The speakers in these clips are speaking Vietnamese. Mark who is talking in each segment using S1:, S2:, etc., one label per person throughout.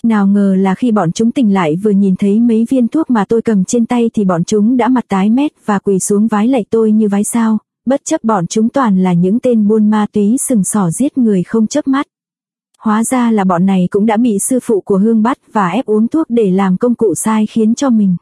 S1: Nào ngờ là khi bọn chúng tỉnh lại vừa nhìn thấy mấy viên thuốc mà tôi cầm trên tay thì bọn chúng đã mặt tái mét và quỳ xuống vái lạy tôi như vái sao, bất chấp bọn chúng toàn là những tên buôn ma túy sừng sỏ giết người không chớp mắt. Hóa ra là bọn này cũng đã bị sư phụ của Hương bắt và ép uống thuốc để làm công cụ sai khiến cho mình.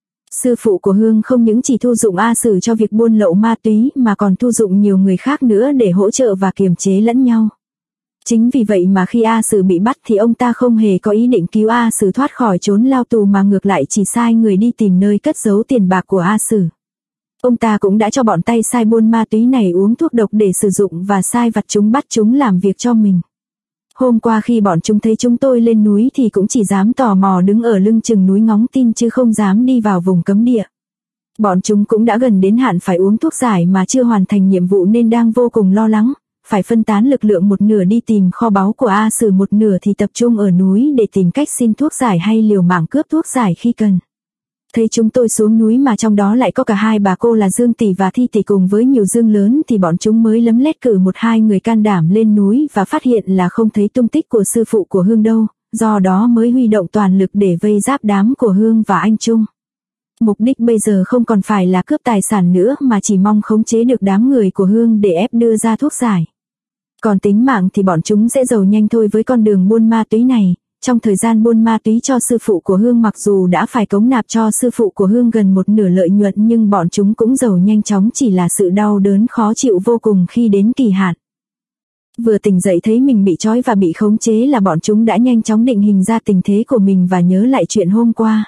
S1: Sư phụ của Hương không những chỉ thu dụng A Sử cho việc buôn lậu ma túy mà còn thu dụng nhiều người khác nữa để hỗ trợ và kiềm chế lẫn nhau. Chính vì vậy mà khi A Sử bị bắt thì ông ta không hề có ý định cứu A Sử thoát khỏi trốn lao tù mà ngược lại chỉ sai người đi tìm nơi cất giấu tiền bạc của A Sử. Ông ta cũng đã cho bọn tay sai buôn ma túy này uống thuốc độc để sử dụng và sai vặt chúng bắt chúng làm việc cho mình. Hôm qua khi bọn chúng thấy chúng tôi lên núi thì cũng chỉ dám tò mò đứng ở lưng chừng núi ngóng tin chứ không dám đi vào vùng cấm địa. Bọn chúng cũng đã gần đến hạn phải uống thuốc giải mà chưa hoàn thành nhiệm vụ nên đang vô cùng lo lắng, phải phân tán lực lượng một nửa đi tìm kho báu của A Sử, một nửa thì tập trung ở núi để tìm cách xin thuốc giải hay liều mạng cướp thuốc giải khi cần. Thấy chúng tôi xuống núi mà trong đó lại có cả hai bà cô là Dương Tỷ và Thi Tỷ cùng với nhiều dương lớn thì bọn chúng mới lấm lét cử một hai người can đảm lên núi và phát hiện là không thấy tung tích của sư phụ của Hương đâu, do đó mới huy động toàn lực để vây giáp đám của Hương và anh Trung. Mục đích bây giờ không còn phải là cướp tài sản nữa mà chỉ mong khống chế được đám người của Hương để ép đưa ra thuốc giải. Còn tính mạng thì bọn chúng sẽ giàu nhanh thôi với con đường buôn ma túy này. Trong thời gian buôn ma túy cho sư phụ của Hương, mặc dù đã phải cống nạp cho sư phụ của Hương gần một nửa lợi nhuận nhưng bọn chúng cũng giàu nhanh chóng, chỉ là sự đau đớn khó chịu vô cùng khi đến kỳ hạn. Vừa tỉnh dậy thấy mình bị trói và bị khống chế là bọn chúng đã nhanh chóng định hình ra tình thế của mình và nhớ lại chuyện hôm qua.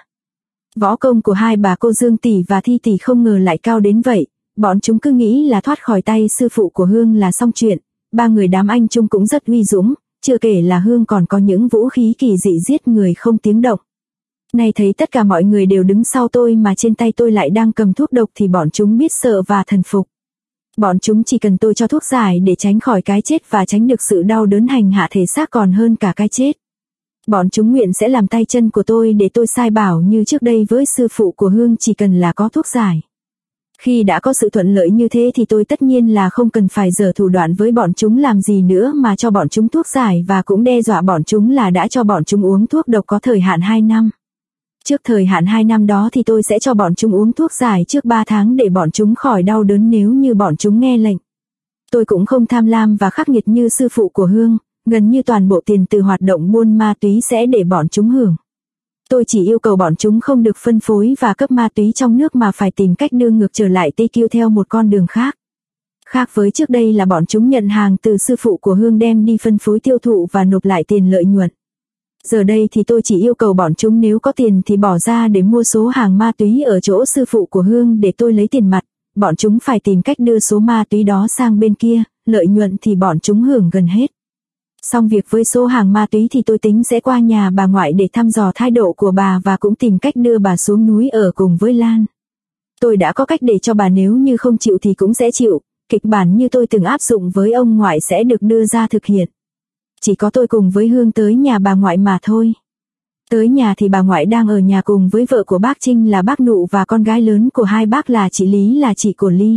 S1: Võ công của hai bà cô Dương Tỷ và Thi Tỷ không ngờ lại cao đến vậy, bọn chúng cứ nghĩ là thoát khỏi tay sư phụ của Hương là xong chuyện. Ba người đám anh Trung cũng rất uy dũng. Chưa kể là Hương còn có những vũ khí kỳ dị giết người không tiếng động. Nay thấy tất cả mọi người đều đứng sau tôi mà trên tay tôi lại đang cầm thuốc độc thì bọn chúng biết sợ và thần phục. Bọn chúng chỉ cần tôi cho thuốc giải để tránh khỏi cái chết và tránh được sự đau đớn hành hạ thể xác còn hơn cả cái chết. Bọn chúng nguyện sẽ làm tay chân của tôi để tôi sai bảo như trước đây với sư phụ của Hương chỉ cần là có thuốc giải. Khi đã có sự thuận lợi như thế thì tôi tất nhiên là không cần phải giở thủ đoạn với bọn chúng làm gì nữa mà cho bọn chúng thuốc giải và cũng đe dọa bọn chúng là đã cho bọn chúng uống thuốc độc có thời hạn 2 năm. Trước thời hạn 2 năm đó thì tôi sẽ cho bọn chúng uống thuốc giải trước 3 tháng để bọn chúng khỏi đau đớn nếu như bọn chúng nghe lệnh. Tôi cũng không tham lam và khắc nghiệt như sư phụ của Hương, gần như toàn bộ tiền từ hoạt động buôn ma túy sẽ để bọn chúng hưởng. Tôi chỉ yêu cầu bọn chúng không được phân phối và cấp ma túy trong nước mà phải tìm cách đưa ngược trở lại TQ theo một con đường khác. Khác với trước đây là bọn chúng nhận hàng từ sư phụ của Hương đem đi phân phối tiêu thụ và nộp lại tiền lợi nhuận. Giờ đây thì tôi chỉ yêu cầu bọn chúng nếu có tiền thì bỏ ra để mua số hàng ma túy ở chỗ sư phụ của Hương để tôi lấy tiền mặt. Bọn chúng phải tìm cách đưa số ma túy đó sang bên kia, lợi nhuận thì bọn chúng hưởng gần hết. Xong việc với số hàng ma túy thì tôi tính sẽ qua nhà bà ngoại để thăm dò thái độ của bà và cũng tìm cách đưa bà xuống núi ở cùng với Lan. Tôi đã có cách để cho bà nếu như không chịu thì cũng sẽ chịu, kịch bản như tôi từng áp dụng với ông ngoại sẽ được đưa ra thực hiện. Chỉ có tôi cùng với Hương tới nhà bà ngoại mà thôi. Tới nhà thì bà ngoại đang ở nhà cùng với vợ của bác Trinh là bác Nụ và con gái lớn của hai bác là chị Lý là chị của Ly.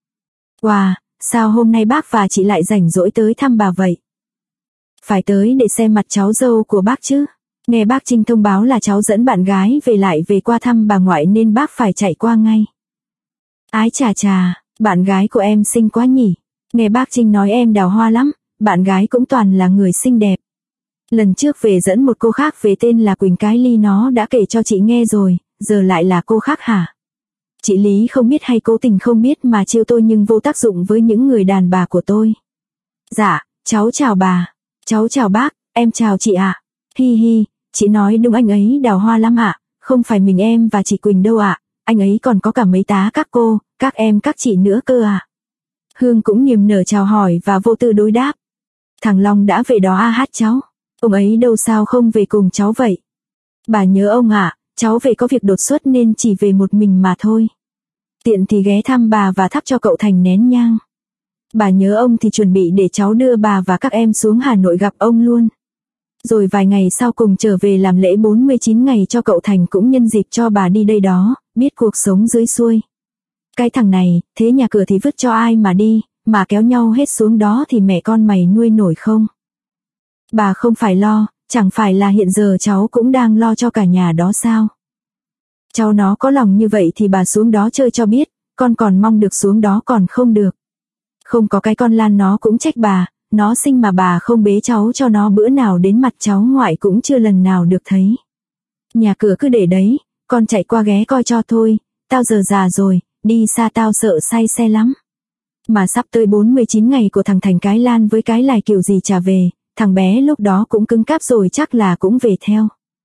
S1: Wow, sao hôm nay bác và chị lại rảnh rỗi tới thăm bà vậy? Phải tới để xem mặt cháu dâu của bác chứ. Nghe bác Trinh thông báo là cháu dẫn bạn gái về qua thăm bà ngoại nên bác phải chạy qua ngay. Ái chà chà, bạn gái của em xinh quá nhỉ. Nghe bác Trinh nói em đào hoa lắm, bạn gái cũng toàn là người xinh đẹp. Lần trước về dẫn một cô khác về tên là Quỳnh cái Ly nó đã kể cho chị nghe rồi, giờ lại là cô khác hả? Chị Lý không biết hay cố tình không biết mà trêu tôi nhưng vô tác dụng với những người đàn bà của tôi. Dạ, cháu chào bà. Cháu chào bác, em chào chị ạ. Hi hi, chị nói đúng anh ấy đào hoa lắm ạ, không phải mình em và chị Quỳnh đâu ạ, anh ấy còn có cả mấy tá các cô, các em các chị nữa cơ ạ. Hương cũng niềm nở chào hỏi và vô tư đối đáp. Thằng Long đã về đó hát cháu, ông ấy đâu sao không về cùng cháu vậy? Bà nhớ ông ạ, cháu về có việc đột xuất nên chỉ về một mình mà thôi. Tiện thì ghé thăm bà và thắp cho cậu Thành nén nhang. Bà nhớ ông thì chuẩn bị để cháu đưa bà và các em xuống Hà Nội gặp ông luôn. Rồi vài ngày sau cùng trở về làm lễ 49 ngày cho cậu Thành cũng nhân dịp cho bà đi đây đó, biết cuộc sống dưới xuôi. Cái thằng này, thế nhà cửa thì vứt cho ai mà đi, mà kéo nhau hết xuống đó thì mẹ con mày nuôi nổi không? Bà không phải lo, Chẳng phải là hiện giờ cháu cũng đang lo cho cả nhà đó sao? Cháu nó có lòng như vậy thì bà xuống đó chơi cho biết, con còn mong được xuống đó còn không được. Không có cái con Lan nó cũng trách bà, nó sinh mà bà không bế cháu cho nó bữa nào đến mặt cháu ngoại cũng chưa lần nào được thấy. Nhà cửa cứ để đấy, con chạy qua ghé coi cho thôi, tao giờ già rồi, đi xa tao sợ say xe lắm. Mà sắp tới 49 ngày của thằng Thành cái Lan với cái Lài kiểu gì trả về, thằng bé lúc đó cũng cứng cáp rồi chắc là cũng về theo.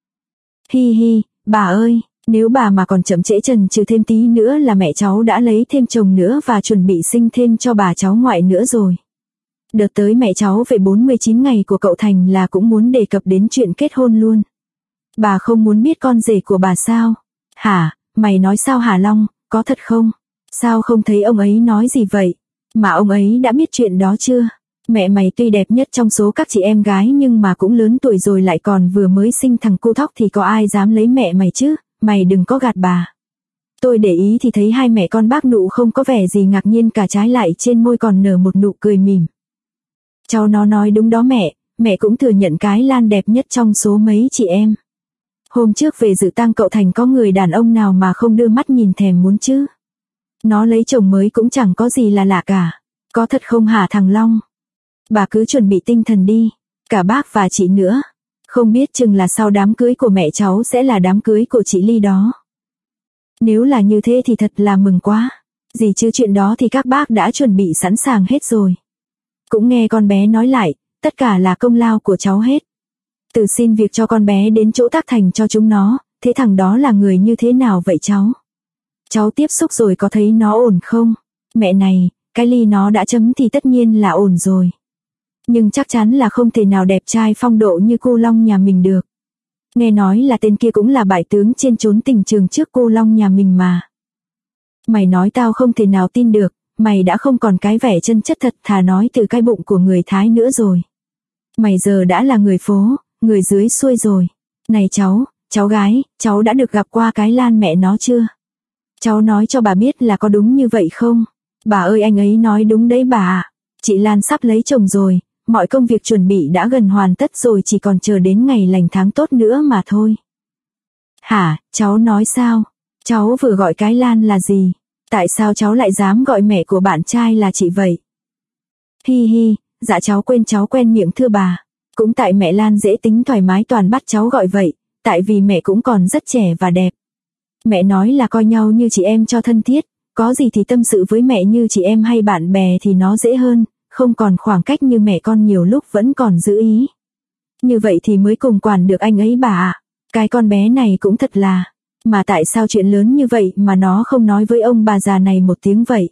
S1: Hi hi, bà ơi, nếu bà mà còn chậm trễ chần chừ thêm tí nữa là mẹ cháu đã lấy thêm chồng nữa và chuẩn bị sinh thêm cho bà cháu ngoại nữa rồi. Đợt tới mẹ cháu về 49 ngày của cậu Thành là cũng muốn đề cập đến chuyện kết hôn luôn. Bà không muốn biết con rể của bà sao? Hả, mày nói sao hả Long, có thật không? Sao không thấy ông ấy nói gì vậy? Mà ông ấy đã biết chuyện đó chưa? Mẹ mày tuy đẹp nhất trong số các chị em gái nhưng mà cũng lớn tuổi rồi lại còn vừa mới sinh thằng cu thóc thì có ai dám lấy mẹ mày chứ, mày đừng có gạt bà. Tôi để ý thì thấy hai mẹ con bác Nụ không có vẻ gì ngạc nhiên cả, trái lại trên môi còn nở một nụ cười mỉm. Cháu nó nói đúng đó mẹ cũng thừa nhận cái Lan đẹp nhất trong số mấy chị em. Hôm trước về dự tang cậu Thành có người đàn ông nào mà không đưa mắt nhìn thèm muốn chứ. Nó lấy chồng mới cũng chẳng có gì là lạ cả. Có thật không hả thằng Long? Bà cứ chuẩn bị tinh thần đi, cả bác và chị nữa. Không biết chừng là sau đám cưới của mẹ cháu sẽ là đám cưới của chị Ly đó. Nếu là như thế thì thật là mừng quá. Gì chứ chuyện đó thì các bác đã chuẩn bị sẵn sàng hết rồi. Cũng nghe con bé nói lại, tất cả là công lao của cháu hết. Từ xin việc cho con bé đến chỗ tác thành cho chúng nó, thế thằng đó là người như thế nào vậy cháu? Cháu tiếp xúc rồi có thấy nó ổn không? Mẹ này, cái Ly nó đã chấm thì tất nhiên là ổn rồi. Nhưng chắc chắn là không thể nào đẹp trai phong độ như cô Long nhà mình được. Nghe nói là tên kia cũng là bại tướng trên chốn tình trường trước cô Long nhà mình mà. Mày nói tao không thể nào tin được, mày đã không còn cái vẻ chân chất thật thà nói từ cái bụng của người Thái nữa rồi. Mày giờ đã là người phố, người dưới xuôi rồi. Này cháu gái, cháu đã được gặp qua cái Lan mẹ nó chưa? Cháu nói cho bà biết là có đúng như vậy không? Bà ơi anh ấy nói đúng đấy bà ạ. Chị Lan sắp lấy chồng rồi, mọi công việc chuẩn bị đã gần hoàn tất rồi, chỉ còn chờ đến ngày lành tháng tốt nữa mà thôi. Hả, cháu nói sao? Cháu vừa gọi cái Lan là gì? Tại sao cháu lại dám gọi mẹ của bạn trai là chị vậy? Hi hi, dạ cháu quen miệng thưa bà. Cũng tại mẹ Lan dễ tính thoải mái toàn bắt cháu gọi vậy, tại vì mẹ cũng còn rất trẻ và đẹp. Mẹ nói là coi nhau như chị em cho thân thiết, có gì thì tâm sự với mẹ như chị em hay bạn bè thì nó dễ hơn, không còn khoảng cách như mẹ con nhiều lúc vẫn còn giữ ý. Như vậy thì mới cùng quản được anh ấy bà ạ. Cái con bé này cũng thật là, mà tại sao chuyện lớn như vậy mà nó không nói với ông bà già này một tiếng vậy?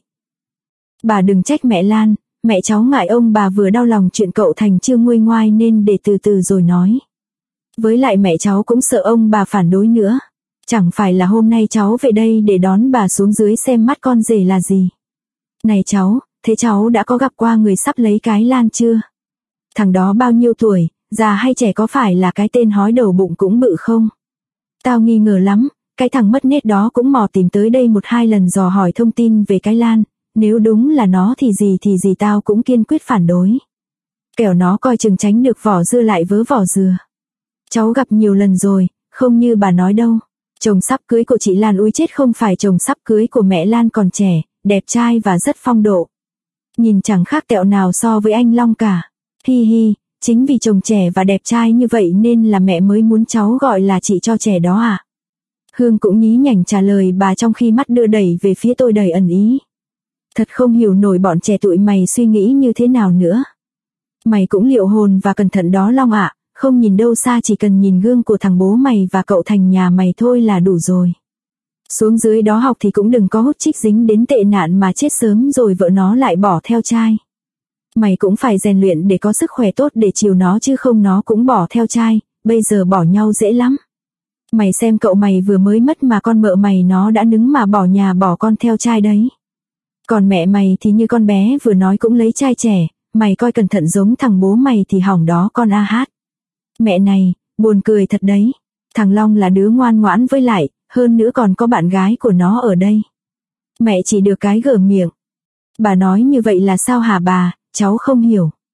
S1: Bà đừng trách mẹ Lan, mẹ cháu ngại ông bà vừa đau lòng chuyện cậu Thành chưa nguôi ngoai nên để từ từ rồi nói. Với lại mẹ cháu cũng sợ ông bà phản đối nữa. Chẳng phải là hôm nay cháu về đây để đón bà xuống dưới xem mắt con rể là gì. Này cháu, thế cháu đã có gặp qua người sắp lấy cái Lan chưa? Thằng đó bao nhiêu tuổi, già hay trẻ, có phải là cái tên hói đầu bụng cũng bự không? Tao nghi ngờ lắm, cái thằng mất nết đó cũng mò tìm tới đây 1-2 lần dò hỏi thông tin về cái Lan. Nếu đúng là nó thì gì tao cũng kiên quyết phản đối. Kẻo nó coi chừng tránh được vỏ dưa lại vớ vỏ dừa. Cháu gặp nhiều lần rồi, không như bà nói đâu. Chồng sắp cưới của chị Lan ui chết không phải chồng sắp cưới của mẹ Lan còn trẻ, đẹp trai và rất phong độ. Nhìn chẳng khác tẹo nào so với anh Long cả. Hi hi, chính vì chồng trẻ và đẹp trai như vậy nên là mẹ mới muốn cháu gọi là chị cho trẻ đó à? Hương cũng nhí nhảnh trả lời bà trong khi mắt đưa đẩy về phía tôi đầy ẩn ý. Thật không hiểu nổi bọn trẻ tụi mày suy nghĩ như thế nào nữa. Mày cũng liệu hồn và cẩn thận đó Long ạ. Không nhìn đâu xa, chỉ cần nhìn gương của thằng bố mày và cậu Thành nhà mày thôi là đủ rồi. Xuống dưới đó học thì cũng đừng có hút chích dính đến tệ nạn mà chết sớm rồi vợ nó lại bỏ theo trai. Mày cũng phải rèn luyện để có sức khỏe tốt để chiều nó chứ không nó cũng bỏ theo trai, bây giờ bỏ nhau dễ lắm. Mày xem cậu mày vừa mới mất mà con mợ mày nó đã nứng mà bỏ nhà bỏ con theo trai đấy. Còn mẹ mày thì như con bé vừa nói cũng lấy trai trẻ, mày coi cẩn thận giống thằng bố mày thì hỏng đó con a hát. Mẹ này, buồn cười thật đấy. Thằng Long là đứa ngoan ngoãn với lại, hơn nữa còn có bạn gái của nó ở đây. Mẹ chỉ được cái gở miệng. Bà nói như vậy là sao hả bà, cháu không hiểu.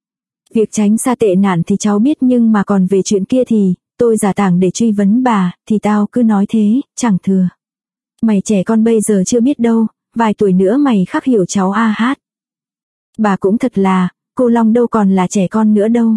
S1: Việc tránh xa tệ nạn thì cháu biết, nhưng mà còn về chuyện kia thì, tôi giả tảng để truy vấn bà, thì tao cứ nói thế, chẳng thừa. Mày trẻ con bây giờ chưa biết đâu, vài tuổi nữa mày khắc hiểu cháu a hát. Bà cũng thật là, cô Long đâu còn là trẻ con nữa đâu.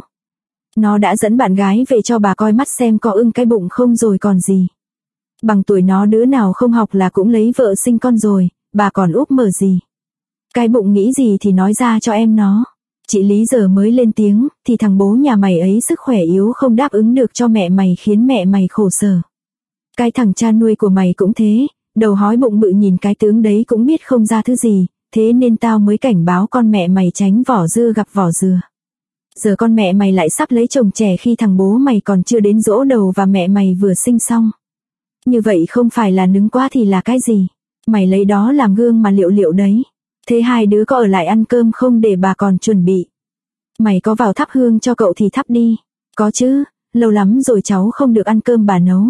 S1: Nó đã dẫn bạn gái về cho bà coi mắt xem có ưng cái bụng không rồi còn gì. Bằng tuổi nó đứa nào không học là cũng lấy vợ sinh con rồi, bà còn úp mở gì. Cái bụng nghĩ gì thì nói ra cho em nó. Chị Lý giờ mới lên tiếng, thì thằng bố nhà mày ấy sức khỏe yếu không đáp ứng được cho mẹ mày khiến mẹ mày khổ sở. Cái thằng cha nuôi của mày cũng thế, đầu hói bụng bự nhìn cái tướng đấy cũng biết không ra thứ gì, thế nên tao mới cảnh báo con mẹ mày tránh vỏ dưa gặp vỏ dừa. Giờ con mẹ mày lại sắp lấy chồng trẻ khi thằng bố mày còn chưa đến giỗ đầu và mẹ mày vừa sinh xong. Như vậy không phải là nứng quá thì là cái gì? Mày lấy đó làm gương mà liệu liệu đấy. Thế hai đứa có ở lại ăn cơm không để bà còn chuẩn bị? Mày có vào thắp hương cho cậu thì thắp đi. Có chứ, lâu lắm rồi cháu không được ăn cơm bà nấu.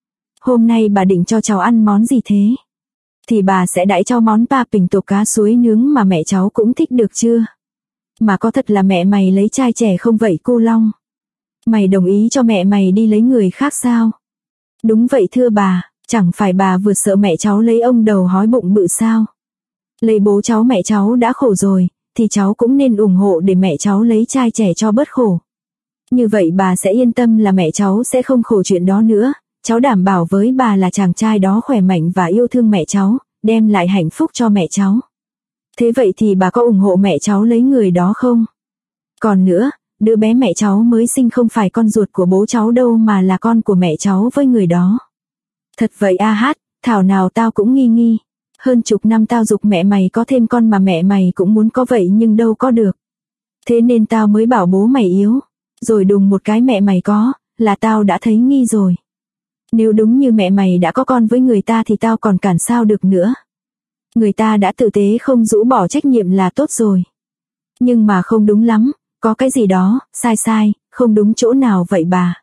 S1: Hôm nay bà định cho cháu ăn món gì thế? Thì bà sẽ đãi cho món pa pình tổ cá suối nướng mà mẹ cháu cũng thích được chưa? Mà có thật là mẹ mày lấy trai trẻ không vậy cô Long? Mày đồng ý cho mẹ mày đi lấy người khác sao? Đúng vậy thưa bà, chẳng phải bà vừa sợ mẹ cháu lấy ông đầu hói bụng bự sao? Lấy bố cháu mẹ cháu đã khổ rồi, thì cháu cũng nên ủng hộ để mẹ cháu lấy trai trẻ cho bớt khổ. Như vậy bà sẽ yên tâm là mẹ cháu sẽ không khổ chuyện đó nữa. Cháu đảm bảo với bà là chàng trai đó khỏe mạnh và yêu thương mẹ cháu, đem lại hạnh phúc cho mẹ cháu. Thế vậy thì bà có ủng hộ mẹ cháu lấy người đó không? Còn nữa, đứa bé mẹ cháu mới sinh không phải con ruột của bố cháu đâu mà là con của mẹ cháu với người đó. Thật vậy a hát, thảo nào tao cũng nghi nghi. Hơn chục năm tao giục mẹ mày có thêm con mà mẹ mày cũng muốn có vậy nhưng đâu có được. Thế nên tao mới bảo bố mày yếu. Rồi đùng một cái mẹ mày có, là tao đã thấy nghi rồi. Nếu đúng như mẹ mày đã có con với người ta thì tao còn cản sao được nữa. Người ta đã tử tế không rũ bỏ trách nhiệm là tốt rồi. Nhưng mà không đúng lắm, có cái gì đó, sai, không đúng chỗ nào vậy bà.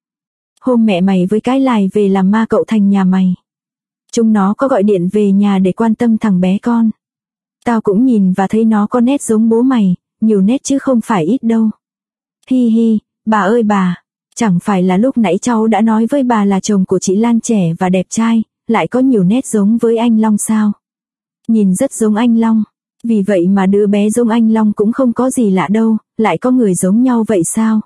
S1: Hôm mẹ mày với cái Lài về làm ma cậu Thành nhà mày. Chúng nó có gọi điện về nhà để quan tâm thằng bé con. Tao cũng nhìn và thấy nó có nét giống bố mày, nhiều nét chứ không phải ít đâu. Hi hi, bà ơi bà, chẳng phải là lúc nãy cháu đã nói với bà là chồng của chị Lan trẻ và đẹp trai, lại có nhiều nét giống với anh Long sao? Nhìn rất giống anh Long, vì vậy mà đứa bé giống anh Long cũng không có gì lạ đâu, lại có người giống nhau vậy sao?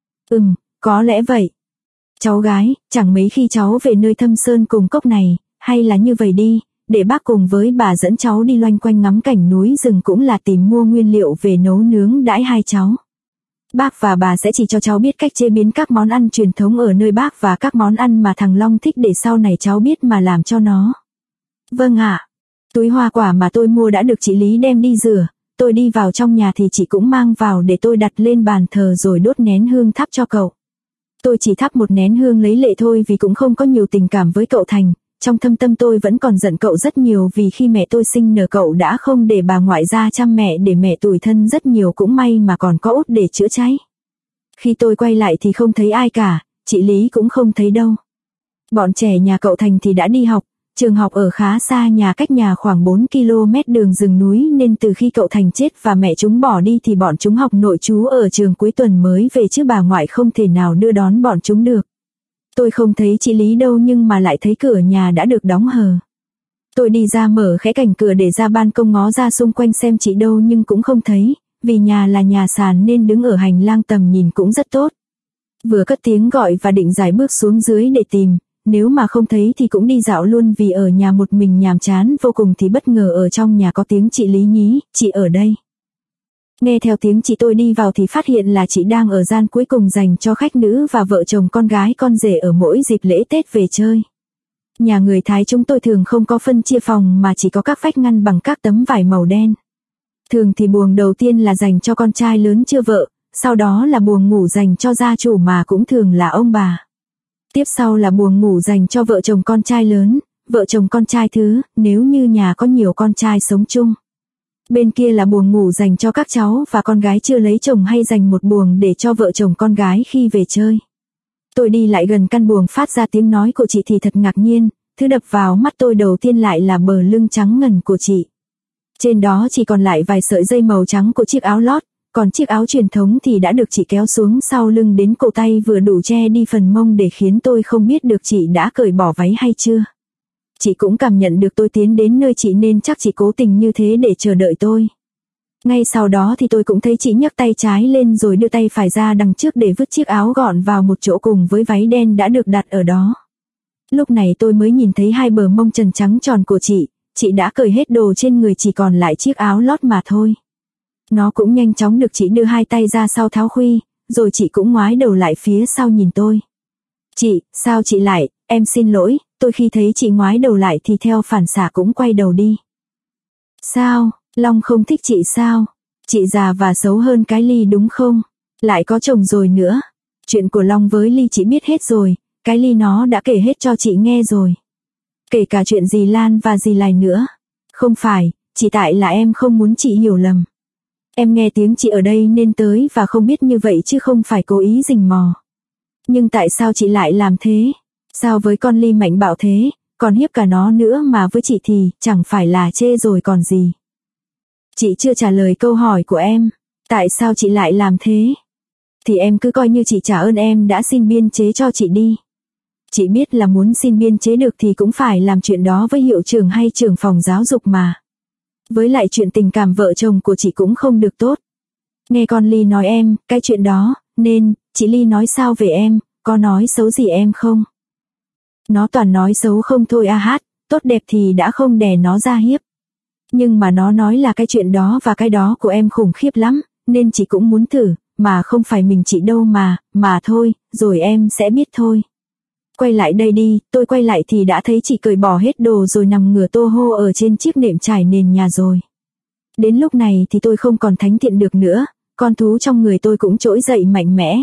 S1: Có lẽ vậy. Cháu gái, chẳng mấy khi cháu về nơi thâm sơn cùng cốc này, hay là như vậy đi, để bác cùng với bà dẫn cháu đi loanh quanh ngắm cảnh núi rừng cũng là tìm mua nguyên liệu về nấu nướng đãi hai cháu. Bác và bà sẽ chỉ cho cháu biết cách chế biến các món ăn truyền thống ở nơi bác và các món ăn mà thằng Long thích để sau này cháu biết mà làm cho nó. Vâng ạ. Túi hoa quả mà tôi mua đã được chị Lý đem đi rửa, tôi đi vào trong nhà thì chị cũng mang vào để tôi đặt lên bàn thờ rồi đốt nén hương thắp cho cậu. Tôi chỉ thắp một nén hương lấy lệ thôi vì cũng không có nhiều tình cảm với cậu Thành, trong thâm tâm tôi vẫn còn giận cậu rất nhiều vì khi mẹ tôi sinh nở cậu đã không để bà ngoại ra chăm mẹ để mẹ tủi thân rất nhiều, cũng may mà còn có út để chữa cháy. Khi tôi quay lại thì không thấy ai cả, chị Lý cũng không thấy đâu. Bọn trẻ nhà cậu Thành thì đã đi học, trường học ở khá xa nhà, cách nhà khoảng 4 km đường rừng núi, nên từ khi cậu Thành chết và mẹ chúng bỏ đi thì bọn chúng học nội trú ở trường cuối tuần mới về chứ bà ngoại không thể nào đưa đón bọn chúng được. Tôi không thấy chị Lý đâu nhưng mà lại thấy cửa nhà đã được đóng hờ. Tôi đi ra mở khẽ cành cửa để ra ban công ngó ra xung quanh xem chị đâu nhưng cũng không thấy, vì nhà là nhà sàn nên đứng ở hành lang tầm nhìn cũng rất tốt. Vừa cất tiếng gọi và định giải bước xuống dưới để tìm, nếu mà không thấy thì cũng đi dạo luôn vì ở nhà một mình nhàm chán vô cùng thì bất ngờ ở trong nhà có tiếng chị Lý nhí, chị ở đây. Nghe theo tiếng chị tôi đi vào thì phát hiện là chị đang ở gian cuối cùng dành cho khách nữ và vợ chồng con gái con rể ở mỗi dịp lễ Tết về chơi. Nhà người Thái chúng tôi thường không có phân chia phòng mà chỉ có các vách ngăn bằng các tấm vải màu đen. Thường thì buồng đầu tiên là dành cho con trai lớn chưa vợ, sau đó là buồng ngủ dành cho gia chủ mà cũng thường là ông bà. Tiếp sau là buồng ngủ dành cho vợ chồng con trai lớn, vợ chồng con trai thứ, nếu như nhà có nhiều con trai sống chung. Bên kia là buồng ngủ dành cho các cháu và con gái chưa lấy chồng hay dành một buồng để cho vợ chồng con gái khi về chơi. Tôi đi lại gần căn buồng phát ra tiếng nói của chị thì thật ngạc nhiên, thứ đập vào mắt tôi đầu tiên lại là bờ lưng trắng ngần của chị. Trên đó chỉ còn lại vài sợi dây màu trắng của chiếc áo lót, Còn chiếc áo truyền thống thì đã được chị kéo xuống sau lưng đến cổ tay vừa đủ che đi phần mông để khiến tôi không biết được chị đã cởi bỏ váy hay chưa. Chị cũng cảm nhận được tôi tiến đến nơi chị nên chắc chị cố tình như thế để chờ đợi tôi. Ngay sau đó thì tôi cũng thấy chị nhấc tay trái lên rồi đưa tay phải ra đằng trước để vứt chiếc áo gọn vào một chỗ cùng với váy đen đã được đặt ở đó. Lúc này tôi mới nhìn thấy hai bờ mông trần trắng tròn của chị đã cởi hết đồ trên người chỉ còn lại chiếc áo lót mà thôi. Nó cũng nhanh chóng được chị đưa hai tay ra sau tháo khuy, rồi chị cũng ngoái đầu lại phía sau nhìn tôi. Chị, sao chị lại, em xin lỗi, tôi khi thấy chị ngoái đầu lại thì theo phản xạ cũng quay đầu đi. Sao, Long không thích chị sao? Chị già và xấu hơn cái Ly đúng không? Lại có chồng rồi nữa. Chuyện của Long với Ly chị biết hết rồi, cái Ly nó đã kể hết cho chị nghe rồi. Kể cả chuyện dì Lan và dì Lai nữa. Không phải, chỉ tại là em không muốn chị hiểu lầm. Em nghe tiếng chị ở đây nên tới và không biết như vậy chứ không phải cố ý rình mò. Nhưng tại sao chị lại làm thế? Sao với con Ly mạnh bạo thế, còn hiếp cả nó nữa mà với chị thì chẳng phải là chê rồi còn gì. Chị chưa trả lời câu hỏi của em. Tại sao chị lại làm thế? Thì em cứ coi như chị trả ơn em đã xin biên chế cho chị đi. Chị biết là muốn xin biên chế được thì cũng phải làm chuyện đó với hiệu trưởng hay trưởng phòng giáo dục mà. Với lại chuyện tình cảm vợ chồng của chị cũng không được tốt. Nghe con Ly nói em, cái chuyện đó, nên, chị Ly nói sao về em, có nói xấu gì em không? Nó toàn nói xấu không thôi hát, tốt đẹp thì đã không đè nó ra hiếp. Nhưng mà nó nói là cái chuyện đó và cái đó của em khủng khiếp lắm, nên chị cũng muốn thử, mà không phải mình chị đâu mà thôi, rồi em sẽ biết thôi. Quay lại đây đi, tôi quay lại thì đã thấy chị cởi bỏ hết đồ rồi nằm ngửa tô hô ở trên chiếc nệm trải nền nhà rồi. Đến lúc này thì tôi không còn thánh thiện được nữa, con thú trong người tôi cũng trỗi dậy mạnh mẽ.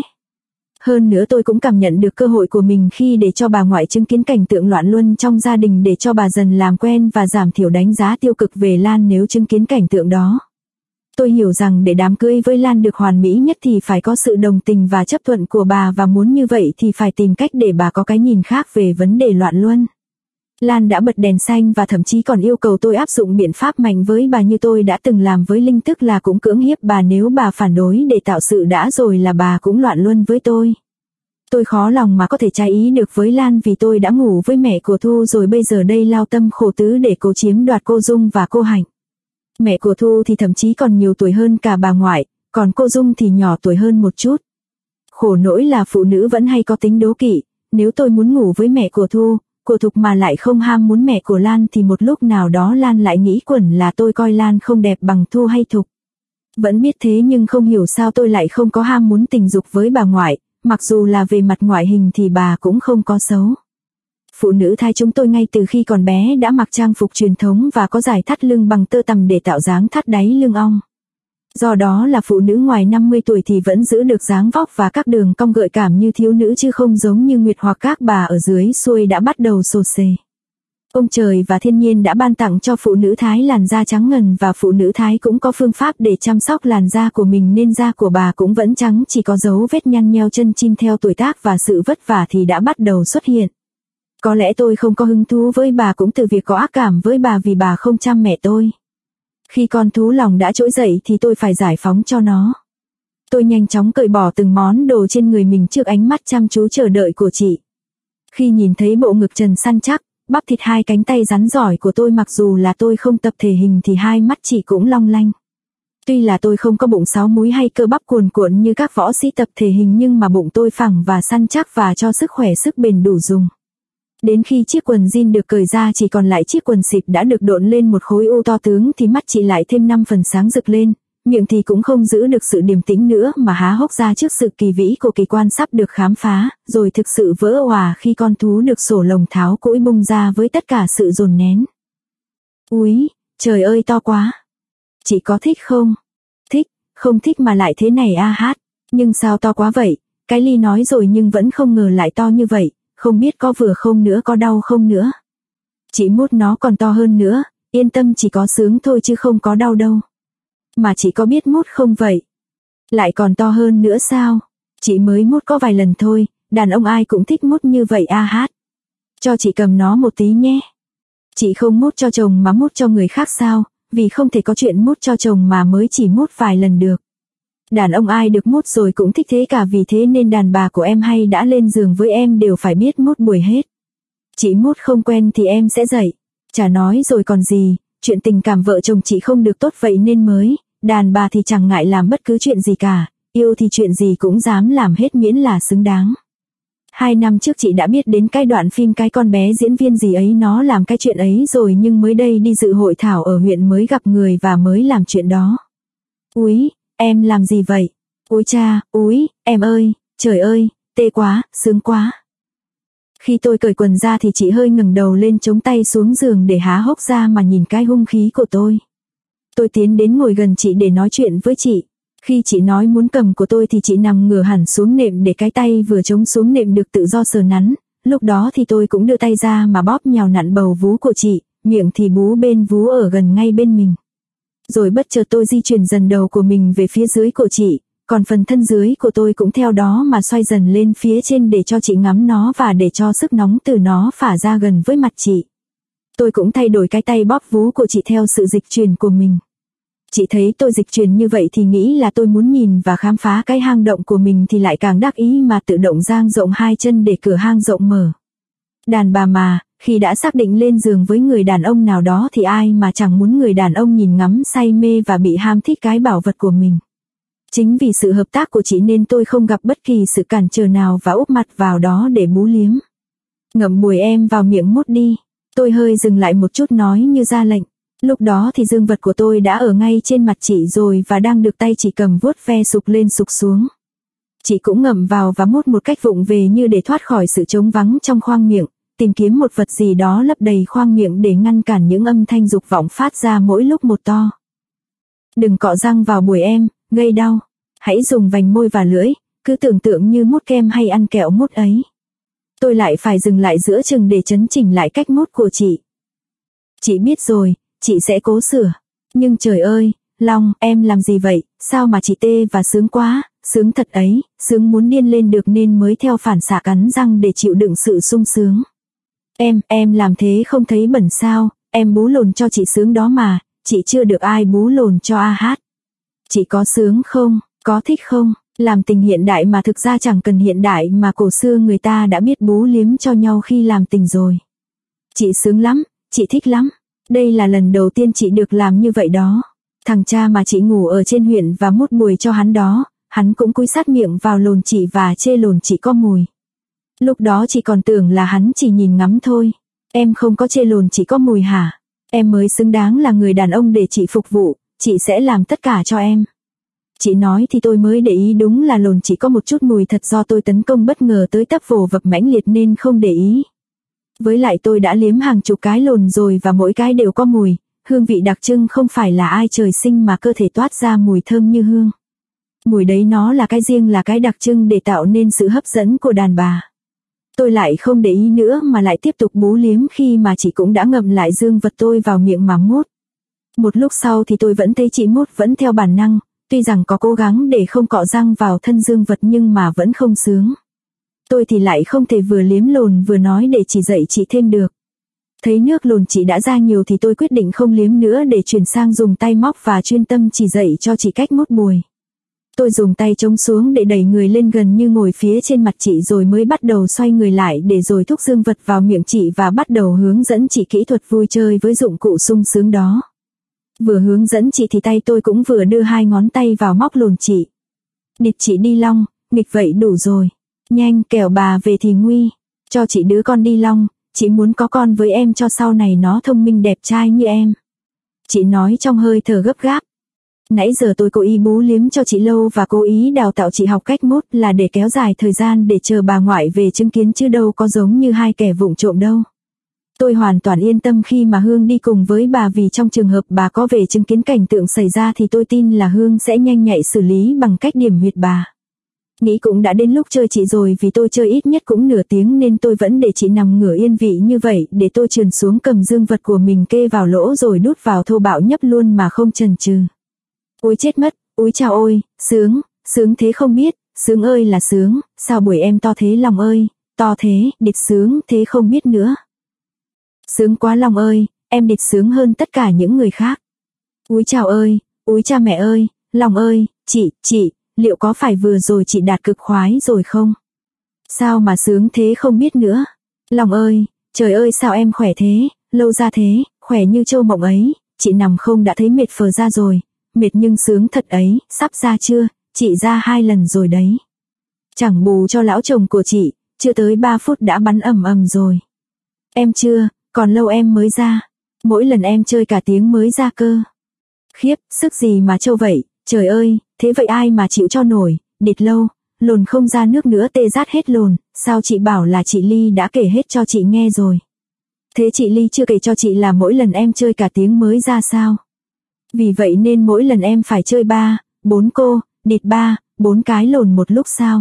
S1: Hơn nữa tôi cũng cảm nhận được cơ hội của mình khi để cho bà ngoại chứng kiến cảnh tượng loạn luân trong gia đình để cho bà dần làm quen và giảm thiểu đánh giá tiêu cực về Lan nếu chứng kiến cảnh tượng đó. Tôi hiểu rằng để đám cưới với Lan được hoàn mỹ nhất thì phải có sự đồng tình và chấp thuận của bà và muốn như vậy thì phải tìm cách để bà có cái nhìn khác về vấn đề loạn luân. Lan đã bật đèn xanh và thậm chí còn yêu cầu tôi áp dụng biện pháp mạnh với bà như tôi đã từng làm với Linh, tức là cũng cưỡng hiếp bà nếu bà phản đối để tạo sự đã rồi là bà cũng loạn luân với tôi. Tôi khó lòng mà có thể trái ý được với Lan vì tôi đã ngủ với mẹ của Thu rồi bây giờ đây lao tâm khổ tứ để cố chiếm đoạt cô Dung và cô Hạnh. Mẹ của Thu thì thậm chí còn nhiều tuổi hơn cả bà ngoại, còn cô Dung thì nhỏ tuổi hơn một chút. Khổ nỗi là phụ nữ vẫn hay có tính đố kỵ, nếu tôi muốn ngủ với mẹ của Thu, của Thục mà lại không ham muốn mẹ của Lan thì một lúc nào đó Lan lại nghĩ quẩn là tôi coi Lan không đẹp bằng Thu hay Thục. Vẫn biết thế nhưng không hiểu sao tôi lại không có ham muốn tình dục với bà ngoại, mặc dù là về mặt ngoại hình thì bà cũng không có xấu. Phụ nữ thai chúng tôi ngay từ khi còn bé đã mặc trang phục truyền thống và có giải thắt lưng bằng tơ tằm để tạo dáng thắt đáy lưng ong. Do đó là phụ nữ ngoài 50 tuổi thì vẫn giữ được dáng vóc và các đường cong gợi cảm như thiếu nữ chứ không giống như Nguyệt hoặc các bà ở dưới xuôi đã bắt đầu xồ xề. Ông trời và thiên nhiên đã ban tặng cho phụ nữ Thái làn da trắng ngần và phụ nữ Thái cũng có phương pháp để chăm sóc làn da của mình nên da của bà cũng vẫn trắng, chỉ có dấu vết nhăn nheo chân chim theo tuổi tác và sự vất vả thì đã bắt đầu xuất hiện. Có lẽ tôi không có hứng thú với bà cũng từ việc có ác cảm với bà vì bà không chăm mẹ tôi. Khi con thú lòng đã trỗi dậy thì tôi phải giải phóng cho nó. Tôi nhanh chóng cởi bỏ từng món đồ trên người mình trước ánh mắt chăm chú chờ đợi của chị. Khi nhìn thấy bộ ngực trần săn chắc, bắp thịt hai cánh tay rắn giỏi của tôi, mặc dù là tôi không tập thể hình thì hai mắt chị cũng long lanh. Tuy là tôi không có bụng sáu múi hay cơ bắp cuồn cuộn như các võ sĩ tập thể hình nhưng mà bụng tôi phẳng và săn chắc và cho sức khỏe sức bền đủ dùng. Đến khi chiếc quần jean được cởi ra chỉ còn lại chiếc quần xịp đã được độn lên một khối u to tướng thì mắt chị lại thêm 5 phần sáng rực lên, miệng thì cũng không giữ được sự điềm tĩnh nữa mà há hốc ra trước sự kỳ vĩ của kỳ quan sắp được khám phá, rồi thực sự vỡ òa khi con thú được sổ lồng tháo cũi bung ra với tất cả sự dồn nén. Úi, trời ơi to quá! Chị có thích không? Thích, không thích mà lại thế này hát. Nhưng sao to quá vậy? Cái Ly nói rồi nhưng vẫn không ngờ lại to như vậy. Không biết có vừa không nữa, có đau không nữa. Chị mút nó còn to hơn nữa, yên tâm chỉ có sướng thôi chứ không có đau đâu. Mà chị có biết mút không vậy? Lại còn to hơn nữa sao? Chị mới mút có vài lần thôi, đàn ông ai cũng thích mút như vậy hát. Cho chị cầm nó một tí nhé. Chị không mút cho chồng mà mút cho người khác sao, vì không thể có chuyện mút cho chồng mà mới chỉ mút vài lần được. Đàn ông ai được mút rồi cũng thích thế cả, vì thế nên đàn bà của em hay đã lên giường với em đều phải biết mút buổi hết. Chị mút không quen thì em sẽ dạy. Chả nói rồi còn gì, chuyện tình cảm vợ chồng chị không được tốt vậy nên mới, đàn bà thì chẳng ngại làm bất cứ chuyện gì cả, yêu thì chuyện gì cũng dám làm hết miễn là xứng đáng. 2 năm trước chị đã biết đến cái đoạn phim cái con bé diễn viên gì ấy nó làm cái chuyện ấy rồi, nhưng mới đây đi dự hội thảo ở huyện mới gặp người và mới làm chuyện đó. Úi, em làm gì vậy? Ôi cha, úi, em ơi, trời ơi, tê quá, sướng quá. Khi tôi cởi quần ra thì chị hơi ngẩng đầu lên chống tay xuống giường để há hốc ra mà nhìn cái hung khí của tôi. Tôi tiến đến ngồi gần chị để nói chuyện với chị. Khi chị nói muốn cầm của tôi thì chị nằm ngửa hẳn xuống nệm để cái tay vừa chống xuống nệm được tự do sờ nắn. Lúc đó thì tôi cũng đưa tay ra mà bóp nhào nặn bầu vú của chị, miệng thì bú bên vú ở gần ngay bên mình. Rồi bất chợt tôi di chuyển dần đầu của mình về phía dưới của chị, còn phần thân dưới của tôi cũng theo đó mà xoay dần lên phía trên để cho chị ngắm nó và để cho sức nóng từ nó phả ra gần với mặt chị. Tôi cũng thay đổi cái tay bóp vú của chị theo sự dịch chuyển của mình. Chị thấy tôi dịch chuyển như vậy thì nghĩ là tôi muốn nhìn và khám phá cái hang động của mình thì lại càng đắc ý mà tự động dang rộng 2 chân để cửa hang rộng mở. Đàn bà mà, khi đã xác định lên giường với người đàn ông nào đó thì ai mà chẳng muốn người đàn ông nhìn ngắm say mê và bị ham thích cái bảo vật của mình. Chính vì sự hợp tác của chị nên tôi không gặp bất kỳ sự cản trở nào và úp mặt vào đó để bú liếm. Ngậm bùi em vào miệng mút đi. Tôi hơi dừng lại một chút nói như ra lệnh. Lúc đó thì dương vật của tôi đã ở ngay trên mặt chị rồi và đang được tay chị cầm vuốt ve sục lên sục xuống. Chị cũng ngậm vào và mút một cách vụng về như để thoát khỏi sự trống vắng trong khoang miệng, tìm kiếm một vật gì đó lấp đầy khoang miệng để ngăn cản những âm thanh dục vọng phát ra mỗi lúc một to. Đừng cọ răng vào bùi em, gây đau. Hãy dùng vành môi và lưỡi, cứ tưởng tượng như mút kem hay ăn kẹo mút ấy. Tôi lại phải dừng lại giữa chừng để chấn chỉnh lại cách mút của chị. Chị biết rồi, chị sẽ cố sửa. Nhưng trời ơi, Long, em làm gì vậy, sao mà chị tê và sướng quá, sướng thật ấy, sướng muốn điên lên được nên mới theo phản xạ cắn răng để chịu đựng sự sung sướng. Em làm thế không thấy bẩn sao, em bú lồn cho chị sướng đó mà, chị chưa được ai bú lồn cho a hát. Chị có sướng không, có thích không, làm tình hiện đại mà thực ra chẳng cần hiện đại mà cổ xưa người ta đã biết bú liếm cho nhau khi làm tình rồi. Chị sướng lắm, chị thích lắm. Đây là lần đầu tiên chị được làm như vậy đó. Thằng cha mà chị ngủ ở trên huyện và mút bùi cho hắn đó, hắn cũng cúi sát miệng vào lồn chị và chê lồn chị có mùi. Lúc đó chị còn tưởng là hắn chỉ nhìn ngắm thôi. Em không có chê lồn chị có mùi hả? Em mới xứng đáng là người đàn ông để chị phục vụ, chị sẽ làm tất cả cho em. Chị nói thì tôi mới để ý đúng là lồn chị có một chút mùi thật do tôi tấn công bất ngờ tới tấp vồ vập mãnh liệt nên không để ý. Với lại tôi đã liếm hàng chục cái lồn rồi và mỗi cái đều có mùi, hương vị đặc trưng không phải là ai trời sinh mà cơ thể toát ra mùi thơm như hương. Mùi đấy nó là cái riêng là cái đặc trưng để tạo nên sự hấp dẫn của đàn bà. Tôi lại không để ý nữa mà lại tiếp tục bú liếm khi mà chị cũng đã ngậm lại dương vật tôi vào miệng mà mút. Một lúc sau thì tôi vẫn thấy chị mút vẫn theo bản năng, tuy rằng có cố gắng để không cọ răng vào thân dương vật nhưng mà vẫn không sướng. Tôi thì lại không thể vừa liếm lồn vừa nói để chỉ dạy chị thêm được. Thấy nước lồn chị đã ra nhiều thì tôi quyết định không liếm nữa để chuyển sang dùng tay móc và chuyên tâm chỉ dạy cho chị cách mút bùi. Tôi dùng tay chống xuống để đẩy người lên gần như ngồi phía trên mặt chị rồi mới bắt đầu xoay người lại để rồi thúc dương vật vào miệng chị và bắt đầu hướng dẫn chị kỹ thuật vui chơi với dụng cụ sung sướng đó. Vừa hướng dẫn chị thì tay tôi cũng vừa đưa 2 ngón tay vào móc lồn chị. Địt chị đi Long, nghịch vậy đủ rồi. Nhanh kẻo bà về thì nguy. Cho chị đứa con đi Long, chị muốn có con với em cho sau này nó thông minh đẹp trai như em. Chị nói trong hơi thở gấp gáp. Nãy giờ tôi cố ý bú liếm cho chị lâu và cố ý đào tạo chị học cách mút là để kéo dài thời gian để chờ bà ngoại về chứng kiến chứ đâu có giống như hai kẻ vụng trộm đâu. Tôi hoàn toàn yên tâm khi mà Hương đi cùng với bà vì trong trường hợp bà có về chứng kiến cảnh tượng xảy ra thì tôi tin là Hương sẽ nhanh nhạy xử lý bằng cách điểm huyệt bà. Nghĩ cũng đã đến lúc chơi chị rồi vì tôi chơi ít nhất cũng nửa tiếng nên tôi vẫn để chị nằm ngửa yên vị như vậy để tôi trườn xuống cầm dương vật của mình kê vào lỗ rồi đút vào thô bạo nhấp luôn mà không chần chừ. Ôi chết mất, úi chào ôi, sướng, sướng thế không biết, sướng ơi là sướng, sao buổi em to thế Long ơi, to thế, địt sướng thế không biết nữa. Sướng quá Long ơi, em địt sướng hơn tất cả những người khác. Úi chào ơi, úi cha mẹ ơi, Long ơi, chị, liệu có phải vừa rồi chị đạt cực khoái rồi không? Sao mà sướng thế không biết nữa. Long ơi, trời ơi sao em khỏe thế, lâu ra thế, khỏe như châu mộng ấy, chị nằm không đã thấy mệt phờ ra rồi, mệt nhưng sướng thật ấy, sắp ra chưa, chị ra 2 lần rồi đấy. Chẳng bù cho lão chồng của chị, chưa tới 3 phút đã bắn ầm ầm rồi. Em chưa, còn lâu em mới ra, mỗi lần em chơi cả tiếng mới ra cơ. Khiếp, sức gì mà trâu vậy, trời ơi, thế vậy ai mà chịu cho nổi, địt lâu, lồn không ra nước nữa tê rát hết lồn, sao chị bảo là chị Ly đã kể hết cho chị nghe rồi. Thế chị Ly chưa kể cho chị là mỗi lần em chơi cả tiếng mới ra sao? Vì vậy nên mỗi lần em phải chơi 3, 4 cô, địt 3, 4 cái lồn một lúc sao?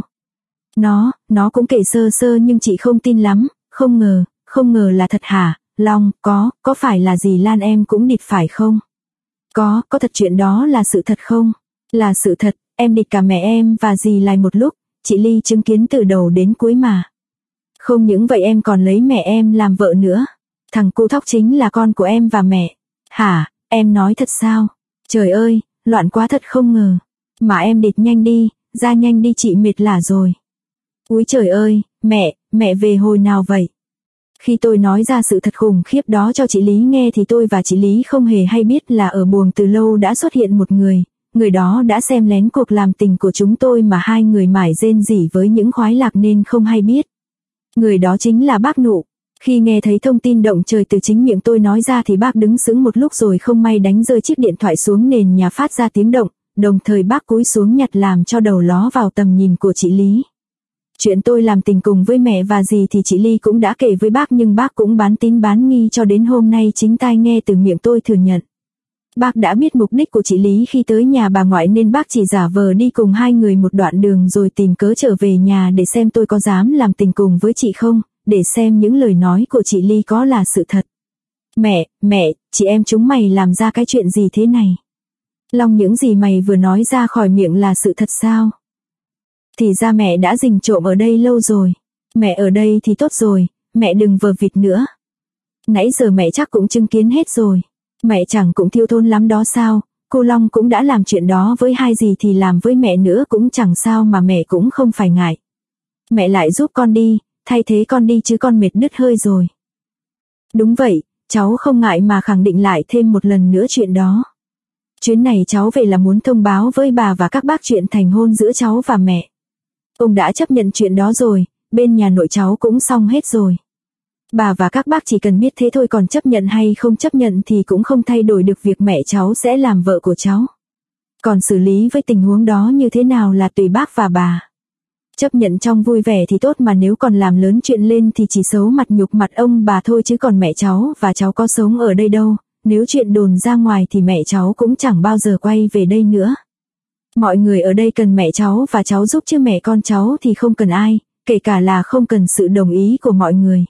S1: Nó cũng kể sơ sơ nhưng chị không tin lắm, không ngờ là thật hả, Long, có phải là dì Lan em cũng địt phải không? Có thật chuyện đó là sự thật không? Là sự thật, em địt cả mẹ em và dì lại một lúc, chị Ly chứng kiến từ đầu đến cuối mà. Không những vậy em còn lấy mẹ em làm vợ nữa. Thằng cu thóc chính là con của em và mẹ. Hả, em nói thật sao? Trời ơi, loạn quá thật không ngờ. Mà em địt nhanh đi, ra nhanh đi chị mệt lả rồi. Úi trời ơi, mẹ về hồi nào vậy? Khi tôi nói ra sự thật khủng khiếp đó cho chị Lý nghe thì tôi và chị Lý không hề hay biết là ở buồng từ lâu đã xuất hiện một người đó đã xem lén cuộc làm tình của chúng tôi mà hai người mải rên rỉ với những khoái lạc nên không hay biết. Người đó chính là bác Nụ. Khi nghe thấy thông tin động trời từ chính miệng tôi nói ra thì bác đứng sững một lúc rồi không may đánh rơi chiếc điện thoại xuống nền nhà phát ra tiếng động, đồng thời bác cúi xuống nhặt làm cho đầu ló vào tầm nhìn của chị Lý. Chuyện tôi làm tình cùng với mẹ và dì thì chị Ly cũng đã kể với bác nhưng bác cũng bán tín bán nghi cho đến hôm nay chính tai nghe từ miệng tôi thừa nhận. Bác đã biết mục đích của chị Lý khi tới nhà bà ngoại nên bác chỉ giả vờ đi cùng hai người một đoạn đường rồi tìm cớ trở về nhà để xem tôi có dám làm tình cùng với chị không, để xem những lời nói của chị Ly có là sự thật. Mẹ, chị em chúng mày làm ra cái chuyện gì thế này? Long, những gì mày vừa nói ra khỏi miệng là sự thật sao? Thì ra mẹ đã rình trộm ở đây lâu rồi. Mẹ ở đây thì tốt rồi, mẹ đừng vờ vịt nữa. Nãy giờ mẹ chắc cũng chứng kiến hết rồi. Mẹ chẳng cũng thiếu thốn lắm đó sao, cô Long cũng đã làm chuyện đó với hai dì thì làm với mẹ nữa cũng chẳng sao mà mẹ cũng không phải ngại. Mẹ lại giúp con đi, thay thế con đi chứ con mệt đứt hơi rồi. Đúng vậy, cháu không ngại mà khẳng định lại thêm một lần nữa chuyện đó. Chuyến này cháu về là muốn thông báo với bà và các bác chuyện thành hôn giữa cháu và mẹ. Ông đã chấp nhận chuyện đó rồi, bên nhà nội cháu cũng xong hết rồi. Bà và các bác chỉ cần biết thế thôi, còn chấp nhận hay không chấp nhận thì cũng không thay đổi được việc mẹ cháu sẽ làm vợ của cháu. Còn xử lý với tình huống đó như thế nào là tùy bác và bà. Chấp nhận trong vui vẻ thì tốt, mà nếu còn làm lớn chuyện lên thì chỉ xấu mặt nhục mặt ông bà thôi, chứ còn mẹ cháu và cháu có sống ở đây đâu. Nếu chuyện đồn ra ngoài thì mẹ cháu cũng chẳng bao giờ quay về đây nữa. Mọi người ở đây cần mẹ cháu và cháu giúp, chứ mẹ con cháu thì không cần ai, kể cả là không cần sự đồng ý của mọi người.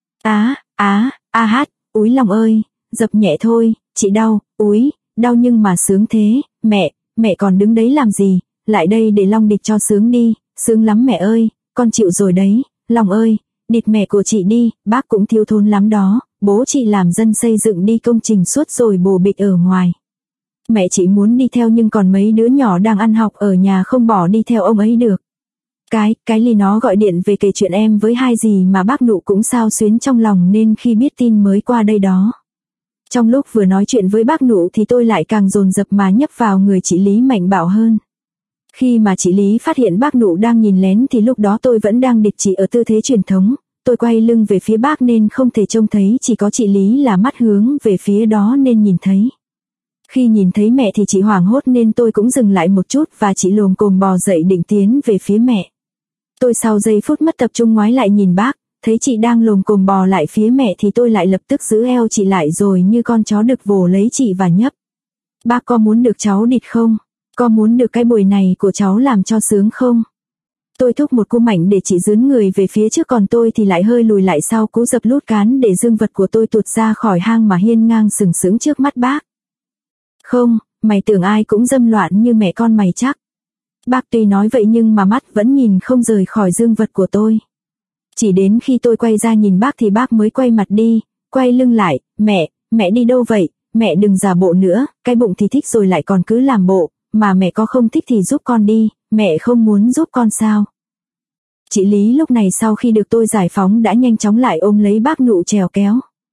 S1: Úi Long ơi, dập nhẹ thôi, chị đau, úi, đau nhưng mà sướng thế, mẹ còn đứng đấy làm gì, lại đây để Long địt cho sướng đi, sướng lắm mẹ ơi, con chịu rồi đấy, Long ơi, địt mẹ của chị đi, bác cũng thiếu thốn lắm đó, bố chị làm dân xây dựng đi công trình suốt rồi bồ bịch ở ngoài. Mẹ chị muốn đi theo nhưng còn mấy đứa nhỏ đang ăn học ở nhà không bỏ đi theo ông ấy được. Cái Ly nó gọi điện về kể chuyện em với hai dì mà bác Nụ cũng xao xuyến trong lòng nên khi biết tin mới qua đây đó. Trong lúc vừa nói chuyện với bác Nụ thì tôi lại càng dồn dập mà nhấp vào người chị Lý mạnh bạo hơn. Khi mà chị Lý phát hiện bác Nụ đang nhìn lén thì lúc đó tôi vẫn đang địt chị ở tư thế truyền thống. Tôi quay lưng về phía bác nên không thể trông thấy, chỉ có chị Lý là mắt hướng về phía đó nên nhìn thấy. Khi nhìn thấy mẹ thì chị hoảng hốt nên tôi cũng dừng lại một chút và chị lồm cồm bò dậy định tiến về phía mẹ. Tôi sau giây phút mất tập trung ngoái lại nhìn bác, thấy chị đang lồm cồm bò lại phía mẹ thì tôi lại lập tức giữ eo chị lại rồi như con chó đực vồ lấy chị và nhấp. Bác có muốn được cháu địt không? Có muốn được cái bồi này của cháu làm cho sướng không? Tôi thúc một cú mạnh để chị dướn người về phía trước, còn tôi thì lại hơi lùi lại sau cú dập lút cán để dương vật của tôi tuột ra khỏi hang mà hiên ngang sừng sững trước mắt bác. Không, mày tưởng ai cũng dâm loạn như mẹ con mày chắc. Bác tuy nói vậy nhưng mà mắt vẫn nhìn không rời khỏi dương vật của tôi. Chỉ đến khi tôi quay ra nhìn bác thì bác mới quay mặt đi, quay lưng lại. Mẹ đi đâu vậy? Mẹ đừng giả bộ nữa, cái bụng thì thích rồi lại còn cứ làm bộ, mà mẹ có không thích thì giúp con đi, mẹ không muốn giúp con sao? Chị Lý lúc này sau khi được tôi giải phóng đã nhanh chóng lại ôm lấy bác Nụ trèo kéo.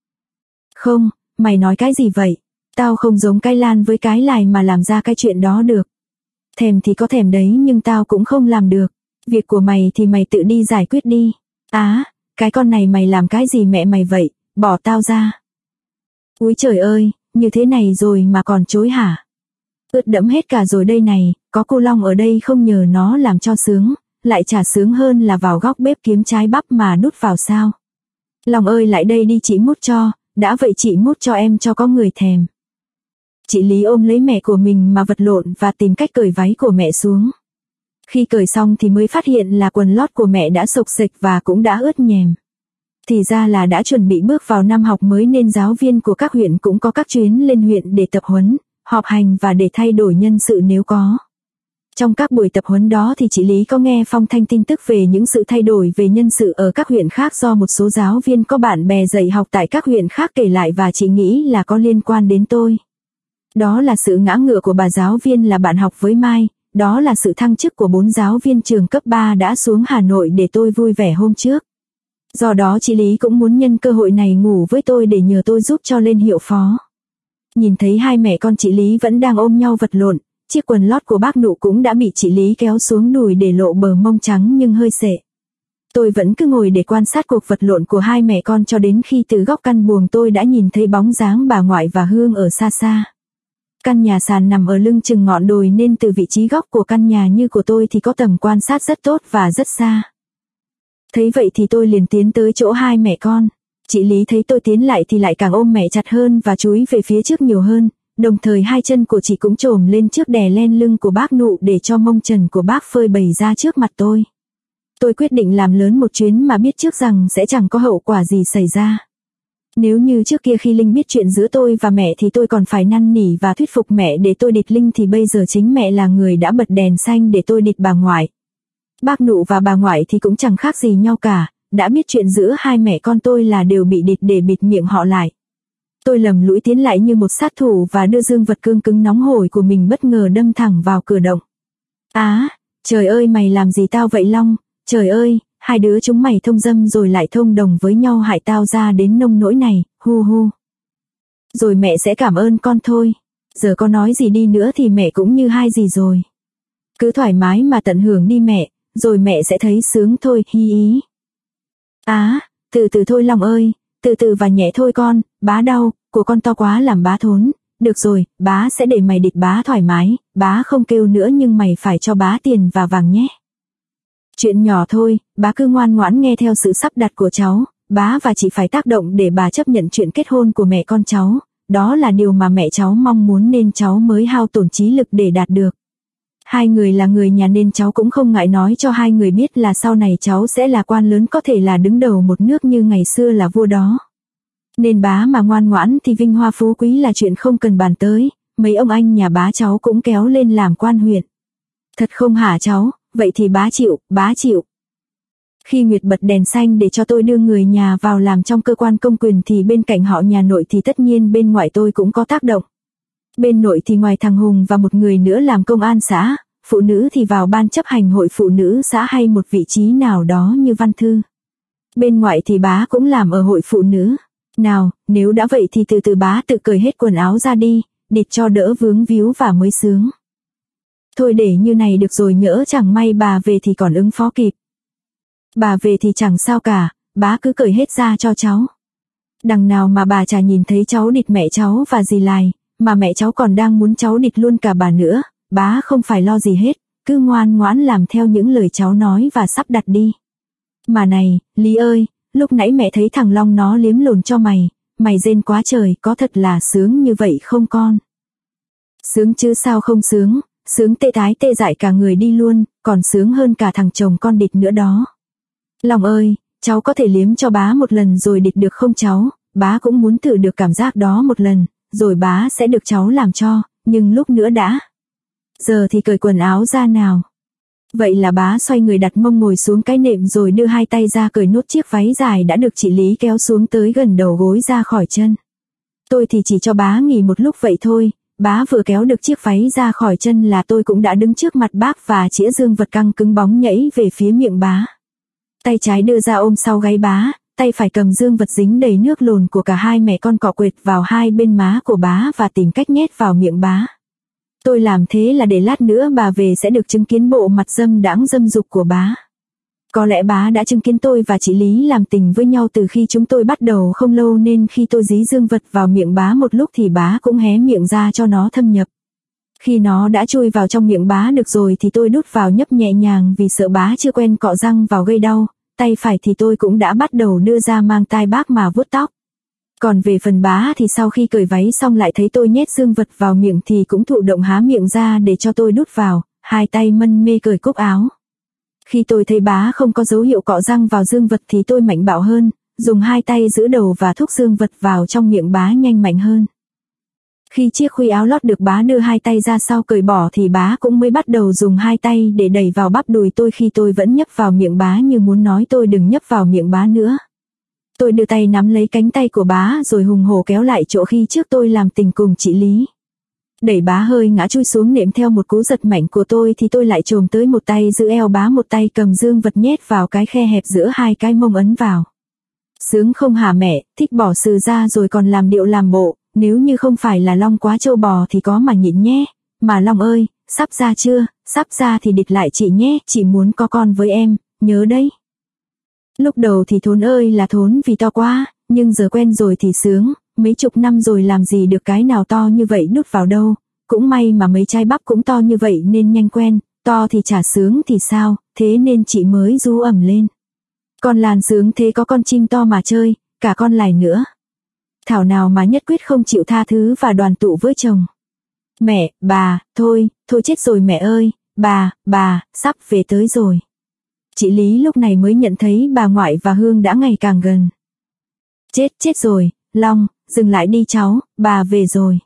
S1: Không, mày nói cái gì vậy? Tao không giống cái Lan với cái Lài mà làm ra cái chuyện đó được. Thèm thì có thèm đấy nhưng tao cũng không làm được. Việc của mày thì mày tự đi giải quyết đi. Cái con này mày làm cái gì mẹ mày vậy, bỏ tao ra. Úi trời ơi, như thế này rồi mà còn chối hả? Ướt đẫm hết cả rồi đây này, có cô Long ở đây không nhờ nó làm cho sướng, lại chả sướng hơn là vào góc bếp kiếm trái bắp mà đút vào sao. Long ơi lại đây đi chị mút cho, đã vậy chị mút cho em cho có người thèm. Chị Lý ôm lấy mẹ của mình mà vật lộn và tìm cách cởi váy của mẹ xuống. Khi cởi xong thì mới phát hiện là quần lót của mẹ đã xộc xệch và cũng đã ướt nhèm. Thì ra là đã chuẩn bị bước vào năm học mới nên giáo viên của các huyện cũng có các chuyến lên huyện để tập huấn, họp hành và để thay đổi nhân sự nếu có. Trong các buổi tập huấn đó thì chị Lý có nghe phong thanh tin tức về những sự thay đổi về nhân sự ở các huyện khác do một số giáo viên có bạn bè dạy học tại các huyện khác kể lại và chị nghĩ là có liên quan đến tôi. Đó là sự ngã ngựa của bà giáo viên là bạn học với Mai, đó là sự thăng chức của 4 giáo viên trường cấp 3 đã xuống Hà Nội để tôi vui vẻ hôm trước. Do đó chị Lý cũng muốn nhân cơ hội này ngủ với tôi để nhờ tôi giúp cho lên hiệu phó. Nhìn thấy hai mẹ con chị Lý vẫn đang ôm nhau vật lộn, chiếc quần lót của bác Nụ cũng đã bị chị Lý kéo xuống đùi để lộ bờ mông trắng nhưng hơi sệ. Tôi vẫn cứ ngồi để quan sát cuộc vật lộn của hai mẹ con cho đến khi từ góc căn buồng tôi đã nhìn thấy bóng dáng bà ngoại và Hương ở xa xa. Căn nhà sàn nằm ở lưng chừng ngọn đồi nên từ vị trí góc của căn nhà như của tôi thì có tầm quan sát rất tốt và rất xa. Thấy vậy thì tôi liền tiến tới chỗ hai mẹ con. Chị Lý thấy tôi tiến lại thì lại càng ôm mẹ chặt hơn và chúi về phía trước nhiều hơn, đồng thời hai chân của chị cũng chồm lên trước đè lên lưng của bác Nụ để cho mông trần của bác phơi bày ra trước mặt tôi. Tôi quyết định làm lớn một chuyến mà biết trước rằng sẽ chẳng có hậu quả gì xảy ra. Nếu như trước kia khi Linh biết chuyện giữa tôi và mẹ thì tôi còn phải năn nỉ và thuyết phục mẹ để tôi địch Linh thì bây giờ chính mẹ là người đã bật đèn xanh để tôi địch bà ngoại. Bác Nụ và bà ngoại thì cũng chẳng khác gì nhau cả, đã biết chuyện giữa hai mẹ con tôi là đều bị địch để bịt miệng họ lại. Tôi lầm lũi tiến lại như một sát thủ và đưa dương vật cương cứng nóng hổi của mình bất ngờ đâm thẳng vào cửa động. Trời ơi mày làm gì tao vậy Long, trời ơi, hai đứa chúng mày thông dâm rồi lại thông đồng với nhau hại tao ra đến nông nỗi này, hu hu. Rồi mẹ sẽ cảm ơn con thôi, giờ con nói gì đi nữa thì mẹ cũng như hai gì rồi. Cứ thoải mái mà tận hưởng đi mẹ, rồi mẹ sẽ thấy sướng thôi, hi ý. Từ từ thôi Long ơi, từ từ và nhẹ thôi con, bá đau, của con to quá làm bá thốn. Được rồi, bá sẽ để mày địch bá thoải mái, bá không kêu nữa nhưng mày phải cho bá tiền và vàng nhé. Chuyện nhỏ thôi, bá cứ ngoan ngoãn nghe theo sự sắp đặt của cháu, bá và chị phải tác động để bà chấp nhận chuyện kết hôn của mẹ con cháu, đó là điều mà mẹ cháu mong muốn nên cháu mới hao tổn trí lực để đạt được. Hai người là người nhà nên cháu cũng không ngại nói cho hai người biết là sau này cháu sẽ là quan lớn có thể là đứng đầu một nước như ngày xưa là vua đó. Nên bá mà ngoan ngoãn thì vinh hoa phú quý là chuyện không cần bàn tới, mấy ông anh nhà bá cháu cũng kéo lên làm quan huyện. Thật không hả cháu, vậy thì bá chịu. Khi Nguyệt bật đèn xanh để cho tôi đưa người nhà vào làm trong cơ quan công quyền thì bên cạnh họ nhà nội thì tất nhiên bên ngoại tôi cũng có tác động. Bên nội thì ngoài thằng Hùng và một người nữa làm công an xã, phụ nữ thì vào ban chấp hành hội phụ nữ xã hay một vị trí nào đó như văn thư. Bên ngoại thì bá cũng làm ở hội phụ nữ. Nào, nếu đã vậy thì từ từ bá tự cởi hết quần áo ra đi, địt cho đỡ vướng víu và mới sướng. Thôi để như này được rồi nhỡ chẳng may bà về thì còn ứng phó kịp. Bà về thì chẳng sao cả, bá cứ cởi hết ra cho cháu. Đằng nào mà bà chả nhìn thấy cháu địt mẹ cháu và dì Lài, mà mẹ cháu còn đang muốn cháu địt luôn cả bà nữa, bá không phải lo gì hết, cứ ngoan ngoãn làm theo những lời cháu nói và sắp đặt đi. Mà này, Lý ơi, lúc nãy mẹ thấy thằng Long nó liếm lồn cho mày rên quá trời, có thật là sướng như vậy không con? Sướng chứ sao không sướng, sướng tê tái tê dại cả người đi luôn, còn sướng hơn cả thằng chồng con địt nữa đó. Long ơi, cháu có thể liếm cho bá một lần rồi địt được không cháu, bá cũng muốn thử được cảm giác đó một lần, rồi bá sẽ được cháu làm cho, nhưng lúc nữa đã. Giờ thì cởi quần áo ra nào. Vậy là bá xoay người đặt mông ngồi xuống cái nệm rồi đưa hai tay ra cởi nốt chiếc váy dài đã được chị Lý kéo xuống tới gần đầu gối ra khỏi chân. Tôi thì chỉ cho bá nghỉ một lúc vậy thôi, bá vừa kéo được chiếc váy ra khỏi chân là tôi cũng đã đứng trước mặt bác và chĩa dương vật căng cứng bóng nhảy về phía miệng bá. Tay trái đưa ra ôm sau gáy bá, tay phải cầm dương vật dính đầy nước lồn của cả hai mẹ con cọ quệt vào hai bên má của bá và tìm cách nhét vào miệng bá. Tôi làm thế là để lát nữa bà về sẽ được chứng kiến bộ mặt dâm đãng dâm dục của bá. Có lẽ bá đã chứng kiến tôi và chị Lý làm tình với nhau từ khi chúng tôi bắt đầu không lâu, nên khi tôi dí dương vật vào miệng bá một lúc thì bá cũng hé miệng ra cho nó thâm nhập. Khi nó đã chui vào trong miệng bá được rồi thì tôi đút vào nhấp nhẹ nhàng vì sợ bá chưa quen cọ răng vào gây đau. Tay phải thì tôi cũng đã bắt đầu đưa ra mang tai bác mà vuốt tóc. Còn về phần bá thì sau khi cởi váy xong lại thấy tôi nhét dương vật vào miệng thì cũng thụ động há miệng ra để cho tôi đút vào, hai tay mân mê cởi cúc áo. Khi tôi thấy bá không có dấu hiệu cọ răng vào dương vật thì tôi mạnh bạo hơn, dùng hai tay giữ đầu và thúc dương vật vào trong miệng bá nhanh mạnh hơn. Khi chiếc khuy áo lót được bá đưa hai tay ra sau cởi bỏ thì bá cũng mới bắt đầu dùng hai tay để đẩy vào bắp đùi tôi khi tôi vẫn nhấp vào miệng bá như muốn nói tôi đừng nhấp vào miệng bá nữa. Tôi đưa tay nắm lấy cánh tay của bá rồi hùng hổ kéo lại chỗ khi trước tôi làm tình cùng chị Lý. Đẩy bá hơi ngã chui xuống nệm theo một cú giật mạnh của tôi thì tôi lại chồm tới một tay giữ eo bá, một tay cầm dương vật nhét vào cái khe hẹp giữa hai cái mông ấn vào. Sướng không hả mẹ, thích bỏ sừ ra rồi còn làm điệu làm bộ, nếu như không phải là Long quá trâu bò thì có mà nhịn nhé. Mà Long ơi, sắp ra chưa, sắp ra thì địch lại chị nhé, chị muốn có con với em, nhớ đấy. Lúc đầu thì thốn ơi là thốn vì to quá, nhưng giờ quen rồi thì sướng, mấy chục năm rồi làm gì được cái nào to như vậy đút vào đâu. Cũng may mà mấy chai bắp cũng to như vậy nên nhanh quen, to thì chả sướng thì sao, thế nên chị mới ru ẩm lên. Con làn sướng thế có con chim to mà chơi, cả con lài nữa. Thảo nào mà nhất quyết không chịu tha thứ và đoàn tụ với chồng. Mẹ, bà, thôi chết rồi mẹ ơi, bà, sắp về tới rồi. Chị Lý lúc này mới nhận thấy bà ngoại và Hương đã ngày càng gần. Chết rồi, Long, dừng lại đi cháu, bà về rồi.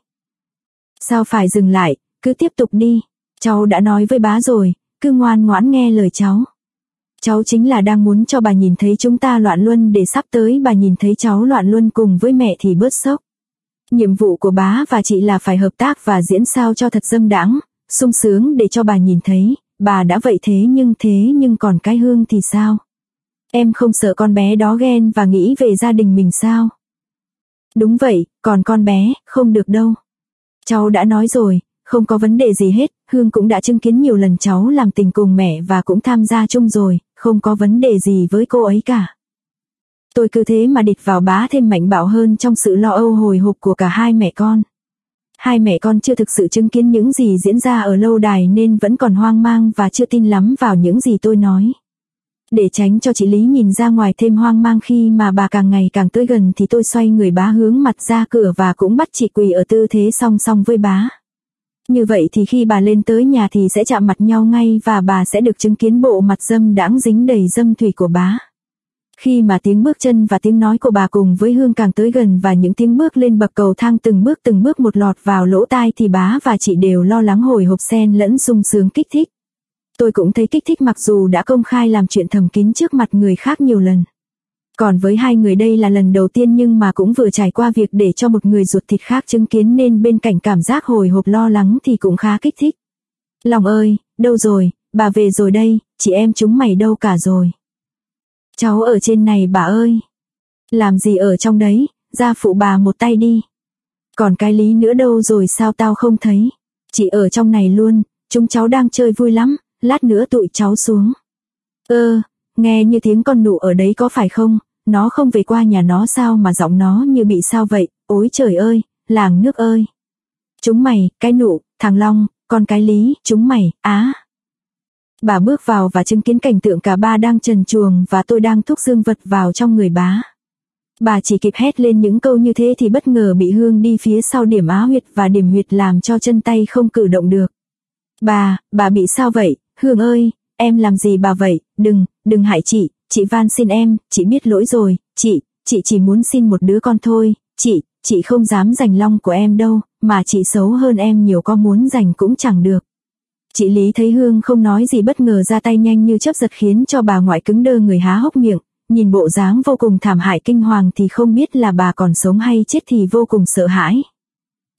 S1: Sao phải dừng lại, cứ tiếp tục đi. Cháu đã nói với bá rồi, cứ ngoan ngoãn nghe lời cháu. Cháu chính là đang muốn cho bà nhìn thấy chúng ta loạn luân để sắp tới bà nhìn thấy cháu loạn luân cùng với mẹ thì bớt sốc. Nhiệm vụ của bá và chị là phải hợp tác và diễn sao cho thật dâm đãng, sung sướng để cho bà nhìn thấy. Bà đã vậy thế nhưng còn cái Hương thì sao? Em không sợ con bé đó ghen và nghĩ về gia đình mình sao? Đúng vậy, còn con bé, không được đâu. Cháu đã nói rồi, không có vấn đề gì hết, Hương cũng đã chứng kiến nhiều lần cháu làm tình cùng mẹ và cũng tham gia chung rồi, không có vấn đề gì với cô ấy cả. Tôi cứ thế mà địch vào bá thêm mạnh bạo hơn trong sự lo âu hồi hộp của cả hai mẹ con. Hai mẹ con chưa thực sự chứng kiến những gì diễn ra ở lâu đài nên vẫn còn hoang mang và chưa tin lắm vào những gì tôi nói. Để tránh cho chị Lý nhìn ra ngoài thêm hoang mang khi mà bà càng ngày càng tới gần thì tôi xoay người bá hướng mặt ra cửa và cũng bắt chị quỳ ở tư thế song song với bá. Như vậy thì khi bà lên tới nhà thì sẽ chạm mặt nhau ngay và bà sẽ được chứng kiến bộ mặt dâm đãng dính đầy dâm thủy của bá. Khi mà tiếng bước chân và tiếng nói của bà cùng với Hương càng tới gần và những tiếng bước lên bậc cầu thang từng bước một lọt vào lỗ tai thì bá và chị đều lo lắng hồi hộp xen lẫn sung sướng kích thích. Tôi cũng thấy kích thích mặc dù đã công khai làm chuyện thầm kín trước mặt người khác nhiều lần. Còn với hai người đây là lần đầu tiên nhưng mà cũng vừa trải qua việc để cho một người ruột thịt khác chứng kiến nên bên cạnh cảm giác hồi hộp lo lắng thì cũng khá kích thích. Long ơi, đâu rồi, bà về rồi đây, chị em chúng mày đâu cả rồi. Cháu ở trên này bà ơi. Làm gì ở trong đấy, ra phụ bà một tay đi. Còn cái Lý nữa đâu rồi sao tao không thấy. Chị ở trong này luôn, chúng cháu đang chơi vui lắm, lát nữa tụi cháu xuống. Nghe như tiếng con nụ ở đấy có phải không, nó không về qua nhà nó sao mà giọng nó như bị sao vậy, ôi trời ơi, làng nước ơi. Chúng mày, cái nụ, thằng Long, con cái Lý, chúng mày, á. Bà bước vào và chứng kiến cảnh tượng cả ba đang trần truồng và tôi đang thúc dương vật vào trong người bá. Bà chỉ kịp hét lên những câu như thế thì bất ngờ bị Hương đi phía sau điểm á huyệt và điểm huyệt làm cho chân tay không cử động được. Bà bị sao vậy, Hương ơi, em làm gì bà vậy, đừng hại chị van xin em, chị biết lỗi rồi, chị chỉ muốn xin một đứa con thôi, chị không dám giành Long của em đâu, mà chị xấu hơn em nhiều có muốn giành cũng chẳng được. Chị Lý thấy Hương không nói gì bất ngờ ra tay nhanh như chớp giật khiến cho bà ngoại cứng đơ người há hốc miệng, nhìn bộ dáng vô cùng thảm hại kinh hoàng thì không biết là bà còn sống hay chết thì vô cùng sợ hãi.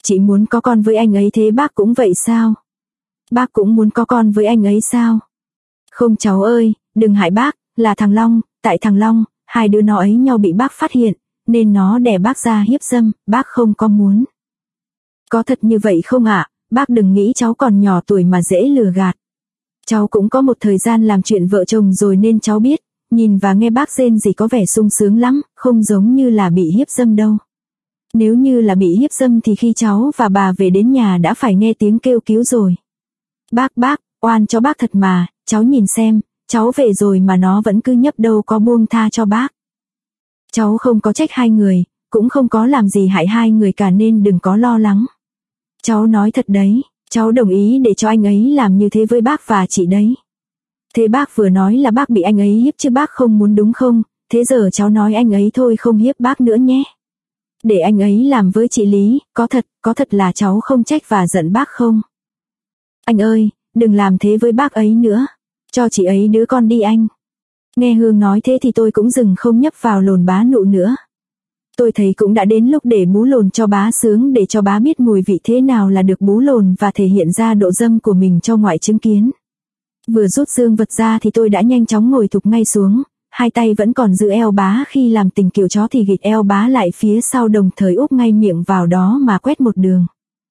S1: Chị muốn có con với anh ấy thế bác cũng vậy sao? Bác cũng muốn có con với anh ấy sao? Không cháu ơi, đừng hại bác, là thằng Long, tại thằng Long, hai đứa nó ấy nhau bị bác phát hiện, nên nó đè bác ra hiếp dâm, bác không có muốn. Có thật như vậy không ạ? Bác đừng nghĩ cháu còn nhỏ tuổi mà dễ lừa gạt. Cháu cũng có một thời gian làm chuyện vợ chồng rồi nên cháu biết, nhìn và nghe bác rên rỉ có vẻ sung sướng lắm, không giống như là bị hiếp dâm đâu. Nếu như là bị hiếp dâm thì khi cháu và bà về đến nhà đã phải nghe tiếng kêu cứu rồi. Bác, oan cho bác thật mà, cháu nhìn xem, cháu về rồi mà nó vẫn cứ nhấp đâu có buông tha cho bác. Cháu không có trách hai người, cũng không có làm gì hại hai người cả nên đừng có lo lắng. Cháu nói thật đấy, cháu đồng ý để cho anh ấy làm như thế với bác và chị đấy. Thế bác vừa nói là bác bị anh ấy hiếp chứ bác không muốn đúng không? Thế giờ cháu nói anh ấy thôi không hiếp bác nữa nhé. Để anh ấy làm với chị Lý, có thật là cháu không trách và giận bác không? Anh ơi, đừng làm thế với bác ấy nữa. Cho chị ấy đứa con đi anh. Nghe Hương nói thế thì tôi cũng dừng không nhấp vào lồn bá nụ nữa. Tôi thấy cũng đã đến lúc để bú lồn cho bá sướng để cho bá biết mùi vị thế nào là được bú lồn và thể hiện ra độ dâm của mình cho ngoại chứng kiến. Vừa rút dương vật ra thì tôi đã nhanh chóng ngồi thụp ngay xuống, hai tay vẫn còn giữ eo bá khi làm tình kiểu chó thì gịt eo bá lại phía sau đồng thời úp ngay miệng vào đó mà quét một đường.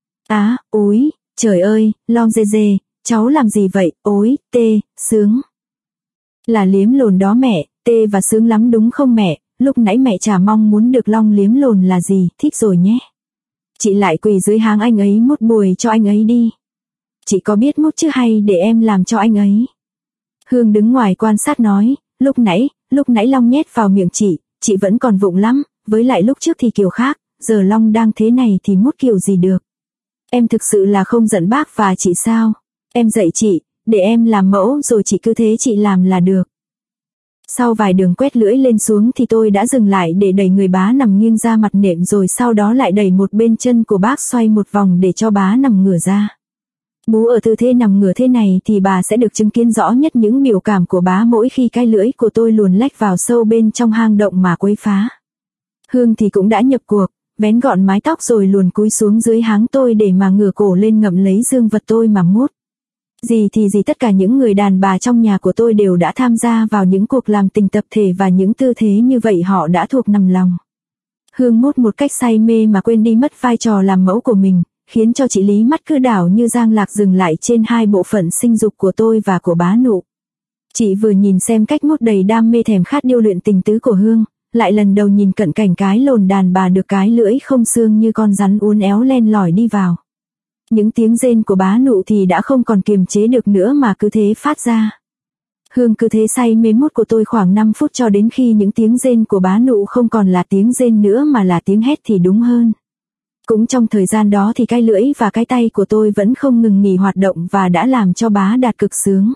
S1: Úi, trời ơi, Long dê dê, cháu làm gì vậy, ối, tê, sướng. Là liếm lồn đó mẹ, tê và sướng lắm đúng không mẹ, lúc nãy mẹ chả mong muốn được Long liếm lồn là gì, thích rồi nhé. Chị lại quỳ dưới háng anh ấy mút bùi cho anh ấy đi. Chị có biết mút chứ hay để em làm cho anh ấy. Hương đứng ngoài quan sát nói, lúc nãy Long nhét vào miệng chị vẫn còn vụng lắm, với lại lúc trước thì kiểu khác, giờ Long đang thế này thì mút kiểu gì được. Em thực sự là không giận bác và chị sao? Em dạy chị, để em làm mẫu rồi chị cứ thế chị làm là được. Sau vài đường quét lưỡi lên xuống thì tôi đã dừng lại để đẩy người bá nằm nghiêng ra mặt nệm rồi sau đó lại đẩy một bên chân của bác xoay một vòng để cho bá nằm ngửa ra. Bú ở tư thế nằm ngửa thế này thì bà sẽ được chứng kiến rõ nhất những biểu cảm của bá mỗi khi cái lưỡi của tôi luồn lách vào sâu bên trong hang động mà quấy phá. Hương thì cũng đã nhập cuộc, vén gọn mái tóc rồi luồn cúi xuống dưới háng tôi để mà ngửa cổ lên ngậm lấy dương vật tôi mà mút. Gì thì gì tất cả những người đàn bà trong nhà của tôi đều đã tham gia vào những cuộc làm tình tập thể và những tư thế như vậy họ đã thuộc nằm lòng. Hương mút một cách say mê mà quên đi mất vai trò làm mẫu của mình, khiến cho chị Lý mắt cứ đảo như giang lạc dừng lại trên hai bộ phận sinh dục của tôi và của bá nụ. Chị vừa nhìn xem cách mút đầy đam mê thèm khát điêu luyện tình tứ của Hương, lại lần đầu nhìn cận cảnh cái lồn đàn bà được cái lưỡi không xương như con rắn uốn éo len lỏi đi vào. Những tiếng rên của bá nụ thì đã không còn kiềm chế được nữa mà cứ thế phát ra. Hương cứ thế say mê mút của tôi khoảng 5 phút cho đến khi những tiếng rên của bá nụ không còn là tiếng rên nữa mà là tiếng hét thì đúng hơn. Cũng trong thời gian đó thì cái lưỡi và cái tay của tôi vẫn không ngừng nghỉ hoạt động và đã làm cho bá đạt cực sướng.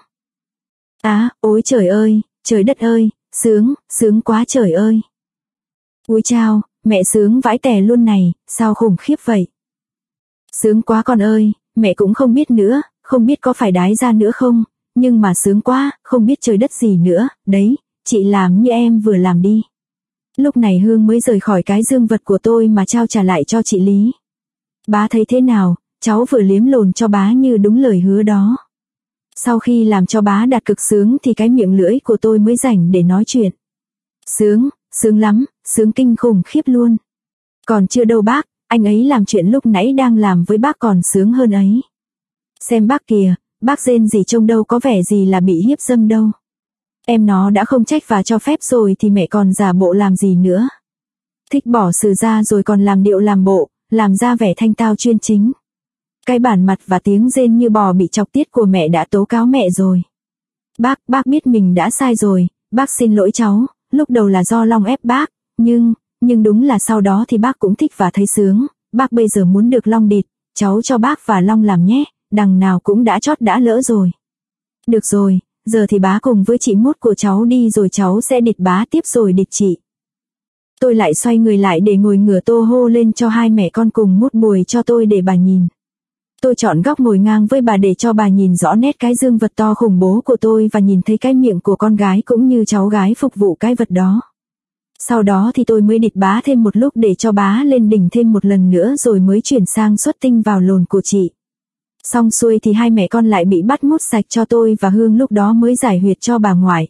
S1: Ôi trời ơi, trời đất ơi, sướng quá trời ơi. Ui chao, mẹ sướng vãi tè luôn này, sao khủng khiếp vậy. Sướng quá con ơi, mẹ cũng không biết nữa, không biết có phải đái ra nữa không, nhưng mà sướng quá, không biết trời đất gì nữa, đấy, chị làm như em vừa làm đi. Lúc này Hương mới rời khỏi cái dương vật của tôi mà trao trả lại cho chị Lý. Bá thấy thế nào, cháu vừa liếm lồn cho bá như đúng lời hứa đó. Sau khi làm cho bá đạt cực sướng thì cái miệng lưỡi của tôi mới rảnh để nói chuyện. Sướng lắm, sướng kinh khủng khiếp luôn. Còn chưa đâu bác, anh ấy làm chuyện lúc nãy đang làm với bác còn sướng hơn ấy. Xem bác kìa, bác rên gì trông đâu có vẻ gì là bị hiếp dâm đâu. Em nó đã không trách và cho phép rồi thì mẹ còn giả bộ làm gì nữa. Thích bỏ sự ra rồi còn làm điệu làm bộ, làm ra vẻ thanh tao chuyên chính. Cái bản mặt và tiếng rên như bò bị chọc tiết của mẹ đã tố cáo mẹ rồi. Bác biết mình đã sai rồi, bác xin lỗi cháu, lúc đầu là do Long ép bác, nhưng đúng là sau đó thì bác cũng thích và thấy sướng, bác bây giờ muốn được Long địt, cháu cho bác và Long làm nhé, đằng nào cũng đã chót đã lỡ rồi. Được rồi, giờ thì bá cùng với chị mút của cháu đi rồi cháu sẽ địt bá tiếp rồi địt chị. Tôi lại xoay người lại để ngồi ngửa tô hô lên cho hai mẹ con cùng mút bùi cho tôi để bà nhìn. Tôi chọn góc ngồi ngang với bà để cho bà nhìn rõ nét cái dương vật to khủng bố của tôi và nhìn thấy cái miệng của con gái cũng như cháu gái phục vụ cái vật đó. Sau đó thì tôi mới địt bá thêm một lúc để cho bá lên đỉnh thêm một lần nữa rồi mới chuyển sang xuất tinh vào lồn của chị. Xong xuôi thì hai mẹ con lại bị bắt mút sạch cho tôi và Hương lúc đó mới giải huyệt cho bà ngoại.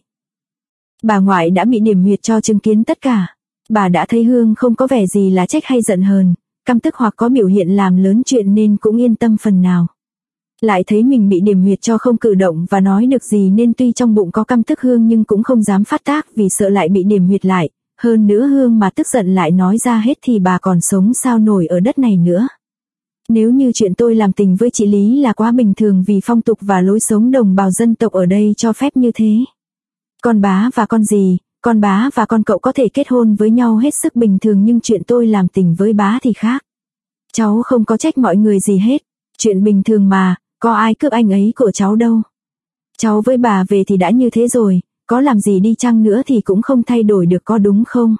S1: Bà ngoại đã bị điểm huyệt cho chứng kiến tất cả. Bà đã thấy Hương không có vẻ gì là trách hay giận hờn, căm tức hoặc có biểu hiện làm lớn chuyện nên cũng yên tâm phần nào. Lại thấy mình bị điểm huyệt cho không cử động và nói được gì nên tuy trong bụng có căm tức Hương nhưng cũng không dám phát tác vì sợ lại bị điểm huyệt lại. Hơn nữa Hương mà tức giận lại nói ra hết thì bà còn sống sao nổi ở đất này nữa. Nếu như chuyện tôi làm tình với chị Lý là quá bình thường vì phong tục và lối sống đồng bào dân tộc ở đây cho phép như thế. Con bá và con dì, con bá và con cậu có thể kết hôn với nhau hết sức bình thường nhưng chuyện tôi làm tình với bá thì khác. Cháu không có trách mọi người gì hết, chuyện bình thường mà, có ai cướp anh ấy của cháu đâu. Cháu với bà về thì đã như thế rồi, có làm gì đi chăng nữa thì cũng không thay đổi được có đúng không?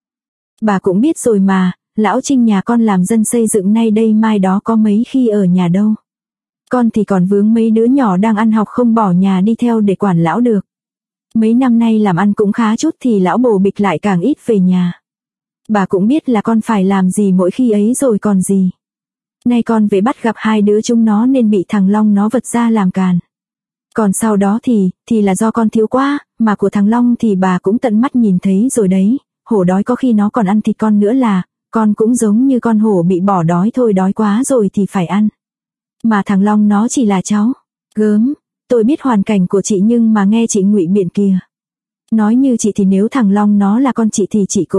S1: Bà cũng biết rồi mà, lão Trinh nhà con làm dân xây dựng nay đây mai đó có mấy khi ở nhà đâu. Con thì còn vướng mấy đứa nhỏ đang ăn học không bỏ nhà đi theo để quản lão được. Mấy năm nay làm ăn cũng khá chút thì lão bồ bịch lại càng ít về nhà. Bà cũng biết là con phải làm gì mỗi khi ấy rồi còn gì. Nay con về bắt gặp hai đứa chúng nó nên bị thằng Long nó vật ra làm càn. Còn sau đó thì là do con thiếu quá, mà của thằng Long thì bà cũng tận mắt nhìn thấy rồi đấy, hổ đói có khi nó còn ăn thịt con nữa là, con cũng giống như con hổ bị bỏ đói thôi, đói quá rồi thì phải ăn. Mà thằng Long nó chỉ là cháu. Gớm, tôi biết hoàn cảnh của chị nhưng mà nghe chị ngụy biện kìa. Nói như chị thì nếu thằng Long nó là con chị thì chị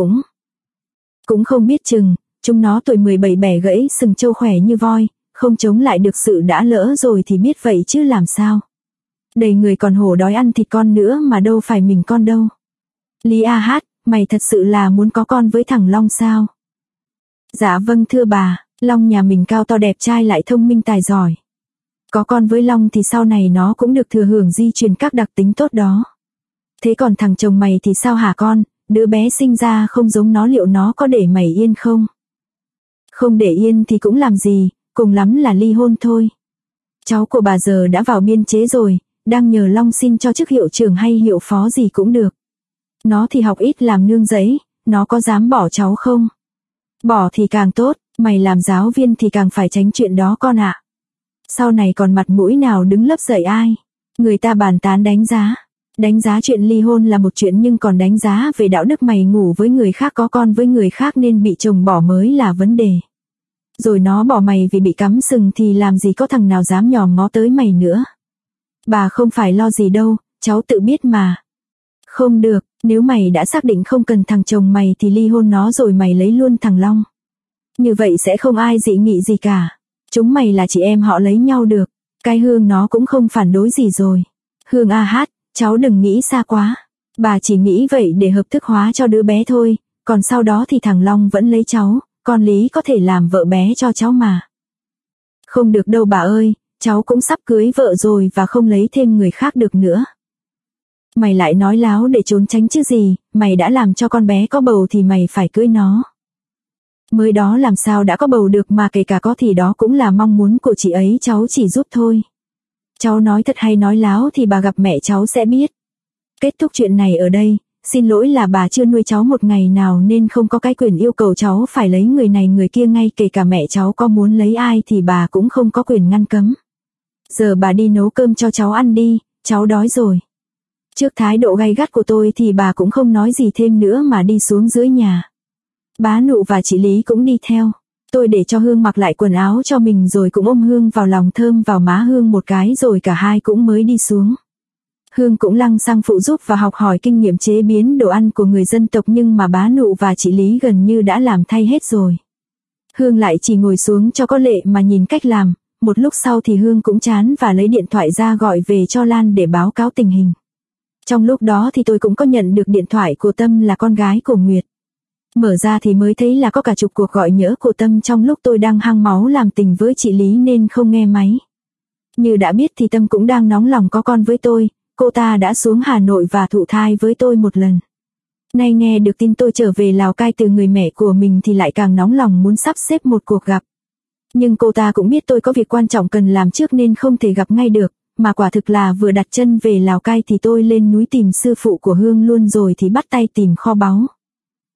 S1: cũng không biết chừng, chúng nó tuổi 17 bẻ gãy sừng trâu khỏe như voi, không chống lại được sự đã lỡ rồi thì biết vậy chứ làm sao. Đầy người còn hổ đói ăn thịt con nữa mà đâu phải mình con đâu. Lý A Hát, mày thật sự là muốn có con với thằng Long sao? Dạ vâng thưa bà, Long nhà mình cao to đẹp trai lại thông minh tài giỏi. Có con với Long thì sau này nó cũng được thừa hưởng di truyền các đặc tính tốt đó. Thế còn thằng chồng mày thì sao hả con, đứa bé sinh ra không giống nó liệu nó có để mày yên không? Không để yên thì cũng làm gì, cùng lắm là ly hôn thôi. Cháu của bà giờ đã vào biên chế rồi, đang nhờ Long xin cho chức hiệu trưởng hay hiệu phó gì cũng được. Nó thì học ít làm nương giấy, nó có dám bỏ cháu không? Bỏ thì càng tốt, mày làm giáo viên thì càng phải tránh chuyện đó con ạ. Sau này còn mặt mũi nào đứng lớp dạy ai? Người ta bàn tán đánh giá chuyện ly hôn là một chuyện nhưng còn đánh giá về đạo đức mày ngủ với người khác có con với người khác nên bị chồng bỏ mới là vấn đề. Rồi nó bỏ mày vì bị cắm sừng thì làm gì có thằng nào dám nhòm ngó tới mày nữa. Bà không phải lo gì đâu, cháu tự biết mà. Không được, nếu mày đã xác định không cần thằng chồng mày thì ly hôn nó rồi mày lấy luôn thằng Long. Như vậy sẽ không ai dị nghị gì cả. Chúng mày là chị em họ lấy nhau được. Cái Hương nó cũng không phản đối gì rồi. Hương A Hát, cháu đừng nghĩ xa quá. Bà chỉ nghĩ vậy để hợp thức hóa cho đứa bé thôi. Còn sau đó thì thằng Long vẫn lấy cháu. Con Lý có thể làm vợ bé cho cháu mà. Không được đâu bà ơi, cháu cũng sắp cưới vợ rồi và không lấy thêm người khác được nữa. Mày lại nói láo để trốn tránh chứ gì, mày đã làm cho con bé có bầu thì mày phải cưới nó. Mới đó làm sao đã có bầu được mà kể cả có thì đó cũng là mong muốn của chị ấy, cháu chỉ giúp thôi. Cháu nói thật hay nói láo thì bà gặp mẹ cháu sẽ biết. Kết thúc chuyện này ở đây, xin lỗi là bà chưa nuôi cháu một ngày nào nên không có cái quyền yêu cầu cháu phải lấy người này người kia ngay kể cả mẹ cháu có muốn lấy ai thì bà cũng không có quyền ngăn cấm. Giờ bà đi nấu cơm cho cháu ăn đi, cháu đói rồi. Trước thái độ gay gắt của tôi thì bà cũng không nói gì thêm nữa mà đi xuống dưới nhà. Bá Nụ và chị Lý cũng đi theo. Tôi để cho Hương mặc lại quần áo cho mình rồi cũng ôm Hương vào lòng thơm vào má Hương một cái rồi cả hai cũng mới đi xuống. Hương cũng lăng xăng phụ giúp và học hỏi kinh nghiệm chế biến đồ ăn của người dân tộc nhưng mà Bá Nụ và chị Lý gần như đã làm thay hết rồi. Hương lại chỉ ngồi xuống cho có lệ mà nhìn cách làm, một lúc sau thì Hương cũng chán và lấy điện thoại ra gọi về cho Lan để báo cáo tình hình. Trong lúc đó thì tôi cũng có nhận được điện thoại của Tâm là con gái của Nguyệt. Mở ra thì mới thấy là có cả chục cuộc gọi nhỡ của Tâm trong lúc tôi đang hăng máu làm tình với chị Lý nên không nghe máy. Như đã biết thì Tâm cũng đang nóng lòng có con với tôi, cô ta đã xuống Hà Nội và thụ thai với tôi một lần. Nay nghe được tin tôi trở về Lào Cai từ người mẹ của mình thì lại càng nóng lòng muốn sắp xếp một cuộc gặp. Nhưng cô ta cũng biết tôi có việc quan trọng cần làm trước nên không thể gặp ngay được, mà quả thực là vừa đặt chân về Lào Cai thì tôi lên núi tìm sư phụ của Hương luôn rồi thì bắt tay tìm kho báu.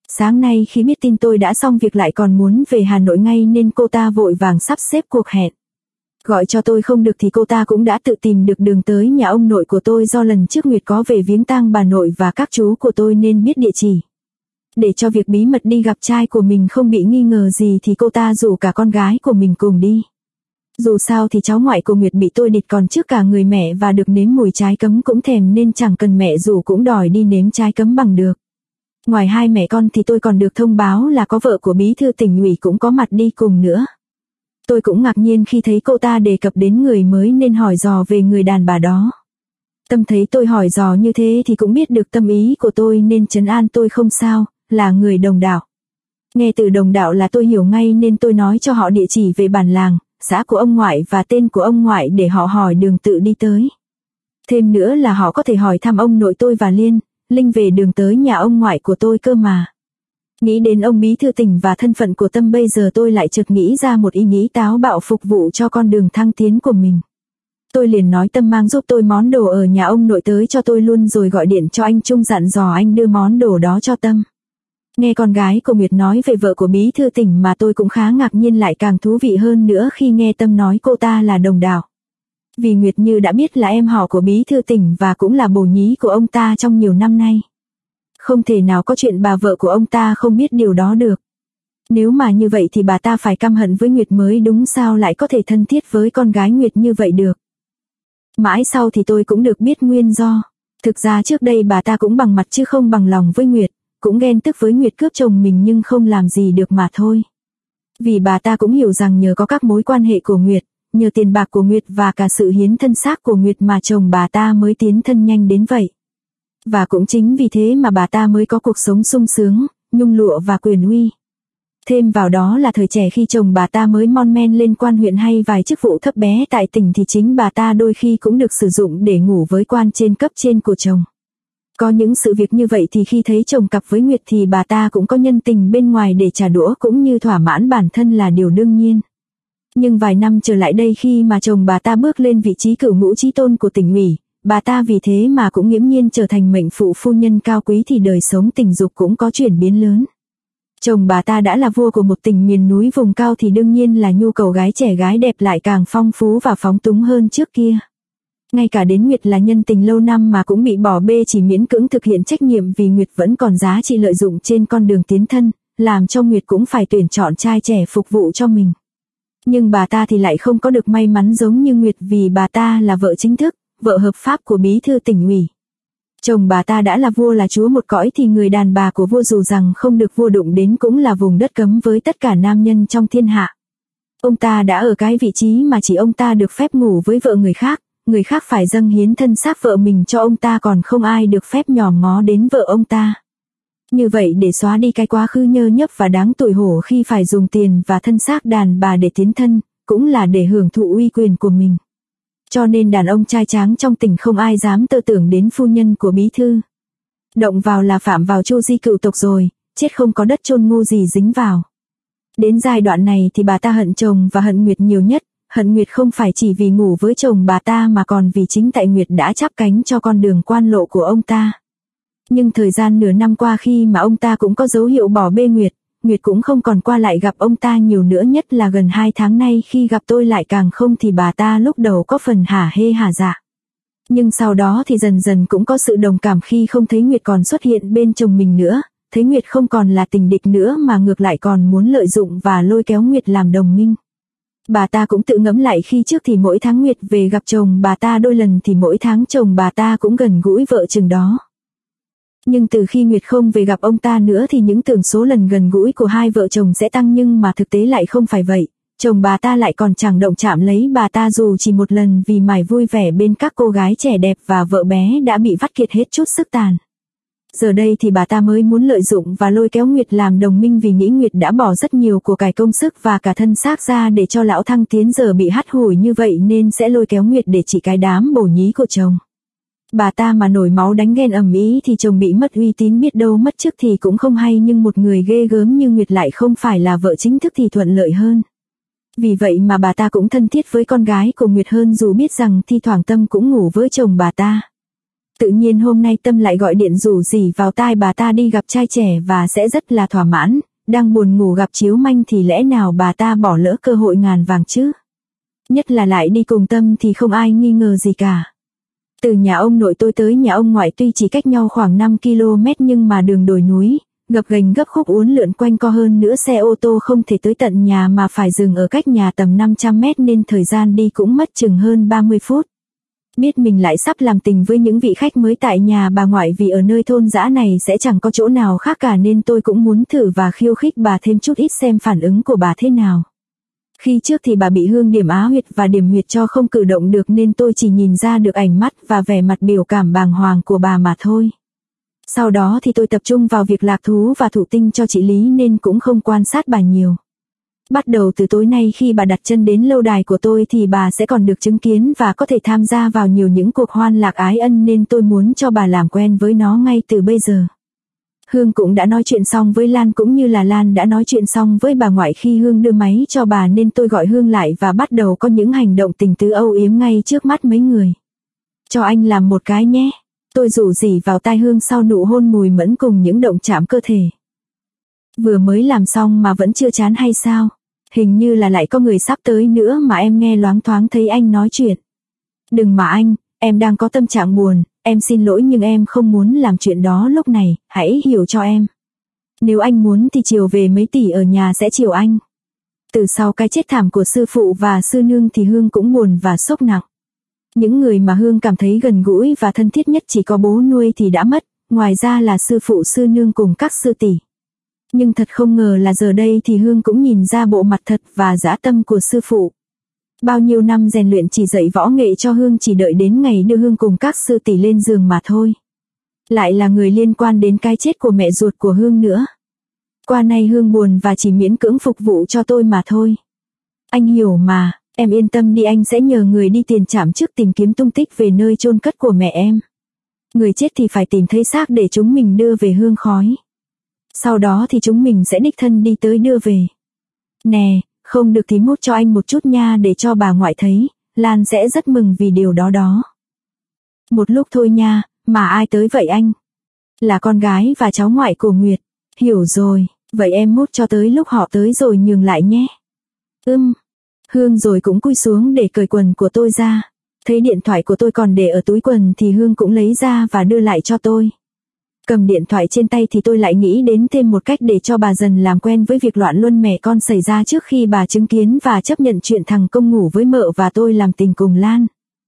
S1: Sáng nay khi biết tin tôi đã xong việc lại còn muốn về Hà Nội ngay nên cô ta vội vàng sắp xếp cuộc hẹn. Gọi cho tôi không được thì cô ta cũng đã tự tìm được đường tới nhà ông nội của tôi, do lần trước Nguyệt có về viếng tang bà nội và các chú của tôi nên biết địa chỉ. Để cho việc bí mật đi gặp trai của mình không bị nghi ngờ gì thì cô ta rủ cả con gái của mình cùng đi. Dù sao thì cháu ngoại của Nguyệt bị tôi địt còn trước cả người mẹ và được nếm mùi trái cấm cũng thèm nên chẳng cần mẹ rủ cũng đòi đi nếm trái cấm bằng được. Ngoài hai mẹ con thì tôi còn được thông báo là có vợ của bí thư tỉnh ủy cũng có mặt đi cùng nữa. Tôi cũng ngạc nhiên khi thấy cô ta đề cập đến người mới nên hỏi dò về người đàn bà đó. Tâm thấy tôi hỏi dò như thế thì cũng biết được tâm ý của tôi nên trấn an tôi không sao, là người Đồng Đạo. Nghe từ Đồng Đạo là tôi hiểu ngay nên tôi nói cho họ địa chỉ về bản làng, xã của ông ngoại và tên của ông ngoại để họ hỏi đường tự đi tới. Thêm nữa là họ có thể hỏi thăm ông nội tôi và Linh về đường tới nhà ông ngoại của tôi cơ mà. Nghĩ đến ông bí thư tỉnh và thân phận của Tâm bây giờ tôi lại chợt nghĩ ra một ý nghĩ táo bạo phục vụ cho con đường thăng tiến của mình. Tôi liền nói Tâm mang giúp tôi món đồ ở nhà ông nội tới cho tôi luôn rồi gọi điện cho anh Trung dặn dò anh đưa món đồ đó cho Tâm. Nghe con gái của Nguyệt nói về vợ của bí thư tỉnh mà tôi cũng khá ngạc nhiên, lại càng thú vị hơn nữa khi nghe Tâm nói cô ta là Đồng Đạo. Vì Nguyệt như đã biết là em họ của bí thư tỉnh và cũng là bồ nhí của ông ta trong nhiều năm nay. Không thể nào có chuyện bà vợ của ông ta không biết điều đó được. Nếu mà như vậy thì bà ta phải căm hận với Nguyệt mới đúng, sao lại có thể thân thiết với con gái Nguyệt như vậy được. Mãi sau thì tôi cũng được biết nguyên do. Thực ra trước đây bà ta cũng bằng mặt chứ không bằng lòng với Nguyệt, cũng ghen tức với Nguyệt cướp chồng mình nhưng không làm gì được mà thôi. Vì bà ta cũng hiểu rằng nhờ có các mối quan hệ của Nguyệt, nhờ tiền bạc của Nguyệt và cả sự hiến thân xác của Nguyệt mà chồng bà ta mới tiến thân nhanh đến vậy. Và cũng chính vì thế mà bà ta mới có cuộc sống sung sướng, nhung lụa và quyền uy. Thêm vào đó là thời trẻ khi chồng bà ta mới mon men lên quan huyện hay vài chức vụ thấp bé tại tỉnh thì chính bà ta đôi khi cũng được sử dụng để ngủ với quan trên cấp trên của chồng. Có những sự việc như vậy thì khi thấy chồng cặp với Nguyệt thì bà ta cũng có nhân tình bên ngoài để trả đũa cũng như thỏa mãn bản thân là điều đương nhiên. Nhưng vài năm trở lại đây khi mà chồng bà ta bước lên vị trí cửu ngũ chí tôn của tỉnh ủy, bà ta vì thế mà cũng nghiễm nhiên trở thành mệnh phụ phu nhân cao quý thì đời sống tình dục cũng có chuyển biến lớn. Chồng bà ta đã là vua của một tỉnh miền núi vùng cao thì đương nhiên là nhu cầu gái trẻ gái đẹp lại càng phong phú và phóng túng hơn trước kia. Ngay cả đến Nguyệt là nhân tình lâu năm mà cũng bị bỏ bê chỉ miễn cưỡng thực hiện trách nhiệm vì Nguyệt vẫn còn giá trị lợi dụng trên con đường tiến thân, làm cho Nguyệt cũng phải tuyển chọn trai trẻ phục vụ cho mình. Nhưng bà ta thì lại không có được may mắn giống như Nguyệt vì bà ta là vợ chính thức, vợ hợp pháp của bí thư tỉnh ủy. Chồng bà ta đã là vua là chúa một cõi thì người đàn bà của vua dù rằng không được vua đụng đến cũng là vùng đất cấm với tất cả nam nhân trong thiên hạ. Ông ta đã ở cái vị trí mà chỉ ông ta được phép ngủ với vợ người khác phải dâng hiến thân xác vợ mình cho ông ta, còn không ai được phép nhòm ngó đến vợ ông ta. Như vậy để xóa đi cái quá khứ nhơ nhớp và đáng tủi hổ khi phải dùng tiền và thân xác đàn bà để tiến thân, cũng là để hưởng thụ uy quyền của mình. Cho nên đàn ông trai tráng trong tỉnh không ai dám tơ tưởng đến phu nhân của bí thư. Động vào là phạm vào chu di cựu tộc rồi, chết không có đất chôn ngu gì dính vào. Đến giai đoạn này thì bà ta hận chồng và hận Nguyệt nhiều nhất, hận Nguyệt không phải chỉ vì ngủ với chồng bà ta mà còn vì chính tại Nguyệt đã chắp cánh cho con đường quan lộ của ông ta. Nhưng thời gian nửa năm qua khi mà ông ta cũng có dấu hiệu bỏ bê Nguyệt cũng không còn qua lại gặp ông ta nhiều nữa, nhất là gần 2 tháng nay khi gặp tôi lại càng không, thì bà ta lúc đầu có phần hả hê hả dạ. Nhưng sau đó thì dần dần cũng có sự đồng cảm khi không thấy Nguyệt còn xuất hiện bên chồng mình nữa, thấy Nguyệt không còn là tình địch nữa mà ngược lại còn muốn lợi dụng và lôi kéo Nguyệt làm đồng minh. Bà ta cũng tự ngẫm lại khi trước thì mỗi tháng Nguyệt về gặp chồng bà ta đôi lần thì mỗi tháng chồng bà ta cũng gần gũi vợ chừng đó. Nhưng từ khi Nguyệt không về gặp ông ta nữa thì những tưởng số lần gần gũi của hai vợ chồng sẽ tăng, nhưng mà thực tế lại không phải vậy. Chồng bà ta lại còn chẳng động chạm lấy bà ta dù chỉ một lần vì mải vui vẻ bên các cô gái trẻ đẹp và vợ bé đã bị vắt kiệt hết chút sức tàn. Giờ đây thì bà ta mới muốn lợi dụng và lôi kéo Nguyệt làm đồng minh vì nghĩ Nguyệt đã bỏ rất nhiều của cải công sức và cả thân xác ra để cho lão thăng tiến, giờ bị hắt hủi như vậy nên sẽ lôi kéo Nguyệt để trị cái đám bổ nhí của chồng. Bà ta mà nổi máu đánh ghen ầm ĩ thì chồng bị mất uy tín biết đâu mất chức thì cũng không hay, nhưng một người ghê gớm như Nguyệt lại không phải là vợ chính thức thì thuận lợi hơn. Vì vậy mà bà ta cũng thân thiết với con gái của Nguyệt hơn dù biết rằng thi thoảng Tâm cũng ngủ với chồng bà ta. Tự nhiên hôm nay Tâm lại gọi điện rủ rỉ vào tai bà ta đi gặp trai trẻ và sẽ rất là thỏa mãn, đang buồn ngủ gặp Chiếu Manh thì lẽ nào bà ta bỏ lỡ cơ hội ngàn vàng chứ. Nhất là lại đi cùng Tâm thì không ai nghi ngờ gì cả. Từ nhà ông nội tôi tới nhà ông ngoại tuy chỉ cách nhau khoảng 5 km nhưng mà đường đồi núi, gập ghềnh gấp khúc uốn lượn quanh co, hơn nữa xe ô tô không thể tới tận nhà mà phải dừng ở cách nhà tầm 500 mét nên thời gian đi cũng mất chừng hơn 30 phút. Biết mình lại sắp làm tình với những vị khách mới tại nhà bà ngoại vì ở nơi thôn dã này sẽ chẳng có chỗ nào khác cả nên tôi cũng muốn thử và khiêu khích bà thêm chút ít xem phản ứng của bà thế nào. Khi trước thì bà bị Hương điểm á huyệt và điểm huyệt cho không cử động được nên tôi chỉ nhìn ra được ảnh mắt và vẻ mặt biểu cảm bàng hoàng của bà mà thôi. Sau đó thì tôi tập trung vào việc lạc thú và thụ tinh cho chị Lý nên cũng không quan sát bà nhiều. Bắt đầu từ tối nay khi bà đặt chân đến lâu đài của tôi thì bà sẽ còn được chứng kiến và có thể tham gia vào nhiều những cuộc hoan lạc ái ân nên tôi muốn cho bà làm quen với nó ngay từ bây giờ. Hương cũng đã nói chuyện xong với Lan cũng như là Lan đã nói chuyện xong với bà ngoại khi Hương đưa máy cho bà nên tôi gọi Hương lại và bắt đầu có những hành động tình tứ âu yếm ngay trước mắt mấy người. Cho anh làm một cái nhé. Tôi rủ rỉ vào tai Hương sau nụ hôn mùi mẫn cùng những động chạm cơ thể. Vừa mới làm xong mà vẫn chưa chán hay sao? Hình như là lại có người sắp tới nữa mà em nghe loáng thoáng thấy anh nói chuyện. Đừng mà anh, em đang có tâm trạng buồn, em xin lỗi nhưng em không muốn làm chuyện đó lúc này, hãy hiểu cho em. Nếu anh muốn thì chiều về mấy tỷ ở nhà sẽ chiều anh. Từ sau cái chết thảm của sư phụ và sư nương thì Hương cũng buồn và sốc nặng. Những người mà Hương cảm thấy gần gũi và thân thiết nhất chỉ có bố nuôi thì đã mất, ngoài ra là sư phụ sư nương cùng các sư tỷ. Nhưng thật không ngờ là giờ đây thì Hương cũng nhìn ra bộ mặt thật và dã tâm của sư phụ. Bao nhiêu năm rèn luyện chỉ dạy võ nghệ cho Hương chỉ đợi đến ngày đưa Hương cùng các sư tỷ lên giường mà thôi. Lại là người liên quan đến cái chết của mẹ ruột của Hương nữa. Qua nay Hương buồn và chỉ miễn cưỡng phục vụ cho tôi mà thôi. Anh hiểu mà, em yên tâm đi, anh sẽ nhờ người đi tiền trạm trước tìm kiếm tung tích về nơi chôn cất của mẹ em. Người chết thì phải tìm thấy xác để chúng mình đưa về hương khói. Sau đó thì chúng mình sẽ đích thân đi tới đưa về. Nè, không được thì mút cho anh một chút nha để cho bà ngoại thấy, Lan sẽ rất mừng vì điều đó đó. Một lúc thôi nha, mà ai tới vậy anh? Là con gái và cháu ngoại của Nguyệt. Hiểu rồi, vậy em mút cho tới lúc họ tới rồi nhường lại nhé. Hương rồi cũng cúi xuống để cởi quần của tôi ra. Thấy điện thoại của tôi còn để ở túi quần thì Hương cũng lấy ra và đưa lại cho tôi. Cầm điện thoại trên tay thì tôi lại nghĩ đến thêm một cách để cho bà dần làm quen với việc loạn luân mẹ con xảy ra trước khi bà chứng kiến và chấp nhận chuyện thằng Công ngủ với mợ và tôi làm tình cùng Lan.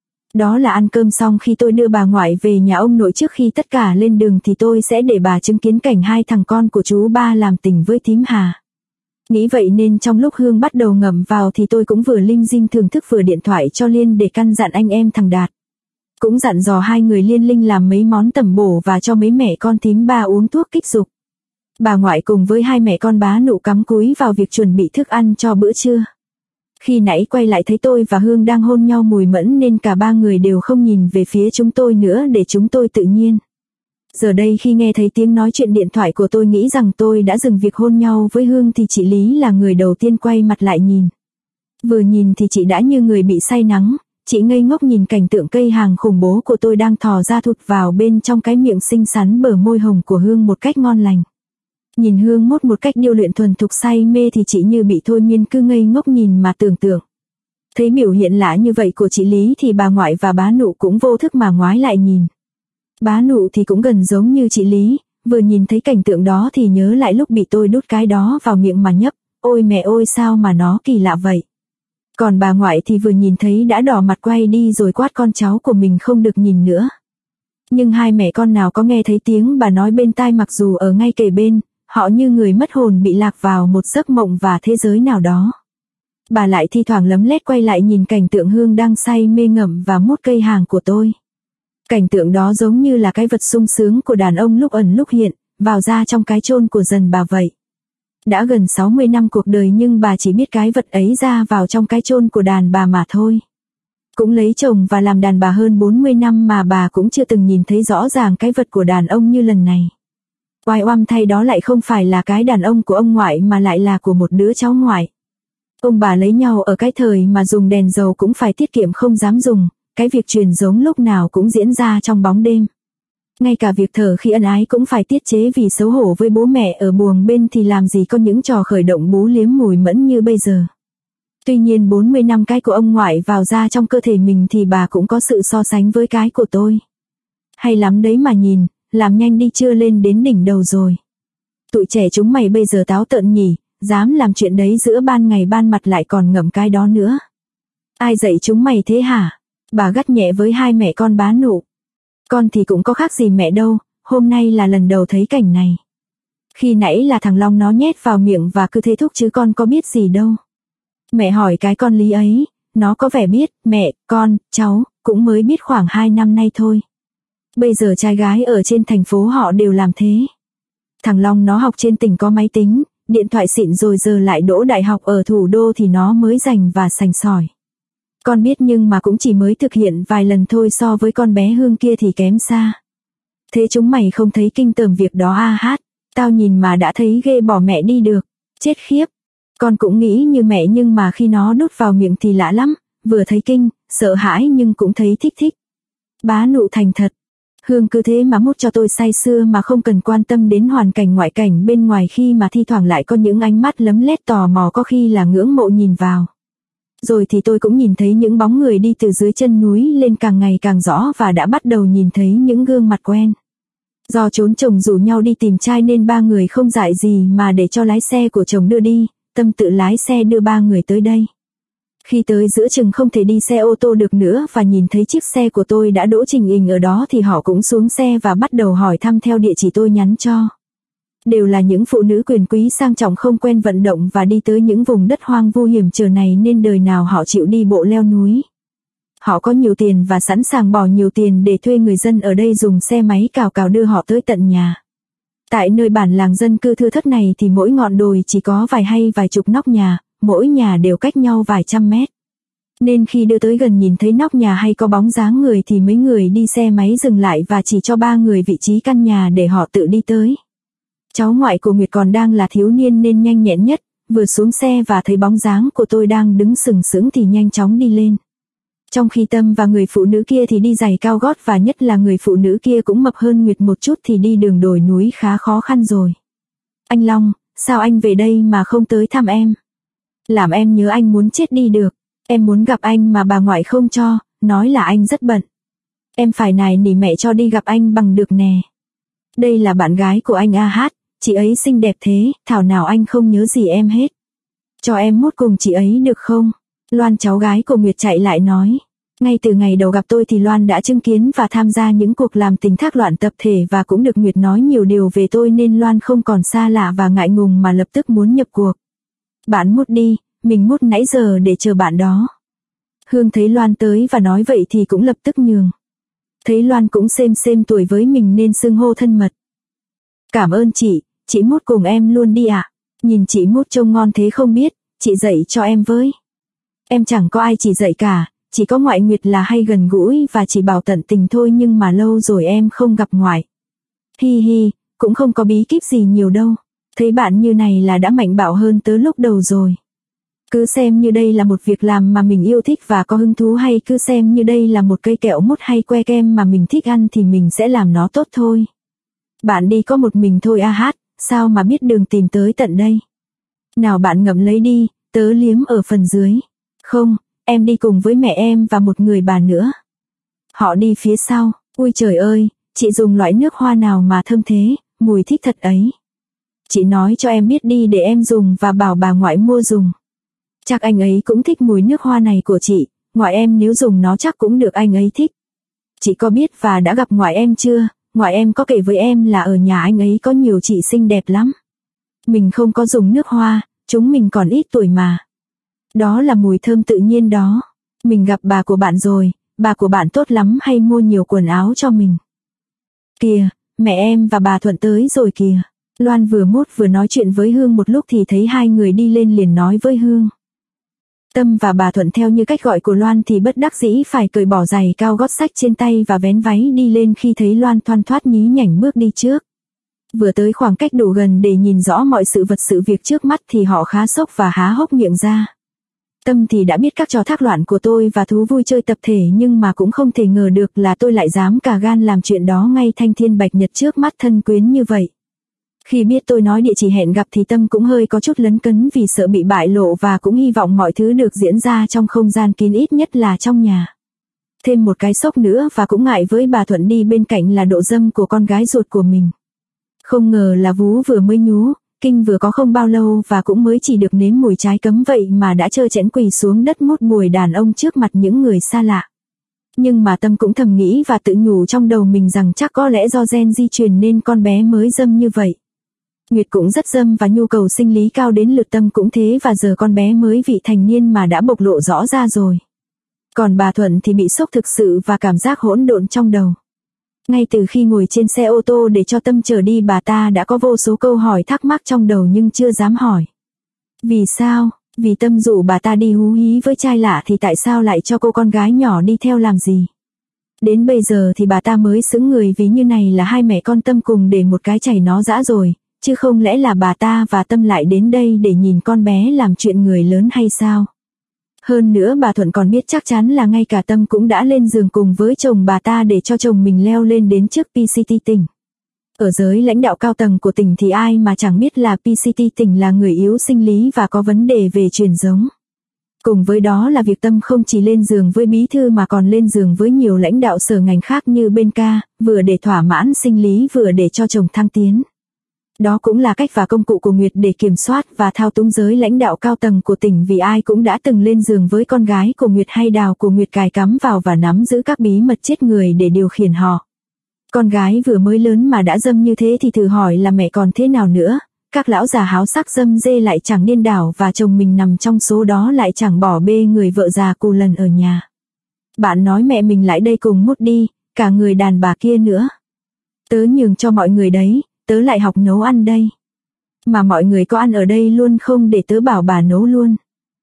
S1: Đó là ăn cơm xong khi tôi đưa bà ngoại về nhà ông nội, trước khi tất cả lên đường thì tôi sẽ để bà chứng kiến cảnh hai thằng con của chú ba làm tình với thím Hà. Nghĩ vậy nên trong lúc Hương bắt đầu ngậm vào thì tôi cũng vừa lim dim thưởng thức vừa điện thoại cho Liên để căn dặn anh em thằng Đạt. Cũng dặn dò hai người Liên Linh làm mấy món tẩm bổ và cho mấy mẹ con thím ba uống thuốc kích dục. Bà ngoại cùng với hai mẹ con bá nụ cắm cúi vào việc chuẩn bị thức ăn cho bữa trưa. Khi nãy quay lại thấy tôi và Hương đang hôn nhau mùi mẫn nên cả ba người đều không nhìn về phía chúng tôi nữa để chúng tôi tự nhiên. Giờ đây khi nghe thấy tiếng nói chuyện điện thoại của tôi nghĩ rằng tôi đã dừng việc hôn nhau với Hương thì chị Lý là người đầu tiên quay mặt lại nhìn. Vừa nhìn thì chị đã như người bị say nắng, chị ngây ngốc nhìn cảnh tượng cây hàng khủng bố của tôi đang thò ra thụt vào bên trong cái miệng xinh xắn bờ môi hồng của Hương một cách ngon lành. Nhìn Hương mốt một cách điêu luyện thuần thục say mê thì chị như bị thôi miên cứ ngây ngốc nhìn mà tưởng tượng. Thấy biểu hiện lạ như vậy của chị Lý thì bà ngoại và bá nụ cũng vô thức mà ngoái lại nhìn. Bá nụ thì cũng gần giống như chị Lý, vừa nhìn thấy cảnh tượng đó thì nhớ lại lúc bị tôi đút cái đó vào miệng mà nhấp, ôi mẹ ơi sao mà nó kỳ lạ vậy. Còn bà ngoại thì vừa nhìn thấy đã đỏ mặt quay đi rồi quát con cháu của mình không được nhìn nữa. Nhưng hai mẹ con nào có nghe thấy tiếng bà nói bên tai, mặc dù ở ngay kề bên, họ như người mất hồn bị lạc vào một giấc mộng và thế giới nào đó. Bà lại thi thoảng lấm lét quay lại nhìn cảnh tượng Hương đang say mê ngậm và mút cây hàng của tôi. Cảnh tượng đó giống như là cái vật sung sướng của đàn ông lúc ẩn lúc hiện, vào ra trong cái chôn của dần bà vậy. Đã gần 60 năm cuộc đời nhưng bà chỉ biết cái vật ấy ra vào trong cái chôn của đàn bà mà thôi. Cũng lấy chồng và làm đàn bà hơn 40 năm mà bà cũng chưa từng nhìn thấy rõ ràng cái vật của đàn ông như lần này. Oai oăm thay, đó lại không phải là cái đàn ông của ông ngoại mà lại là của một đứa cháu ngoại. Ông bà lấy nhau ở cái thời mà dùng đèn dầu cũng phải tiết kiệm không dám dùng, cái việc truyền giống lúc nào cũng diễn ra trong bóng đêm. Ngay cả việc thở khi ân ái cũng phải tiết chế vì xấu hổ với bố mẹ ở buồng bên thì làm gì có những trò khởi động bú liếm mùi mẫn như bây giờ. Tuy nhiên 40 năm cái của ông ngoại vào ra trong cơ thể mình thì bà cũng có sự so sánh với cái của tôi. Hay lắm đấy mà nhìn, làm nhanh đi chưa lên đến đỉnh đầu rồi. Tụi trẻ chúng mày bây giờ táo tợn nhỉ, dám làm chuyện đấy giữa ban ngày ban mặt lại còn ngậm cái đó nữa. Ai dạy chúng mày thế hả? Bà gắt nhẹ với hai mẹ con bá nụ. Con thì cũng có khác gì mẹ đâu, hôm nay là lần đầu thấy cảnh này. Khi nãy là thằng Long nó nhét vào miệng và cứ thế thúc chứ con có biết gì đâu. Mẹ hỏi cái con Lý ấy, nó có vẻ biết, mẹ, con, cháu, cũng mới biết khoảng 2 năm nay thôi. Bây giờ trai gái ở trên thành phố họ đều làm thế. Thằng Long nó học trên tỉnh có máy tính, điện thoại xịn rồi giờ lại đỗ đại học ở thủ đô thì nó mới rành và sành sỏi. Con biết nhưng mà cũng chỉ mới thực hiện vài lần thôi, so với con bé Hương kia thì kém xa. Thế chúng mày không thấy kinh tởm việc đó à hát? Tao nhìn mà đã thấy ghê, bỏ mẹ đi được. Chết khiếp. Con cũng nghĩ như mẹ nhưng mà khi nó đút vào miệng thì lạ lắm, vừa thấy kinh, sợ hãi nhưng cũng thấy thích. Bá nụ thành thật. Hương cứ thế mà mút cho tôi say sưa mà không cần quan tâm đến hoàn cảnh ngoại cảnh bên ngoài, khi mà thi thoảng lại có những ánh mắt lấm lét tò mò, có khi là ngưỡng mộ nhìn vào. Rồi thì tôi cũng nhìn thấy những bóng người đi từ dưới chân núi lên càng ngày càng rõ và đã bắt đầu nhìn thấy những gương mặt quen. Do trốn chồng rủ nhau đi tìm trai nên ba người không dại gì mà để cho lái xe của chồng đưa đi, Tâm tự lái xe đưa ba người tới đây. Khi tới giữa chừng không thể đi xe ô tô được nữa và nhìn thấy chiếc xe của tôi đã đỗ trình hình ở đó thì họ cũng xuống xe và bắt đầu hỏi thăm theo địa chỉ tôi nhắn cho. Đều là những phụ nữ quyền quý sang trọng không quen vận động và đi tới những vùng đất hoang vu hiểm trở này nên đời nào họ chịu đi bộ leo núi. Họ có nhiều tiền và sẵn sàng bỏ nhiều tiền để thuê người dân ở đây dùng xe máy cào đưa họ tới tận nhà. Tại nơi bản làng dân cư thưa thớt này thì mỗi ngọn đồi chỉ có vài chục nóc nhà, mỗi nhà đều cách nhau vài trăm mét. Nên khi đưa tới gần nhìn thấy nóc nhà hay có bóng dáng người thì mấy người đi xe máy dừng lại và chỉ cho ba người vị trí căn nhà để họ tự đi tới. Cháu ngoại của Nguyệt còn đang là thiếu niên nên nhanh nhẹn nhất, vừa xuống xe và thấy bóng dáng của tôi đang đứng sừng sững thì nhanh chóng đi lên. Trong khi Tâm và người phụ nữ kia thì đi giày cao gót, và nhất là người phụ nữ kia cũng mập hơn Nguyệt một chút thì đi đường đồi núi khá khó khăn rồi. Anh Long, sao anh về đây mà không tới thăm em? Làm em nhớ anh muốn chết đi được. Em muốn gặp anh mà bà ngoại không cho, nói là anh rất bận. Em phải nài nỉ mẹ cho đi gặp anh bằng được nè. Đây là bạn gái của anh AH, chị ấy xinh đẹp thế, thảo nào anh không nhớ gì em hết. Cho em mút cùng chị ấy được không? Loan cháu gái của Nguyệt chạy lại nói. Ngay từ ngày đầu gặp tôi thì Loan đã chứng kiến và tham gia những cuộc làm tình thác loạn tập thể và cũng được Nguyệt nói nhiều điều về tôi nên Loan không còn xa lạ và ngại ngùng mà lập tức muốn nhập cuộc. Bạn mút đi, mình mút nãy giờ để chờ bạn đó. Hương thấy Loan tới và nói vậy thì cũng lập tức nhường. Thấy Loan cũng xem tuổi với mình nên xưng hô thân mật. Cảm ơn chị mút cùng em luôn đi ạ. Nhìn chị mút trông ngon thế không biết, chị dạy cho em với. Em chẳng có ai chỉ dạy cả, chỉ có ngoại Nguyệt là hay gần gũi và chỉ bảo tận tình thôi, nhưng mà lâu rồi em không gặp ngoại. Hi, cũng không có bí kíp gì nhiều đâu. Thấy bạn như này là đã mạnh bạo hơn tới lúc đầu rồi. Cứ xem như đây là một việc làm mà mình yêu thích và có hứng thú, hay cứ xem như đây là một cây kẹo mút hay que kem mà mình thích ăn thì mình sẽ làm nó tốt thôi. Bạn đi có một mình thôi AH, sao mà biết đường tìm tới tận đây? Nào bạn ngậm lấy đi, tớ liếm ở phần dưới. Không, em đi cùng với mẹ em và một người bà nữa. Họ đi phía sau. Ui trời ơi, chị dùng loại nước hoa nào mà thơm thế, mùi thích thật ấy. Chị nói cho em biết đi để em dùng và bảo bà ngoại mua dùng. Chắc anh ấy cũng thích mùi nước hoa này của chị, ngoại em nếu dùng nó chắc cũng được anh ấy thích. Chị có biết và đã gặp ngoại em chưa? Ngoại em có kể với em là ở nhà anh ấy có nhiều chị xinh đẹp lắm. Mình không có dùng nước hoa, chúng mình còn ít tuổi mà. Đó là mùi thơm tự nhiên đó. Mình gặp bà của bạn rồi, bà của bạn tốt lắm, hay mua nhiều quần áo cho mình. Kìa, mẹ em và bà Thuận tới rồi kìa. Loan vừa mút vừa nói chuyện với Hương một lúc thì thấy hai người đi lên liền nói với Hương. Tâm và bà Thuận theo như cách gọi của Loan thì bất đắc dĩ phải cởi bỏ giày cao gót xách trên tay và vén váy đi lên khi thấy Loan thoăn thoắt nhí nhảnh bước đi trước. Vừa tới khoảng cách đủ gần để nhìn rõ mọi sự vật sự việc trước mắt thì họ khá sốc và há hốc miệng ra. Tâm thì đã biết các trò thác loạn của tôi và thú vui chơi tập thể, nhưng mà cũng không thể ngờ được là tôi lại dám cả gan làm chuyện đó ngay thanh thiên bạch nhật trước mắt thân quyến như vậy. Khi biết tôi nói địa chỉ hẹn gặp thì Tâm cũng hơi có chút lấn cấn vì sợ bị bại lộ và cũng hy vọng mọi thứ được diễn ra trong không gian kín, ít nhất là trong nhà. Thêm một cái sốc nữa và cũng ngại với bà Thuận đi bên cạnh là độ dâm của con gái ruột của mình. Không ngờ là vú vừa mới nhú, kinh vừa có không bao lâu và cũng mới chỉ được nếm mùi trái cấm vậy mà đã trơ trẽn quỳ xuống đất mút bùi đàn ông trước mặt những người xa lạ. Nhưng mà Tâm cũng thầm nghĩ và tự nhủ trong đầu mình rằng chắc có lẽ do gen di truyền nên con bé mới dâm như vậy. Nguyệt cũng rất dâm và nhu cầu sinh lý cao, đến lượt Tâm cũng thế, và giờ con bé mới vị thành niên mà đã bộc lộ rõ ra rồi. Còn bà Thuận thì bị sốc thực sự và cảm giác hỗn độn trong đầu. Ngay từ khi ngồi trên xe ô tô để cho Tâm chở đi, bà ta đã có vô số câu hỏi thắc mắc trong đầu nhưng chưa dám hỏi. Vì sao? Vì Tâm dụ bà ta đi hú hí với trai lạ thì tại sao lại cho cô con gái nhỏ đi theo làm gì? Đến bây giờ thì bà ta mới sững người, vì như này là hai mẹ con Tâm cùng để một cái chảy nó dã rồi, chứ không lẽ là bà ta và Tâm lại đến đây để nhìn con bé làm chuyện người lớn hay sao? Hơn nữa bà Thuận còn biết chắc chắn là ngay cả Tâm cũng đã lên giường cùng với chồng bà ta để cho chồng mình leo lên đến trước PCT tỉnh. Ở giới lãnh đạo cao tầng của tỉnh thì ai mà chẳng biết là PCT tỉnh là người yếu sinh lý và có vấn đề về truyền giống. Cùng với đó là việc Tâm không chỉ lên giường với bí thư mà còn lên giường với nhiều lãnh đạo sở ngành khác như bên ca, vừa để thỏa mãn sinh lý vừa để cho chồng thăng tiến. Đó cũng là cách và công cụ của Nguyệt để kiểm soát và thao túng giới lãnh đạo cao tầng của tỉnh, vì ai cũng đã từng lên giường với con gái của Nguyệt hay đào của Nguyệt cài cắm vào và nắm giữ các bí mật chết người để điều khiển họ. Con gái vừa mới lớn mà đã dâm như thế thì thử hỏi là mẹ còn thế nào nữa. Các lão già háo sắc dâm dê lại chẳng điên đảo và chồng mình nằm trong số đó lại chẳng bỏ bê người vợ già cù lần ở nhà. Bạn nói mẹ mình lại đây cùng mút đi, cả người đàn bà kia nữa. Tớ nhường cho mọi người đấy, tớ lại học nấu ăn đây. Mà mọi người có ăn ở đây luôn không để tớ bảo bà nấu luôn.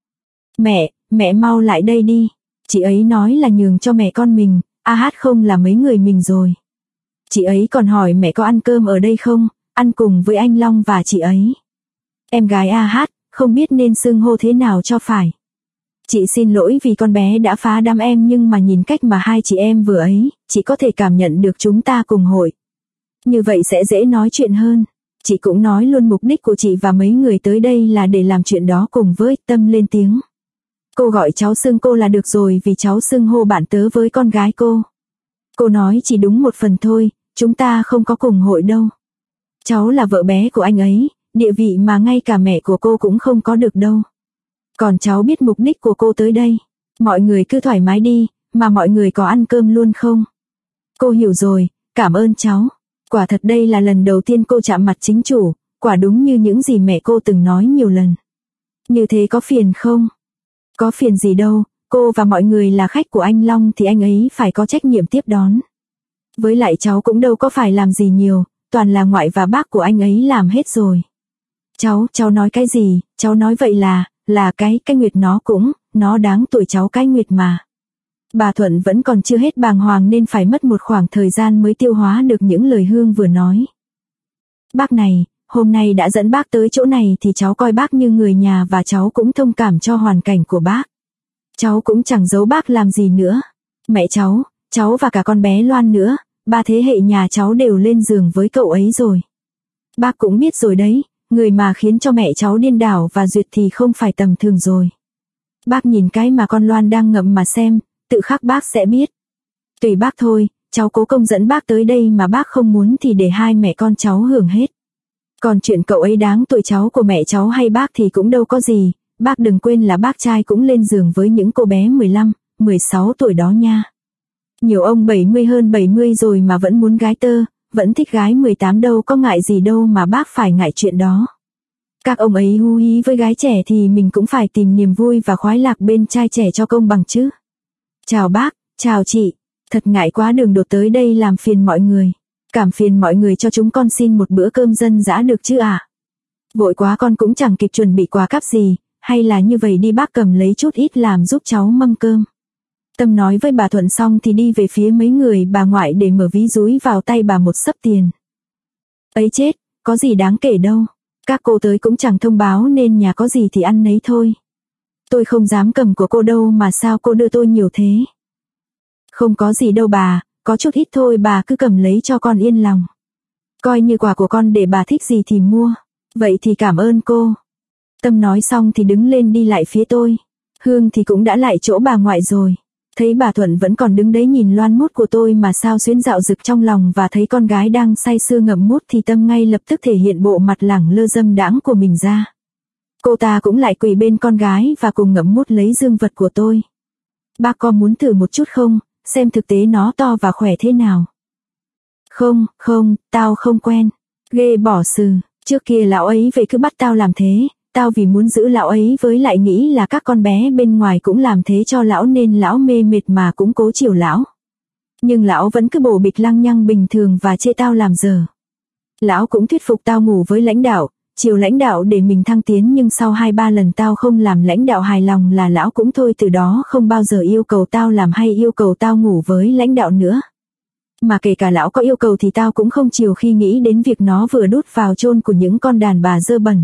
S1: Mẹ mau lại đây đi. Chị ấy nói là nhường cho mẹ con mình, không là mấy người mình rồi. Chị ấy còn hỏi mẹ có ăn cơm ở đây không, ăn cùng với anh Long và chị ấy. Em gái không biết nên xưng hô thế nào cho phải. Chị xin lỗi vì con bé đã phá đám em, nhưng mà nhìn cách mà hai chị em vừa ấy, chị có thể cảm nhận được chúng ta cùng hội. Như vậy sẽ dễ nói chuyện hơn. Chị cũng nói luôn mục đích của chị và mấy người tới đây là để làm chuyện đó cùng với. Tâm lên tiếng. Cô gọi cháu xưng cô là được rồi, vì cháu xưng hô bạn tớ với con gái cô. Cô nói chỉ đúng một phần thôi, chúng ta không có cùng hội đâu. Cháu là vợ bé của anh ấy, địa vị mà ngay cả mẹ của cô cũng không có được đâu. Còn cháu biết mục đích của cô tới đây. Mọi người cứ thoải mái đi, mà mọi người có ăn cơm luôn không? Cô hiểu rồi, cảm ơn cháu. Quả thật đây là lần đầu tiên cô chạm mặt chính chủ, quả đúng như những gì mẹ cô từng nói nhiều lần. Như thế có phiền không? Có phiền gì đâu, cô và mọi người là khách của anh Long thì anh ấy phải có trách nhiệm tiếp đón. Với lại cháu cũng đâu có phải làm gì nhiều, toàn là ngoại và bác của anh ấy làm hết rồi. Cháu nói cái gì? Cháu nói vậy là cái Nguyệt nó đáng tuổi cháu cái Nguyệt mà. Bà Thuận vẫn còn chưa hết bàng hoàng nên phải mất một khoảng thời gian mới tiêu hóa được những lời Hương vừa nói. Bác này, hôm nay đã dẫn bác tới chỗ này thì cháu coi bác như người nhà và cháu cũng thông cảm cho hoàn cảnh của bác. Cháu cũng chẳng giấu bác làm gì nữa. Mẹ cháu và cả con bé Loan nữa, 3 thế hệ nhà cháu đều lên giường với cậu ấy rồi. Bác cũng biết rồi đấy, người mà khiến cho mẹ cháu điên đảo và duyệt thì không phải tầm thường rồi. Bác nhìn cái mà con Loan đang ngậm mà xem, tự khắc bác sẽ biết. Tùy bác thôi, cháu cố công dẫn bác tới đây mà bác không muốn thì để hai mẹ con cháu hưởng hết. Còn chuyện cậu ấy đáng tuổi cháu của mẹ cháu hay bác thì cũng đâu có gì, bác đừng quên là bác trai cũng lên giường với những cô bé 15, 16 tuổi đó nha. Nhiều ông 70 hơn 70 rồi mà vẫn muốn gái tơ, vẫn thích gái 18 đâu có ngại gì đâu mà bác phải ngại chuyện đó. Các ông ấy hú hí với gái trẻ thì mình cũng phải tìm niềm vui và khoái lạc bên trai trẻ cho công bằng chứ. Chào bác, chào chị, thật ngại quá đường đột tới đây làm phiền mọi người. Cảm phiền mọi người cho chúng con xin một bữa cơm dân dã được chứ ạ? Vội quá con cũng chẳng kịp chuẩn bị quà cáp gì, hay là như vậy đi bác cầm lấy chút ít làm giúp cháu mâm cơm. Tâm nói với bà Thuận xong thì đi về phía mấy người bà ngoại để mở ví dúi vào tay bà một xấp tiền. Ấy chết, có gì đáng kể đâu. Các cô tới cũng chẳng thông báo nên nhà có gì thì ăn nấy thôi. Tôi không dám cầm của cô đâu mà sao cô đưa tôi nhiều thế? Không có gì đâu bà, có chút ít thôi bà cứ cầm lấy cho con yên lòng. Coi như quà của con để bà thích gì thì mua. Vậy thì cảm ơn cô. Tâm nói xong thì đứng lên đi lại phía tôi. Hương thì cũng đã lại chỗ bà ngoại rồi. Thấy bà Thuận vẫn còn đứng đấy nhìn loan mút của tôi mà sao xuyến dạo rực trong lòng và thấy con gái đang say sưa ngậm mút thì Tâm ngay lập tức thể hiện bộ mặt lẳng lơ dâm đãng của mình ra. Cô ta cũng lại quỳ bên con gái và cùng ngậm mút lấy dương vật của tôi. Bác có muốn thử một chút không, xem thực tế nó to và khỏe thế nào? Không, tao không quen. Ghê bỏ sừ, trước kia lão ấy về cứ bắt tao làm thế. Tao vì muốn giữ lão ấy với lại nghĩ là các con bé bên ngoài cũng làm thế cho lão nên lão mê mệt mà cũng cố chiều lão. Nhưng lão vẫn cứ bổ bịch lăng nhăng bình thường và chê tao làm dở. Lão cũng thuyết phục tao ngủ với lãnh đạo, chiều lãnh đạo để mình thăng tiến nhưng sau 2-3 lần tao không làm lãnh đạo hài lòng là lão cũng thôi từ đó không bao giờ yêu cầu tao làm hay yêu cầu tao ngủ với lãnh đạo nữa. Mà kể cả lão có yêu cầu thì tao cũng không chiều khi nghĩ đến việc nó vừa đút vào chôn của những con đàn bà dơ bẩn.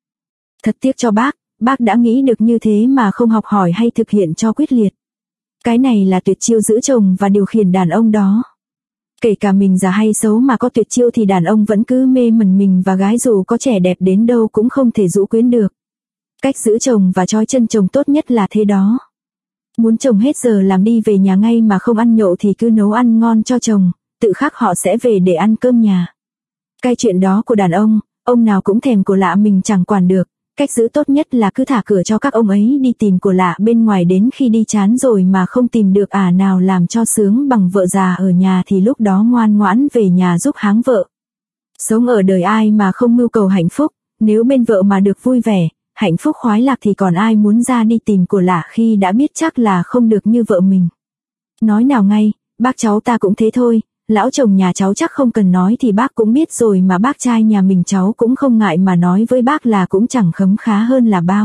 S1: Thật tiếc cho bác đã nghĩ được như thế mà không học hỏi hay thực hiện cho quyết liệt. Cái này là tuyệt chiêu giữ chồng và điều khiển đàn ông đó. Kể cả mình già hay xấu mà có tuyệt chiêu thì đàn ông vẫn cứ mê mẩn mình và gái dù có trẻ đẹp đến đâu cũng không thể dụ quyến được. Cách giữ chồng và trói chân chồng tốt nhất là thế đó. Muốn chồng hết giờ làm đi về nhà ngay mà không ăn nhậu thì cứ nấu ăn ngon cho chồng, tự khắc họ sẽ về để ăn cơm nhà. Cái chuyện đó của đàn ông nào cũng thèm của lạ mình chẳng quản được. Cách giữ tốt nhất là cứ thả cửa cho các ông ấy đi tìm của lạ bên ngoài đến khi đi chán rồi mà không tìm được nào làm cho sướng bằng vợ già ở nhà thì lúc đó ngoan ngoãn về nhà giúp háng vợ. Sống ở đời ai mà không mưu cầu hạnh phúc, nếu bên vợ mà được vui vẻ, hạnh phúc khoái lạc thì còn ai muốn ra đi tìm của lạ khi đã biết chắc là không được như vợ mình. Nói nào ngay, bác cháu ta cũng thế thôi. Lão chồng nhà cháu chắc không cần nói thì bác cũng biết rồi mà bác trai nhà mình cháu cũng không ngại mà nói với bác là cũng chẳng khấm khá hơn là bao.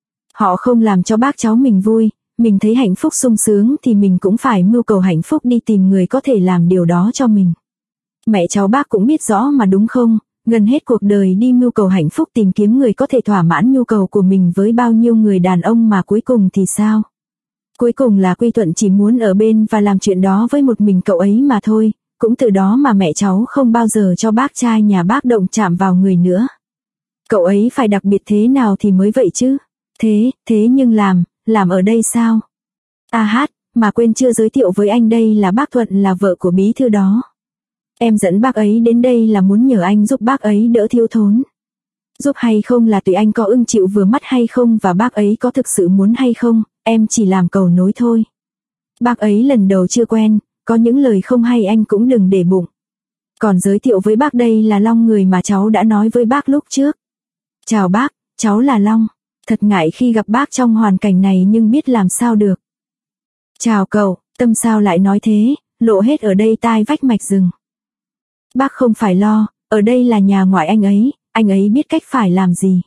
S1: Họ không làm cho bác cháu mình vui, mình thấy hạnh phúc sung sướng thì mình cũng phải mưu cầu hạnh phúc đi tìm người có thể làm điều đó cho mình. Mẹ cháu bác cũng biết rõ mà đúng không, gần hết cuộc đời đi mưu cầu hạnh phúc tìm kiếm người có thể thỏa mãn nhu cầu của mình với bao nhiêu người đàn ông mà cuối cùng thì sao? Cuối cùng là Quy Thuận chỉ muốn ở bên và làm chuyện đó với một mình cậu ấy mà thôi, cũng từ đó mà mẹ cháu không bao giờ cho bác trai nhà bác động chạm vào người nữa. Cậu ấy phải đặc biệt thế nào thì mới vậy chứ? Thế nhưng làm ở đây sao? Mà quên chưa giới thiệu với anh đây là bác Thuận là vợ của bí thư đó. Em dẫn bác ấy đến đây là muốn nhờ anh giúp bác ấy đỡ thiếu thốn. Giúp hay không là tùy anh có ưng chịu vừa mắt hay không và bác ấy có thực sự muốn hay không, em chỉ làm cầu nối thôi. Bác ấy lần đầu chưa quen, có những lời không hay anh cũng đừng để bụng. Còn giới thiệu với bác đây là Long người mà cháu đã nói với bác lúc trước. Chào bác, cháu là Long. Thật ngại khi gặp bác trong hoàn cảnh này nhưng biết làm sao được. Chào cậu, Tâm sao lại nói thế, lộ hết ở đây tai vách mạch rừng. Bác không phải lo, ở đây là nhà ngoại anh ấy biết cách phải làm gì.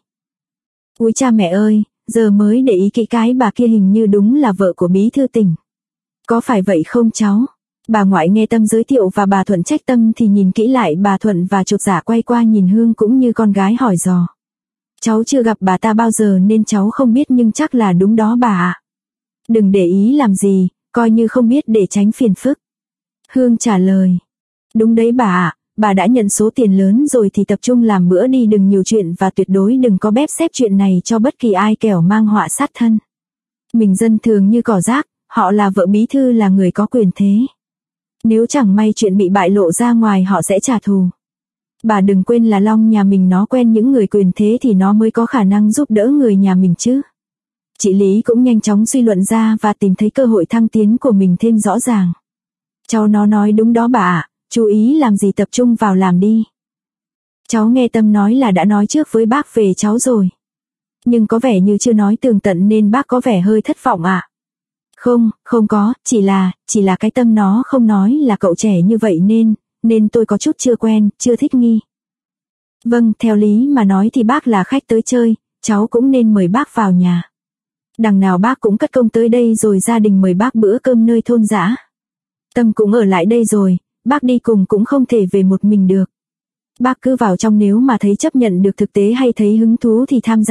S1: Úi cha mẹ ơi, giờ mới để ý kỹ cái bà kia hình như đúng là vợ của bí thư tỉnh. Có phải vậy không cháu? Bà ngoại nghe Tâm giới thiệu và bà Thuận trách Tâm thì nhìn kỹ lại bà Thuận và chột dạ quay qua nhìn Hương cũng như con gái hỏi dò. Cháu chưa gặp bà ta bao giờ nên cháu không biết nhưng chắc là đúng đó bà ạ. Đừng để ý làm gì, coi như không biết để tránh phiền phức. Hương trả lời. Đúng đấy bà ạ, bà đã nhận số tiền lớn rồi thì tập trung làm bữa đi đừng nhiều chuyện và tuyệt đối đừng có bếp xếp chuyện này cho bất kỳ ai kẻo mang họa sát thân. Mình dân thường như cỏ rác, họ là vợ bí thư là người có quyền thế. Nếu chẳng may chuyện bị bại lộ ra ngoài họ sẽ trả thù. Bà đừng quên là Long nhà mình nó quen những người quyền thế thì nó mới có khả năng giúp đỡ người nhà mình chứ. Chị Lý cũng nhanh chóng suy luận ra và tìm thấy cơ hội thăng tiến của mình thêm rõ ràng. Cháu nó nói đúng đó bà ạ, chú ý làm gì tập trung vào làm đi. Cháu nghe Tâm nói là đã nói trước với bác về cháu rồi. Nhưng có vẻ như chưa nói tường tận nên bác có vẻ hơi thất vọng ạ. Không có, chỉ là cái Tâm nó không nói là cậu trẻ như vậy nên tôi có chút chưa quen, chưa thích nghi. Vâng, theo lý mà nói thì bác là khách tới chơi, cháu cũng nên mời bác vào nhà. Đằng nào bác cũng cất công tới đây rồi gia đình mời bác bữa cơm nơi thôn dã. Tâm cũng ở lại đây rồi, bác đi cùng cũng không thể về một mình được. Bác cứ vào trong nếu mà thấy chấp nhận được thực tế hay thấy hứng thú thì tham gia,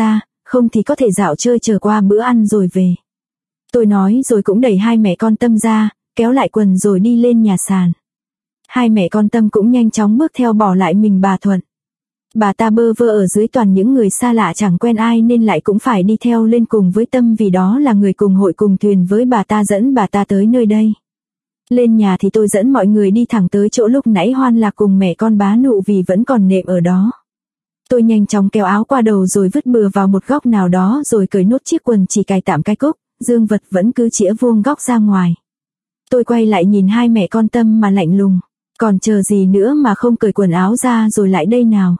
S1: không thì có thể dạo chơi chờ qua bữa ăn rồi về. Tôi nói rồi cũng đẩy hai mẹ con Tâm ra, kéo lại quần rồi đi lên nhà sàn. Hai mẹ con Tâm cũng nhanh chóng bước theo bỏ lại mình bà Thuận. Bà ta bơ vơ ở dưới toàn những người xa lạ chẳng quen ai nên lại cũng phải đi theo lên cùng với Tâm vì đó là người cùng hội cùng thuyền với bà ta dẫn bà ta tới nơi đây. Lên nhà thì tôi dẫn mọi người đi thẳng tới chỗ lúc nãy Hoan Lạc cùng mẹ con bá Nụ vì vẫn còn nệm ở đó. Tôi nhanh chóng kéo áo qua đầu rồi vứt bừa vào một góc nào đó rồi cởi nốt chiếc quần chỉ cài tạm cái cúc, dương vật vẫn cứ chĩa vuông góc ra ngoài. Tôi quay lại nhìn hai mẹ con Tâm mà lạnh lùng, còn chờ gì nữa mà không cởi quần áo ra rồi lại đây nào.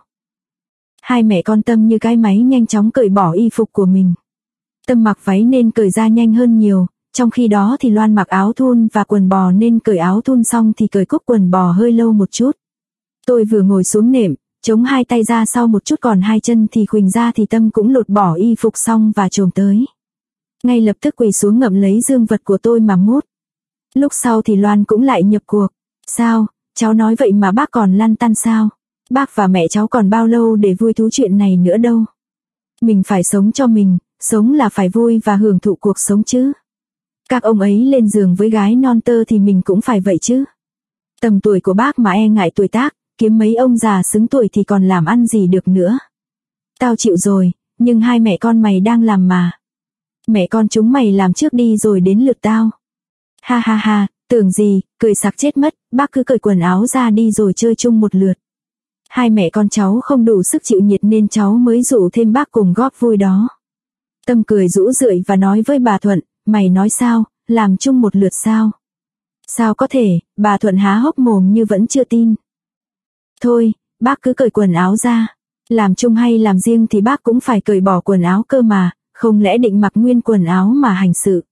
S1: Hai mẹ con Tâm như cái máy nhanh chóng cởi bỏ y phục của mình. Tâm mặc váy nên cởi ra nhanh hơn nhiều, trong khi đó thì Loan mặc áo thun và quần bò nên cởi áo thun xong thì cởi cúc quần bò hơi lâu một chút. Tôi vừa ngồi xuống nệm, chống hai tay ra sau một chút còn hai chân thì khuỳnh ra thì Tâm cũng lột bỏ y phục xong và chồm tới. Ngay lập tức quỳ xuống ngậm lấy dương vật của tôi mà mút. Lúc sau thì Loan cũng lại nhập cuộc. Sao, cháu nói vậy mà bác còn lăn tăn sao? Bác và mẹ cháu còn bao lâu để vui thú chuyện này nữa đâu. Mình phải sống cho mình, sống là phải vui và hưởng thụ cuộc sống chứ. Các ông ấy lên giường với gái non tơ thì mình cũng phải vậy chứ. Tầm tuổi của bác mà e ngại tuổi tác, kiếm mấy ông già xứng tuổi thì còn làm ăn gì được nữa. Tao chịu rồi, nhưng hai mẹ con mày đang làm mà. Mẹ con chúng mày làm trước đi rồi đến lượt tao. Ha ha ha, tưởng gì, cười sặc chết mất, bác cứ cởi quần áo ra đi rồi chơi chung một lượt. Hai mẹ con cháu không đủ sức chịu nhiệt nên cháu mới rủ thêm bác cùng góp vui đó. Tâm cười rũ rượi và nói với bà Thuận, mày nói sao, làm chung một lượt sao? Sao có thể, bà Thuận há hốc mồm như vẫn chưa tin. Thôi, bác cứ cởi quần áo ra. Làm chung hay làm riêng thì bác cũng phải cởi bỏ quần áo cơ mà, không lẽ định mặc nguyên quần áo mà hành sự.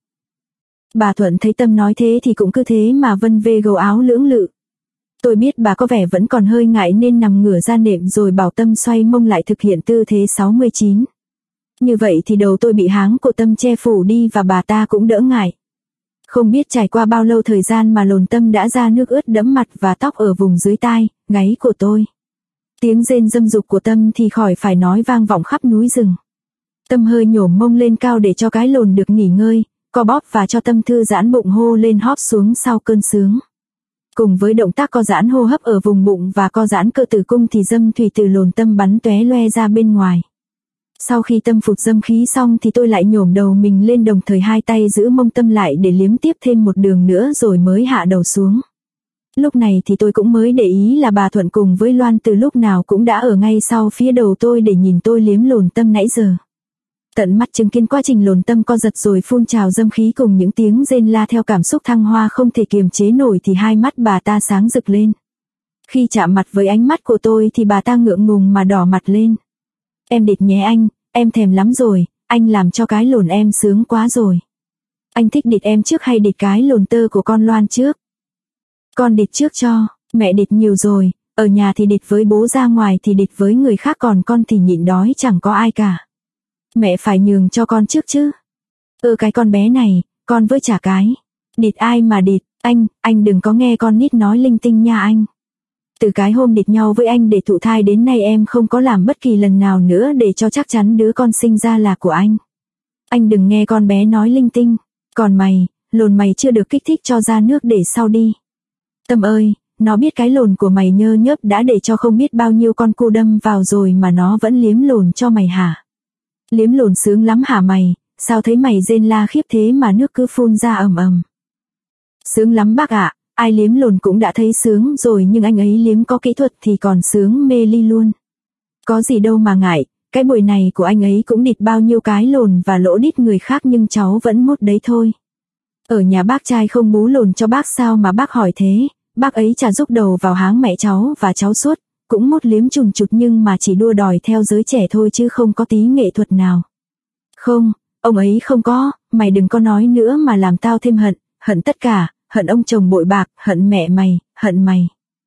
S1: Bà Thuận thấy Tâm nói thế thì cũng cứ thế mà vân vê gấu áo lưỡng lự. Tôi biết bà có vẻ vẫn còn hơi ngại nên nằm ngửa ra nệm rồi bảo Tâm xoay mông lại thực hiện tư thế 69. Như vậy thì đầu tôi bị háng của Tâm che phủ đi và bà ta cũng đỡ ngại. Không biết trải qua bao lâu thời gian mà lồn Tâm đã ra nước ướt đẫm mặt và tóc ở vùng dưới tai, gáy của tôi. Tiếng rên dâm dục của Tâm thì khỏi phải nói vang vọng khắp núi rừng. Tâm hơi nhổm mông lên cao để cho cái lồn được nghỉ ngơi, co bóp và cho Tâm thư giãn bụng hô lên hóp xuống sau cơn sướng. Cùng với động tác co giãn hô hấp ở vùng bụng và co giãn cơ tử cung thì dâm thủy từ lồn Tâm bắn tóe loe ra bên ngoài. Sau khi Tâm phụt dâm khí xong thì tôi lại nhổm đầu mình lên đồng thời hai tay giữ mông Tâm lại để liếm tiếp thêm một đường nữa rồi mới hạ đầu xuống. Lúc này thì tôi cũng mới để ý là bà Thuận cùng với Loan từ lúc nào cũng đã ở ngay sau phía đầu tôi để nhìn tôi liếm lồn Tâm nãy giờ. Tận mắt chứng kiến quá trình lồn Tâm co giật rồi phun trào dâm khí cùng những tiếng rên la theo cảm xúc thăng hoa không thể kiềm chế nổi thì hai mắt bà ta sáng rực lên. Khi chạm mặt với ánh mắt của tôi thì bà ta ngượng ngùng mà đỏ mặt lên. Em địt nhé anh, em thèm lắm rồi, anh làm cho cái lồn em sướng quá rồi. Anh thích địt em trước hay địt cái lồn tơ của con Loan trước? Con địt trước cho, mẹ địt nhiều rồi, ở nhà thì địt với bố ra ngoài thì địt với người khác còn con thì nhịn đói chẳng có ai cả. Mẹ phải nhường cho con trước chứ. Cái con bé này, con với chả cái. Địt ai mà địt, anh đừng có nghe con nít nói linh tinh nha anh. Từ cái hôm địt nhau với anh để thụ thai đến nay em không có làm bất kỳ lần nào nữa để cho chắc chắn đứa con sinh ra là của anh. Anh đừng nghe con bé nói linh tinh. Còn mày, lồn mày chưa được kích thích cho ra nước để sau đi. Tâm ơi, nó biết cái lồn của mày nhơ nhớp đã để cho không biết bao nhiêu con cu đâm vào rồi mà nó vẫn liếm lồn cho mày hả? Liếm lồn sướng lắm hả mày, sao thấy mày rên la khiếp thế mà nước cứ phun ra ầm ầm. Sướng lắm bác ạ, ai liếm lồn cũng đã thấy sướng rồi nhưng anh ấy liếm có kỹ thuật thì còn sướng mê ly luôn. Có gì đâu mà ngại, cái buổi này của anh ấy cũng địt bao nhiêu cái lồn và lỗ đít người khác nhưng cháu vẫn mút đấy thôi. Ở nhà bác trai không bú lồn cho bác sao mà bác hỏi thế, bác ấy chả rúc đầu vào háng mẹ cháu và cháu suốt. Cũng mút liếm chùn chụt nhưng mà chỉ đua đòi theo giới trẻ thôi chứ không có tí nghệ thuật nào. Không, ông ấy không có, mày đừng có nói nữa mà làm tao thêm hận tất cả, hận ông chồng bội bạc, hận mẹ mày, hận mày.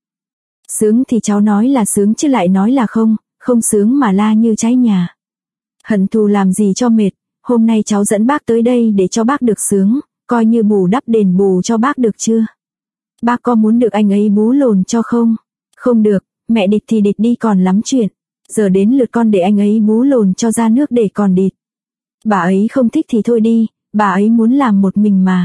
S1: Sướng thì cháu nói là sướng chứ lại nói là không sướng mà la như cháy nhà. Hận thù làm gì cho mệt, hôm nay cháu dẫn bác tới đây để cho bác được sướng, coi như bù đắp đền bù cho bác được chưa? Bác có muốn được anh ấy bú lồn cho không? Không được. Mẹ địt thì địt đi còn lắm chuyện. Giờ đến lượt con để anh ấy bú lồn cho ra nước để còn địt. Bà ấy không thích thì thôi đi, bà ấy muốn làm một mình mà.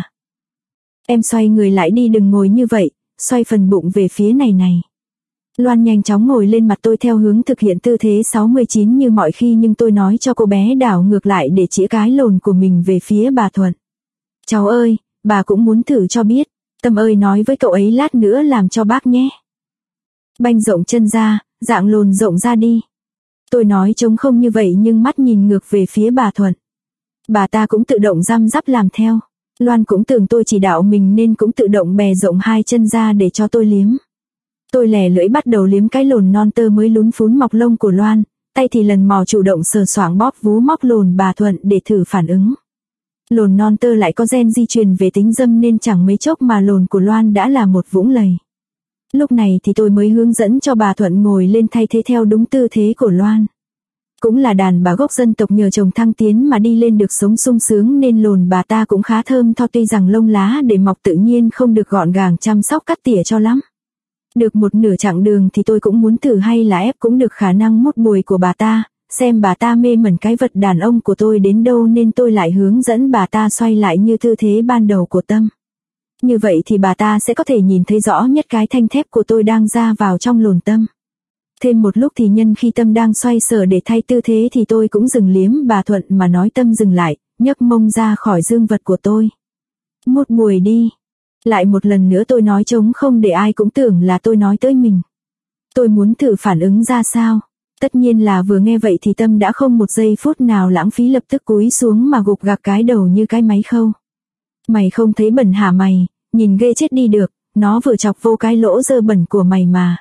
S1: Em xoay người lại đi, đừng ngồi như vậy, xoay phần bụng về phía này này. Loan nhanh chóng ngồi lên mặt tôi theo hướng thực hiện tư thế 69 như mọi khi, nhưng tôi nói cho cô bé đảo ngược lại để chĩa cái lồn của mình về phía bà Thuận. Cháu ơi, bà cũng muốn thử cho biết. Tâm ơi nói với cậu ấy lát nữa làm cho bác nhé. Banh rộng chân ra, dạng lồn rộng ra đi. Tôi nói trống không như vậy nhưng mắt nhìn ngược về phía bà Thuận. Bà ta cũng tự động răm rắp làm theo. Loan cũng tưởng tôi chỉ đạo mình nên cũng tự động bè rộng hai chân ra để cho tôi liếm. Tôi lè lưỡi bắt đầu liếm cái lồn non tơ mới lún phún mọc lông của Loan, tay thì lần mò chủ động sờ soạng bóp vú móc lồn bà Thuận để thử phản ứng. Lồn non tơ lại có gen di truyền về tính dâm nên chẳng mấy chốc mà lồn của Loan đã là một vũng lầy. Lúc này thì tôi mới hướng dẫn cho bà Thuận ngồi lên thay thế theo đúng tư thế của Loan. Cũng là đàn bà gốc dân tộc nhờ chồng thăng tiến mà đi lên được sống sung sướng nên lồn bà ta cũng khá thơm tho, tuy rằng lông lá để mọc tự nhiên không được gọn gàng chăm sóc cắt tỉa cho lắm. Được một nửa chặng đường thì tôi cũng muốn thử hay là ép cũng được khả năng mút bùi của bà ta, xem bà ta mê mẩn cái vật đàn ông của tôi đến đâu nên tôi lại hướng dẫn bà ta xoay lại như tư thế ban đầu của Tâm. Như vậy thì bà ta sẽ có thể nhìn thấy rõ nhất cái thanh thép của tôi đang ra vào trong lồn Tâm. Thêm một lúc thì nhân khi Tâm đang xoay sở để thay tư thế thì tôi cũng dừng liếm bà Thuận mà nói Tâm dừng lại, nhấc mông ra khỏi dương vật của tôi. Mút bùi đi. Lại một lần nữa tôi nói trống không để ai cũng tưởng là tôi nói tới mình. Tôi muốn thử phản ứng ra sao. Tất nhiên là vừa nghe vậy thì Tâm đã không một giây phút nào lãng phí, lập tức cúi xuống mà gục gạc cái đầu như cái máy khâu. Mày không thấy bẩn hả mày, nhìn ghê chết đi được, nó vừa chọc vô cái lỗ dơ bẩn của mày mà.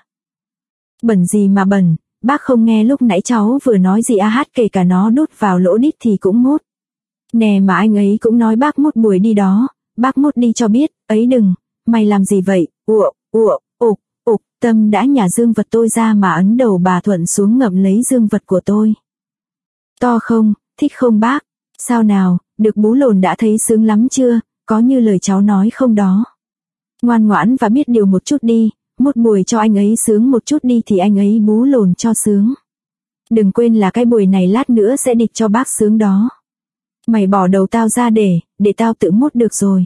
S1: Bẩn gì mà bẩn, bác không nghe lúc nãy cháu vừa nói gì à, hát kể cả nó đút vào lỗ đít thì cũng mút. Nè mà anh ấy cũng nói bác mút bùi đi đó, bác mút đi cho biết, ấy đừng, mày làm gì vậy, ục. Tâm đã nhả dương vật tôi ra mà ấn đầu bà Thuận xuống ngậm lấy dương vật của tôi. To không, thích không bác, sao nào, được bú lồn đã thấy sướng lắm chưa, có như lời cháu nói không đó. Ngoan ngoãn và biết điều một chút đi, mút bùi cho anh ấy sướng một chút đi thì anh ấy bú lồn cho sướng. Đừng quên là cái bùi này lát nữa sẽ địch cho bác sướng đó. Mày bỏ đầu tao ra để tao tự mút được rồi.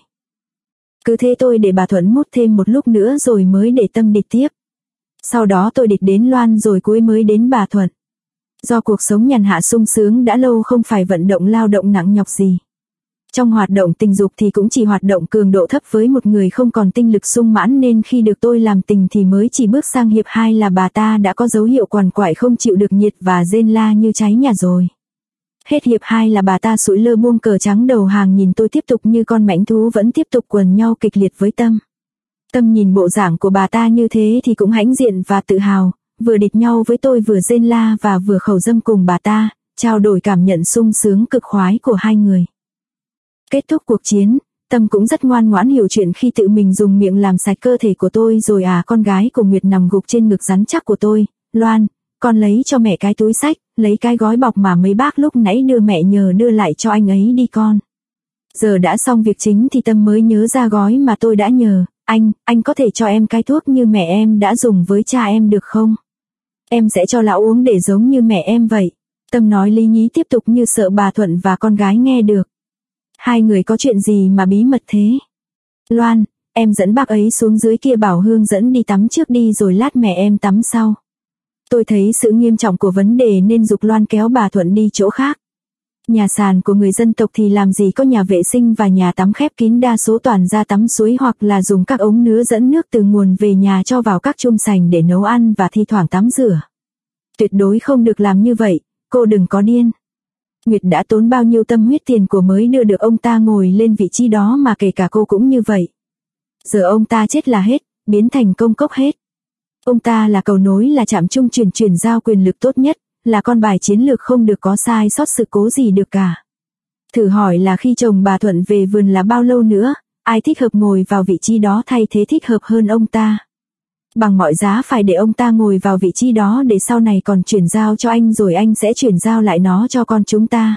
S1: Cứ thế tôi để bà Thuận mút thêm một lúc nữa rồi mới để Tâm địch tiếp. Sau đó tôi địch đến Loan rồi cuối mới đến bà Thuận. Do cuộc sống nhàn hạ sung sướng đã lâu không phải vận động lao động nặng nhọc gì. Trong hoạt động tình dục thì cũng chỉ hoạt động cường độ thấp với một người không còn tinh lực sung mãn, nên khi được tôi làm tình thì mới chỉ bước sang hiệp 2 là bà ta đã có dấu hiệu quằn quại không chịu được nhiệt và rên la như cháy nhà rồi. Hết hiệp 2 là bà ta sủi lơ buông cờ trắng đầu hàng nhìn tôi tiếp tục như con mãnh thú vẫn tiếp tục quần nhau kịch liệt với Tâm. Tâm nhìn bộ dạng của bà ta như thế thì cũng hãnh diện và tự hào, vừa địch nhau với tôi vừa rên la và vừa khẩu dâm cùng bà ta, trao đổi cảm nhận sung sướng cực khoái của hai người. Kết thúc cuộc chiến, Tâm cũng rất ngoan ngoãn hiểu chuyện khi tự mình dùng miệng làm sạch cơ thể của tôi rồi con gái của Nguyệt nằm gục trên ngực rắn chắc của tôi. Loan, con lấy cho mẹ cái túi xách, lấy cái gói bọc mà mấy bác lúc nãy đưa mẹ nhờ đưa lại cho anh ấy đi con. Giờ đã xong việc chính thì Tâm mới nhớ ra gói mà tôi đã nhờ. Anh có thể cho em cái thuốc như mẹ em đã dùng với cha em được không? Em sẽ cho lão uống để giống như mẹ em vậy. Tâm nói lý nhí tiếp tục như sợ bà Thuận và con gái nghe được. Hai người có chuyện gì mà bí mật thế? Loan, em dẫn bác ấy xuống dưới kia bảo Hương dẫn đi tắm trước đi rồi lát mẹ em tắm sau. Tôi thấy sự nghiêm trọng của vấn đề nên giục Loan kéo bà Thuận đi chỗ khác. Nhà sàn của người dân tộc thì làm gì có nhà vệ sinh và nhà tắm khép kín, đa số toàn ra tắm suối hoặc là dùng các ống nứa dẫn nước từ nguồn về nhà cho vào các chum sành để nấu ăn và thi thoảng tắm rửa. Tuyệt đối không được làm như vậy, cô đừng có điên. Nguyệt đã tốn bao nhiêu tâm huyết tiền của mới đưa được ông ta ngồi lên vị trí đó mà kể cả cô cũng như vậy. Giờ ông ta chết là hết, biến thành công cốc hết. Ông ta là cầu nối, là trạm trung chuyển giao quyền lực tốt nhất, là con bài chiến lược không được có sai sót sự cố gì được cả. Thử hỏi là khi chồng bà Thuận về vườn là bao lâu nữa, ai thích hợp ngồi vào vị trí đó thay thế thích hợp hơn ông ta. Bằng mọi giá phải để ông ta ngồi vào vị trí đó để sau này còn chuyển giao cho anh rồi anh sẽ chuyển giao lại nó cho con chúng ta.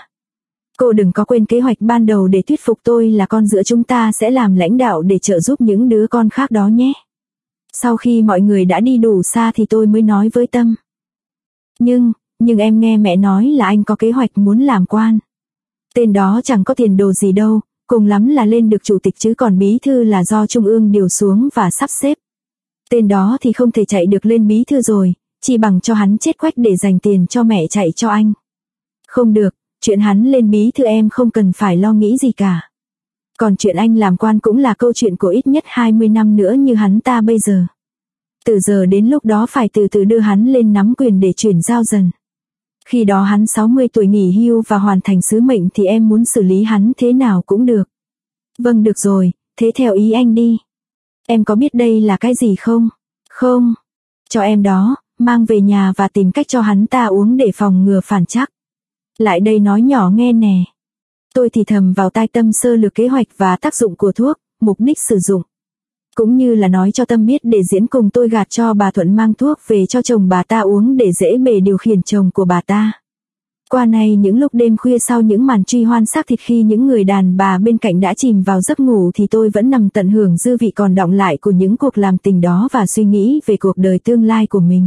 S1: Cô đừng có quên kế hoạch ban đầu để thuyết phục tôi là con giữa chúng ta sẽ làm lãnh đạo để trợ giúp những đứa con khác đó nhé. Sau khi mọi người đã đi đủ xa thì tôi mới nói với Tâm. Nhưng em nghe mẹ nói là anh có kế hoạch muốn làm quan. Tên đó chẳng có tiền đồ gì đâu, cùng lắm là lên được chủ tịch chứ còn bí thư là do trung ương điều xuống và sắp xếp. Tên đó thì không thể chạy được lên bí thư rồi, chỉ bằng cho hắn chết quách để dành tiền cho mẹ chạy cho anh. Không được, chuyện hắn lên bí thư em không cần phải lo nghĩ gì cả. Còn chuyện anh làm quan cũng là câu chuyện của ít nhất 20 năm nữa như hắn ta bây giờ. Từ giờ đến lúc đó phải từ từ đưa hắn lên nắm quyền để chuyển giao dần. Khi đó hắn 60 tuổi nghỉ hưu và hoàn thành sứ mệnh thì em muốn xử lý hắn thế nào cũng được. Vâng được rồi, thế theo ý anh đi. Em có biết đây là cái gì không? Không. Cho em đó, mang về nhà và tìm cách cho hắn ta uống để phòng ngừa phản trắc. Lại đây nói nhỏ nghe nè. Tôi thì thầm vào tai Tâm sơ lược kế hoạch và tác dụng của thuốc, mục đích sử dụng. Cũng như là nói cho Tâm biết để diễn cùng tôi gạt cho bà Thuận mang thuốc về cho chồng bà ta uống để dễ bề điều khiển chồng của bà ta. Qua này những lúc đêm khuya sau những màn truy hoan xác thịt khi những người đàn bà bên cạnh đã chìm vào giấc ngủ thì tôi vẫn nằm tận hưởng dư vị còn đọng lại của những cuộc làm tình đó và suy nghĩ về cuộc đời tương lai của mình.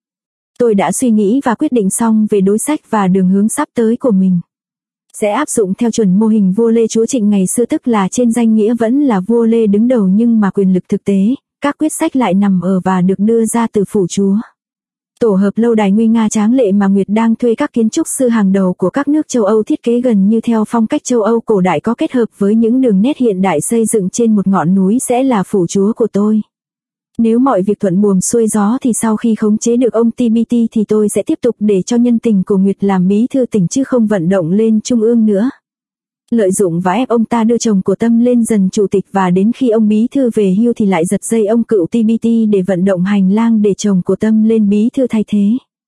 S1: Tôi đã suy nghĩ và quyết định xong về đối sách và đường hướng sắp tới của mình. Sẽ áp dụng theo chuẩn mô hình vua Lê Chúa Trịnh ngày xưa, tức là trên danh nghĩa vẫn là vua Lê đứng đầu nhưng mà quyền lực thực tế, các quyết sách lại nằm ở và được đưa ra từ phủ chúa. Tổ hợp lâu đài nguy nga tráng lệ mà Nguyệt đang thuê các kiến trúc sư hàng đầu của các nước châu Âu thiết kế gần như theo phong cách châu Âu cổ đại có kết hợp với những đường nét hiện đại xây dựng trên một ngọn núi sẽ là phủ chúa của tôi. Nếu mọi việc thuận buồm xuôi gió thì sau khi khống chế được ông TBT thì tôi sẽ tiếp tục để cho nhân tình của Nguyệt làm bí thư tỉnh chứ không vận động lên trung ương nữa. Lợi dụng và ép ông ta đưa chồng của Tâm lên dần chủ tịch và đến khi ông bí thư về hưu thì lại giật dây ông cựu TBT để vận động hành lang để chồng của Tâm lên bí thư thay thế.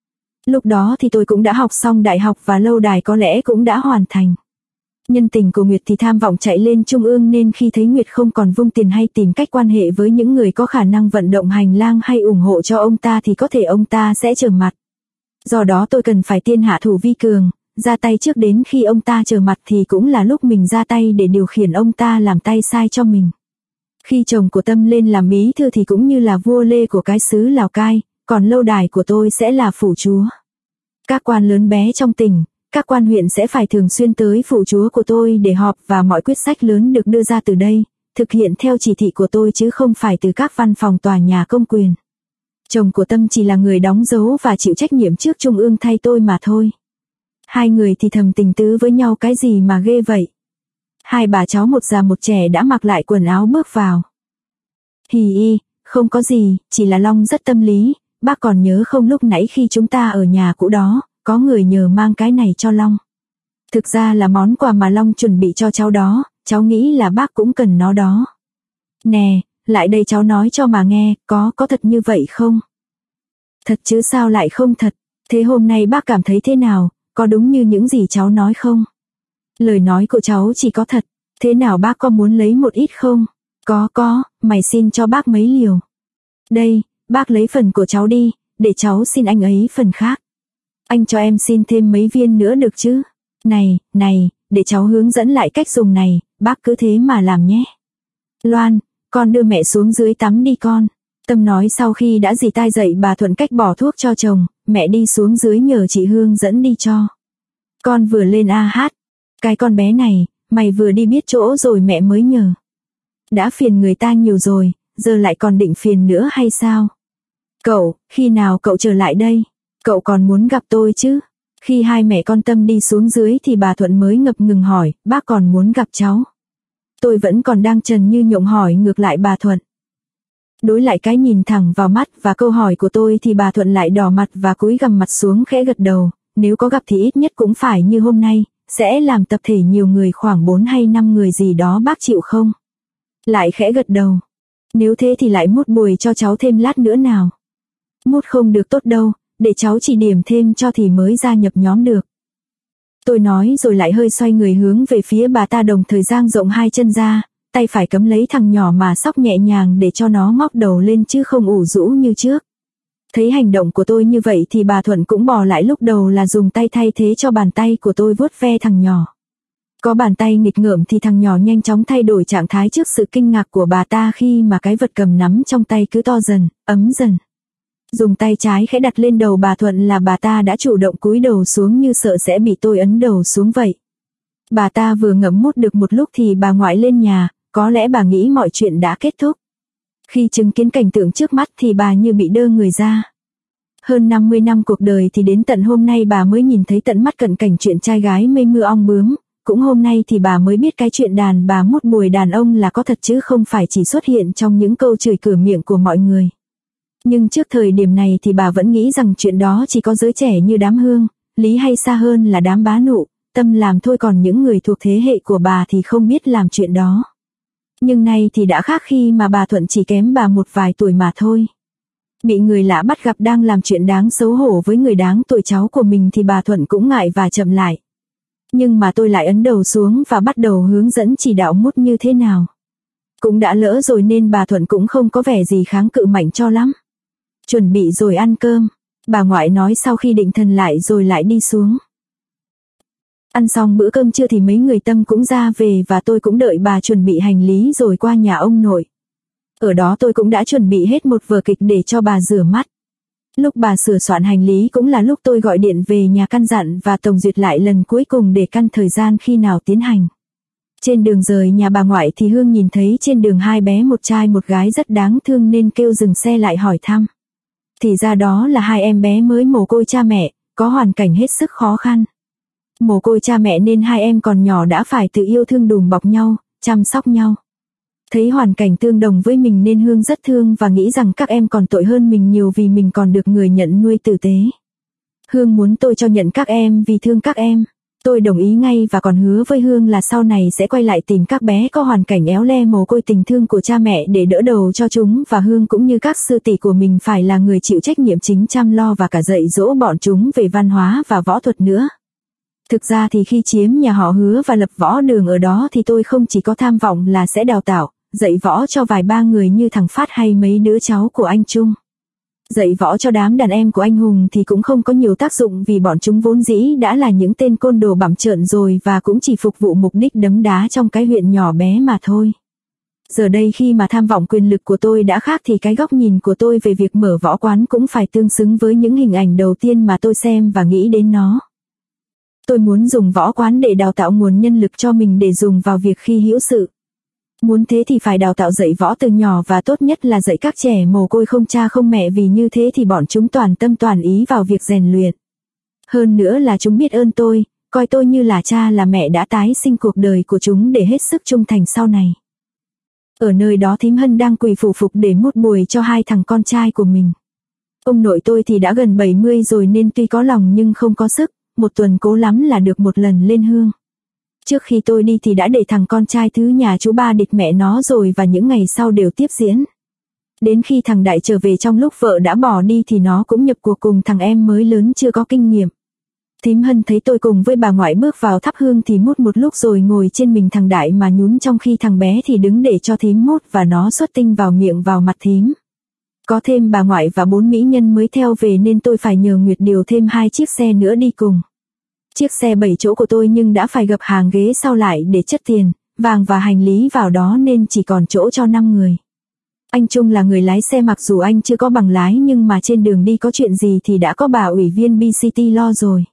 S1: Lúc đó thì tôi cũng đã học xong đại học và lâu đài có lẽ cũng đã hoàn thành. Nhân tình của Nguyệt thì tham vọng chạy lên trung ương nên khi thấy Nguyệt không còn vung tiền hay tìm cách quan hệ với những người có khả năng vận động hành lang hay ủng hộ cho ông ta thì có thể ông ta sẽ trở mặt. Do đó tôi cần phải tiên hạ thủ vi cường, ra tay trước đến khi ông ta trở mặt thì cũng là lúc mình ra tay để điều khiển ông ta làm tay sai cho mình. Khi chồng của Tâm lên làm bí thư thì cũng như là vua Lê của cái xứ Lào Cai, còn lâu đài của tôi sẽ là phủ chúa. Các quan lớn bé trong tỉnh, các quan huyện sẽ phải thường xuyên tới phủ chúa của tôi để họp và mọi quyết sách lớn được đưa ra từ đây, thực hiện theo chỉ thị của tôi chứ không phải từ các văn phòng tòa nhà công quyền. Chồng của Tâm chỉ là người đóng dấu và chịu trách nhiệm trước trung ương thay tôi mà thôi. Hai người thì thầm tình tứ với nhau cái gì mà ghê vậy. Hai bà cháu một già một trẻ đã mặc lại quần áo bước vào. Hì, không có gì, chỉ là Long rất tâm lý, bác còn nhớ không lúc nãy khi chúng ta ở nhà cũ đó, có người nhờ mang cái này cho Long. Thực ra là món quà mà Long chuẩn bị cho cháu đó, cháu nghĩ là bác cũng cần nó đó. Nè, lại đây cháu nói cho mà nghe, có thật như vậy không? Thật chứ sao lại không thật, thế hôm nay bác cảm thấy thế nào, có đúng như những gì cháu nói không? Lời nói của cháu chỉ có thật, thế nào bác có muốn lấy một ít không? Có, mày xin cho bác mấy liều. Đây, bác lấy phần của cháu đi, để cháu xin anh ấy phần khác. Anh cho em xin thêm mấy viên nữa được chứ? Này, để cháu hướng dẫn lại cách dùng này, bác cứ thế mà làm nhé. Loan, con đưa mẹ xuống dưới tắm đi con. Tâm nói sau khi đã dì tai dậy bà Thuận cách bỏ thuốc cho chồng, mẹ đi xuống dưới nhờ chị Hương dẫn đi cho. Con vừa lên hát. Cái con bé này, mày vừa đi biết chỗ rồi mẹ mới nhờ. Đã phiền người ta nhiều rồi, giờ lại còn định phiền nữa hay sao? Cậu, khi nào cậu trở lại đây? Cậu còn muốn gặp tôi chứ? Khi hai mẹ con Tâm đi xuống dưới thì bà Thuận mới ngập ngừng hỏi, bác còn muốn gặp cháu? Tôi vẫn còn đang trần như nhộng hỏi ngược lại bà Thuận. Đối lại cái nhìn thẳng vào mắt và câu hỏi của tôi thì bà Thuận lại đỏ mặt và cúi gằm mặt xuống khẽ gật đầu, nếu có gặp thì ít nhất cũng phải như hôm nay, sẽ làm tập thể nhiều người khoảng 4 hay 5 người gì đó bác chịu không? Lại khẽ gật đầu. Nếu thế thì lại mút bùi cho cháu thêm lát nữa nào. Mút không được tốt đâu, để cháu chỉ điểm thêm cho thì mới gia nhập nhóm được. Tôi nói rồi lại hơi xoay người hướng về phía bà ta đồng thời dang rộng hai chân ra, tay phải cấm lấy thằng nhỏ mà xóc nhẹ nhàng để cho nó ngóc đầu lên chứ không ủ rũ như trước. Thấy hành động của tôi như vậy thì bà Thuận cũng bỏ lại lúc đầu là dùng tay thay thế cho bàn tay của tôi vuốt ve thằng nhỏ. Có bàn tay nghịch ngợm thì thằng nhỏ nhanh chóng thay đổi trạng thái trước sự kinh ngạc của bà ta khi mà cái vật cầm nắm trong tay cứ to dần, ấm dần. Dùng tay trái khẽ đặt lên đầu bà Thuận là bà ta đã chủ động cúi đầu xuống như sợ sẽ bị tôi ấn đầu xuống vậy. Bà ta vừa ngậm mút được một lúc thì bà ngoại lên nhà, có lẽ bà nghĩ mọi chuyện đã kết thúc. Khi chứng kiến cảnh tượng trước mắt thì bà như bị đơ người ra. Hơn 50 năm cuộc đời thì đến tận hôm nay bà mới nhìn thấy tận mắt cận cảnh chuyện trai gái mây mưa ong bướm. Cũng hôm nay thì bà mới biết cái chuyện đàn bà mút bùi đàn ông là có thật chứ không phải chỉ xuất hiện trong những câu chửi cửa miệng của mọi người. Nhưng trước thời điểm này thì bà vẫn nghĩ rằng chuyện đó chỉ có giới trẻ như đám Hương, Lý hay xa hơn là đám Bá Nụ, Tâm làm thôi, còn những người thuộc thế hệ của bà thì không biết làm chuyện đó. Nhưng nay thì đã khác khi mà bà Thuận chỉ kém bà một vài tuổi mà thôi. Bị người lạ bắt gặp đang làm chuyện đáng xấu hổ với người đáng tuổi cháu của mình thì bà Thuận cũng ngại và chậm lại. Nhưng mà tôi lại ấn đầu xuống và bắt đầu hướng dẫn chỉ đạo mút như thế nào. Cũng đã lỡ rồi nên bà Thuận cũng không có vẻ gì kháng cự mạnh cho lắm. Chuẩn bị rồi ăn cơm, bà ngoại nói sau khi định thần lại rồi lại đi xuống. Ăn xong bữa cơm trưa thì mấy người Tâm cũng ra về và tôi cũng đợi bà chuẩn bị hành lý rồi qua nhà ông nội. Ở đó tôi cũng đã chuẩn bị hết một vở kịch để cho bà rửa mắt. Lúc bà sửa soạn hành lý cũng là lúc tôi gọi điện về nhà căn dặn và tổng duyệt lại lần cuối cùng để căn thời gian khi nào tiến hành. Trên đường rời nhà bà ngoại thì Hương nhìn thấy trên đường hai bé một trai một gái rất đáng thương nên kêu dừng xe lại hỏi thăm. Thì ra đó là hai em bé mới mồ côi cha mẹ, có hoàn cảnh hết sức khó khăn. Mồ côi cha mẹ nên hai em còn nhỏ đã phải tự yêu thương đùm bọc nhau, chăm sóc nhau. Thấy hoàn cảnh tương đồng với mình nên Hương rất thương và nghĩ rằng các em còn tội hơn mình nhiều vì mình còn được người nhận nuôi tử tế. Hương muốn tôi cho nhận các em vì thương các em. Tôi đồng ý ngay và còn hứa với Hương là sau này sẽ quay lại tìm các bé có hoàn cảnh éo le mồ côi tình thương của cha mẹ để đỡ đầu cho chúng, và Hương cũng như các sư tỷ của mình phải là người chịu trách nhiệm chính chăm lo và cả dạy dỗ bọn chúng về văn hóa và võ thuật nữa. Thực ra thì khi chiếm nhà họ Hứa và lập võ đường ở đó thì tôi không chỉ có tham vọng là sẽ đào tạo, dạy võ cho vài ba người như thằng Phát hay mấy đứa cháu của anh Trung. Dạy võ cho đám đàn em của anh Hùng thì cũng không có nhiều tác dụng vì bọn chúng vốn dĩ đã là những tên côn đồ bặm trợn rồi và cũng chỉ phục vụ mục đích đấm đá trong cái huyện nhỏ bé mà thôi. Giờ đây khi mà tham vọng quyền lực của tôi đã khác thì cái góc nhìn của tôi về việc mở võ quán cũng phải tương xứng với những hình ảnh đầu tiên mà tôi xem và nghĩ đến nó. Tôi muốn dùng võ quán để đào tạo nguồn nhân lực cho mình để dùng vào việc khi hữu sự. Muốn thế thì phải đào tạo dạy võ từ nhỏ và tốt nhất là dạy các trẻ mồ côi không cha không mẹ, vì như thế thì bọn chúng toàn tâm toàn ý vào việc rèn luyện. Hơn nữa là chúng biết ơn tôi, coi tôi như là cha là mẹ đã tái sinh cuộc đời của chúng để hết sức trung thành sau này. Ở nơi đó thím Hân đang quỳ phủ phục để mút bùi cho hai thằng con trai của mình. Ông nội tôi thì đã gần 70 rồi nên tuy có lòng nhưng không có sức, một tuần cố lắm là được một lần lên hương. Trước khi tôi đi thì đã để thằng con trai thứ nhà chú Ba địch mẹ nó rồi và những ngày sau đều tiếp diễn. Đến khi thằng Đại trở về trong lúc vợ đã bỏ đi thì nó cũng nhập cuộc cùng thằng em mới lớn chưa có kinh nghiệm. Thím Hân thấy tôi cùng với bà ngoại bước vào thắp hương thì mút một lúc rồi ngồi trên mình thằng Đại mà nhún, trong khi thằng bé thì đứng để cho thím mút và nó xuất tinh vào miệng vào mặt thím. Có thêm bà ngoại và 4 mỹ nhân mới theo về nên tôi phải nhờ Nguyệt điều thêm 2 chiếc xe nữa đi cùng. Chiếc xe 7 chỗ của tôi nhưng đã phải gập hàng ghế sau lại để chất tiền, vàng và hành lý vào đó nên chỉ còn chỗ cho 5 người. Anh Trung là người lái xe, mặc dù anh chưa có bằng lái nhưng mà trên đường đi có chuyện gì thì đã có bà ủy viên BCT lo rồi.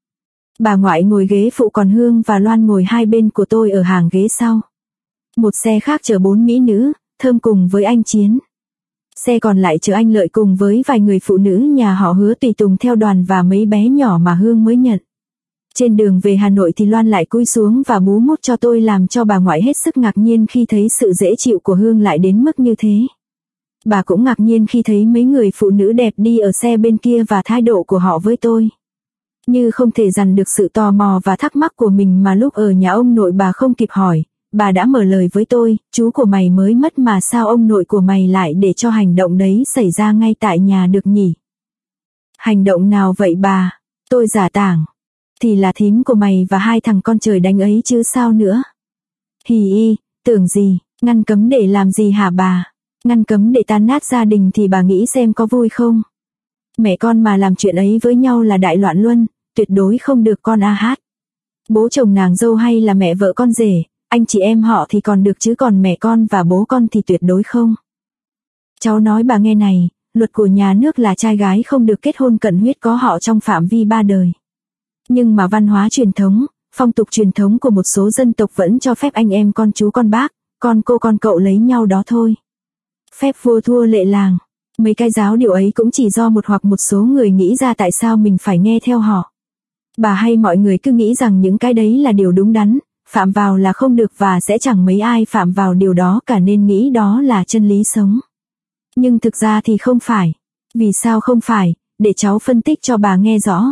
S1: Bà ngoại ngồi ghế phụ còn Hương và Loan ngồi hai bên của tôi ở hàng ghế sau. Một xe khác chở 4 mỹ nữ, Thơm cùng với anh Chiến. Xe còn lại chở anh Lợi cùng với vài người phụ nữ nhà họ Hứa tùy tùng theo đoàn và mấy bé nhỏ mà Hương mới nhận. Trên đường về Hà Nội thì Loan lại cúi xuống và bú mút cho tôi, làm cho bà ngoại hết sức ngạc nhiên khi thấy sự dễ chịu của Hương lại đến mức như thế. Bà cũng ngạc nhiên khi thấy mấy người phụ nữ đẹp đi ở xe bên kia và thái độ của họ với tôi. Như không thể dằn được sự tò mò và thắc mắc của mình mà lúc ở nhà ông nội bà không kịp hỏi, bà đã mở lời với tôi, chú của mày mới mất mà sao ông nội của mày lại để cho hành động đấy xảy ra ngay tại nhà được nhỉ? Hành động nào vậy bà? Tôi giả tảng. Thì là thím của mày và hai thằng con trời đánh ấy chứ sao nữa. Hì y, tưởng gì, ngăn cấm để làm gì hả bà? Ngăn cấm để tan nát gia đình thì bà nghĩ xem có vui không? Mẹ con mà làm chuyện ấy với nhau là đại loạn luân, tuyệt đối không được con a hát. Bố chồng nàng dâu hay là mẹ vợ con rể, anh chị em họ thì còn được chứ còn mẹ con và bố con thì tuyệt đối không. Cháu nói bà nghe này, luật của nhà nước là trai gái không được kết hôn cận huyết có họ trong phạm vi 3 đời. Nhưng mà văn hóa truyền thống, phong tục truyền thống của một số dân tộc vẫn cho phép anh em con chú con bác, con cô con cậu lấy nhau đó thôi. Phép vua thua lệ làng. Mấy cái giáo điều ấy cũng chỉ do một hoặc một số người nghĩ ra tại sao mình phải nghe theo họ. Bà hay mọi người cứ nghĩ rằng những cái đấy là điều đúng đắn, phạm vào là không được và sẽ chẳng mấy ai phạm vào điều đó cả nên nghĩ đó là chân lý sống. Nhưng thực ra thì không phải. Vì sao không phải, để cháu phân tích cho bà nghe rõ.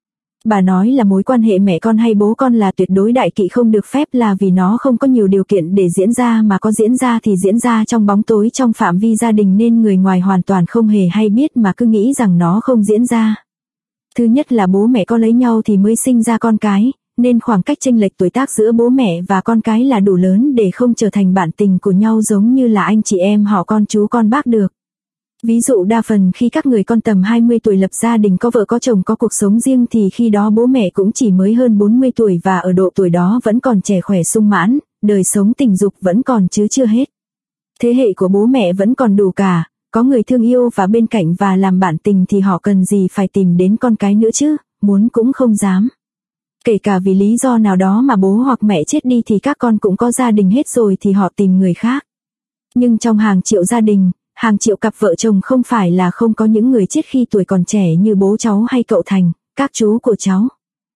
S1: Bà nói là mối quan hệ mẹ con hay bố con là tuyệt đối đại kỵ không được phép là vì nó không có nhiều điều kiện để diễn ra mà có diễn ra thì diễn ra trong bóng tối trong phạm vi gia đình nên người ngoài hoàn toàn không hề hay biết mà cứ nghĩ rằng nó không diễn ra. Thứ nhất là bố mẹ có lấy nhau thì mới sinh ra con cái, nên khoảng cách chênh lệch tuổi tác giữa bố mẹ và con cái là đủ lớn để không trở thành bạn tình của nhau giống như là anh chị em họ con chú con bác được. Ví dụ đa phần khi các người con tầm 20 tuổi lập gia đình có vợ có chồng có cuộc sống riêng thì khi đó bố mẹ cũng chỉ mới hơn 40 tuổi và ở độ tuổi đó vẫn còn trẻ khỏe sung mãn, đời sống tình dục vẫn còn chứ chưa hết. Thế hệ của bố mẹ vẫn còn đủ cả, có người thương yêu và bên cạnh và làm bạn tình thì họ cần gì phải tìm đến con cái nữa chứ, muốn cũng không dám. Kể cả vì lý do nào đó mà bố hoặc mẹ chết đi thì các con cũng có gia đình hết rồi thì họ tìm người khác. Nhưng trong hàng triệu gia đình, hàng triệu cặp vợ chồng không phải là không có những người chết khi tuổi còn trẻ như bố cháu hay cậu Thành, các chú của cháu.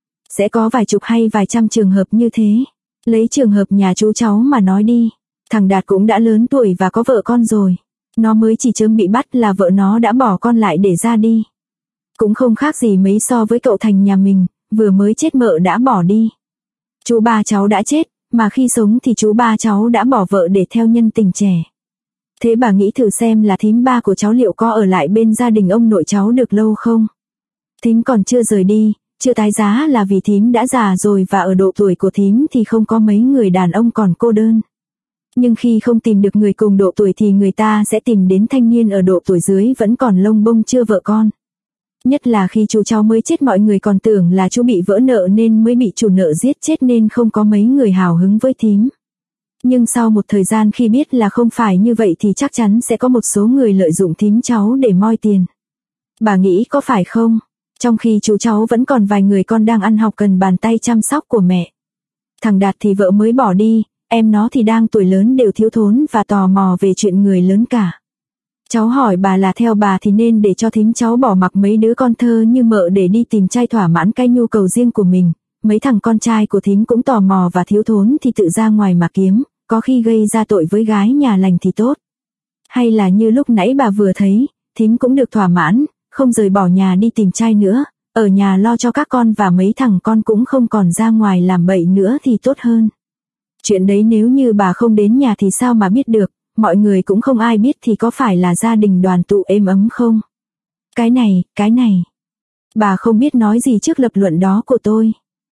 S1: Sẽ có vài chục hay vài trăm trường hợp như thế. Lấy trường hợp nhà chú cháu mà nói đi. Thằng Đạt cũng đã lớn tuổi và có vợ con rồi. Nó mới chỉ chớm bị bắt là vợ nó đã bỏ con lại để ra đi. Cũng không khác gì mấy so với cậu Thành nhà mình, vừa mới chết mợ đã bỏ đi. Chú ba cháu đã chết, mà khi sống thì chú ba cháu đã bỏ vợ để theo nhân tình trẻ. Thế bà nghĩ thử xem là thím ba của cháu liệu có ở lại bên gia đình ông nội cháu được lâu không? Thím còn chưa rời đi, chưa tái giá là vì thím đã già rồi và ở độ tuổi của thím thì không có mấy người đàn ông còn cô đơn. Nhưng khi không tìm được người cùng độ tuổi thì người ta sẽ tìm đến thanh niên ở độ tuổi dưới vẫn còn lông bông chưa vợ con. Nhất là khi chú cháu mới chết mọi người còn tưởng là chú bị vỡ nợ nên mới bị chủ nợ giết chết nên không có mấy người hào hứng với thím. Nhưng sau một thời gian khi biết là không phải như vậy thì chắc chắn sẽ có một số người lợi dụng thím cháu để moi tiền. Bà nghĩ có phải không? Trong khi chú cháu vẫn còn vài người con đang ăn học cần bàn tay chăm sóc của mẹ. Thằng Đạt thì vợ mới bỏ đi, em nó thì đang tuổi lớn đều thiếu thốn và tò mò về chuyện người lớn cả. Cháu hỏi bà là theo bà thì nên để cho thím cháu bỏ mặc mấy đứa con thơ như mợ để đi tìm trai thỏa mãn cái nhu cầu riêng của mình. Mấy thằng con trai của thím cũng tò mò và thiếu thốn thì tự ra ngoài mà kiếm, có khi gây ra tội với gái nhà lành thì tốt. Hay là như lúc nãy bà vừa thấy, thím cũng được thỏa mãn, không rời bỏ nhà đi tìm trai nữa, ở nhà lo cho các con và mấy thằng con cũng không còn ra ngoài làm bậy nữa thì tốt hơn. Chuyện đấy nếu như bà không đến nhà thì sao mà biết được, mọi người cũng không ai biết thì có phải là gia đình đoàn tụ êm ấm không? Cái này. Bà không biết nói gì trước lập luận đó của tôi.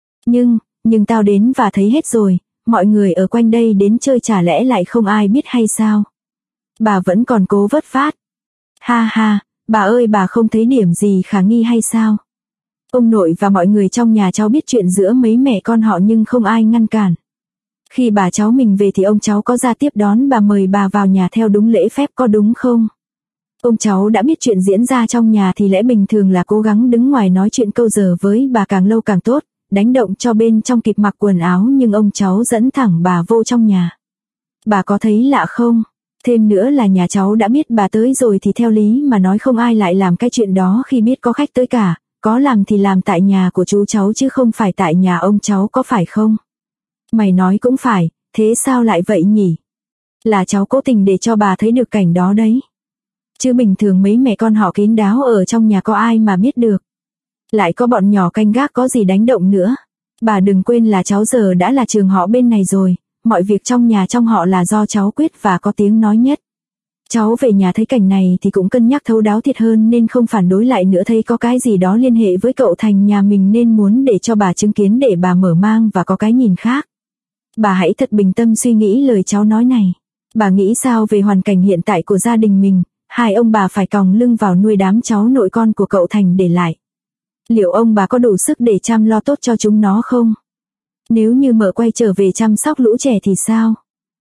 S1: Nhưng tao đến và thấy hết rồi, mọi người ở quanh đây đến chơi chả lẽ lại không ai biết hay sao? Bà vẫn còn cố vất vát. Ha ha, bà ơi bà không thấy điểm gì khả nghi hay sao? Ông nội và mọi người trong nhà cháu biết chuyện giữa mấy mẹ con họ nhưng không ai ngăn cản. Khi bà cháu mình về thì ông cháu có ra tiếp đón bà mời bà vào nhà theo đúng lễ phép có đúng không? Ông cháu đã biết chuyện diễn ra trong nhà thì lẽ bình thường là cố gắng đứng ngoài nói chuyện câu giờ với bà càng lâu càng tốt, đánh động cho bên trong kịp mặc quần áo nhưng ông cháu dẫn thẳng bà vô trong nhà. Bà có thấy lạ không? Thêm nữa là nhà cháu đã biết bà tới rồi thì theo lý mà nói không ai lại làm cái chuyện đó khi biết có khách tới cả, có làm thì làm tại nhà của chú cháu chứ không phải tại nhà ông cháu có phải không? Mày nói cũng phải, thế sao lại vậy nhỉ? Là cháu cố tình để cho bà thấy được cảnh đó đấy. Chứ bình thường mấy mẹ con họ kín đáo ở trong nhà có ai mà biết được. Lại có bọn nhỏ canh gác có gì đánh động nữa. Bà đừng quên là cháu giờ đã là trường họ bên này rồi, mọi việc trong nhà trong họ là do cháu quyết và có tiếng nói nhất. Cháu về nhà thấy cảnh này thì cũng cân nhắc thấu đáo thiệt hơn nên không phản đối lại nữa, thấy có cái gì đó liên hệ với cậu Thành nhà mình nên muốn để cho bà chứng kiến để bà mở mang và có cái nhìn khác. Bà hãy thật bình tâm suy nghĩ lời cháu nói này. Bà nghĩ sao về hoàn cảnh hiện tại của gia đình mình, hai ông bà phải còng lưng vào nuôi đám cháu nội con của cậu Thành để lại. Liệu ông bà có đủ sức để chăm lo tốt cho chúng nó không? Nếu như mợ quay trở về chăm sóc lũ trẻ thì sao?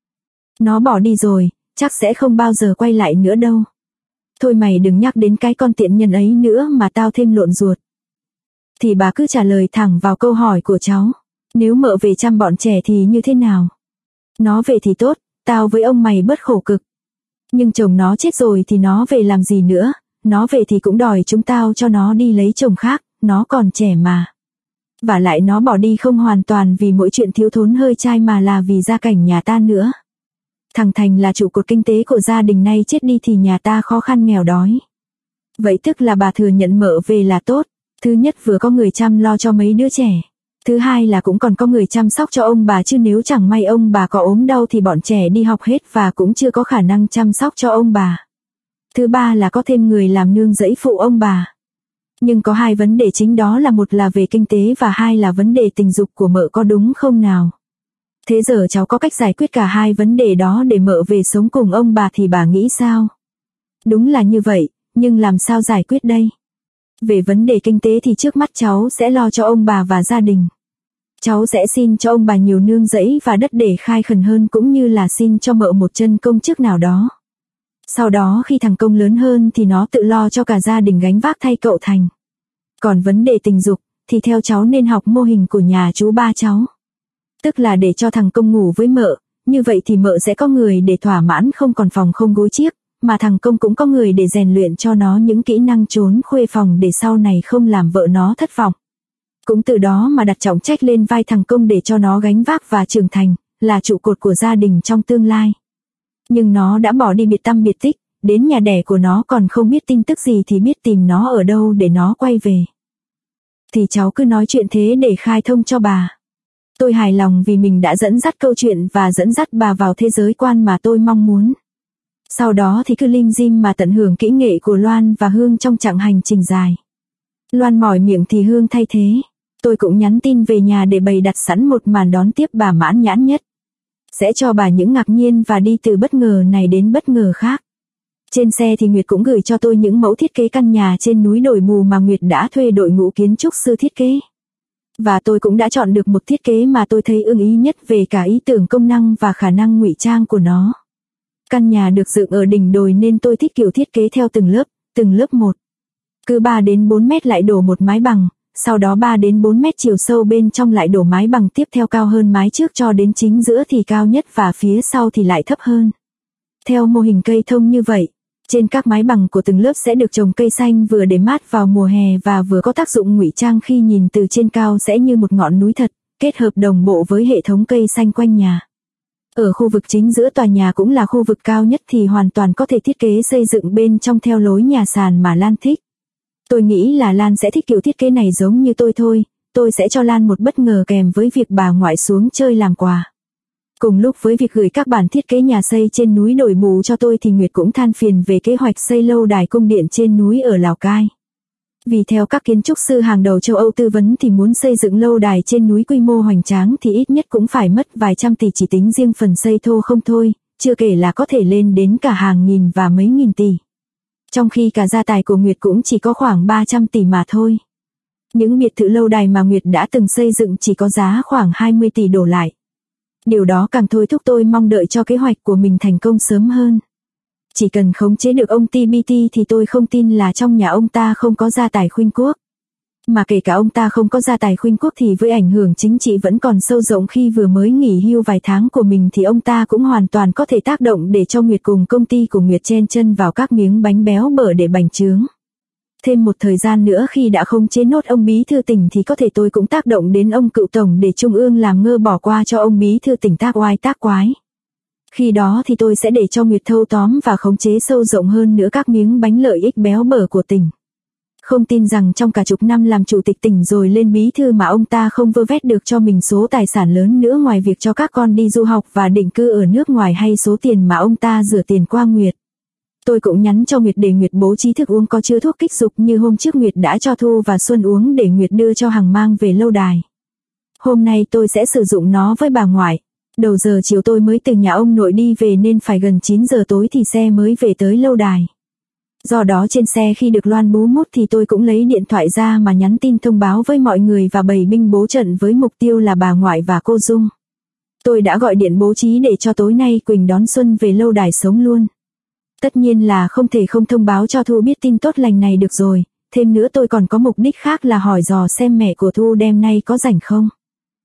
S1: Nó bỏ đi rồi, chắc sẽ không bao giờ quay lại nữa đâu. Thôi mày đừng nhắc đến cái con tiện nhân ấy nữa mà tao thêm lộn ruột. Thì bà cứ trả lời thẳng vào câu hỏi của cháu. Nếu mợ về chăm bọn trẻ thì như thế nào? Nó về thì tốt, tao với ông mày bớt khổ cực. Nhưng chồng nó chết rồi thì nó về làm gì nữa, nó về thì cũng đòi chúng tao cho nó đi lấy chồng khác, nó còn trẻ mà. Và lại nó bỏ đi không hoàn toàn vì mỗi chuyện thiếu thốn hơi chai mà là vì gia cảnh nhà ta nữa. Thằng Thành là trụ cột kinh tế của gia đình, nay chết đi thì nhà ta khó khăn nghèo đói. Vậy tức là bà thừa nhận mợ về là tốt. Thứ nhất vừa có người chăm lo cho mấy đứa trẻ. Thứ hai là cũng còn có người chăm sóc cho ông bà, chứ nếu chẳng may ông bà có ốm đau thì bọn trẻ đi học hết và cũng chưa có khả năng chăm sóc cho ông bà. Thứ ba là có thêm người làm nương rẫy phụ ông bà. Nhưng có hai vấn đề chính, đó là một là về kinh tế và hai là vấn đề tình dục của mợ, có đúng không nào? Thế giờ cháu có cách giải quyết cả hai vấn đề đó để mợ về sống cùng ông bà thì bà nghĩ sao? Đúng là như vậy, nhưng làm sao giải quyết đây? Về vấn đề kinh tế thì trước mắt cháu sẽ lo cho ông bà và gia đình. Cháu sẽ xin cho ông bà nhiều nương rẫy và đất để khai khẩn hơn, cũng như là xin cho mợ một chân công chức nào đó. Sau đó khi thằng Công lớn hơn thì nó tự lo cho cả gia đình gánh vác thay cậu Thành. Còn vấn đề tình dục thì theo cháu nên học mô hình của nhà chú ba cháu. Tức là để cho thằng Công ngủ với mợ, như vậy thì mợ sẽ có người để thỏa mãn không còn phòng không gối chiếc, mà thằng Công cũng có người để rèn luyện cho nó những kỹ năng trốn khuê phòng để sau này không làm vợ nó thất vọng. Cũng từ đó mà đặt trọng trách lên vai thằng Công để cho nó gánh vác và trưởng thành, là trụ cột của gia đình trong tương lai. Nhưng nó đã bỏ đi biệt tăm biệt tích, đến nhà đẻ của nó còn không biết tin tức gì thì biết tìm nó ở đâu để nó quay về. Thì cháu cứ nói chuyện thế để khai thông cho bà. Tôi hài lòng vì mình đã dẫn dắt câu chuyện và dẫn dắt bà vào thế giới quan mà tôi mong muốn. Sau đó thì cứ lim dim mà tận hưởng kỹ nghệ của Loan và Hương trong chặng hành trình dài. Loan mỏi miệng thì Hương thay thế. Tôi cũng nhắn tin về nhà để bày đặt sẵn một màn đón tiếp bà mãn nhãn nhất. Sẽ cho bà những ngạc nhiên và đi từ bất ngờ này đến bất ngờ khác. Trên xe thì Nguyệt cũng gửi cho tôi những mẫu thiết kế căn nhà trên núi đồi mù mà Nguyệt đã thuê đội ngũ kiến trúc sư thiết kế. Và tôi cũng đã chọn được một thiết kế mà tôi thấy ưng ý nhất về cả ý tưởng, công năng và khả năng ngụy trang của nó. Căn nhà được dựng ở đỉnh đồi nên tôi thích kiểu thiết kế theo từng lớp một. Cứ 3 đến 4 mét lại đổ một mái bằng, sau đó 3 đến 4 mét chiều sâu bên trong lại đổ mái bằng tiếp theo cao hơn mái trước cho đến chính giữa thì cao nhất và phía sau thì lại thấp hơn. Theo mô hình cây thông như vậy, trên các mái bằng của từng lớp sẽ được trồng cây xanh vừa để mát vào mùa hè và vừa có tác dụng ngụy trang khi nhìn từ trên cao sẽ như một ngọn núi thật, kết hợp đồng bộ với hệ thống cây xanh quanh nhà. Ở khu vực chính giữa tòa nhà cũng là khu vực cao nhất thì hoàn toàn có thể thiết kế xây dựng bên trong theo lối nhà sàn mà Lan thích. Tôi nghĩ là Lan sẽ thích kiểu thiết kế này giống như tôi thôi, tôi sẽ cho Lan một bất ngờ kèm với việc bà ngoại xuống chơi làm quà. Cùng lúc với việc gửi các bản thiết kế nhà xây trên núi đồi mù cho tôi thì Nguyệt cũng than phiền về kế hoạch xây lâu đài cung điện trên núi ở Lào Cai. Vì theo các kiến trúc sư hàng đầu châu Âu tư vấn thì muốn xây dựng lâu đài trên núi quy mô hoành tráng thì ít nhất cũng phải mất vài trăm tỷ chỉ tính riêng phần xây thô không thôi, chưa kể là có thể lên đến cả hàng nghìn và mấy nghìn tỷ. Trong khi cả gia tài của Nguyệt cũng chỉ có khoảng 300 tỷ mà thôi. Những biệt thự lâu đài mà Nguyệt đã từng xây dựng chỉ có giá khoảng 20 tỷ đổ lại. Điều đó càng thôi thúc tôi mong đợi cho kế hoạch của mình thành công sớm hơn. Chỉ cần khống chế được ông TBT thì tôi không tin là trong nhà ông ta không có gia tài khuynh quốc. Mà kể cả ông ta không có gia tài khuynh quốc thì với ảnh hưởng chính trị vẫn còn sâu rộng khi vừa mới nghỉ hưu vài tháng của mình thì ông ta cũng hoàn toàn có thể tác động để cho Nguyệt cùng công ty của Nguyệt chen chân vào các miếng bánh béo bở để bành trướng. Thêm một thời gian nữa khi đã khống chế nốt ông bí thư tỉnh thì có thể tôi cũng tác động đến ông cựu tổng để Trung ương làm ngơ bỏ qua cho ông bí thư tỉnh tác oai tác quái. Khi đó thì tôi sẽ để cho Nguyệt thâu tóm và khống chế sâu rộng hơn nữa các miếng bánh lợi ích béo bở của tỉnh. Không tin rằng trong cả chục năm làm chủ tịch tỉnh rồi lên bí thư mà ông ta không vơ vét được cho mình số tài sản lớn nữa ngoài việc cho các con đi du học và định cư ở nước ngoài hay số tiền mà ông ta rửa tiền qua Nguyệt. Tôi cũng nhắn cho Nguyệt để Nguyệt bố trí thức uống có chứa thuốc kích dục như hôm trước Nguyệt đã cho Thu và Xuân uống để Nguyệt đưa cho Hằng mang về lâu đài. Hôm nay tôi sẽ sử dụng nó với bà ngoại. Đầu giờ chiều tôi mới từ nhà ông nội đi về nên phải gần 9 giờ tối thì xe mới về tới lâu đài. Do đó trên xe khi được Loan bú mút thì tôi cũng lấy điện thoại ra mà nhắn tin thông báo với mọi người và bày binh bố trận với mục tiêu là bà ngoại và cô Dung. Tôi đã gọi điện bố trí để cho tối nay Quỳnh đón Xuân về lâu đài sống luôn. Tất nhiên là không thể không thông báo cho Thu biết tin tốt lành này được rồi, thêm nữa tôi còn có mục đích khác là hỏi dò xem mẹ của Thu đêm nay có rảnh không.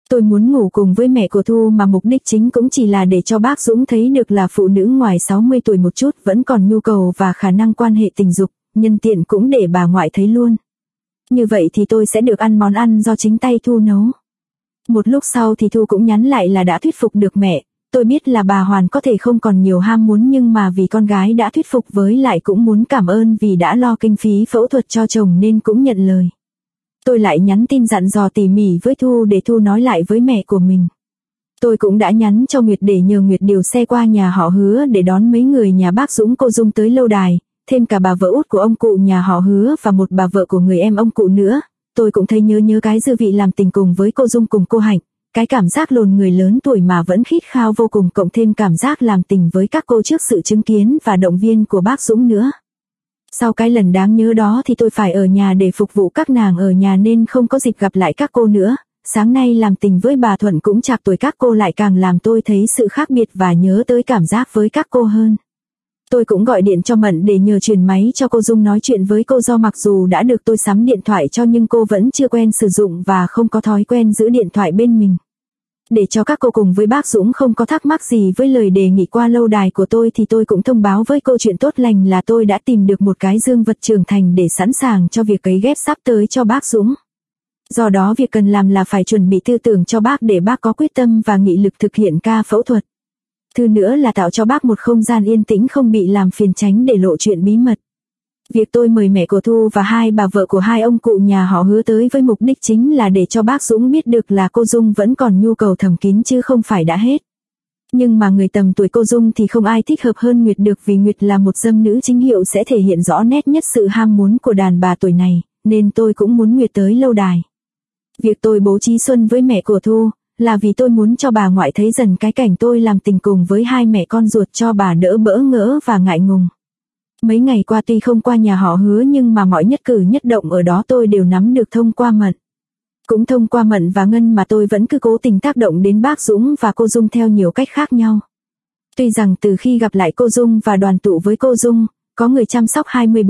S1: Tôi muốn ngủ cùng với mẹ của Thu mà mục đích chính cũng chỉ là để cho bác Dũng thấy được là phụ nữ ngoài 60 tuổi một chút vẫn còn nhu cầu và khả năng quan hệ tình dục, nhân tiện cũng để bà ngoại thấy luôn. Như vậy thì tôi sẽ được ăn món ăn do chính tay Thu nấu. Một lúc sau thì Thu cũng nhắn lại là đã thuyết phục được mẹ. Tôi biết là bà Hoàn có thể không còn nhiều ham muốn nhưng mà vì con gái đã thuyết phục với lại cũng muốn cảm ơn vì đã lo kinh phí phẫu thuật cho chồng nên cũng nhận lời. Tôi lại nhắn tin dặn dò tỉ mỉ với Thu để Thu nói lại với mẹ của mình. Tôi cũng đã nhắn cho Nguyệt để nhờ Nguyệt điều xe qua nhà họ Hứa để đón mấy người nhà bác Dũng cô Dung tới lâu đài, thêm cả bà vợ út của ông cụ nhà họ Hứa và một bà vợ của người em ông cụ nữa. Tôi cũng thấy nhớ cái dư vị làm tình cùng với cô Dung cùng cô Hạnh, cái cảm giác lồn người lớn tuổi mà vẫn khít khao vô cùng cộng thêm cảm giác làm tình với các cô trước sự chứng kiến và động viên của bác Dũng nữa. Sau cái lần đáng nhớ đó thì tôi phải ở nhà để phục vụ các nàng ở nhà nên không có dịp gặp lại các cô nữa. Sáng nay làm tình với bà Thuận cũng chạc tuổi các cô lại càng làm tôi thấy sự khác biệt và nhớ tới cảm giác với các cô hơn. Tôi cũng gọi điện cho Mận để nhờ truyền máy cho cô Dung nói chuyện với cô do mặc dù đã được tôi sắm điện thoại cho nhưng cô vẫn chưa quen sử dụng và không có thói quen giữ điện thoại bên mình. Để cho các cô cùng với bác Dũng không có thắc mắc gì với lời đề nghị qua lâu đài của tôi thì tôi cũng thông báo với cô chuyện tốt lành là tôi đã tìm được một cái dương vật trưởng thành để sẵn sàng cho việc cấy ghép sắp tới cho bác Dũng. Do đó việc cần làm là phải chuẩn bị tư tưởng cho bác để bác có quyết tâm và nghị lực thực hiện ca phẫu thuật. Thứ nữa là tạo cho bác một không gian yên tĩnh không bị làm phiền tránh để lộ chuyện bí mật. Việc tôi mời mẹ của Thu và hai bà vợ của hai ông cụ nhà họ Hứa tới với mục đích chính là để cho bác Dũng biết được là cô Dung vẫn còn nhu cầu thầm kín chứ không phải đã hết. Nhưng mà người tầm tuổi cô Dung thì không ai thích hợp hơn Nguyệt được vì Nguyệt là một dâm nữ chính hiệu sẽ thể hiện rõ nét nhất sự ham muốn của đàn bà tuổi này, nên tôi cũng muốn Nguyệt tới lâu đài. Việc tôi bố trí Xuân với mẹ của Thu là vì tôi muốn cho bà ngoại thấy dần cái cảnh tôi làm tình cùng với hai mẹ con ruột cho bà đỡ bỡ ngỡ và ngại ngùng. Mấy ngày qua tuy không qua nhà họ Hứa nhưng mà mọi nhất cử nhất động ở đó tôi đều nắm được thông qua Mận. Cũng thông qua Mận và Ngân mà tôi vẫn cứ cố tình tác động đến bác Dũng và cô Dung theo nhiều cách khác nhau. Tuy rằng từ khi gặp lại cô Dung và đoàn tụ với cô Dung, có người chăm sóc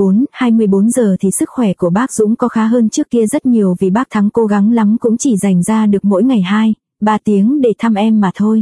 S1: 24 giờ thì sức khỏe của bác Dũng có khá hơn trước kia rất nhiều vì bác Thắng cố gắng lắm cũng chỉ dành ra được mỗi ngày 2-3 tiếng để thăm em mà thôi.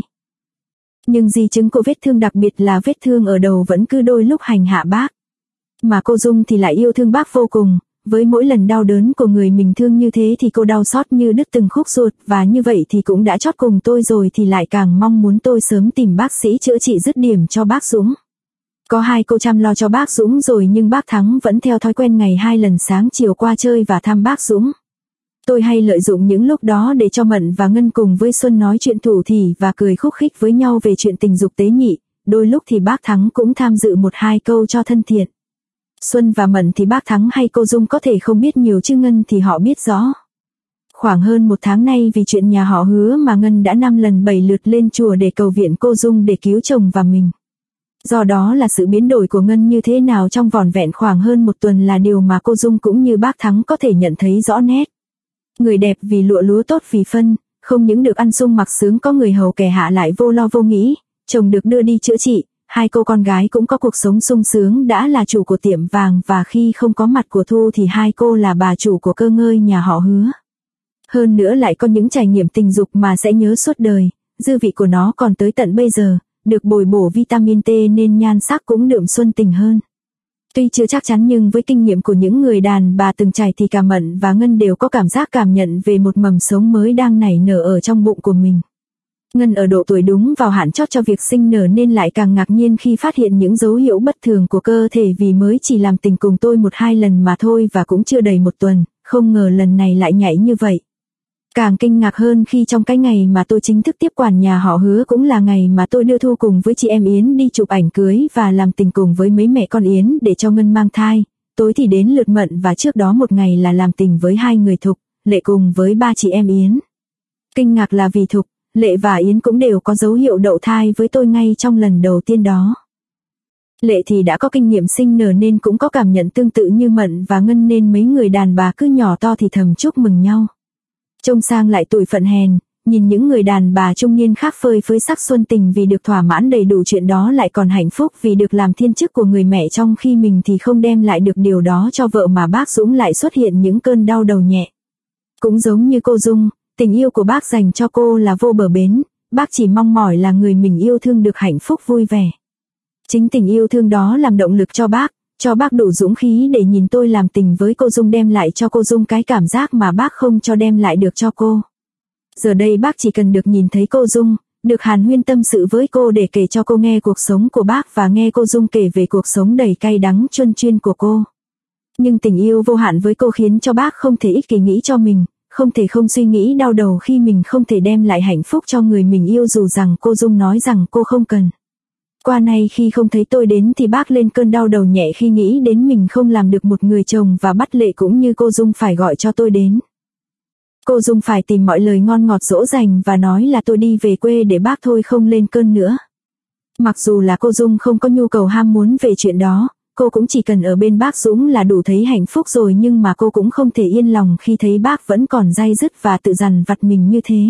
S1: Nhưng di chứng của vết thương đặc biệt là vết thương ở đầu vẫn cứ đôi lúc hành hạ bác. Mà cô Dung thì lại yêu thương bác vô cùng, với mỗi lần đau đớn của người mình thương như thế thì cô đau xót như đứt từng khúc ruột và như vậy thì cũng đã chót cùng tôi rồi thì lại càng mong muốn tôi sớm tìm bác sĩ chữa trị dứt điểm cho bác Dũng. Có hai cô chăm lo cho bác Dũng rồi nhưng bác Thắng vẫn theo thói quen ngày 2 lần sáng chiều qua chơi và thăm bác Dũng. Tôi hay lợi dụng những lúc đó để cho Mận và Ngân cùng với Xuân nói chuyện thủ thỉ và cười khúc khích với nhau về chuyện tình dục tế nhị, đôi lúc thì bác Thắng cũng tham dự 1-2 câu cho thân thiện. Xuân và Mận thì bác Thắng hay cô Dung có thể không biết nhiều chứ Ngân thì họ biết rõ. Khoảng hơn 1 tháng nay vì chuyện nhà họ Hứa mà Ngân đã 5 lần 7 lượt lên chùa để cầu viện cô Dung để cứu chồng và mình. Do đó là sự biến đổi của Ngân như thế nào trong vỏn vẹn khoảng hơn 1 tuần là điều mà cô Dung cũng như bác Thắng có thể nhận thấy rõ nét. Người đẹp vì lụa lúa tốt vì phân, không những được ăn sung mặc sướng có người hầu kẻ hạ lại vô lo vô nghĩ, chồng được đưa đi chữa trị, hai cô con gái cũng có cuộc sống sung sướng đã là chủ của tiệm vàng và khi không có mặt của Thu thì hai cô là bà chủ của cơ ngơi nhà họ Hứa. Hơn nữa lại có những trải nghiệm tình dục mà sẽ nhớ suốt đời, dư vị của nó còn tới tận bây giờ, được bồi bổ vitamin T nên nhan sắc cũng đượm xuân tình hơn. Tuy chưa chắc chắn nhưng với kinh nghiệm của những người đàn bà từng trải thì cả Mận và Ngân đều có cảm giác cảm nhận về một mầm sống mới đang nảy nở ở trong bụng của mình. Ngân ở độ tuổi đúng vào hạn chót cho việc sinh nở nên lại càng ngạc nhiên khi phát hiện những dấu hiệu bất thường của cơ thể vì mới chỉ làm tình cùng tôi 1-2 lần mà thôi và cũng chưa đầy 1 tuần, không ngờ lần này lại nhảy như vậy. Càng kinh ngạc hơn khi trong cái ngày mà tôi chính thức tiếp quản nhà họ Hứa cũng là ngày mà tôi đưa Thu cùng với chị em Yến đi chụp ảnh cưới và làm tình cùng với mấy mẹ con Yến để cho Ngân mang thai, tối thì đến lượt Mận và trước đó một ngày là làm tình với 2 người Thục, Lệ cùng với 3 chị em Yến. Kinh ngạc là vì Thục, Lệ và Yến cũng đều có dấu hiệu đậu thai với tôi ngay trong lần đầu tiên đó. Lệ thì đã có kinh nghiệm sinh nở nên cũng có cảm nhận tương tự như Mận và Ngân nên mấy người đàn bà cứ nhỏ to thì thầm chúc mừng nhau. Trông sang lại tuổi phận hèn, nhìn những người đàn bà trung niên khác phơi phới sắc xuân tình vì được thỏa mãn đầy đủ chuyện đó lại còn hạnh phúc vì được làm thiên chức của người mẹ trong khi mình thì không đem lại được điều đó cho vợ mà bác Dũng lại xuất hiện những cơn đau đầu nhẹ. Cũng giống như cô Dung, Tình yêu của bác dành cho cô là vô bờ bến, bác chỉ mong mỏi là người mình yêu thương được hạnh phúc vui vẻ. Chính tình yêu thương đó làm động lực cho bác đủ dũng khí để nhìn tôi làm tình với cô Dung, đem lại cho cô Dung cái cảm giác mà bác không cho đem lại được cho cô. Giờ đây bác chỉ cần được nhìn thấy cô Dung, được hàn huyên tâm sự với cô để kể cho cô nghe cuộc sống của bác và nghe cô Dung kể về cuộc sống đầy cay đắng chuân chuyên của cô. Nhưng tình yêu vô hạn với cô khiến cho bác không thể ích kỷ nghĩ cho mình, không thể không suy nghĩ đau đầu khi mình không thể đem lại hạnh phúc cho người mình yêu dù rằng cô Dung nói rằng cô không cần. Qua nay khi không thấy tôi đến thì bác lên cơn đau đầu nhẹ khi nghĩ đến mình không làm được một người chồng và bắt Lệ cũng như cô Dung phải gọi cho tôi đến. Cô Dung phải tìm mọi lời ngon ngọt dỗ dành và nói là tôi đi về quê để bác thôi không lên cơn nữa. Mặc dù là cô Dung không có nhu cầu ham muốn về chuyện đó, cô cũng chỉ cần ở bên bác Dũng là đủ thấy hạnh phúc rồi, nhưng mà cô cũng không thể yên lòng khi thấy bác vẫn còn day dứt và tự dằn vặt mình như thế.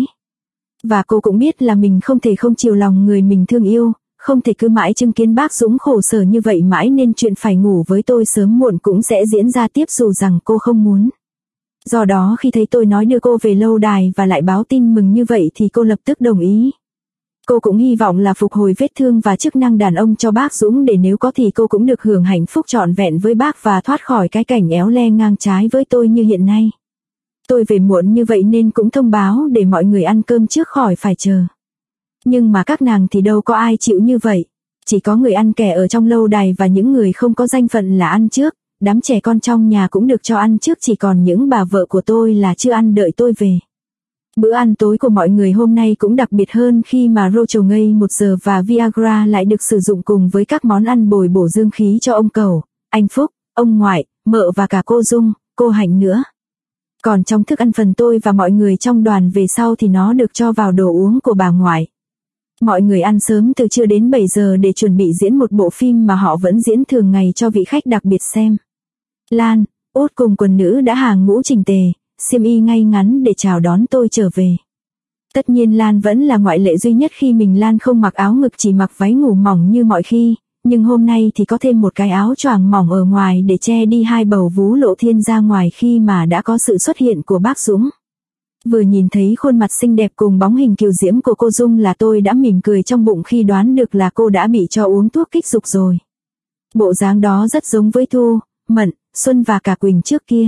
S1: Và cô cũng biết là mình không thể không chiều lòng người mình thương yêu, không thể cứ mãi chứng kiến bác Dũng khổ sở như vậy mãi, nên chuyện phải ngủ với tôi sớm muộn cũng sẽ diễn ra tiếp dù rằng cô không muốn. Do đó khi thấy tôi nói đưa cô về lâu đài và lại báo tin mừng như vậy thì cô lập tức đồng ý. Cô cũng hy vọng là phục hồi vết thương và chức năng đàn ông cho bác Dũng để nếu có thì cô cũng được hưởng hạnh phúc trọn vẹn với bác và thoát khỏi cái cảnh éo le ngang trái với tôi như hiện nay. Tôi về muộn như vậy nên cũng thông báo để mọi người ăn cơm trước khỏi phải chờ. Nhưng mà các nàng thì đâu có ai chịu như vậy. Chỉ có người ăn kẻ ở trong lâu đài và những người không có danh phận là ăn trước. Đám trẻ con trong nhà cũng được cho ăn trước, chỉ còn những bà vợ của tôi là chưa ăn đợi tôi về. Bữa ăn tối của mọi người hôm nay cũng đặc biệt hơn khi mà Rocho ngây 1 giờ và Viagra lại được sử dụng cùng với các món ăn bồi bổ dương khí cho ông Cẩu, anh Phúc, ông ngoại, mợ và cả cô Dung, cô Hạnh nữa. Còn trong thức ăn phần tôi và mọi người trong đoàn về sau thì nó được cho vào đồ uống của bà ngoại. Mọi người ăn sớm từ trưa đến 7 giờ để chuẩn bị diễn một bộ phim mà họ vẫn diễn thường ngày cho vị khách đặc biệt xem. Lan, Út cùng quần nữ đã hàng ngũ chỉnh tề, xiêm y ngay ngắn để chào đón tôi trở về. Tất nhiên Lan vẫn là ngoại lệ duy nhất khi mình Lan không mặc áo ngực, chỉ mặc váy ngủ mỏng như mọi khi, nhưng hôm nay thì có thêm một cái áo choàng mỏng ở ngoài để che đi hai bầu vú lộ thiên ra ngoài khi mà đã có sự xuất hiện của bác Dũng. Vừa nhìn thấy khuôn mặt xinh đẹp cùng bóng hình kiều diễm của cô Dung là tôi đã mỉm cười trong bụng khi đoán được là cô đã bị cho uống thuốc kích dục rồi. Bộ dáng đó rất giống với Thu, Mận, Xuân và cả Quỳnh trước kia.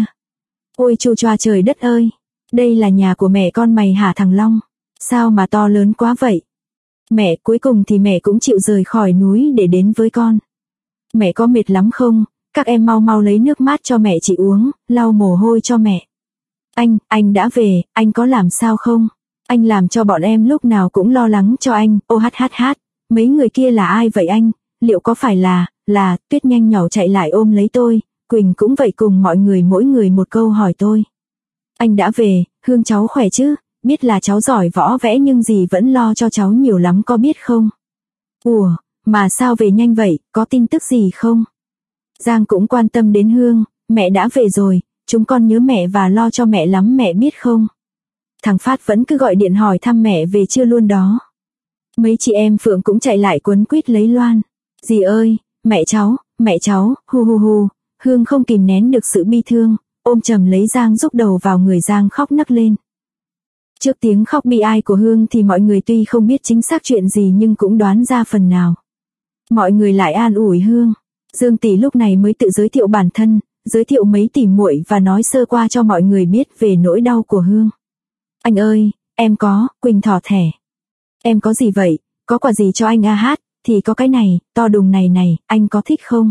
S1: Ôi chu choa trời đất ơi, đây là nhà của mẹ con mày hả thằng Long? Sao mà to lớn quá vậy? Mẹ, cuối cùng thì mẹ cũng chịu rời khỏi núi để đến với con. Mẹ có mệt lắm không? Các em mau mau lấy nước mát cho mẹ chị uống, lau mồ hôi cho mẹ. Anh đã về, anh có làm sao không? Anh làm cho bọn em lúc nào cũng lo lắng cho anh. Ô hát, mấy người kia là ai vậy anh? Liệu có phải là, Tuyết nhanh nhỏ chạy lại ôm lấy tôi, Quỳnh cũng vậy, cùng mọi người mỗi người một câu hỏi tôi. Anh đã về, Hương cháu khỏe chứ? Biết là cháu giỏi võ vẽ nhưng dì vẫn lo cho cháu nhiều lắm có biết không? Ủa, mà sao về nhanh vậy, có tin tức gì không? Giang cũng quan tâm đến Hương, mẹ đã về rồi, chúng con nhớ mẹ và lo cho mẹ lắm mẹ biết không? Thằng Phát vẫn cứ gọi điện hỏi thăm mẹ về chưa luôn đó. Mấy chị em Phượng cũng chạy lại quấn quýt lấy Loan. Dì ơi, mẹ cháu, hu. Hương không kìm nén được sự bi thương, ôm chầm lấy Giang rúc đầu vào người Giang khóc nấc lên. Trước tiếng khóc bi ai của Hương thì mọi người tuy không biết chính xác chuyện gì nhưng cũng đoán ra phần nào. Mọi người lại an ủi Hương. Dương tỷ lúc này mới tự giới thiệu bản thân, giới thiệu mấy tỷ muội và nói sơ qua cho mọi người biết về nỗi đau của Hương. Anh ơi, em có, Quỳnh thỏ thẻ. Em có gì vậy, có quà gì cho anh hát, thì có cái này, to đùng này, anh có thích không?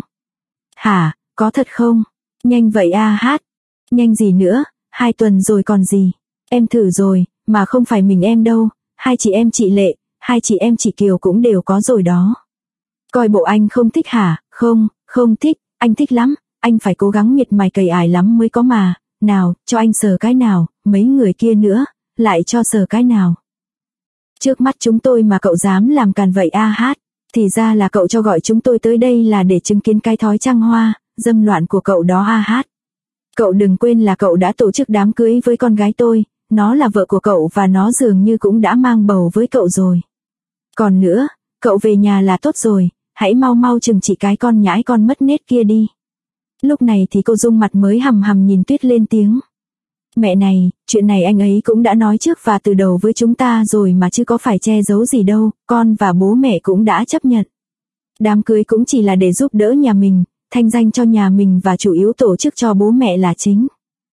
S1: Hả, có thật không? Nhanh vậy hát. Nhanh gì nữa, 2 tuần rồi còn gì. Em thử rồi, mà không phải mình em đâu, 2 chị em chị Lệ, 2 chị em chị Kiều cũng đều có rồi đó. Coi bộ anh không thích hả? Không thích, anh thích lắm, anh phải cố gắng miệt mài cày ải lắm mới có mà. Nào, cho anh sờ cái nào, mấy người kia nữa, lại cho sờ cái nào. Trước mắt chúng tôi mà cậu dám làm càn vậy hát. Thì ra là cậu cho gọi chúng tôi tới đây là để chứng kiến cái thói trăng hoa, dâm loạn của cậu đó hát. Cậu đừng quên là cậu đã tổ chức đám cưới với con gái tôi, nó là vợ của cậu và nó dường như cũng đã mang bầu với cậu rồi. Còn nữa, cậu về nhà là tốt rồi, hãy mau chừng trị cái con nhãi con mất nết kia đi. Lúc này thì cô Dung mặt mới hầm nhìn Tuyết lên tiếng. Mẹ này, chuyện này anh ấy cũng đã nói trước và từ đầu với chúng ta rồi mà chứ có phải che giấu gì đâu, con và bố mẹ cũng đã chấp nhận. Đám cưới cũng chỉ là để giúp đỡ nhà mình, thanh danh cho nhà mình và chủ yếu tổ chức cho bố mẹ là chính.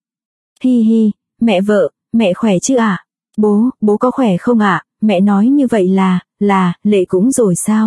S1: Hi hi, mẹ vợ, mẹ khỏe chứ ạ? Bố có khỏe không ạ? Mẹ nói như vậy là, Lệ cũng rồi sao?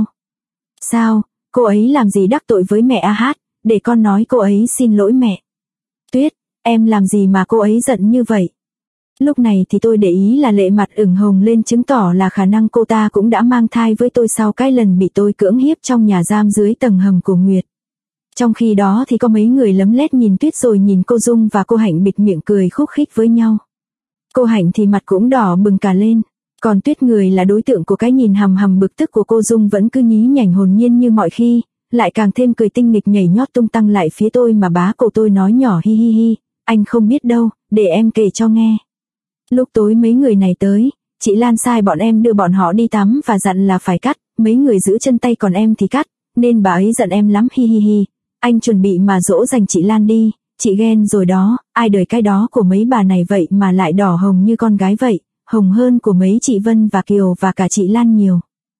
S1: Sao, cô ấy làm gì đắc tội với mẹ hát, để con nói cô ấy xin lỗi mẹ. Tuyết, em làm gì mà cô ấy giận như vậy? Lúc này thì tôi để ý là Lệ mặt ửng hồng lên, chứng tỏ là khả năng cô ta cũng đã mang thai với tôi sau cái lần bị tôi cưỡng hiếp trong nhà giam dưới tầng hầm của Nguyệt. Trong khi đó thì có mấy người lấm lét nhìn Tuyết rồi nhìn cô Dung và cô Hạnh bịt miệng cười khúc khích với nhau. Cô Hạnh thì mặt cũng đỏ bừng cả lên, còn Tuyết, người là đối tượng của cái nhìn hằm hằm bực tức của cô Dung, vẫn cứ nhí nhảnh hồn nhiên như mọi khi, lại càng thêm cười tinh nghịch nhảy nhót tung tăng lại phía tôi mà bá cổ tôi nói nhỏ hi hi hi, anh không biết đâu, để em kể cho nghe. Lúc tối mấy người này tới, chị Lan sai bọn em đưa bọn họ đi tắm và dặn là phải cắt, mấy người giữ chân tay còn em thì cắt, nên bà ấy giận em lắm hi hi hi. Anh chuẩn bị mà dỗ dành chị Lan đi, chị ghen rồi đó, ai đời cái đó của mấy bà này vậy mà lại đỏ hồng như con gái vậy, hồng hơn của mấy chị Vân và Kiều và cả chị Lan nhiều.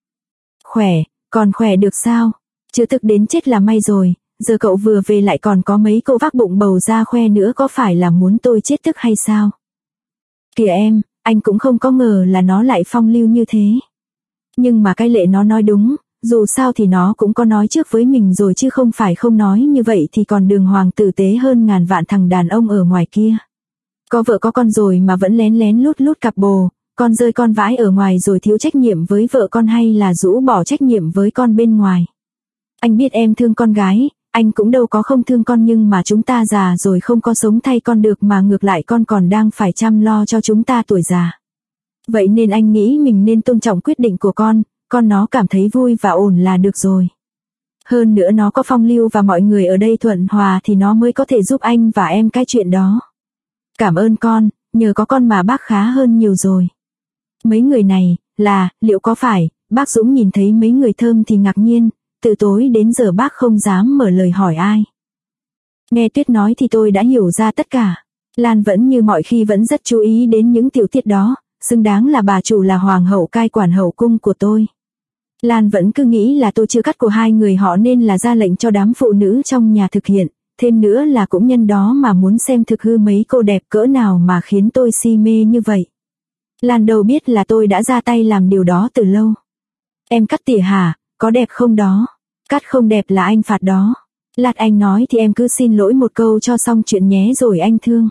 S1: Khỏe, còn khỏe được sao? Chưa tức đến chết là may rồi, giờ cậu vừa về lại còn có mấy cô vác bụng bầu ra khoe nữa, có phải là muốn tôi chết tức hay sao? Kìa em, anh cũng không có ngờ là nó lại phong lưu như thế. Nhưng mà cái Lệ nó nói đúng, dù sao thì nó cũng có nói trước với mình rồi chứ không phải không nói, như vậy thì còn đường hoàng tử tế hơn ngàn vạn thằng đàn ông ở ngoài kia. Có vợ có con rồi mà vẫn lén lén lút lút cặp bồ, con rơi con vãi ở ngoài rồi thiếu trách nhiệm với vợ con, hay là rũ bỏ trách nhiệm với con bên ngoài. Anh biết em thương con gái, anh cũng đâu có không thương con, nhưng mà chúng ta già rồi không có sống thay con được, mà ngược lại con còn đang phải chăm lo cho chúng ta tuổi già. Vậy nên anh nghĩ mình nên tôn trọng quyết định của con nó cảm thấy vui và ổn là được rồi. Hơn nữa nó có phong lưu và mọi người ở đây thuận hòa thì nó mới có thể giúp anh và em cái chuyện đó. Cảm ơn con, nhờ có con mà bác khá hơn nhiều rồi. Mấy người này, liệu có phải, bác Dũng nhìn thấy mấy người Thơm thì ngạc nhiên, từ tối đến giờ bác không dám mở lời hỏi ai. Nghe Tuyết nói thì tôi đã hiểu ra tất cả. Lan vẫn như mọi khi vẫn rất chú ý đến những tiểu tiết đó, xứng đáng là bà chủ, là hoàng hậu cai quản hậu cung của tôi. Lan vẫn cứ nghĩ là tôi chưa cắt của hai người họ nên là ra lệnh cho đám phụ nữ trong nhà thực hiện, thêm nữa là cũng nhân đó mà muốn xem thực hư mấy cô đẹp cỡ nào mà khiến tôi si mê như vậy. Lan đâu biết là tôi đã ra tay làm điều đó từ lâu. Em cắt tỉa hả, có đẹp không đó? Cắt không đẹp là anh phạt đó. Lát anh nói thì em cứ xin lỗi một câu cho xong chuyện nhé rồi anh thương.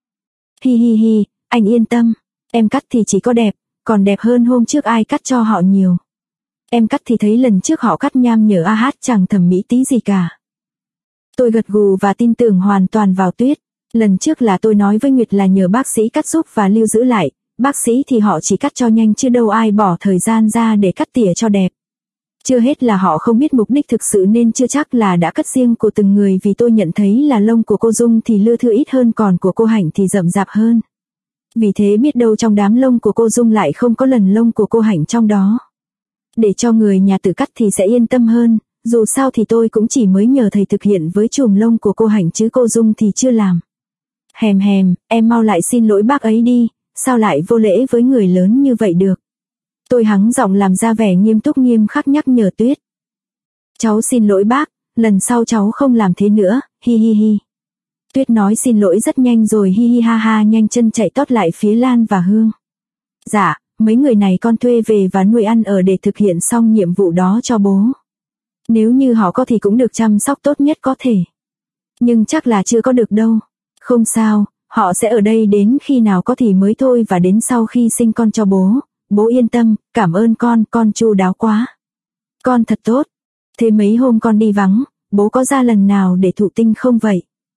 S1: Hi hi hi, anh yên tâm, em cắt thì chỉ có đẹp, còn đẹp hơn hôm trước ai cắt cho họ nhiều. Em cắt thì thấy lần trước họ cắt nham nhở hát chẳng thẩm mỹ tí gì cả. Tôi gật gù và tin tưởng hoàn toàn vào Tuyết. Lần trước là tôi nói với Nguyệt là nhờ bác sĩ cắt giúp và lưu giữ lại, bác sĩ thì họ chỉ cắt cho nhanh chứ đâu ai bỏ thời gian ra để cắt tỉa cho đẹp. Chưa hết là họ không biết mục đích thực sự nên chưa chắc là đã cắt riêng của từng người, vì tôi nhận thấy là lông của cô Dung thì lưa thưa ít hơn, còn của cô Hạnh thì rậm rạp hơn. Vì thế biết đâu trong đám lông của cô Dung lại không có lần lông của cô Hạnh trong đó. Để cho người nhà tự cắt thì sẽ yên tâm hơn, dù sao thì tôi cũng chỉ mới nhờ thầy thực hiện với chùm lông của cô Hạnh chứ cô Dung thì chưa làm. Hèm, em mau lại xin lỗi bác ấy đi, sao lại vô lễ với người lớn như vậy được. Tôi hắng giọng làm ra vẻ nghiêm túc nghiêm khắc nhắc nhở Tuyết. Cháu xin lỗi bác, lần sau cháu không làm thế nữa, hi hi hi. Tuyết nói xin lỗi rất nhanh rồi hi hi ha ha nhanh chân chạy tót lại phía Lan và Hương. Dạ, mấy người này con thuê về và nuôi ăn ở để thực hiện xong nhiệm vụ đó cho bố. Nếu như họ có thì cũng được chăm sóc tốt nhất có thể. Nhưng chắc là chưa có được đâu. Không sao, họ sẽ ở đây đến khi nào có thì mới thôi, và đến sau khi sinh con cho bố. Bố yên tâm, cảm ơn con chu đáo quá. Con thật tốt. Thế mấy hôm con đi vắng, bố có ra lần nào để thụ tinh không vậy?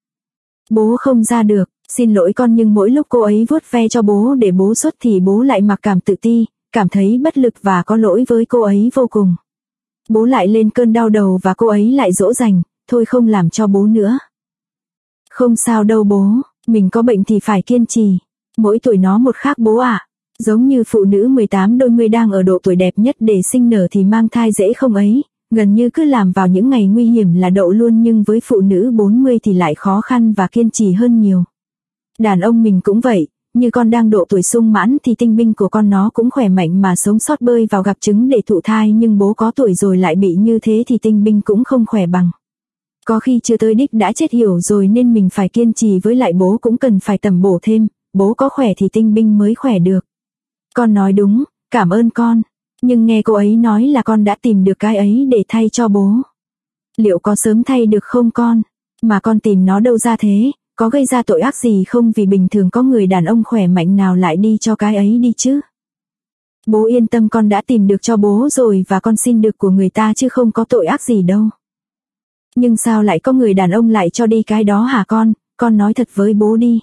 S1: Bố không ra được, xin lỗi con, nhưng mỗi lúc cô ấy vuốt ve cho bố để bố xuất thì bố lại mặc cảm tự ti, cảm thấy bất lực và có lỗi với cô ấy vô cùng. Bố lại lên cơn đau đầu và cô ấy lại dỗ dành, thôi không làm cho bố nữa. Không sao đâu bố, mình có bệnh thì phải kiên trì. Mỗi tuổi nó một khác bố ạ. Giống như phụ nữ 18 đôi mươi đang ở độ tuổi đẹp nhất để sinh nở thì mang thai dễ không ấy, gần như cứ làm vào những ngày nguy hiểm là đậu luôn, nhưng với phụ nữ 40 thì lại khó khăn và kiên trì hơn nhiều. Đàn ông mình cũng vậy, như con đang độ tuổi sung mãn thì tinh binh của con nó cũng khỏe mạnh mà sống sót bơi vào gặp trứng để thụ thai, nhưng bố có tuổi rồi lại bị như thế thì tinh binh cũng không khỏe bằng. Có khi chưa tới đích đã chết hiểu rồi nên mình phải kiên trì, với lại bố cũng cần phải tầm bổ thêm, bố có khỏe thì tinh binh mới khỏe được. Con nói đúng, cảm ơn con. Nhưng nghe cô ấy nói là con đã tìm được cái ấy để thay cho bố. Liệu có sớm thay được không con? Mà con tìm nó đâu ra thế? Có gây ra tội ác gì không, vì bình thường có người đàn ông khỏe mạnh nào lại đi cho cái ấy đi chứ? Bố yên tâm, con đã tìm được cho bố rồi và con xin được của người ta chứ không có tội ác gì đâu. Nhưng sao lại có người đàn ông lại cho đi cái đó hả con nói thật với bố đi.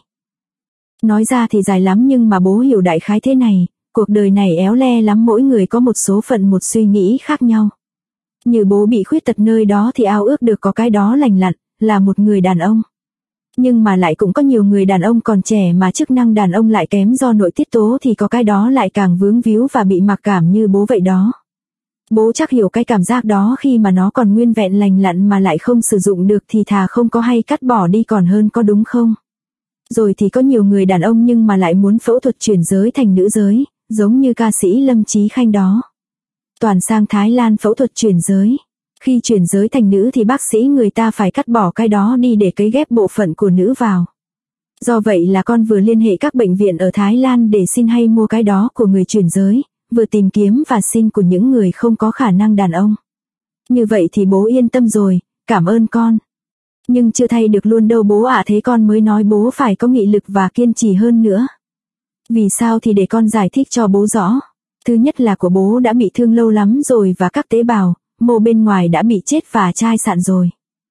S1: Nói ra thì dài lắm nhưng mà bố hiểu đại khái thế này, cuộc đời này éo le lắm, mỗi người có một số phận, một suy nghĩ khác nhau. Như bố bị khuyết tật nơi đó thì ao ước được có cái đó lành lặn, là một người đàn ông. Nhưng mà lại cũng có nhiều người đàn ông còn trẻ mà chức năng đàn ông lại kém do nội tiết tố, thì có cái đó lại càng vướng víu và bị mặc cảm như bố vậy đó. Bố chắc hiểu cái cảm giác đó, khi mà nó còn nguyên vẹn lành lặn mà lại không sử dụng được thì thà không có hay cắt bỏ đi còn hơn, có đúng không? Rồi thì có nhiều người đàn ông nhưng mà lại muốn phẫu thuật chuyển giới thành nữ giới, giống như ca sĩ Lâm Chí Khanh đó. Toàn sang Thái Lan phẫu thuật chuyển giới. Khi chuyển giới thành nữ thì bác sĩ người ta phải cắt bỏ cái đó đi để cấy ghép bộ phận của nữ vào. Do vậy là con vừa liên hệ các bệnh viện ở Thái Lan để xin hay mua cái đó của người chuyển giới, vừa tìm kiếm và xin của những người không có khả năng đàn ông. Như vậy thì bố yên tâm rồi, cảm ơn con. Nhưng chưa thay được luôn đâu bố ạ, thế con mới nói bố phải có nghị lực và kiên trì hơn nữa. Vì sao thì để con giải thích cho bố rõ. Thứ nhất là của bố đã bị thương lâu lắm rồi và các tế bào, mô bên ngoài đã bị chết và chai sạn rồi.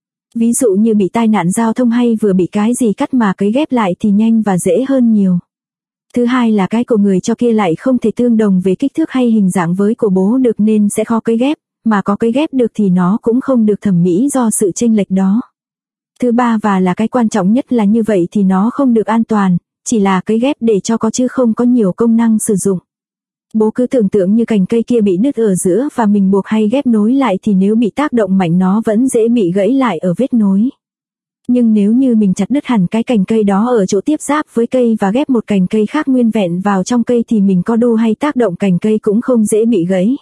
S1: Ví dụ như bị tai nạn giao thông hay vừa bị cái gì cắt mà cấy ghép lại thì nhanh và dễ hơn nhiều. Thứ hai là cái của người cho kia lại không thể tương đồng về kích thước hay hình dạng với của bố được nên sẽ khó cấy ghép, mà có cấy ghép được thì nó cũng không được thẩm mỹ do sự chênh lệch đó. Thứ ba và là cái quan trọng nhất là như vậy thì nó không được an toàn, chỉ là cấy ghép để cho có chứ không có nhiều công năng sử dụng. Bố cứ tưởng tượng như cành cây kia bị nứt ở giữa và mình buộc hay ghép nối lại thì nếu bị tác động mạnh nó vẫn dễ bị gãy lại ở vết nối. Nhưng nếu như mình chặt đứt hẳn cái cành cây đó ở chỗ tiếp giáp với cây và ghép một cành cây khác nguyên vẹn vào trong cây thì mình có đu hay tác động cành cây cũng không dễ bị gãy.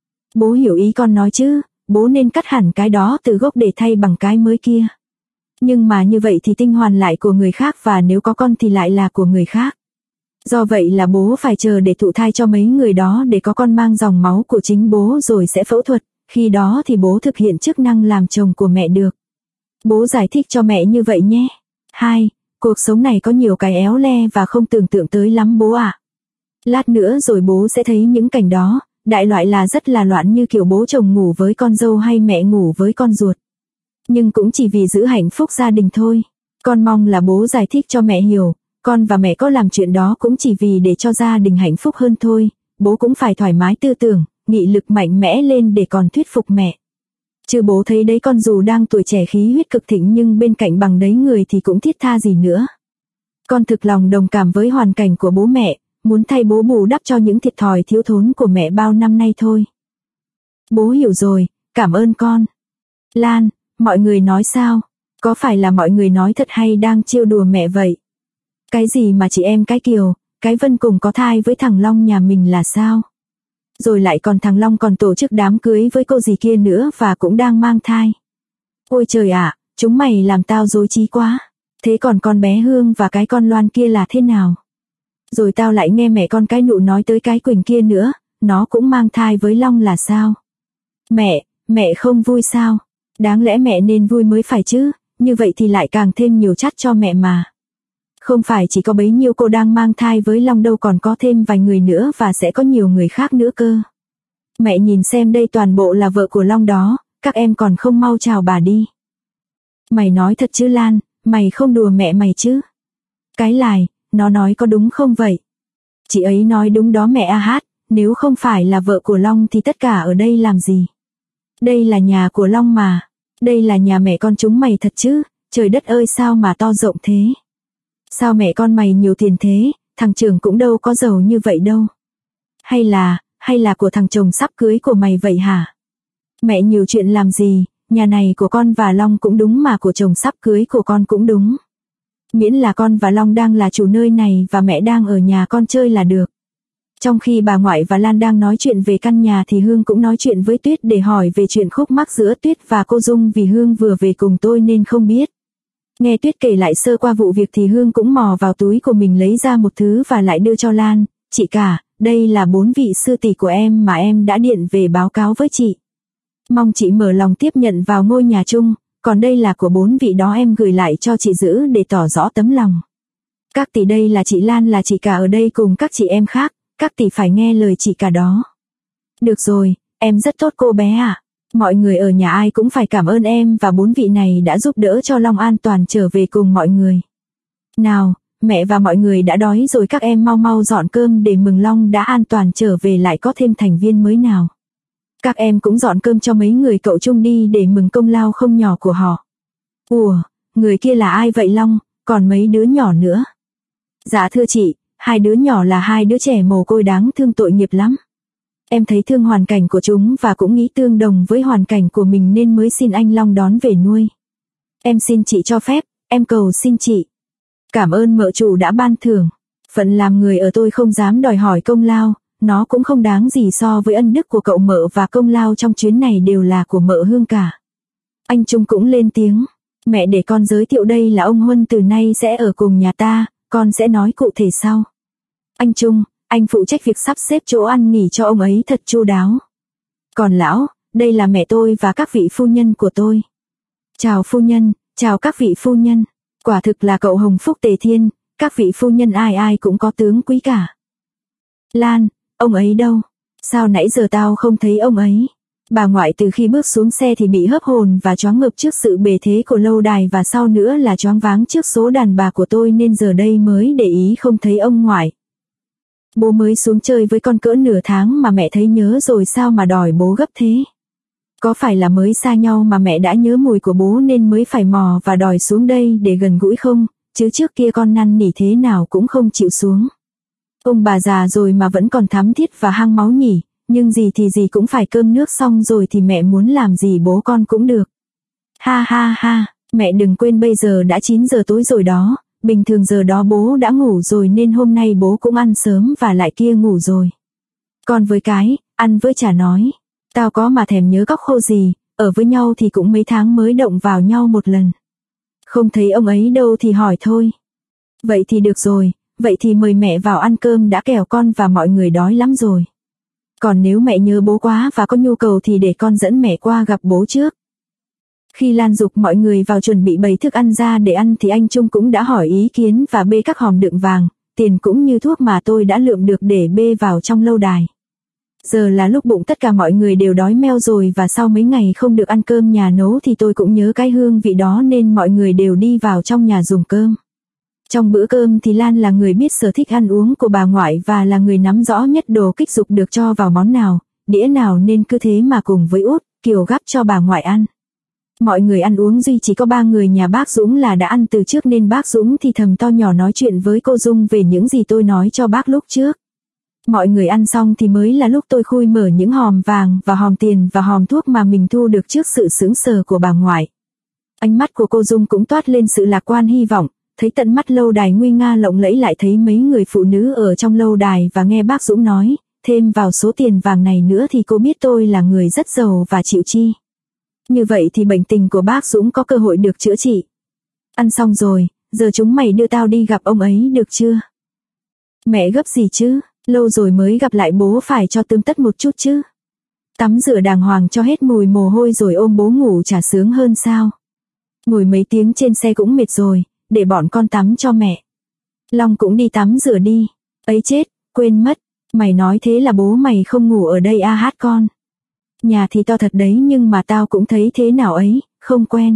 S1: Bố hiểu ý con nói chứ, bố nên cắt hẳn cái đó từ gốc để thay bằng cái mới kia. Nhưng mà như vậy thì tinh hoàn lại của người khác và nếu có con thì lại là của người khác. Do vậy là bố phải chờ để thụ thai cho mấy người đó để có con mang dòng máu của chính bố rồi sẽ phẫu thuật, khi đó thì bố thực hiện chức năng làm chồng của mẹ được. Bố giải thích cho mẹ như vậy nhé. 2. Cuộc sống này có nhiều cái éo le và không tưởng tượng tới lắm bố ạ. Lát nữa rồi bố sẽ thấy những cảnh đó, đại loại là rất là loạn như kiểu bố chồng ngủ với con dâu hay mẹ ngủ với con ruột. Nhưng cũng chỉ vì giữ hạnh phúc gia đình thôi. Con mong là bố giải thích cho mẹ hiểu, con và mẹ có làm chuyện đó cũng chỉ vì để cho gia đình hạnh phúc hơn thôi, bố cũng phải thoải mái tư tưởng, nghị lực mạnh mẽ lên để còn thuyết phục mẹ. Chứ bố thấy đấy, con dù đang tuổi trẻ khí huyết cực thịnh nhưng bên cạnh bằng đấy người thì cũng thiết tha gì nữa. Con thực lòng đồng cảm với hoàn cảnh của bố mẹ, muốn thay bố bù đắp cho những thiệt thòi thiếu thốn của mẹ bao năm nay thôi. Bố hiểu rồi, cảm ơn con. Lan, mọi người nói sao? Có phải là mọi người nói thật hay đang trêu đùa mẹ vậy? Cái gì mà chị em cái Kiều, cái Vân cùng có thai với thằng Long nhà mình là sao? Rồi lại còn thằng Long còn tổ chức đám cưới với cô dì kia nữa và cũng đang mang thai. Ôi trời ạ, chúng mày làm tao rối trí quá. Thế còn con bé Hương và cái con Loan kia là thế nào? Rồi tao lại nghe mẹ con cái Nụ nói tới cái Quỳnh kia nữa, nó cũng mang thai với Long là sao? Mẹ không vui sao? Đáng lẽ mẹ nên vui mới phải chứ, như vậy thì lại càng thêm nhiều chắt cho mẹ mà. Không phải chỉ có bấy nhiêu cô đang mang thai với Long đâu, còn có thêm vài người nữa và sẽ có nhiều người khác nữa cơ. Mẹ nhìn xem đây, toàn bộ là vợ của Long đó, các em còn không mau chào bà đi. Mày nói thật chứ Lan, mày không đùa mẹ mày chứ? Cái Lài, nó nói có đúng không vậy? Chị ấy nói đúng đó mẹ hát, nếu không phải là vợ của Long thì tất cả ở đây làm gì? Đây là nhà của Long mà, đây là nhà mẹ con chúng mày thật chứ, trời đất ơi sao mà to rộng thế? Sao mẹ con mày nhiều tiền thế, thằng Trường cũng đâu có giàu như vậy đâu. Hay là của thằng chồng sắp cưới của mày vậy hả? Mẹ nhiều chuyện làm gì, nhà này của con và Long cũng đúng mà của chồng sắp cưới của con cũng đúng. Miễn là con và Long đang là chủ nơi này và mẹ đang ở nhà con chơi là được. Trong khi bà ngoại và Lan đang nói chuyện về căn nhà thì Hương cũng nói chuyện với Tuyết để hỏi về chuyện khúc mắc giữa Tuyết và cô Dung, vì Hương vừa về cùng tôi nên không biết. Nghe Tuyết kể lại sơ qua vụ việc thì Hương cũng mò vào túi của mình lấy ra một thứ và lại đưa cho Lan. Chị cả, đây là 4 vị sư tỷ của em mà em đã điện về báo cáo với chị. Mong chị mở lòng tiếp nhận vào ngôi nhà chung, còn đây là của 4 vị đó em gửi lại cho chị giữ để tỏ rõ tấm lòng. Các tỷ đây là chị Lan, là chị cả ở đây cùng các chị em khác, các tỷ phải nghe lời chị cả đó. Được rồi, em rất tốt cô bé ạ. Mọi người ở nhà ai cũng phải cảm ơn em và 4 vị này đã giúp đỡ cho Long an toàn trở về cùng mọi người. Nào, mẹ và mọi người đã đói rồi, các em mau mau dọn cơm để mừng Long đã an toàn trở về, lại có thêm thành viên mới nào. Các em cũng dọn cơm cho mấy người cậu Trung đi để mừng công lao không nhỏ của họ. Ủa, người kia là ai vậy Long, còn mấy đứa nhỏ nữa? Dạ thưa chị, 2 đứa nhỏ là 2 đứa trẻ mồ côi đáng thương, tội nghiệp lắm. Em thấy thương hoàn cảnh của chúng và cũng nghĩ tương đồng với hoàn cảnh của mình nên mới xin anh Long đón về nuôi. Em xin chị cho phép, em cầu xin chị. Cảm ơn mợ chủ đã ban thưởng. Phận làm người ở tôi không dám đòi hỏi công lao, nó cũng không đáng gì so với ân đức của cậu mợ, và công lao trong chuyến này đều là của mợ Hương cả. Anh Trung cũng lên tiếng. Mẹ, để con giới thiệu, đây là ông Huân, từ nay sẽ ở cùng nhà ta, con sẽ nói cụ thể sau. Anh Trung, anh phụ trách việc sắp xếp chỗ ăn nghỉ cho ông ấy thật chu đáo. Còn lão, đây là mẹ tôi và các vị phu nhân của tôi. Chào phu nhân, chào các vị phu nhân. Quả thực là cậu hồng phúc tề thiên, các vị phu nhân ai ai cũng có tướng quý cả. Lan, ông ấy đâu? Sao nãy giờ tao không thấy ông ấy? Bà ngoại từ khi bước xuống xe thì bị hớp hồn và choáng ngợp trước sự bề thế của lâu đài, và sau nữa là choáng váng trước số đàn bà của tôi, nên giờ đây mới để ý không thấy ông ngoại. Bố mới xuống chơi với con cỡ nửa tháng mà mẹ thấy nhớ rồi sao mà đòi bố gấp thế? Có phải là mới xa nhau mà mẹ đã nhớ mùi của bố nên mới phải mò và đòi xuống đây để gần gũi không? Chứ trước kia con năn nỉ thế nào cũng không chịu xuống. Ông bà già rồi mà vẫn còn thắm thiết và hăng máu nhỉ, nhưng gì thì gì cũng phải cơm nước xong rồi thì mẹ muốn làm gì bố con cũng được. Ha ha ha, mẹ đừng quên bây giờ đã 9 giờ tối rồi đó, bình thường giờ đó bố đã ngủ rồi nên hôm nay bố cũng ăn sớm và lại kia ngủ rồi. Con với cái, ăn với chả nói. Tao có mà thèm nhớ cóc khô gì, ở với nhau thì cũng mấy tháng mới động vào nhau một lần. Không thấy ông ấy đâu thì hỏi thôi. Vậy thì được rồi, vậy thì mời mẹ vào ăn cơm đã, kẻo con và mọi người đói lắm rồi. Còn nếu mẹ nhớ bố quá và có nhu cầu thì để con dẫn mẹ qua gặp bố trước. Khi Lan giục mọi người vào chuẩn bị bày thức ăn ra để ăn thì anh Trung cũng đã hỏi ý kiến và bê các hòm đựng vàng, tiền cũng như thuốc mà tôi đã lượm được để bê vào trong lâu đài. Giờ là lúc bụng tất cả mọi người đều đói meo rồi, và sau mấy ngày không được ăn cơm nhà nấu thì tôi cũng nhớ cái hương vị đó nên mọi người đều đi vào trong nhà dùng cơm. Trong bữa cơm thì Lan là người biết sở thích ăn uống của bà ngoại và là người nắm rõ nhất đồ kích dục được cho vào món nào, đĩa nào, nên cứ thế mà cùng với Út, Kiều gắp cho bà ngoại ăn. Mọi người ăn uống duy chỉ có 3 người nhà bác Dũng là đã ăn từ trước, nên bác Dũng thì thầm to nhỏ nói chuyện với cô Dung về những gì tôi nói cho bác lúc trước. Mọi người ăn xong thì mới là lúc tôi khui mở những hòm vàng và hòm tiền và hòm thuốc mà mình thu được trước sự sững sờ của bà ngoại. Ánh mắt của cô Dung cũng toát lên sự lạc quan hy vọng, thấy tận mắt lâu đài nguy nga lộng lẫy, lại thấy mấy người phụ nữ ở trong lâu đài và nghe bác Dũng nói, thêm vào số tiền vàng này nữa thì cô biết tôi là người rất giàu và chịu chi. Như vậy thì bệnh tình của bác Dũng có cơ hội được chữa trị. Ăn xong rồi, giờ chúng mày đưa tao đi gặp ông ấy được chưa? Mẹ gấp gì chứ, lâu rồi mới gặp lại bố, phải cho tươm tất một chút chứ. Tắm rửa đàng hoàng cho hết mùi mồ hôi rồi ôm bố ngủ chả sướng hơn sao? Ngồi mấy tiếng trên xe cũng mệt rồi, để bọn con tắm cho mẹ. Long cũng đi tắm rửa đi. Ấy chết, quên mất, mày nói thế là bố mày không ngủ ở đây à hát con? Nhà thì to thật đấy nhưng mà tao cũng thấy thế nào ấy, không quen.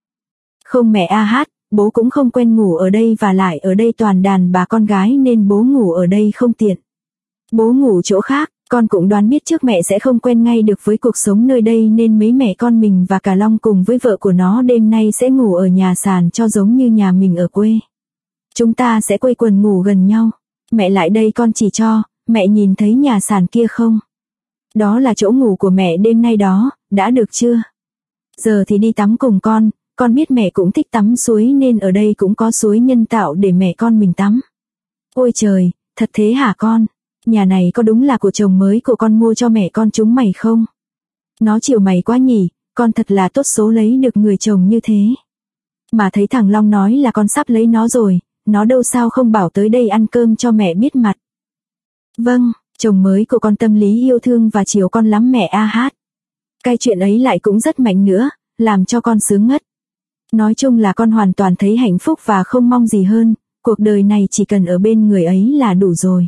S1: Không mẹ à hát, bố cũng không quen ngủ ở đây, và lại ở đây toàn đàn bà con gái nên bố ngủ ở đây không tiện. Bố ngủ chỗ khác, con cũng đoán biết trước mẹ sẽ không quen ngay được với cuộc sống nơi đây nên mấy mẹ con mình và cả Long cùng với vợ của nó đêm nay sẽ ngủ ở nhà sàn cho giống như nhà mình ở quê. Chúng ta sẽ quây quần ngủ gần nhau. Mẹ lại đây con chỉ cho, mẹ nhìn thấy nhà sàn kia không? Đó là chỗ ngủ của mẹ đêm nay đó, đã được chưa? Giờ thì đi tắm cùng con con biết mẹ cũng thích tắm suối nên ở đây cũng có suối nhân tạo để mẹ con mình tắm. Ôi trời, thật thế hả con? Nhà này có đúng là của chồng mới của con mua cho mẹ con chúng mày không? Nó chiều mày quá nhỉ, con thật là tốt số lấy được người chồng như thế. Mà thấy thằng Long nói là con sắp lấy nó rồi, nó đâu sao không bảo tới đây ăn cơm cho mẹ biết mặt. Vâng, chồng mới của con tâm lý yêu thương và chiều con lắm mẹ a hát. Cái chuyện ấy lại cũng rất mạnh nữa, làm cho con sướng ngất. Nói chung là con hoàn toàn thấy hạnh phúc và không mong gì hơn, cuộc đời này chỉ cần ở bên người ấy là đủ rồi.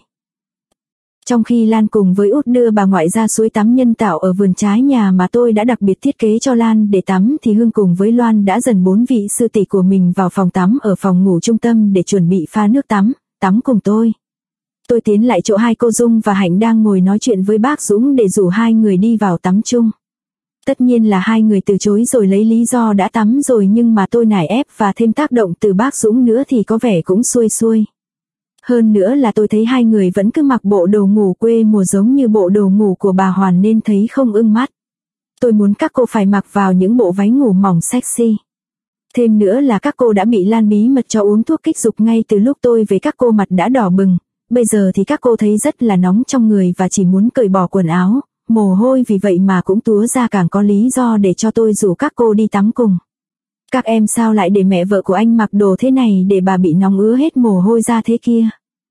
S1: Trong khi Lan cùng với Út đưa bà ngoại ra suối tắm nhân tạo ở vườn trái nhà mà tôi đã đặc biệt thiết kế cho Lan để tắm thì Hương cùng với Loan đã dần 4 vị sư tỷ của mình vào phòng tắm ở phòng ngủ trung tâm để chuẩn bị pha nước tắm cùng tôi. Tôi tiến lại chỗ hai cô Dung và Hạnh đang ngồi nói chuyện với bác Dũng để rủ hai người đi vào tắm chung. Tất nhiên là hai người từ chối rồi lấy lý do đã tắm rồi, nhưng mà tôi nài ép và thêm tác động từ bác Dũng nữa thì có vẻ cũng xuôi xuôi. Hơn nữa là tôi thấy hai người vẫn cứ mặc bộ đồ ngủ quê mùa giống như bộ đồ ngủ của bà Hoàn nên thấy không ưng mắt. Tôi muốn các cô phải mặc vào những bộ váy ngủ mỏng sexy. Thêm nữa là các cô đã bị Lan bí mật cho uống thuốc kích dục ngay từ lúc tôi về, các cô mặt đã đỏ bừng. Bây giờ thì các cô thấy rất là nóng trong người và chỉ muốn cởi bỏ quần áo, mồ hôi vì vậy mà cũng túa ra, càng có lý do để cho tôi rủ các cô đi tắm cùng. Các em sao lại để mẹ vợ của anh mặc đồ thế này để bà bị nóng ứa hết mồ hôi ra thế kia?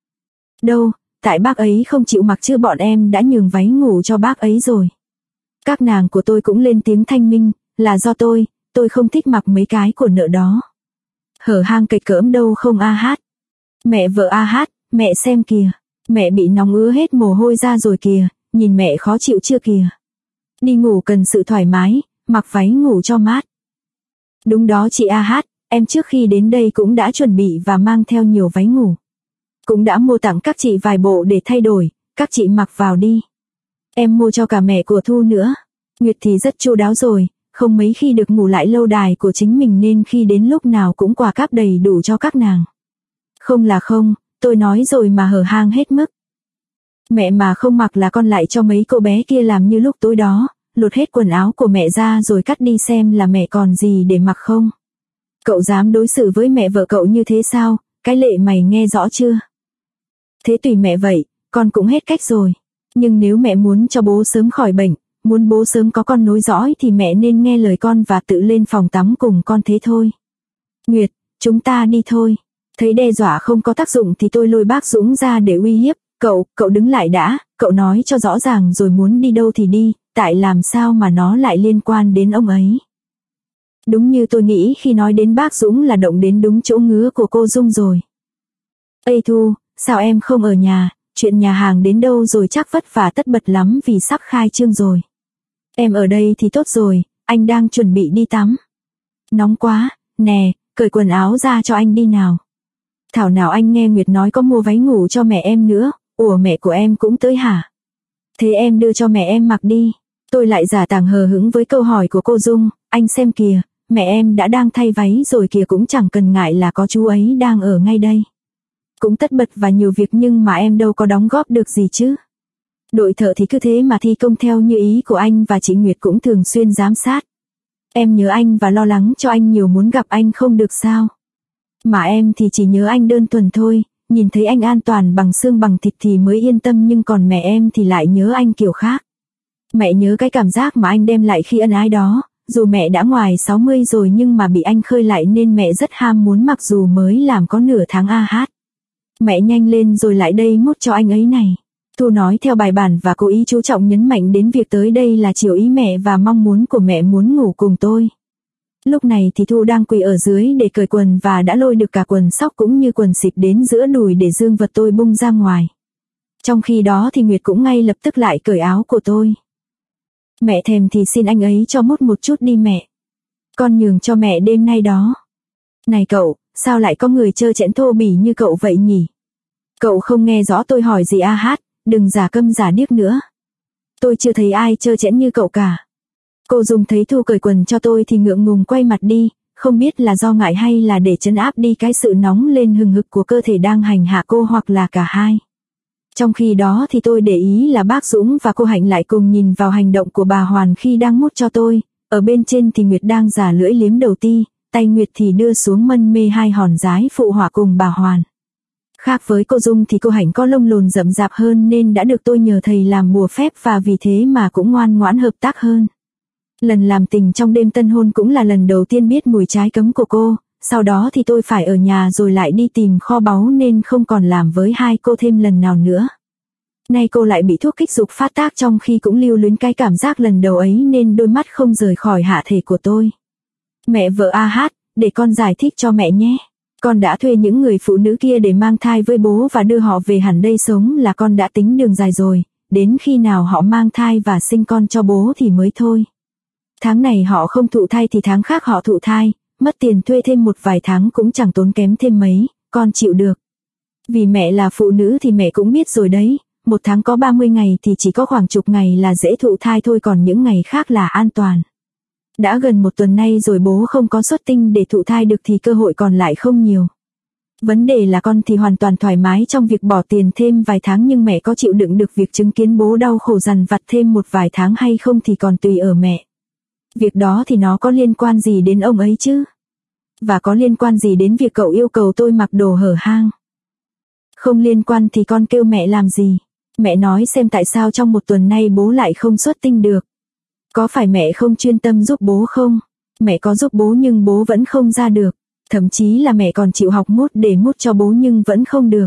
S1: Đâu, tại bác ấy không chịu mặc chứ bọn em đã nhường váy ngủ cho bác ấy rồi. Các nàng của tôi cũng lên tiếng thanh minh, là do tôi không thích mặc mấy cái của nợ đó. Hở hang kịch cỡm đâu không a hát. Mẹ vợ a hát, mẹ xem kìa, mẹ bị nóng ứa hết mồ hôi ra rồi kìa, nhìn mẹ khó chịu chưa kìa. Đi ngủ cần sự thoải mái, mặc váy ngủ cho mát. Đúng đó chị a hát, em trước khi đến đây cũng đã chuẩn bị và mang theo nhiều váy ngủ. Cũng đã mua tặng các chị vài bộ để thay đổi, các chị mặc vào đi. Em mua cho cả mẹ của Thu nữa. Nguyệt thì rất chu đáo rồi, không mấy khi được ngủ lại lâu đài của chính mình nên khi đến lúc nào cũng quà cáp đầy đủ cho các nàng. Không là không, tôi nói rồi mà hở hang hết mức. Mẹ mà không mặc là con lại cho mấy cô bé kia làm như lúc tối đó, lột hết quần áo của mẹ ra rồi cắt đi xem là mẹ còn gì để mặc không. Cậu dám đối xử với mẹ vợ cậu như thế sao, cái lệ mày nghe rõ chưa? Thế tùy mẹ vậy, con cũng hết cách rồi. Nhưng nếu mẹ muốn cho bố sớm khỏi bệnh, muốn bố sớm có con nối dõi thì mẹ nên nghe lời con và tự lên phòng tắm cùng con thế thôi. Nguyệt, chúng ta đi thôi. Thấy đe dọa không có tác dụng thì tôi lôi bác Dũng ra để uy hiếp. Cậu đứng lại đã, cậu nói cho rõ ràng rồi muốn đi đâu thì đi, tại làm sao mà nó lại liên quan đến ông ấy. Đúng như tôi nghĩ khi nói đến bác Dũng là động đến đúng chỗ ngứa của cô Dung rồi. Ây Thu, sao em không ở nhà, chuyện nhà hàng đến đâu rồi, chắc vất vả tất bật lắm vì sắp khai trương rồi. Em ở đây thì tốt rồi, anh đang chuẩn bị đi tắm. Nóng quá, nè, cởi quần áo ra cho anh đi nào. Thảo nào anh nghe Nguyệt nói có mua váy ngủ cho mẹ em nữa, ủa mẹ của em cũng tới hả? Thế em đưa cho mẹ em mặc đi. Tôi lại giả tàng hờ hững với câu hỏi của cô Dung, anh xem kìa, mẹ em đã đang thay váy rồi kìa, cũng chẳng cần ngại là có chú ấy đang ở ngay đây. Cũng tất bật và nhiều việc nhưng mà em đâu có đóng góp được gì chứ. Đội thợ thì cứ thế mà thi công theo như ý của anh và chị Nguyệt cũng thường xuyên giám sát. Em nhớ anh và lo lắng cho anh nhiều, muốn gặp anh không được sao. Mà em thì chỉ nhớ anh đơn thuần thôi, nhìn thấy anh an toàn bằng xương bằng thịt thì mới yên tâm, nhưng còn mẹ em thì lại nhớ anh kiểu khác. Mẹ nhớ cái cảm giác mà anh đem lại khi ân ái đó, dù mẹ đã ngoài 60 rồi nhưng mà bị anh khơi lại nên mẹ rất ham muốn mặc dù mới làm có nửa tháng a hát. Mẹ nhanh lên rồi lại đây mốt cho anh ấy này. Thu nói theo bài bản và cố ý chú trọng nhấn mạnh đến việc tới đây là chiều ý mẹ và mong muốn của mẹ muốn ngủ cùng tôi. Lúc này thì Thu đang quỳ ở dưới để cởi quần và đã lôi được cả quần sóc cũng như quần xịp đến giữa đùi để dương vật tôi bung ra ngoài. Trong khi đó thì Nguyệt cũng ngay lập tức lại cởi áo của tôi. Mẹ thèm thì xin anh ấy cho mốt một chút đi mẹ. Con nhường cho mẹ đêm nay đó. Này cậu, sao lại có người trơ trẽn thô bỉ như cậu vậy nhỉ? Cậu không nghe rõ tôi hỏi gì a hát, đừng giả câm giả điếc nữa. Tôi chưa thấy ai trơ trẽn như cậu cả. Cô Dung thấy Thu cởi quần cho tôi thì ngượng ngùng quay mặt đi, không biết là do ngại hay là để trấn áp đi cái sự nóng lên hừng hực của cơ thể đang hành hạ cô, hoặc là cả hai. Trong khi đó thì tôi để ý là bác Dũng và cô Hạnh lại cùng nhìn vào hành động của bà Hoàn khi đang mút cho tôi, ở bên trên thì Nguyệt đang giả lưỡi liếm đầu ti, tay Nguyệt thì đưa xuống mân mê hai hòn giái phụ họa cùng bà Hoàn. Khác với cô Dung thì cô Hạnh có lông lồn rậm rạp hơn nên đã được tôi nhờ thầy làm bùa phép và vì thế mà cũng ngoan ngoãn hợp tác hơn. Lần làm tình trong đêm tân hôn cũng là lần đầu tiên biết mùi trái cấm của cô, sau đó thì tôi phải ở nhà rồi lại đi tìm kho báu nên không còn làm với hai cô thêm lần nào nữa. Nay cô lại bị thuốc kích dục phát tác trong khi cũng lưu luyến cái cảm giác lần đầu ấy nên đôi mắt không rời khỏi hạ thể của tôi. Mẹ vợ AH, để con giải thích cho mẹ nhé. Con đã thuê những người phụ nữ kia để mang thai với bố và đưa họ về hẳn đây sống là con đã tính đường dài rồi, đến khi nào họ mang thai và sinh con cho bố thì mới thôi. Tháng này họ không thụ thai thì tháng khác họ thụ thai, mất tiền thuê thêm một vài tháng cũng chẳng tốn kém thêm mấy, con chịu được. Vì mẹ là phụ nữ thì mẹ cũng biết rồi đấy, một tháng có 30 ngày thì chỉ có khoảng chục ngày là dễ thụ thai thôi còn những ngày khác là an toàn. Đã gần một tuần nay rồi bố không có xuất tinh để thụ thai được thì cơ hội còn lại không nhiều. Vấn đề là con thì hoàn toàn thoải mái trong việc bỏ tiền thêm vài tháng nhưng mẹ có chịu đựng được việc chứng kiến bố đau khổ dằn vặt thêm một vài tháng hay không thì còn tùy ở mẹ. Việc đó thì nó có liên quan gì đến ông ấy chứ? Và có liên quan gì đến việc cậu yêu cầu tôi mặc đồ hở hang? Không liên quan thì con kêu mẹ làm gì? Mẹ nói xem tại sao trong một tuần nay bố lại không xuất tinh được. Có phải mẹ không chuyên tâm giúp bố không? Mẹ có giúp bố nhưng bố vẫn không ra được. Thậm chí là mẹ còn chịu học mút để mút cho bố nhưng vẫn không được.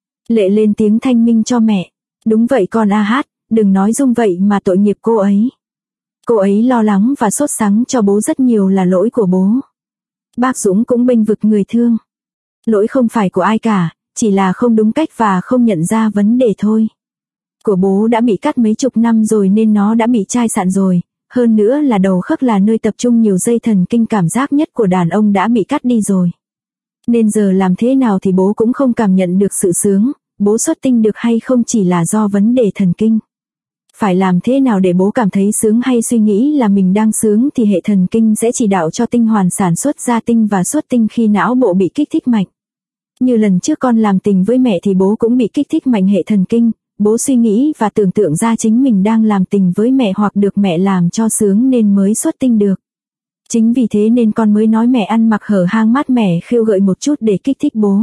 S1: Lệ lên tiếng thanh minh cho mẹ. Đúng vậy con AH, đừng nói Dung vậy mà tội nghiệp cô ấy. Cô ấy lo lắng và sốt sắng cho bố rất nhiều là lỗi của bố. Bác Dũng cũng bênh vực người thương. Lỗi không phải của ai cả, chỉ là không đúng cách và không nhận ra vấn đề thôi. Của bố đã bị cắt mấy chục năm rồi nên nó đã bị chai sạn rồi. Hơn nữa là đầu khớp là nơi tập trung nhiều dây thần kinh cảm giác nhất của đàn ông đã bị cắt đi rồi. Nên giờ làm thế nào thì bố cũng không cảm nhận được sự sướng, bố xuất tinh được hay không chỉ là do vấn đề thần kinh. Phải làm thế nào để bố cảm thấy sướng hay suy nghĩ là mình đang sướng thì hệ thần kinh sẽ chỉ đạo cho tinh hoàn sản xuất ra tinh và xuất tinh khi não bộ bị kích thích mạnh. Như lần trước con làm tình với mẹ thì bố cũng bị kích thích mạnh hệ thần kinh. Bố suy nghĩ và tưởng tượng ra chính mình đang làm tình với mẹ hoặc được mẹ làm cho sướng nên mới xuất tinh được. Chính vì thế nên con mới nói mẹ ăn mặc hở hang mát mẻ khêu gợi một chút để kích thích bố.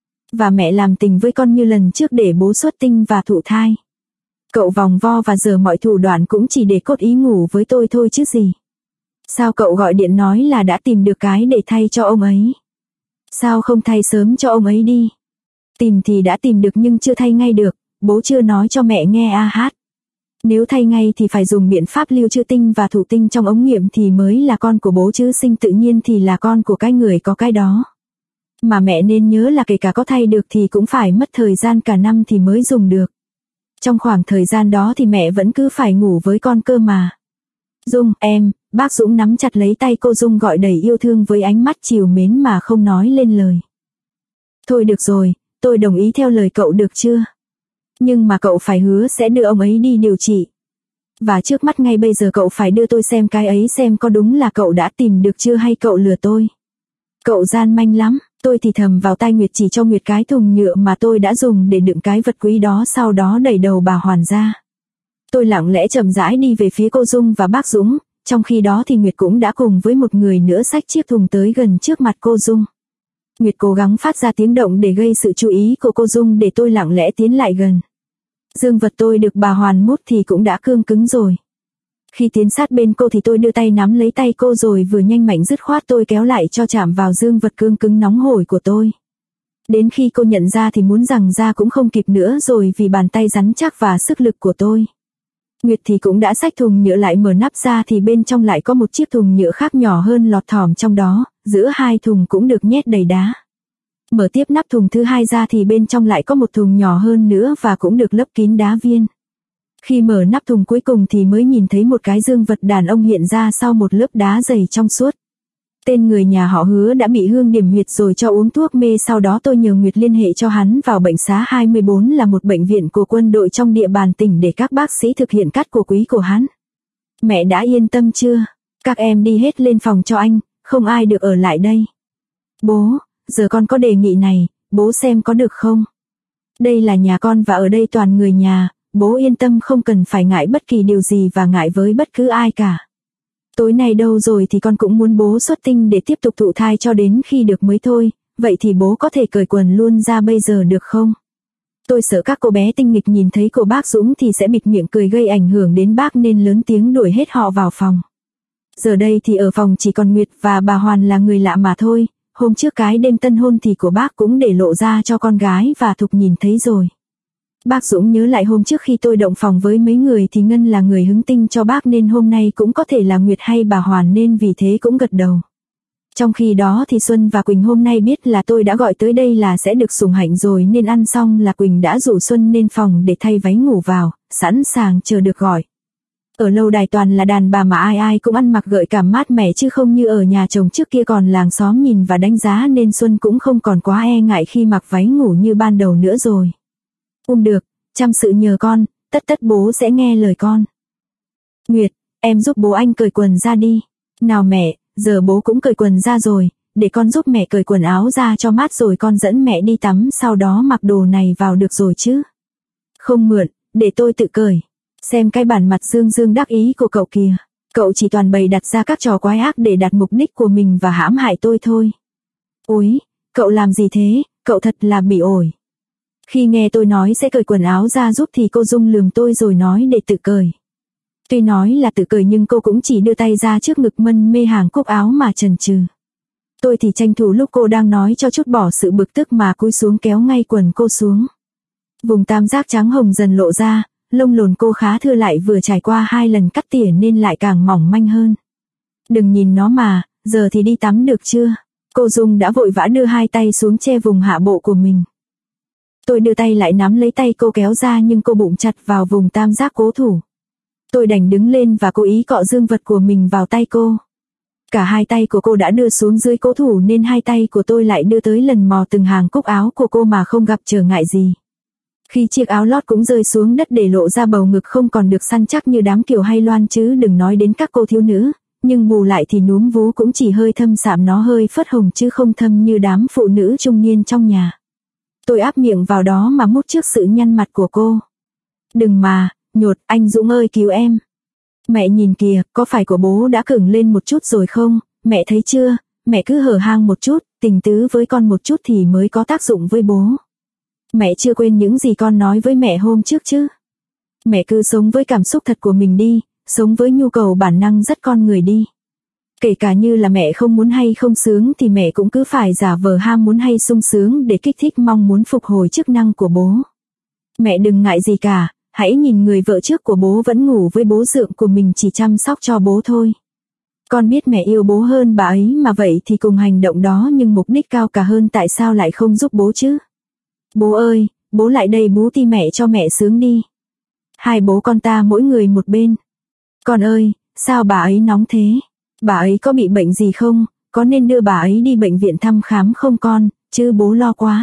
S1: Và mẹ làm tình với con như lần trước để bố xuất tinh và thụ thai. Cậu vòng vo và giờ mọi thủ đoạn cũng chỉ để cốt ý ngủ với tôi thôi chứ gì. Sao cậu gọi điện nói là đã tìm được cái để thay cho ông ấy? Sao không thay sớm cho ông ấy đi? Tìm thì đã tìm được nhưng chưa thay ngay được. Bố chưa nói cho mẹ nghe AH. Nếu thay ngay thì phải dùng biện pháp lưu trữ tinh và thụ tinh trong ống nghiệm thì mới là con của bố chứ sinh tự nhiên thì là con của cái người có cái đó. Mà mẹ nên nhớ là kể cả có thay được thì cũng phải mất thời gian cả năm thì mới dùng được. Trong khoảng thời gian đó thì mẹ vẫn cứ phải ngủ với con cơ mà. Dung, em, bác Dũng nắm chặt lấy tay cô Dung gọi đầy yêu thương với ánh mắt trìu mến mà không nói lên lời. Thôi được rồi, tôi đồng ý theo lời cậu được chưa? Nhưng mà cậu phải hứa sẽ đưa ông ấy đi điều trị. Và trước mắt ngay bây giờ cậu phải đưa tôi xem cái ấy xem có đúng là cậu đã tìm được chưa hay cậu lừa tôi. Cậu gian manh lắm, tôi thì thầm vào tai Nguyệt chỉ cho Nguyệt cái thùng nhựa mà tôi đã dùng để đựng cái vật quý đó sau đó đẩy đầu bà Hoàn ra. Tôi lặng lẽ chậm rãi đi về phía cô Dung và bác Dũng, trong khi đó thì Nguyệt cũng đã cùng với một người nữa xách chiếc thùng tới gần trước mặt cô Dung. Nguyệt cố gắng phát ra tiếng động để gây sự chú ý của cô Dung để tôi lặng lẽ tiến lại gần. Dương vật tôi được bà Hoàn mút thì cũng đã cương cứng rồi. Khi tiến sát bên cô thì tôi đưa tay nắm lấy tay cô rồi vừa nhanh mạnh dứt khoát tôi kéo lại cho chạm vào dương vật cương cứng nóng hổi của tôi. Đến khi cô nhận ra thì muốn rằng ra cũng không kịp nữa rồi vì bàn tay rắn chắc và sức lực của tôi. Nguyệt thì cũng đã xách thùng nhựa lại mở nắp ra thì bên trong lại có một chiếc thùng nhựa khác nhỏ hơn lọt thỏm trong đó, giữa hai thùng cũng được nhét đầy đá. Mở tiếp nắp thùng thứ hai ra thì bên trong lại có một thùng nhỏ hơn nữa và cũng được lấp kín đá viên. Khi mở nắp thùng cuối cùng thì mới nhìn thấy một cái dương vật đàn ông hiện ra sau một lớp đá dày trong suốt. Tên người nhà họ Hứa đã bị Hương điểm huyệt rồi cho uống thuốc mê, sau đó tôi nhờ Nguyệt liên hệ cho hắn vào bệnh xá 24 là một bệnh viện của quân đội trong địa bàn tỉnh để các bác sĩ thực hiện cắt cổ quý của hắn. Mẹ đã yên tâm chưa? Các em đi hết lên phòng cho anh, không ai được ở lại đây. Bố, giờ con có đề nghị này, bố xem có được không? Đây là nhà con và ở đây toàn người nhà, bố yên tâm không cần phải ngại bất kỳ điều gì và ngại với bất cứ ai cả. Tối nay đâu rồi thì con cũng muốn bố xuất tinh để tiếp tục thụ thai cho đến khi được mới thôi, vậy thì bố có thể cởi quần luôn ra bây giờ được không? Tôi sợ các cô bé tinh nghịch nhìn thấy cô bác Dũng thì sẽ bịt miệng cười gây ảnh hưởng đến bác nên lớn tiếng đuổi hết họ vào phòng. Giờ đây thì ở phòng chỉ còn Nguyệt và bà Hoàn là người lạ mà thôi, hôm trước cái đêm tân hôn thì của bác cũng để lộ ra cho con gái và Thục nhìn thấy rồi. Bác Dũng nhớ lại hôm trước khi tôi động phòng với mấy người thì Ngân là người hứng tinh cho bác nên hôm nay cũng có thể là Nguyệt hay bà Hoàn nên vì thế cũng gật đầu. Trong khi đó thì Xuân và Quỳnh hôm nay biết là tôi đã gọi tới đây là sẽ được sủng hạnh rồi nên ăn xong là Quỳnh đã rủ Xuân lên phòng để thay váy ngủ vào, sẵn sàng chờ được gọi. Ở lâu đài toàn là đàn bà mà ai ai cũng ăn mặc gợi cảm mát mẻ chứ không như ở nhà chồng trước kia còn làng xóm nhìn và đánh giá nên Xuân cũng không còn quá e ngại khi mặc váy ngủ như ban đầu nữa rồi. Được, chăm sự nhờ con, tất bố sẽ nghe lời con. Nguyệt, em giúp bố anh cởi quần ra đi. Nào mẹ, giờ bố cũng cởi quần ra rồi, để con giúp mẹ cởi quần áo ra cho mát rồi con dẫn mẹ đi tắm sau đó mặc đồ này vào được rồi chứ. Không mượn, để tôi tự cởi. Xem cái bản mặt dương dương đắc ý của cậu kìa. Cậu chỉ toàn bày đặt ra các trò quái ác để đạt mục đích của mình và hãm hại tôi thôi. Ôi, cậu làm gì thế, cậu thật là bị ổi. Khi nghe tôi nói sẽ cởi quần áo ra giúp thì cô Dung lườm tôi rồi nói để tự cởi. Tuy nói là tự cởi nhưng cô cũng chỉ đưa tay ra trước ngực mân mê hàng cúc áo mà chần chừ. Tôi thì tranh thủ lúc cô đang nói cho chút bỏ sự bực tức mà cúi xuống kéo ngay quần cô xuống. Vùng tam giác trắng hồng dần lộ ra, lông lồn cô khá thưa lại vừa trải qua 2 lần cắt tỉa nên lại càng mỏng manh hơn. Đừng nhìn nó mà, giờ thì đi tắm được chưa? Cô Dung đã vội vã đưa 2 tay xuống che vùng hạ bộ của mình. Tôi đưa tay lại nắm lấy tay cô kéo ra nhưng cô bụng chặt vào vùng tam giác cố thủ. Tôi đành đứng lên và cố ý cọ dương vật của mình vào tay cô. Cả 2 tay của cô đã đưa xuống dưới cố thủ nên 2 tay của tôi lại đưa tới lần mò từng hàng cúc áo của cô mà không gặp trở ngại gì. Khi chiếc áo lót cũng rơi xuống đất để lộ ra bầu ngực không còn được săn chắc như đám Kiều hay Loan chứ đừng nói đến các cô thiếu nữ, nhưng bù lại thì núm vú cũng chỉ hơi thâm sạm nó hơi phớt hồng chứ không thâm như đám phụ nữ trung niên trong nhà. Tôi áp miệng vào đó mà mút trước sự nhăn mặt của cô. Đừng mà, nhột, anh Dũng ơi cứu em. Mẹ nhìn kìa, có phải của bố đã cứng lên một chút rồi không, mẹ thấy chưa, mẹ cứ hở hang một chút, tình tứ với con một chút thì mới có tác dụng với bố. Mẹ chưa quên những gì con nói với mẹ hôm trước chứ. Mẹ cứ sống với cảm xúc thật của mình đi, sống với nhu cầu bản năng rất con người đi. Kể cả như là mẹ không muốn hay không sướng thì mẹ cũng cứ phải giả vờ ham muốn hay sung sướng để kích thích mong muốn phục hồi chức năng của bố. Mẹ đừng ngại gì cả, hãy nhìn người vợ trước của bố vẫn ngủ với bố dượng của mình chỉ chăm sóc cho bố thôi. Con biết mẹ yêu bố hơn bà ấy mà vậy thì cùng hành động đó nhưng mục đích cao cả hơn tại sao lại không giúp bố chứ? Bố ơi, bố lại đây bú ti mẹ cho mẹ sướng đi. 2 bố con ta mỗi người một bên. Con ơi, sao bà ấy nóng thế? Bà ấy có bị bệnh gì không? Có nên đưa bà ấy đi bệnh viện thăm khám không con, chứ bố lo quá.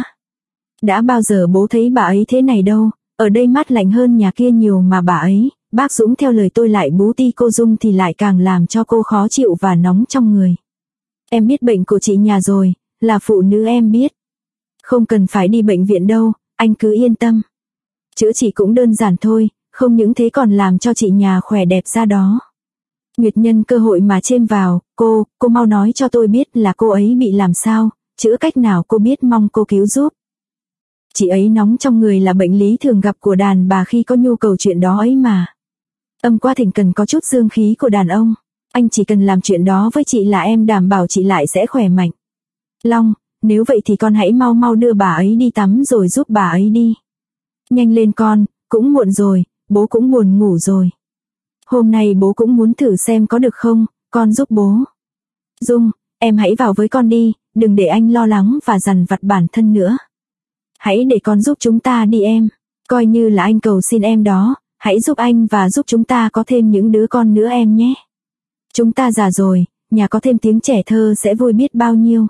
S1: Đã bao giờ bố thấy bà ấy thế này đâu, ở đây mát lạnh hơn nhà kia nhiều mà bà ấy, bác Dũng theo lời tôi lại bú ti cô Dung thì lại càng làm cho cô khó chịu và nóng trong người. Em biết bệnh của chị nhà rồi, là phụ nữ em biết. Không cần phải đi bệnh viện đâu, anh cứ yên tâm. Chữa trị cũng đơn giản thôi, không những thế còn làm cho chị nhà khỏe đẹp ra đó. Nguyệt nhân cơ hội mà chêm vào, cô mau nói cho tôi biết là cô ấy bị làm sao, chữa cách nào cô biết mong cô cứu giúp. Chị ấy nóng trong người là bệnh lý thường gặp của đàn bà khi có nhu cầu chuyện đó ấy mà. Âm qua thỉnh cần có chút dương khí của đàn ông, anh chỉ cần làm chuyện đó với chị là em đảm bảo chị lại sẽ khỏe mạnh. Long, nếu vậy thì con hãy mau đưa bà ấy đi tắm rồi giúp bà ấy đi. Nhanh lên con, cũng muộn rồi, bố cũng buồn ngủ rồi. Hôm nay bố cũng muốn thử xem có được không, con giúp bố. Dung, em hãy vào với con đi, đừng để anh lo lắng và dằn vặt bản thân nữa. Hãy để con giúp chúng ta đi em, coi như là anh cầu xin em đó, hãy giúp anh và giúp chúng ta có thêm những đứa con nữa em nhé. Chúng ta già rồi, nhà có thêm tiếng trẻ thơ sẽ vui biết bao nhiêu.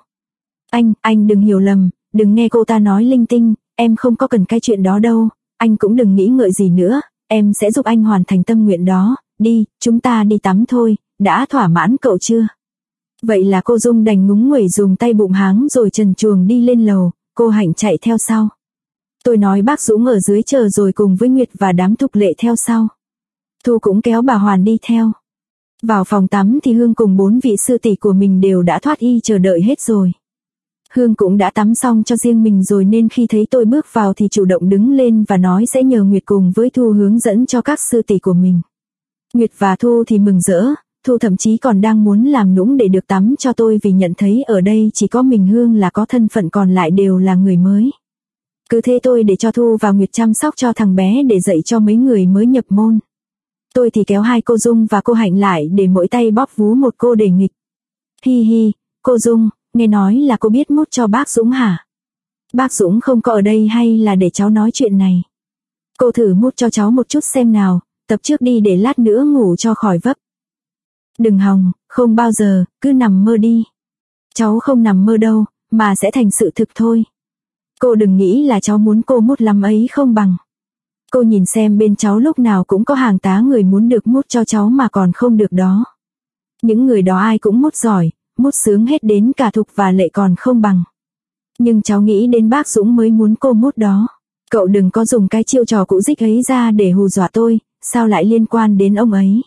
S1: Anh đừng hiểu lầm, đừng nghe cô ta nói linh tinh, em không có cần cái chuyện đó đâu, anh cũng đừng nghĩ ngợi gì nữa, em sẽ giúp anh hoàn thành tâm nguyện đó, đi, chúng ta đi tắm thôi, đã thỏa mãn cậu chưa? Vậy là cô Dung đành ngúng nguẩy dùng tay bụng háng rồi trần truồng đi lên lầu, cô Hạnh chạy theo sau. Tôi nói bác Dũng ở dưới chờ rồi cùng với Nguyệt và đám Thục Lệ theo sau. Thu cũng kéo bà Hoàn đi theo. Vào phòng tắm thì Hương cùng 4 vị sư tỷ của mình đều đã thoát y chờ đợi hết rồi. Hương cũng đã tắm xong cho riêng mình rồi nên khi thấy tôi bước vào thì chủ động đứng lên và nói sẽ nhờ Nguyệt cùng với Thu hướng dẫn cho các sư tỷ của mình. Nguyệt và Thu thì mừng rỡ, Thu thậm chí còn đang muốn làm nũng để được tắm cho tôi vì nhận thấy ở đây chỉ có mình Hương là có thân phận còn lại đều là người mới. Cứ thế tôi để cho Thu và Nguyệt chăm sóc cho thằng bé để dạy cho mấy người mới nhập môn. Tôi thì kéo hai cô Dung và cô Hạnh lại để mỗi tay bóp vú một cô để nghịch. Hi hi, cô Dung, nghe nói là cô biết mút cho bác Dũng hả? Bác Dũng không có ở đây hay là để cháu nói chuyện này? Cô thử mút cho cháu một chút xem nào, tập trước đi để lát nữa ngủ cho khỏi vấp. Đừng hòng, không bao giờ, cứ nằm mơ đi. Cháu không nằm mơ đâu, mà sẽ thành sự thực thôi. Cô đừng nghĩ là cháu muốn cô mút lắm ấy không bằng. Cô nhìn xem bên cháu lúc nào cũng có hàng tá người muốn được mút cho cháu mà còn không được đó. Những người đó ai cũng mút giỏi, mút sướng hết đến cả Thục và Lệ còn không bằng. Nhưng cháu nghĩ đến bác Dũng mới muốn cô mút đó. Cậu đừng có dùng cái chiêu trò cũ dích ấy ra để hù dọa tôi, sao lại liên quan đến ông ấy.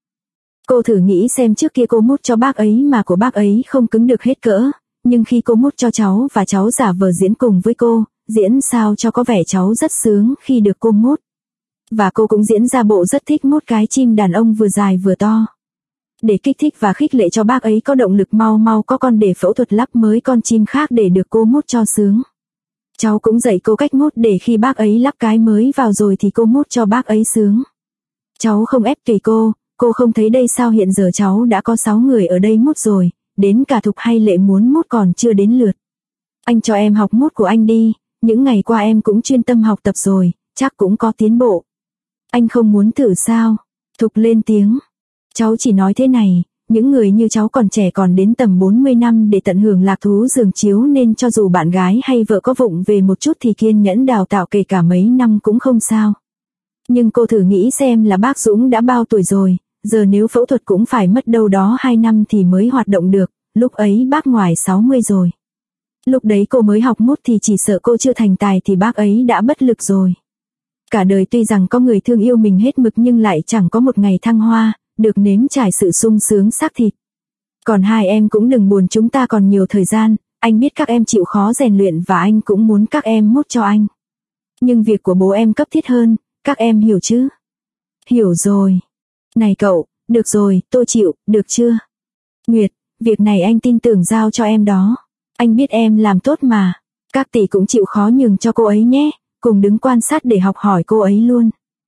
S1: Cô thử nghĩ xem trước kia cô mút cho bác ấy mà của bác ấy không cứng được hết cỡ, nhưng khi cô mút cho cháu và cháu giả vờ diễn cùng với cô, diễn sao cho có vẻ cháu rất sướng khi được cô mút. Và cô cũng diễn ra bộ rất thích mút cái chim đàn ông vừa dài vừa to. Để kích thích và khích lệ cho bác ấy có động lực mau có con để phẫu thuật lắp mới con chim khác để được cô mút cho sướng. Cháu cũng dạy cô cách mút để khi bác ấy lắp cái mới vào rồi thì cô mút cho bác ấy sướng. Cháu không ép tùy cô không thấy đây sao hiện giờ cháu đã có 6 người ở đây mút rồi, đến cả Thục hay Lệ muốn mút còn chưa đến lượt. Anh cho em học mút của anh đi, những ngày qua em cũng chuyên tâm học tập rồi, chắc cũng có tiến bộ. Anh không muốn thử sao? Thục lên tiếng. Cháu chỉ nói thế này, những người như cháu còn trẻ còn đến tầm 40 năm để tận hưởng lạc thú giường chiếu nên cho dù bạn gái hay vợ có vụng về một chút thì kiên nhẫn đào tạo kể cả mấy năm cũng không sao. Nhưng cô thử nghĩ xem là bác Dũng đã bao tuổi rồi, giờ nếu phẫu thuật cũng phải mất đâu đó 2 năm thì mới hoạt động được, lúc ấy bác ngoài 60 rồi. Lúc đấy cô mới học mút thì chỉ sợ cô chưa thành tài thì bác ấy đã bất lực rồi. Cả đời tuy rằng có người thương yêu mình hết mực nhưng lại chẳng có một ngày thăng hoa, được nếm trải sự sung sướng xác thịt. Còn hai em cũng đừng buồn, chúng ta còn nhiều thời gian, anh biết các em chịu khó rèn luyện và anh cũng muốn các em mút cho anh. Nhưng việc của bố em cấp thiết hơn, các em hiểu chứ? Hiểu rồi. Này cậu, được rồi, tôi chịu, được chưa? Nguyệt, việc này anh tin tưởng giao cho em đó. Anh biết em làm tốt mà. Các tỷ cũng chịu khó nhường cho cô ấy nhé, cùng đứng quan sát để học hỏi cô ấy luôn.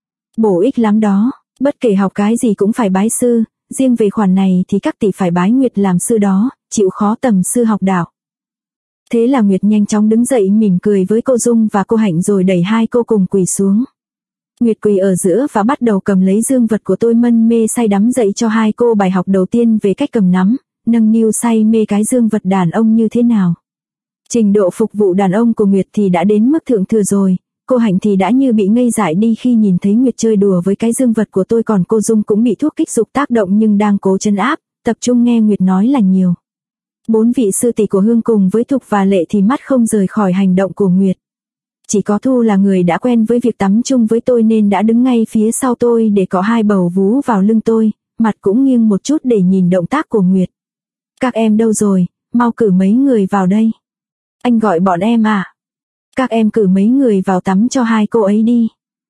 S1: Bổ ích lắm đó, bất kể học cái gì cũng phải bái sư, riêng về khoản này thì các tỷ phải bái Nguyệt làm sư đó, chịu khó tầm sư học đạo. Thế là Nguyệt nhanh chóng đứng dậy mỉm cười với cô Dung và cô Hạnh rồi đẩy hai cô cùng quỳ xuống. Nguyệt quỳ ở giữa và bắt đầu cầm lấy dương vật của tôi mân mê say đắm dạy cho hai cô bài học đầu tiên về cách cầm nắm, nâng niu say mê cái dương vật đàn ông như thế nào. Trình độ phục vụ đàn ông của Nguyệt thì đã đến mức thượng thừa rồi, cô Hạnh thì đã như bị ngây dại đi khi nhìn thấy Nguyệt chơi đùa với cái dương vật của tôi, còn cô Dung cũng bị thuốc kích dục tác động nhưng đang cố trấn áp, tập trung nghe Nguyệt nói là nhiều. 4 vị sư tỷ của Hương cùng với Thục và Lệ thì mắt không rời khỏi hành động của Nguyệt. Chỉ có Thu là người đã quen với việc tắm chung với tôi nên đã đứng ngay phía sau tôi để cọ hai bầu vú vào lưng tôi, mặt cũng nghiêng một chút để nhìn động tác của Nguyệt. Các em đâu rồi, mau cử mấy người vào đây. Anh gọi bọn em à? Các em cử mấy người vào tắm cho hai cô ấy đi.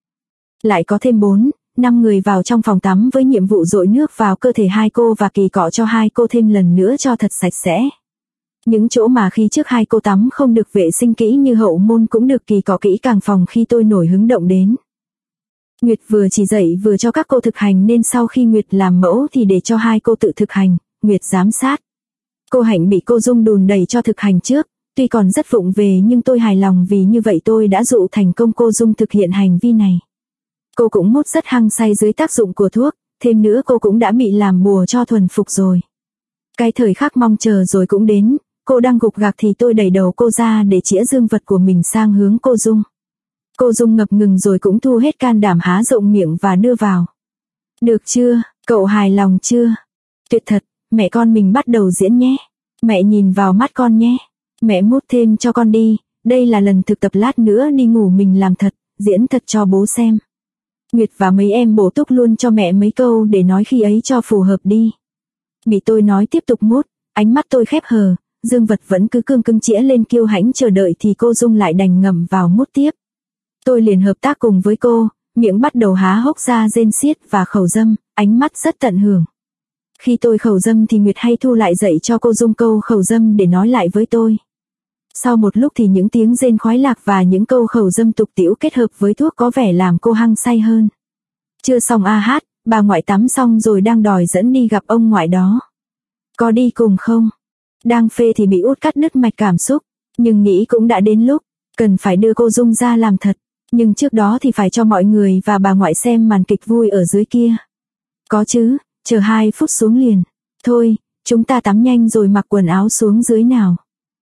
S1: Lại có thêm 4, 5 người vào trong phòng tắm với nhiệm vụ dội nước vào cơ thể hai cô và kỳ cọ cho hai cô thêm lần nữa cho thật sạch sẽ. Những chỗ mà khi trước hai cô tắm không được vệ sinh kỹ như hậu môn cũng được kỳ cọ kỹ càng phòng khi tôi nổi hứng động đến. Nguyệt vừa chỉ dạy vừa cho các cô thực hành nên sau khi Nguyệt làm mẫu thì để cho hai cô tự thực hành, Nguyệt giám sát. Cô Hạnh bị cô Dung đùn đẩy cho thực hành trước, tuy còn rất vụng về nhưng tôi hài lòng vì như vậy tôi đã dụ thành công cô Dung thực hiện hành vi này. Cô cũng mút rất hăng say dưới tác dụng của thuốc, thêm nữa cô cũng đã bị làm bùa cho thuần phục rồi. Cái thời khắc mong chờ rồi cũng đến, cô đang gục gạc thì tôi đẩy đầu cô ra để chĩa dương vật của mình sang hướng cô Dung. Cô Dung ngập ngừng rồi cũng thu hết can đảm há rộng miệng và đưa vào. Được chưa, cậu hài lòng chưa? Tuyệt thật, mẹ con mình bắt đầu diễn nhé. Mẹ nhìn vào mắt con nhé. Mẹ mút thêm cho con đi, đây là lần thực tập, lát nữa đi ngủ mình làm thật, diễn thật cho bố xem. Nguyệt và mấy em bổ túc luôn cho mẹ mấy câu để nói khi ấy cho phù hợp đi. Bị tôi nói tiếp tục mút, ánh mắt tôi khép hờ, dương vật vẫn cứ cương cứng chĩa lên kiêu hãnh chờ đợi thì cô Dung lại đành ngậm vào mút tiếp. Tôi liền hợp tác cùng với cô, miệng bắt đầu há hốc ra rên xiết và khẩu dâm, ánh mắt rất tận hưởng. Khi tôi khẩu dâm thì Nguyệt hay thu lại dạy cho cô Dung câu khẩu dâm để nói lại với tôi. Sau một lúc thì những tiếng rên khoái lạc và những câu khẩu dâm tục tĩu kết hợp với thuốc có vẻ làm cô hăng say hơn. Chưa xong hát, bà ngoại tắm xong rồi đang đòi dẫn đi gặp ông ngoại đó. Có đi cùng không? Đang phê thì bị út cắt đứt mạch cảm xúc, nhưng nghĩ cũng đã đến lúc, cần phải đưa cô Dung ra làm thật. Nhưng trước đó thì phải cho mọi người và bà ngoại xem màn kịch vui ở dưới kia. Có chứ, chờ 2 phút xuống liền. Thôi, chúng ta tắm nhanh rồi mặc quần áo xuống dưới nào.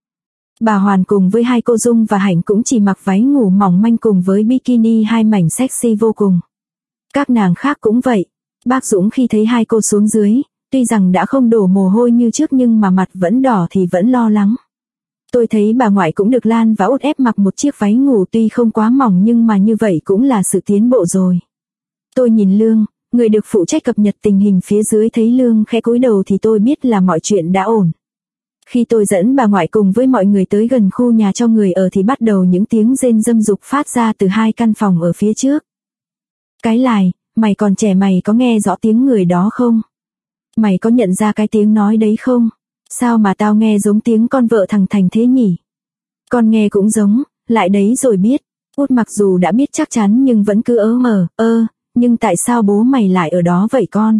S1: Bà Hoàn cùng với 2 cô Dung và Hạnh cũng chỉ mặc váy ngủ mỏng manh cùng với bikini 2 mảnh sexy vô cùng. Các nàng khác cũng vậy. Bác Dũng khi thấy 2 cô xuống dưới, tuy rằng đã không đổ mồ hôi như trước nhưng mà mặt vẫn đỏ thì vẫn lo lắng. Tôi thấy bà ngoại cũng được Lan và Út ép mặc một chiếc váy ngủ tuy không quá mỏng nhưng mà như vậy cũng là sự tiến bộ rồi. Tôi nhìn Lương, người được phụ trách cập nhật tình hình phía dưới, thấy Lương khẽ cúi đầu thì tôi biết là mọi chuyện đã ổn. Khi tôi dẫn bà ngoại cùng với mọi người tới gần khu nhà cho người ở thì bắt đầu những tiếng rên dâm dục phát ra từ 2 căn phòng ở phía trước. Cái Lài, mày còn trẻ mày có nghe rõ tiếng người đó không? Mày có nhận ra cái tiếng nói đấy không? Sao mà tao nghe giống tiếng con vợ thằng Thành thế nhỉ? Con nghe cũng giống, lại đấy rồi biết. Út mặc dù đã biết chắc chắn nhưng vẫn cứ nhưng tại sao bố mày lại ở đó vậy con?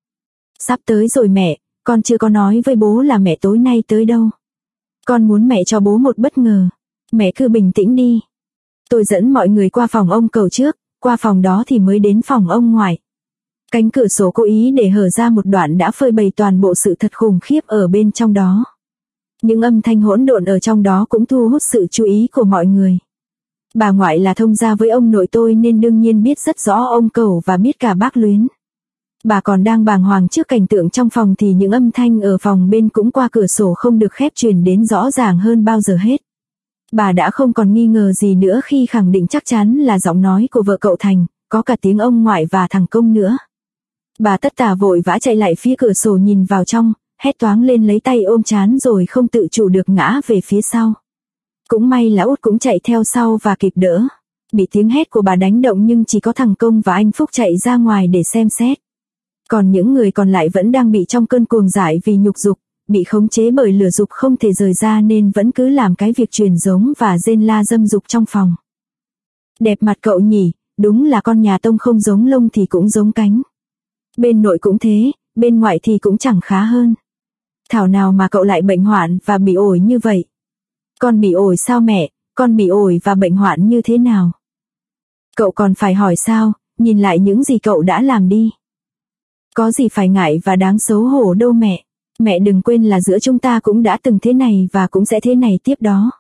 S1: Sắp tới rồi mẹ, con chưa có nói với bố là mẹ tối nay tới đâu. Con muốn mẹ cho bố một bất ngờ. Mẹ cứ bình tĩnh đi. Tôi dẫn mọi người qua phòng ông Cầu trước, qua phòng đó thì mới đến phòng ông ngoại. Cánh cửa sổ cố ý để hở ra một đoạn đã phơi bày toàn bộ sự thật khủng khiếp ở bên trong đó. Những âm thanh hỗn độn ở trong đó cũng thu hút sự chú ý của mọi người. Bà ngoại là thông gia với ông nội tôi nên đương nhiên biết rất rõ ông Cầu và biết cả bác Luyến. Bà còn đang bàng hoàng trước cảnh tượng trong phòng thì những âm thanh ở phòng bên cũng qua cửa sổ không được khép truyền đến rõ ràng hơn bao giờ hết. Bà đã không còn nghi ngờ gì nữa khi khẳng định chắc chắn là giọng nói của vợ cậu Thành, có cả tiếng ông ngoại và thằng Công nữa. Bà tất tả vội vã chạy lại phía cửa sổ nhìn vào trong, hét toáng lên lấy tay ôm trán rồi không tự chủ được ngã về phía sau. Cũng may là Út cũng chạy theo sau và kịp đỡ. Bị tiếng hét của bà đánh động nhưng chỉ có thằng Công và anh Phúc chạy ra ngoài để xem xét. Còn những người còn lại vẫn đang bị trong cơn cuồng dại vì nhục dục, bị khống chế bởi lửa dục không thể rời ra nên vẫn cứ làm cái việc truyền giống và rên la dâm dục trong phòng. Đẹp mặt cậu nhỉ, đúng là con nhà Tông không giống lông thì cũng giống cánh. Bên nội cũng thế, bên ngoại thì cũng chẳng khá hơn. Thảo nào mà cậu lại bệnh hoạn và bị ổi như vậy. Con bị ổi sao mẹ, con bị ổi và bệnh hoạn như thế nào? Cậu còn phải hỏi sao, nhìn lại những gì cậu đã làm đi. Có gì phải ngại và đáng xấu hổ đâu mẹ. Mẹ đừng quên là giữa chúng ta cũng đã từng thế này và cũng sẽ thế này tiếp đó.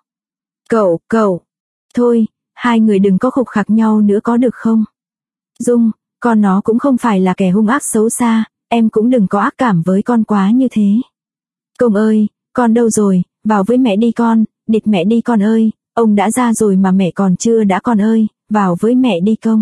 S1: Cậu. Thôi, 2 người đừng có khục khặc nhau nữa có được không? Dung, con nó cũng không phải là kẻ hung ác xấu xa, em cũng đừng có ác cảm với con quá như thế. Công ơi, con đâu rồi, vào với mẹ đi con, địt mẹ đi con ơi, ông đã ra rồi mà mẹ còn chưa đã con ơi, vào với mẹ đi Công.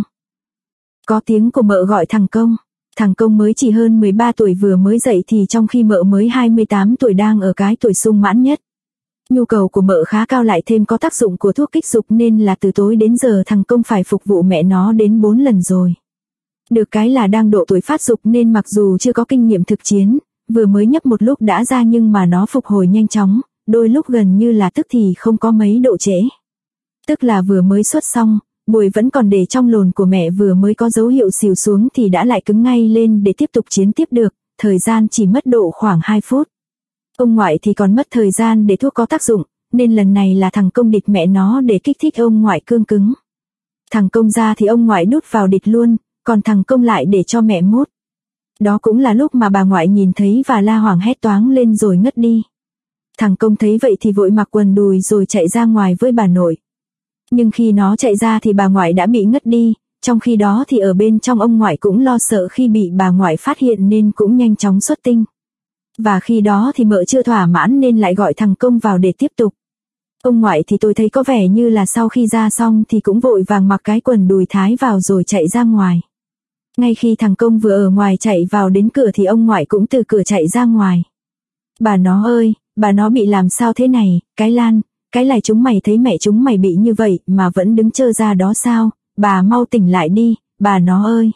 S1: Có tiếng của mợ gọi thằng Công. Thằng Công mới chỉ hơn 13 tuổi vừa mới dậy thì trong khi mợ mới 28 tuổi đang ở cái tuổi sung mãn nhất. Nhu cầu của mợ khá cao lại thêm có tác dụng của thuốc kích dục nên là từ tối đến giờ thằng Công phải phục vụ mẹ nó đến 4 lần rồi. Được cái là đang độ tuổi phát dục nên mặc dù chưa có kinh nghiệm thực chiến, vừa mới nhấp một lúc đã ra nhưng mà nó phục hồi nhanh chóng, đôi lúc gần như là tức thì không có mấy độ trễ. Tức là vừa mới xuất xong, bùi vẫn còn để trong lồn của mẹ vừa mới có dấu hiệu xìu xuống thì đã lại cứng ngay lên để tiếp tục chiến tiếp được, thời gian chỉ mất độ khoảng 2 phút. Ông ngoại thì còn mất thời gian để thuốc có tác dụng, nên lần này là thằng Công địt mẹ nó để kích thích ông ngoại cương cứng. Thằng Công ra thì ông ngoại đút vào địt luôn, còn thằng Công lại để cho mẹ mút. Đó cũng là lúc mà bà ngoại nhìn thấy và la hoảng hét toáng lên rồi ngất đi. Thằng Công thấy vậy thì vội mặc quần đùi rồi chạy ra ngoài với bà nội. Nhưng khi nó chạy ra thì bà ngoại đã bị ngất đi, trong khi đó thì ở bên trong ông ngoại cũng lo sợ khi bị bà ngoại phát hiện nên cũng nhanh chóng xuất tinh. Và khi đó thì mợ chưa thỏa mãn nên lại gọi thằng Công vào để tiếp tục. Ông ngoại thì tôi thấy có vẻ như là sau khi ra xong thì cũng vội vàng mặc cái quần đùi thái vào rồi chạy ra ngoài. Ngay khi thằng Công vừa ở ngoài chạy vào đến cửa thì ông ngoại cũng từ cửa chạy ra ngoài. Bà nó ơi, bà nó bị làm sao thế này, cái Lan, cái Lai chúng mày thấy mẹ chúng mày bị như vậy mà vẫn đứng trơ ra đó sao, bà mau tỉnh lại đi, bà nó ơi.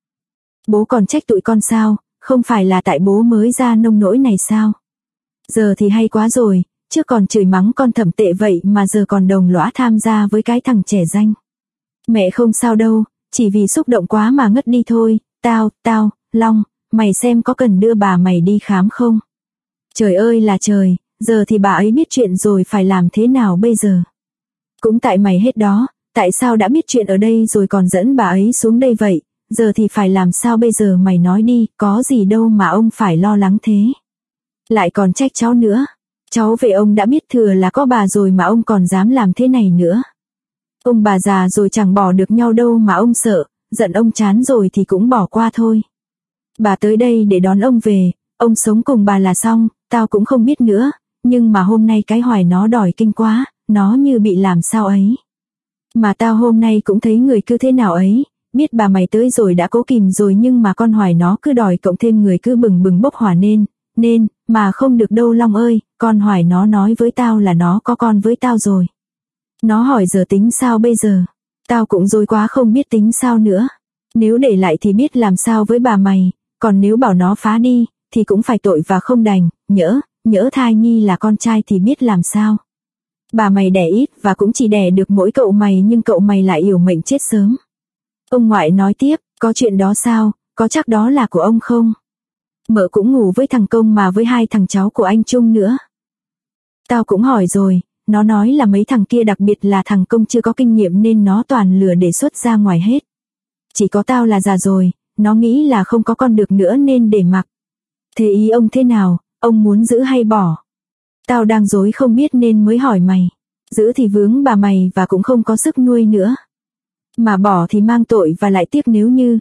S1: Bố còn trách tụi con sao, không phải là tại bố mới ra nông nỗi này sao. Giờ thì hay quá rồi, trước còn chửi mắng con Thẩm tệ vậy mà giờ còn đồng lõa tham gia với cái thằng trẻ danh. Mẹ không sao đâu, chỉ vì xúc động quá mà ngất đi thôi, tao, Long, mày xem có cần đưa bà mày đi khám không? Trời ơi là trời, giờ thì bà ấy biết chuyện rồi phải làm thế nào bây giờ? Cũng tại mày hết đó, tại sao đã biết chuyện ở đây rồi còn dẫn bà ấy xuống đây vậy? Giờ thì phải làm sao bây giờ mày nói đi, có gì đâu mà ông phải lo lắng thế. Lại còn trách cháu nữa. Cháu về ông đã biết thừa là có bà rồi mà ông còn dám làm thế này nữa. Ông bà già rồi chẳng bỏ được nhau đâu mà ông sợ, giận ông chán rồi thì cũng bỏ qua thôi. Bà tới đây để đón ông về, ông sống cùng bà là xong, tao cũng không biết nữa, nhưng mà hôm nay cái Hoài nó đòi kinh quá, nó như bị làm sao ấy. Mà tao hôm nay cũng thấy người cứ thế nào ấy, biết bà mày tới rồi đã cố kìm rồi nhưng mà con Hoài nó cứ đòi cộng thêm người cứ bừng bừng bốc hỏa nên, mà không được đâu Long ơi, con Hoài nó nói với tao là nó có con với tao rồi. Nó hỏi giờ tính sao bây giờ, tao cũng rối quá không biết tính sao nữa. Nếu để lại thì biết làm sao với bà mày, còn nếu bảo nó phá đi, thì cũng phải tội và không đành, nhỡ thai nhi là con trai thì biết làm sao. Bà mày đẻ ít và cũng chỉ đẻ được mỗi cậu mày nhưng cậu mày lại yểu mệnh chết sớm. Ông ngoại nói tiếp, có chuyện đó sao, có chắc đó là của ông không? Mợ cũng ngủ với thằng Công mà với 2 thằng cháu của anh Trung nữa. Tao cũng hỏi rồi, nó nói là mấy thằng kia đặc biệt là thằng Công chưa có kinh nghiệm nên nó toàn lừa đề xuất ra ngoài hết. Chỉ có tao là già rồi, nó nghĩ là không có con được nữa nên để mặc. Thế ý ông thế nào, ông muốn giữ hay bỏ? Tao đang rối không biết nên mới hỏi mày. Giữ thì vướng bà mày và cũng không có sức nuôi nữa. Mà bỏ thì mang tội và lại tiếc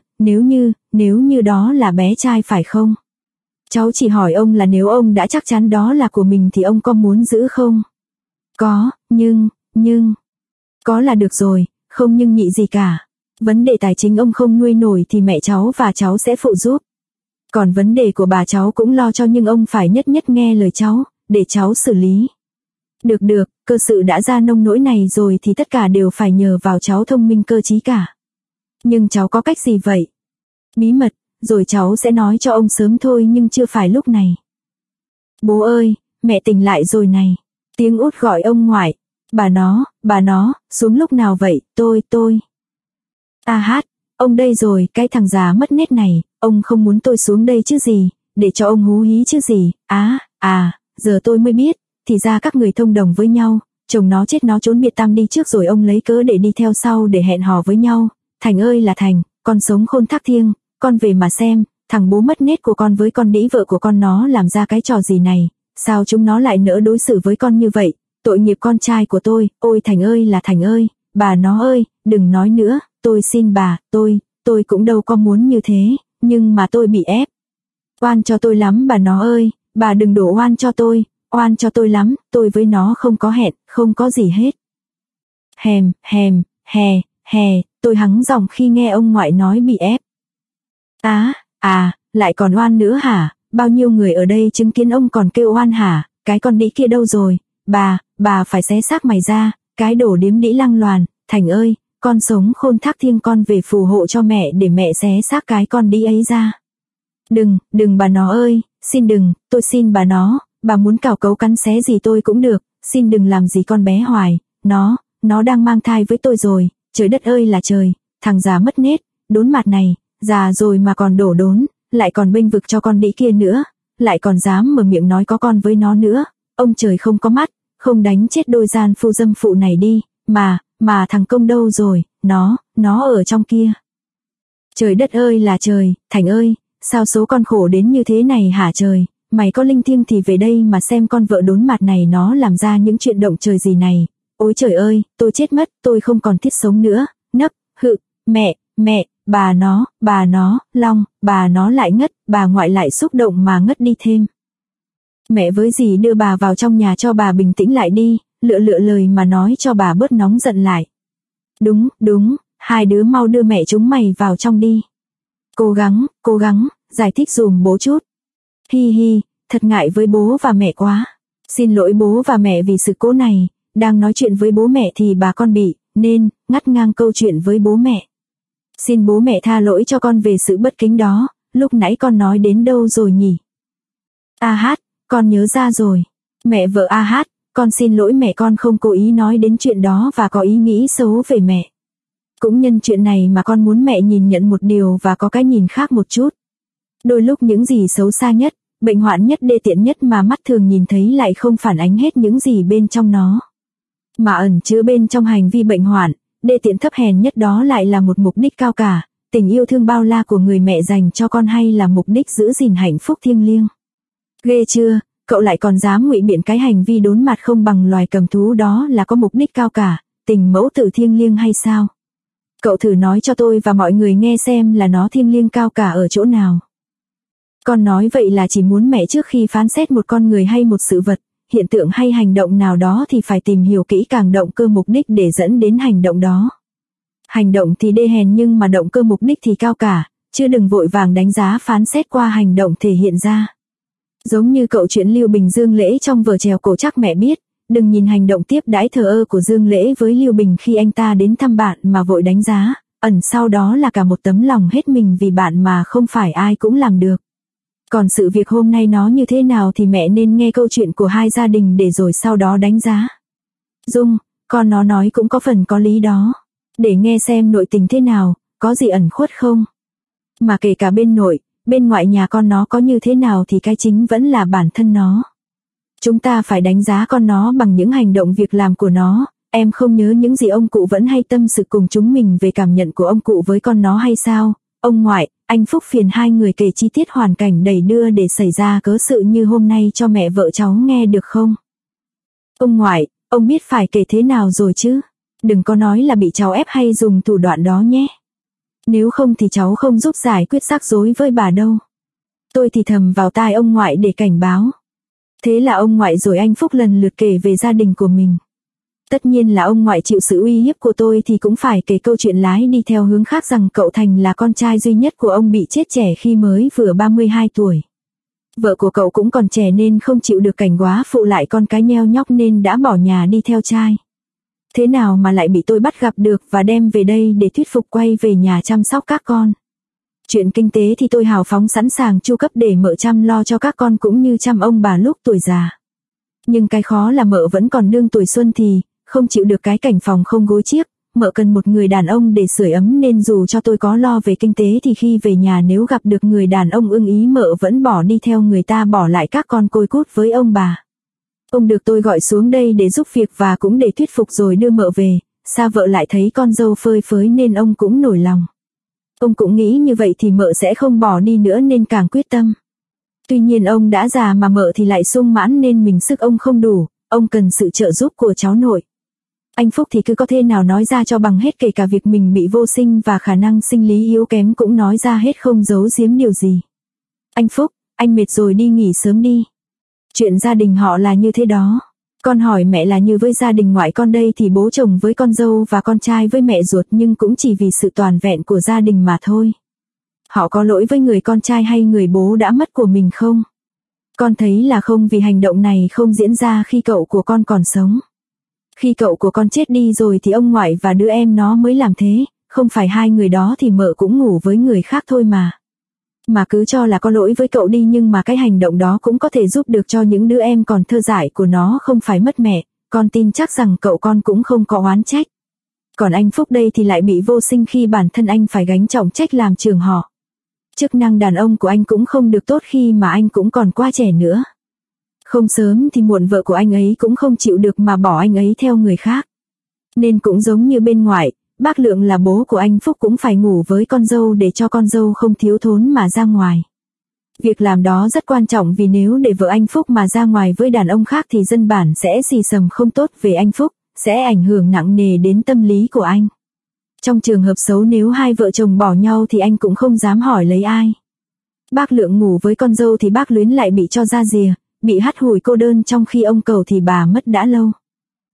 S1: nếu như đó là bé trai phải không? Cháu chỉ hỏi ông là nếu ông đã chắc chắn đó là của mình thì ông có muốn giữ không? Có, nhưng... Có là được rồi, không nhưng nhị gì cả. Vấn đề tài chính ông không nuôi nổi thì mẹ cháu và cháu sẽ phụ giúp. Còn vấn đề của bà cháu cũng lo cho nhưng ông phải nhất nghe lời cháu, để cháu xử lý. Được, cơ sự đã ra nông nỗi này rồi thì tất cả đều phải nhờ vào cháu thông minh cơ trí cả. Nhưng cháu có cách gì vậy? Bí mật, rồi cháu sẽ nói cho ông sớm thôi nhưng chưa phải lúc này. Bố ơi, mẹ tỉnh lại rồi này. Tiếng út gọi ông ngoại. Bà nó, xuống lúc nào vậy, tôi. Ông đây rồi, cái thằng già mất nết này, ông không muốn tôi xuống đây chứ gì, để cho ông hú hí chứ gì, giờ tôi mới biết, thì ra các người thông đồng với nhau, chồng nó chết nó trốn biệt tăm đi trước rồi ông lấy cớ để đi theo sau để hẹn hò với nhau. Thành ơi là Thành, con sống khôn thác thiêng, con về mà xem, thằng bố mất nết của con với con đĩ vợ của con nó làm ra cái trò gì này, sao chúng nó lại nỡ đối xử với con như vậy, tội nghiệp con trai của tôi, ôi Thành ơi là Thành ơi, bà nó ơi, đừng nói nữa, tôi xin bà, tôi cũng đâu có muốn như thế, nhưng mà tôi bị ép. Oan cho tôi lắm bà nó ơi, bà đừng đổ oan cho tôi lắm, tôi với nó không có hẹn, không có gì hết. Tôi hắng giọng khi nghe ông ngoại nói bị ép. Lại còn oan nữa hả, bao nhiêu người ở đây chứng kiến ông còn kêu oan hả, cái con đĩ kia đâu rồi, bà phải xé xác mày ra, cái đồ điếm đĩ lăng loàn, Thành ơi, con sống khôn thác thiêng con về phù hộ cho mẹ để mẹ xé xác cái con đĩ ấy ra. Đừng bà nó ơi, xin đừng, tôi xin bà nó, bà muốn cào cấu cắn xé gì tôi cũng được, xin đừng làm gì con bé Hoài, nó đang mang thai với tôi rồi, trời đất ơi là trời, thằng già mất nết, đốn mặt này, già rồi mà còn đổ đốn, lại còn bênh vực cho con đĩ kia nữa, lại còn dám mở miệng nói có con với nó nữa, ông trời không có mắt, không đánh chết đôi gian phu dâm phụ này đi, mà thằng Công đâu rồi, nó ở trong kia. Trời đất ơi là trời, Thành ơi, sao số con khổ đến như thế này hả trời, mày có linh thiêng thì về đây mà xem con vợ đốn mặt này nó làm ra những chuyện động trời gì này, ôi trời ơi, tôi chết mất, tôi không còn thiết sống nữa, mẹ, bà nó, Long, bà nó lại ngất, bà ngoại lại xúc động mà ngất đi thêm. Mẹ với dì đưa bà vào trong nhà cho bà bình tĩnh lại đi, lựa lời mà nói cho bà bớt nóng giận lại. Đúng, hai đứa mau đưa mẹ chúng mày vào trong đi. Cố gắng, giải thích dùm bố chút. Hi hi, thật ngại với bố và mẹ quá. Xin lỗi bố và mẹ vì sự cố này, đang nói chuyện với bố mẹ thì bà con bị, nên, ngắt ngang câu chuyện với bố mẹ. Xin bố mẹ tha lỗi cho con về sự bất kính đó, lúc nãy con nói đến đâu rồi nhỉ? Con nhớ ra rồi. Mẹ vợ con xin lỗi mẹ, con không cố ý nói đến chuyện đó và có ý nghĩ xấu về mẹ. Cũng nhân chuyện này mà con muốn mẹ nhìn nhận một điều và có cái nhìn khác một chút. Đôi lúc những gì xấu xa nhất, bệnh hoạn nhất, đê tiện nhất mà mắt thường nhìn thấy lại không phản ánh hết những gì bên trong nó. Mà ẩn chứa bên trong hành vi bệnh hoạn, đê tiện thấp hèn nhất đó lại là một mục đích cao cả, tình yêu thương bao la của người mẹ dành cho con, hay là mục đích giữ gìn hạnh phúc thiêng liêng. Ghê chưa, cậu lại còn dám ngụy biện cái hành vi đốn mặt không bằng loài cầm thú đó là có mục đích cao cả, tình mẫu tử thiêng liêng hay sao? Cậu thử nói cho tôi và mọi người nghe xem là nó thiêng liêng cao cả ở chỗ nào. Con nói vậy là chỉ muốn mẹ trước khi phán xét một con người hay một sự vật, hiện tượng hay hành động nào đó thì phải tìm hiểu kỹ càng động cơ mục đích để dẫn đến hành động đó. Hành động thì đê hèn nhưng mà động cơ mục đích thì cao cả, chứ đừng vội vàng đánh giá phán xét qua hành động thể hiện ra. Giống như cậu chuyện Lưu Bình Dương Lễ trong vở Trèo Cổ chắc mẹ biết, đừng nhìn hành động tiếp đãi thờ ơ của Dương Lễ với Lưu Bình khi anh ta đến thăm bạn mà vội đánh giá, ẩn sau đó là cả một tấm lòng hết mình vì bạn mà không phải ai cũng làm được. Còn sự việc hôm nay nó như thế nào thì mẹ nên nghe câu chuyện của hai gia đình để rồi sau đó đánh giá. Dung, con nó nói cũng có phần có lý đó. Để nghe xem nội tình thế nào, có gì ẩn khuất không? Mà kể cả bên nội, bên ngoại nhà con nó có như thế nào thì cái chính vẫn là bản thân nó. Chúng ta phải đánh giá con nó bằng những hành động việc làm của nó. Em không nhớ những gì ông cụ vẫn hay tâm sự cùng chúng mình về cảm nhận của ông cụ với con nó hay sao? Ông ngoại, anh Phúc phiền hai người kể chi tiết hoàn cảnh đầy đưa để xảy ra cớ sự như hôm nay cho mẹ vợ cháu nghe được không? Ông ngoại, ông biết phải kể thế nào rồi chứ? Đừng có nói là bị cháu ép hay dùng thủ đoạn đó nhé. Nếu không thì cháu không giúp giải quyết rắc rối với bà đâu. Tôi thì thầm vào tai ông ngoại để cảnh báo. Thế là ông ngoại rồi anh Phúc lần lượt kể về gia đình của mình. Tất nhiên là ông ngoại chịu sự uy hiếp của tôi thì cũng phải kể câu chuyện lái đi theo hướng khác rằng cậu Thành là con trai duy nhất của ông bị chết trẻ khi mới vừa 32 tuổi. Vợ của cậu cũng còn trẻ nên không chịu được cảnh góa phụ lại con cái nheo nhóc nên đã bỏ nhà đi theo trai. Thế nào mà lại bị tôi bắt gặp được và đem về đây để thuyết phục quay về nhà chăm sóc các con. Chuyện kinh tế thì tôi hào phóng sẵn sàng chu cấp để mợ chăm lo cho các con cũng như chăm ông bà lúc tuổi già. Nhưng cái khó là mợ vẫn còn đương tuổi xuân thì không chịu được cái cảnh phòng không gối chiếc, mợ cần một người đàn ông để sưởi ấm nên dù cho tôi có lo về kinh tế thì khi về nhà nếu gặp được người đàn ông ưng ý mợ vẫn bỏ đi theo người ta bỏ lại các con côi cút với ông bà. Ông được tôi gọi xuống đây để giúp việc và cũng để thuyết phục rồi đưa mợ về, sao vợ lại thấy con dâu phơi phới nên ông cũng nổi lòng. Ông cũng nghĩ như vậy thì mợ sẽ không bỏ đi nữa nên càng quyết tâm. Tuy nhiên ông đã già mà mợ thì lại sung mãn nên mình sức ông không đủ, ông cần sự trợ giúp của cháu nội. Anh Phúc thì cứ có thể nào nói ra cho bằng hết kể cả việc mình bị vô sinh và khả năng sinh lý yếu kém cũng nói ra hết không giấu giếm điều gì. Anh Phúc, anh mệt rồi đi nghỉ sớm đi. Chuyện gia đình họ là như thế đó. Con hỏi mẹ là như với gia đình ngoại con đây thì bố chồng với con dâu và con trai với mẹ ruột nhưng cũng chỉ vì sự toàn vẹn của gia đình mà thôi. Họ có lỗi với người con trai hay người bố đã mất của mình không? Con thấy là không vì hành động này không diễn ra khi cậu của con còn sống. Khi cậu của con chết đi rồi thì ông ngoại và đứa em nó mới làm thế, không phải hai người đó thì mợ cũng ngủ với người khác thôi mà. Mà cứ cho là có lỗi với cậu đi nhưng mà cái hành động đó cũng có thể giúp được cho những đứa em còn thơ dại của nó không phải mất mẹ, con tin chắc rằng cậu con cũng không có oán trách. Còn anh Phúc đây thì lại bị vô sinh khi bản thân anh phải gánh trọng trách làm trường họ. Chức năng đàn ông của anh cũng không được tốt khi mà anh cũng còn quá trẻ nữa. Không sớm thì muộn vợ của anh ấy cũng không chịu được mà bỏ anh ấy theo người khác. Nên cũng giống như bên ngoại, bác Lượng là bố của anh Phúc cũng phải ngủ với con dâu để cho con dâu không thiếu thốn mà ra ngoài. Việc làm đó rất quan trọng vì nếu để vợ anh Phúc mà ra ngoài với đàn ông khác thì dân bản sẽ xì xầm không tốt về anh Phúc, sẽ ảnh hưởng nặng nề đến tâm lý của anh. Trong trường hợp xấu nếu hai vợ chồng bỏ nhau thì anh cũng không dám hỏi lấy ai. Bác Lượng ngủ với con dâu thì bác Luyến lại bị cho ra rìa, bị hắt hủi cô đơn trong khi ông Cầu thì bà mất đã lâu.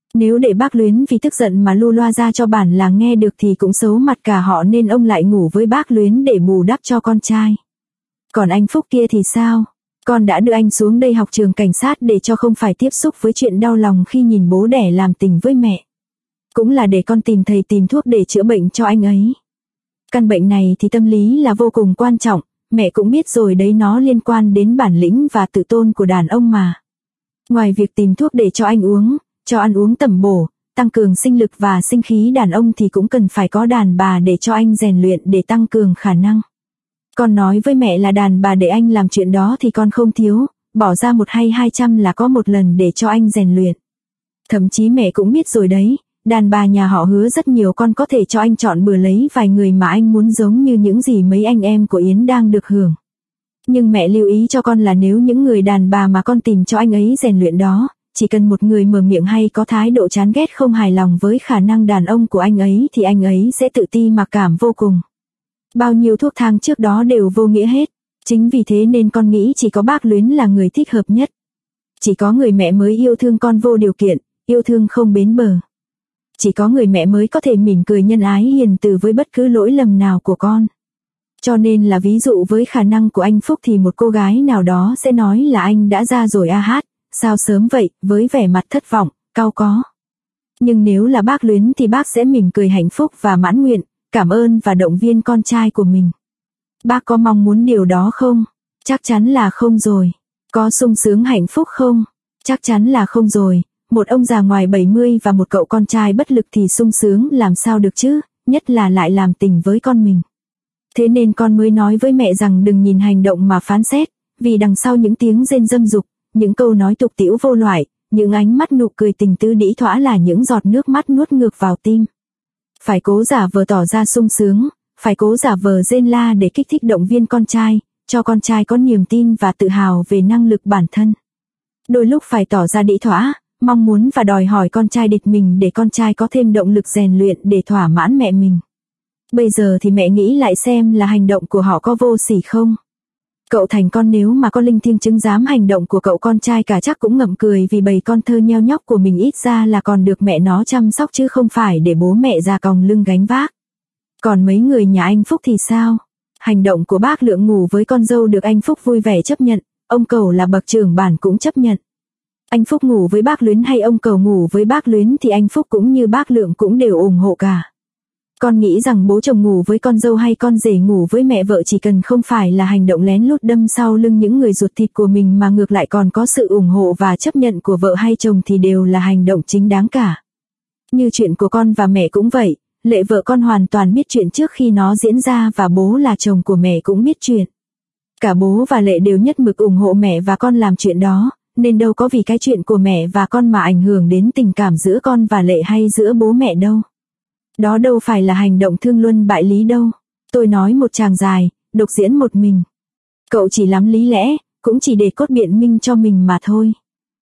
S1: Nếu để bác Luyến vì tức giận mà lu loa ra cho bản làng nghe được thì cũng xấu mặt cả họ, nên ông lại ngủ với bác Luyến để bù đắp cho con trai. Còn anh Phúc kia thì sao? Con đã đưa anh xuống đây học trường cảnh sát để cho không phải tiếp xúc với chuyện đau lòng khi nhìn bố đẻ làm tình với mẹ. Cũng là để con tìm thầy tìm thuốc để chữa bệnh cho anh ấy. Căn bệnh này thì tâm lý là vô cùng quan trọng, mẹ cũng biết rồi đấy, nó liên quan đến bản lĩnh và tự tôn của đàn ông mà. Ngoài việc tìm thuốc để cho anh uống, cho ăn uống tẩm bổ, tăng cường sinh lực và sinh khí đàn ông thì cũng cần phải có đàn bà để cho anh rèn luyện để tăng cường khả năng. Con nói với mẹ là đàn bà để anh làm chuyện đó thì con không thiếu, bỏ ra 1 hay 200 là có một lần để cho anh rèn luyện. Thậm chí mẹ cũng biết rồi đấy, đàn bà nhà họ Hứa rất nhiều, con có thể cho anh chọn bừa lấy vài người mà anh muốn giống như những gì mấy anh em của Yến đang được hưởng. Nhưng mẹ lưu ý cho con là nếu những người đàn bà mà con tìm cho anh ấy rèn luyện đó, chỉ cần một người mở miệng hay có thái độ chán ghét không hài lòng với khả năng đàn ông của anh ấy thì anh ấy sẽ tự ti mặc cảm vô cùng. Bao nhiêu thuốc thang trước đó đều vô nghĩa hết. Chính vì thế nên con nghĩ chỉ có bác Luyến là người thích hợp nhất. Chỉ có người mẹ mới yêu thương con vô điều kiện, yêu thương không bến bờ. Chỉ có người mẹ mới có thể mỉm cười nhân ái hiền từ với bất cứ lỗi lầm nào của con. Cho nên là ví dụ với khả năng của anh Phúc thì một cô gái nào đó sẽ nói là anh đã ra rồi a hát, sao sớm vậy, với vẻ mặt thất vọng, cau có. Nhưng nếu là bác Luyến thì bác sẽ mỉm cười hạnh phúc và mãn nguyện, cảm ơn và động viên con trai của mình. Bác có mong muốn điều đó không? Chắc chắn là không rồi. Có sung sướng hạnh phúc không? Chắc chắn là không rồi. Một ông già ngoài 70 và một cậu con trai bất lực thì sung sướng làm sao được chứ, nhất là lại làm tình với con mình. Thế nên con mới nói với mẹ rằng đừng nhìn hành động mà phán xét, vì đằng sau những tiếng rên dâm dục, những câu nói tục tĩu vô loại, những ánh mắt nụ cười tình tứ đĩ thỏa là những giọt nước mắt nuốt ngược vào tim. Phải cố giả vờ tỏ ra sung sướng, phải cố giả vờ rên la để kích thích động viên con trai, cho con trai có niềm tin và tự hào về năng lực bản thân. Đôi lúc phải tỏ ra đĩ thỏa, mong muốn và đòi hỏi con trai địch mình để con trai có thêm động lực rèn luyện để thỏa mãn mẹ mình. Bây giờ thì mẹ nghĩ lại xem là hành động của họ có vô sỉ không? Cậu thành con nếu mà có linh thiêng chứng giám hành động của cậu con trai cả chắc cũng ngậm cười vì bầy con thơ nheo nhóc của mình ít ra là còn được mẹ nó chăm sóc chứ không phải để bố mẹ ra còng lưng gánh vác. Còn mấy người nhà anh Phúc thì sao? Hành động của bác Lượng ngủ với con dâu được anh Phúc vui vẻ chấp nhận, ông Cẩu là bậc trưởng bản cũng chấp nhận. Anh Phúc ngủ với bác Luyến hay ông Cẩu ngủ với bác Luyến thì anh Phúc cũng như bác Lượng cũng đều ủng hộ cả. Con nghĩ rằng bố chồng ngủ với con dâu hay con rể ngủ với mẹ vợ chỉ cần không phải là hành động lén lút đâm sau lưng những người ruột thịt của mình mà ngược lại còn có sự ủng hộ và chấp nhận của vợ hay chồng thì đều là hành động chính đáng cả. Như chuyện của con và mẹ cũng vậy, Lệ vợ con hoàn toàn biết chuyện trước khi nó diễn ra và bố là chồng của mẹ cũng biết chuyện. Cả bố và Lệ đều nhất mực ủng hộ mẹ và con làm chuyện đó, nên đâu có vì cái chuyện của mẹ và con mà ảnh hưởng đến tình cảm giữa con và Lệ hay giữa bố mẹ đâu. Đó đâu phải là hành động thương luân bại lý đâu. Tôi nói một tràng dài, độc diễn một mình. Cậu chỉ lắm lý lẽ, cũng chỉ để cốt biện minh cho mình mà thôi.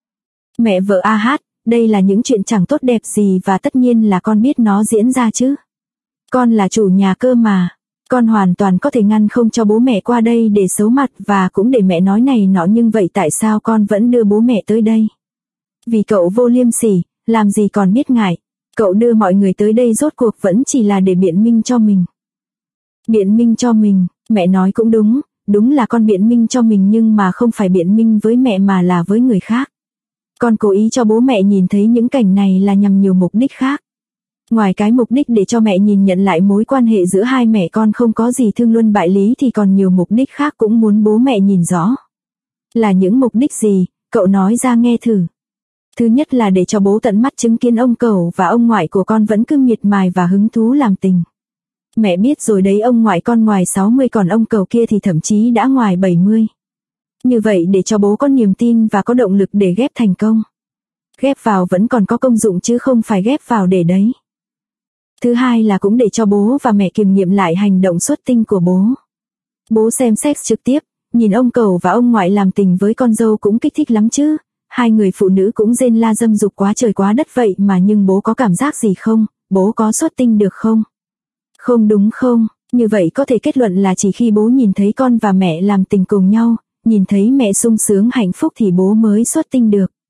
S1: Mẹ vợ a hát, đây là những chuyện chẳng tốt đẹp gì và tất nhiên là con biết nó diễn ra chứ. Con là chủ nhà cơ mà. Con hoàn toàn có thể ngăn không cho bố mẹ qua đây để xấu mặt và cũng để mẹ nói này nọ, nhưng vậy tại sao con vẫn đưa bố mẹ tới đây? Vì cậu vô liêm sỉ, làm gì còn biết ngại. Cậu đưa mọi người tới đây rốt cuộc vẫn chỉ là để biện minh cho mình. Biện minh cho mình, mẹ nói cũng đúng, đúng là con biện minh cho mình nhưng mà không phải biện minh với mẹ mà là với người khác. Con cố ý cho bố mẹ nhìn thấy những cảnh này là nhằm nhiều mục đích khác. Ngoài cái mục đích để cho mẹ nhìn nhận lại mối quan hệ giữa hai mẹ con không có gì thương luân bại lý thì còn nhiều mục đích khác cũng muốn bố mẹ nhìn rõ. Là những mục đích gì, cậu nói ra nghe thử. Thứ nhất là để cho bố tận mắt chứng kiến ông Cẩu và ông ngoại của con vẫn cứ miệt mài và hứng thú làm tình. Mẹ biết rồi đấy, ông ngoại con ngoài 60 còn ông Cẩu kia thì thậm chí đã ngoài 70. Như vậy để cho bố có niềm tin và có động lực để ghép thành công. Ghép vào vẫn còn có công dụng chứ không phải ghép vào để đấy. Thứ hai là cũng để cho bố và mẹ kiểm nghiệm lại hành động xuất tinh của bố. Bố xem sex trực tiếp, nhìn ông Cẩu và ông ngoại làm tình với con dâu cũng kích thích lắm chứ. Hai người phụ nữ cũng rên la dâm dục quá trời quá đất vậy mà nhưng bố có cảm giác gì không? Bố có xuất tinh được không? Không đúng không? Như vậy có thể kết luận là chỉ khi bố nhìn thấy con và mẹ làm tình cùng nhau, nhìn thấy mẹ sung sướng hạnh phúc thì bố mới xuất tinh được.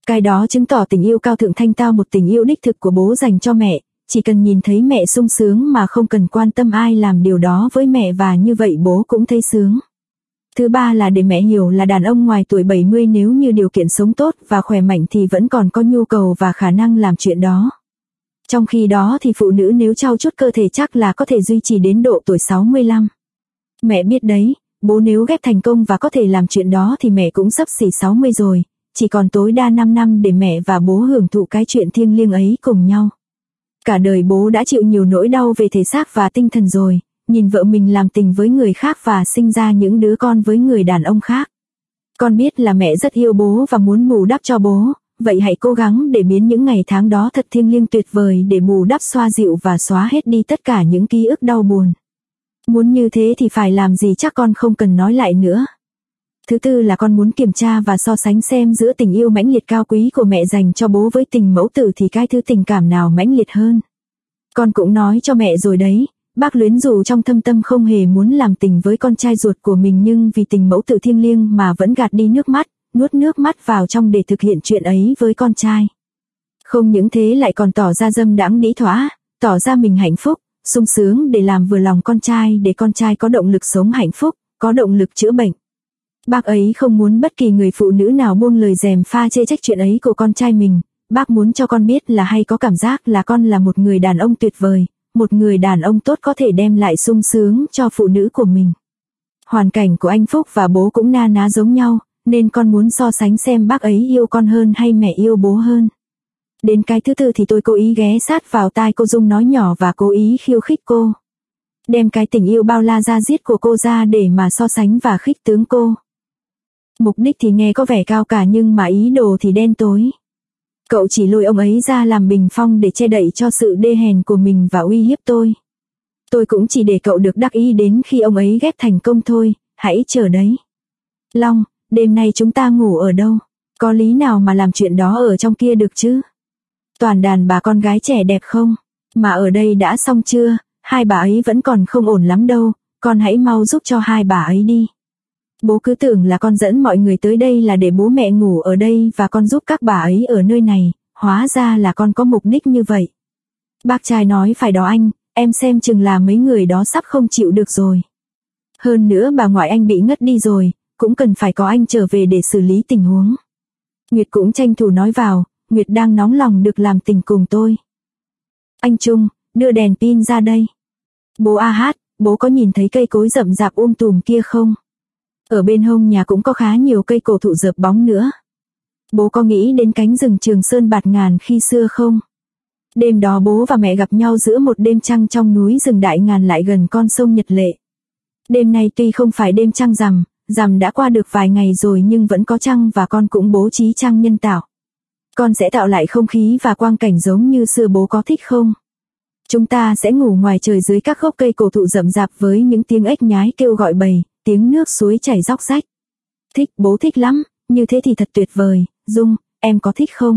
S1: Cái đó chứng tỏ tình yêu cao thượng thanh tao, một tình yêu đích thực của bố dành cho mẹ, chỉ cần nhìn thấy mẹ sung sướng mà không cần quan tâm ai làm điều đó với mẹ, và như vậy bố cũng thấy sướng. Thứ ba là để mẹ hiểu là đàn ông ngoài tuổi 70 nếu như điều kiện sống tốt và khỏe mạnh thì vẫn còn có nhu cầu và khả năng làm chuyện đó. Trong khi đó thì phụ nữ nếu trau chuốt cơ thể chắc là có thể duy trì đến độ tuổi 65. Mẹ biết đấy, bố nếu ghép thành công và có thể làm chuyện đó thì mẹ cũng xấp xỉ 60 rồi, chỉ còn tối đa 5 năm để mẹ và bố hưởng thụ cái chuyện thiêng liêng ấy cùng nhau. Cả đời bố đã chịu nhiều nỗi đau về thể xác và tinh thần rồi, nhìn vợ mình làm tình với người khác và sinh ra những đứa con với người đàn ông khác. Con biết là mẹ rất yêu bố và muốn bù đắp cho bố, vậy hãy cố gắng để biến những ngày tháng đó thật thiêng liêng tuyệt vời để bù đắp, xoa dịu và xóa hết đi tất cả những ký ức đau buồn. Muốn như thế thì phải làm gì chắc con không cần nói lại nữa. Thứ tư là con muốn kiểm tra và so sánh xem giữa tình yêu mãnh liệt cao quý của mẹ dành cho bố với tình mẫu tử thì cái thứ tình cảm nào mãnh liệt hơn. Con cũng nói cho mẹ rồi đấy, bác Luyến dù trong thâm tâm không hề muốn làm tình với con trai ruột của mình nhưng vì tình mẫu tử thiêng liêng mà vẫn gạt đi nước mắt, nuốt nước mắt vào trong để thực hiện chuyện ấy với con trai. Không những thế lại còn tỏ ra dâm đãng đĩ thỏa, tỏ ra mình hạnh phúc, sung sướng để làm vừa lòng con trai để con trai có động lực sống hạnh phúc, có động lực chữa bệnh. Bác ấy không muốn bất kỳ người phụ nữ nào buông lời gièm pha chê trách chuyện ấy của con trai mình. Bác muốn cho con biết là hay có cảm giác là con là một người đàn ông tuyệt vời, một người đàn ông tốt có thể đem lại sung sướng cho phụ nữ của mình. Hoàn cảnh của anh Phúc và bố cũng na ná giống nhau, nên con muốn so sánh xem bác ấy yêu con hơn hay mẹ yêu bố hơn. Đến cái thứ tư thì tôi cố ý ghé sát vào tai cô Dung nói nhỏ và cố ý khiêu khích cô. Đem cái tình yêu bao la da diết của cô ra để mà so sánh và khích tướng cô. Mục đích thì nghe có vẻ cao cả nhưng mà ý đồ thì đen tối. Cậu chỉ lôi ông ấy ra làm bình phong để che đậy cho sự đê hèn của mình và uy hiếp tôi. Tôi cũng chỉ để cậu được đắc ý đến khi ông ấy ghép thành công thôi, hãy chờ đấy. Long, đêm nay chúng ta ngủ ở đâu? Có lý nào mà làm chuyện đó ở trong kia được chứ? Toàn đàn bà con gái trẻ đẹp không? Mà ở đây đã xong chưa? Hai bà ấy vẫn còn không ổn lắm đâu, con hãy mau giúp cho hai bà ấy đi. Bố cứ tưởng là con dẫn mọi người tới đây là để bố mẹ ngủ ở đây và con giúp các bà ấy ở nơi này, hóa ra là con có mục đích như vậy. Bác trai nói phải đó anh, em xem chừng là mấy người đó sắp không chịu được rồi. Hơn nữa bà ngoại anh bị ngất đi rồi, cũng cần phải có anh trở về để xử lý tình huống. Nguyệt cũng tranh thủ nói vào, Nguyệt đang nóng lòng được làm tình cùng tôi. Anh Trung, đưa đèn pin ra đây. Bố hát, bố có nhìn thấy cây cối rậm rạp tùm kia không? Ở bên hông nhà cũng có khá nhiều cây cổ thụ rợp bóng nữa. Bố có nghĩ đến cánh rừng Trường Sơn bạt ngàn khi xưa không? Đêm đó bố và mẹ gặp nhau giữa một đêm trăng trong núi rừng Đại Ngàn lại gần con sông Nhật Lệ. Đêm nay tuy không phải đêm trăng rằm đã qua được vài ngày rồi nhưng vẫn có trăng và con cũng bố trí trăng nhân tạo. Con sẽ tạo lại không khí và quang cảnh giống như xưa, bố có thích không? Chúng ta sẽ ngủ ngoài trời dưới các gốc cây cổ thụ rậm rạp với những tiếng ếch nhái kêu gọi bầy, tiếng nước suối chảy róc rách. Thích, bố thích lắm, như thế thì thật tuyệt vời. Dung, em có thích không?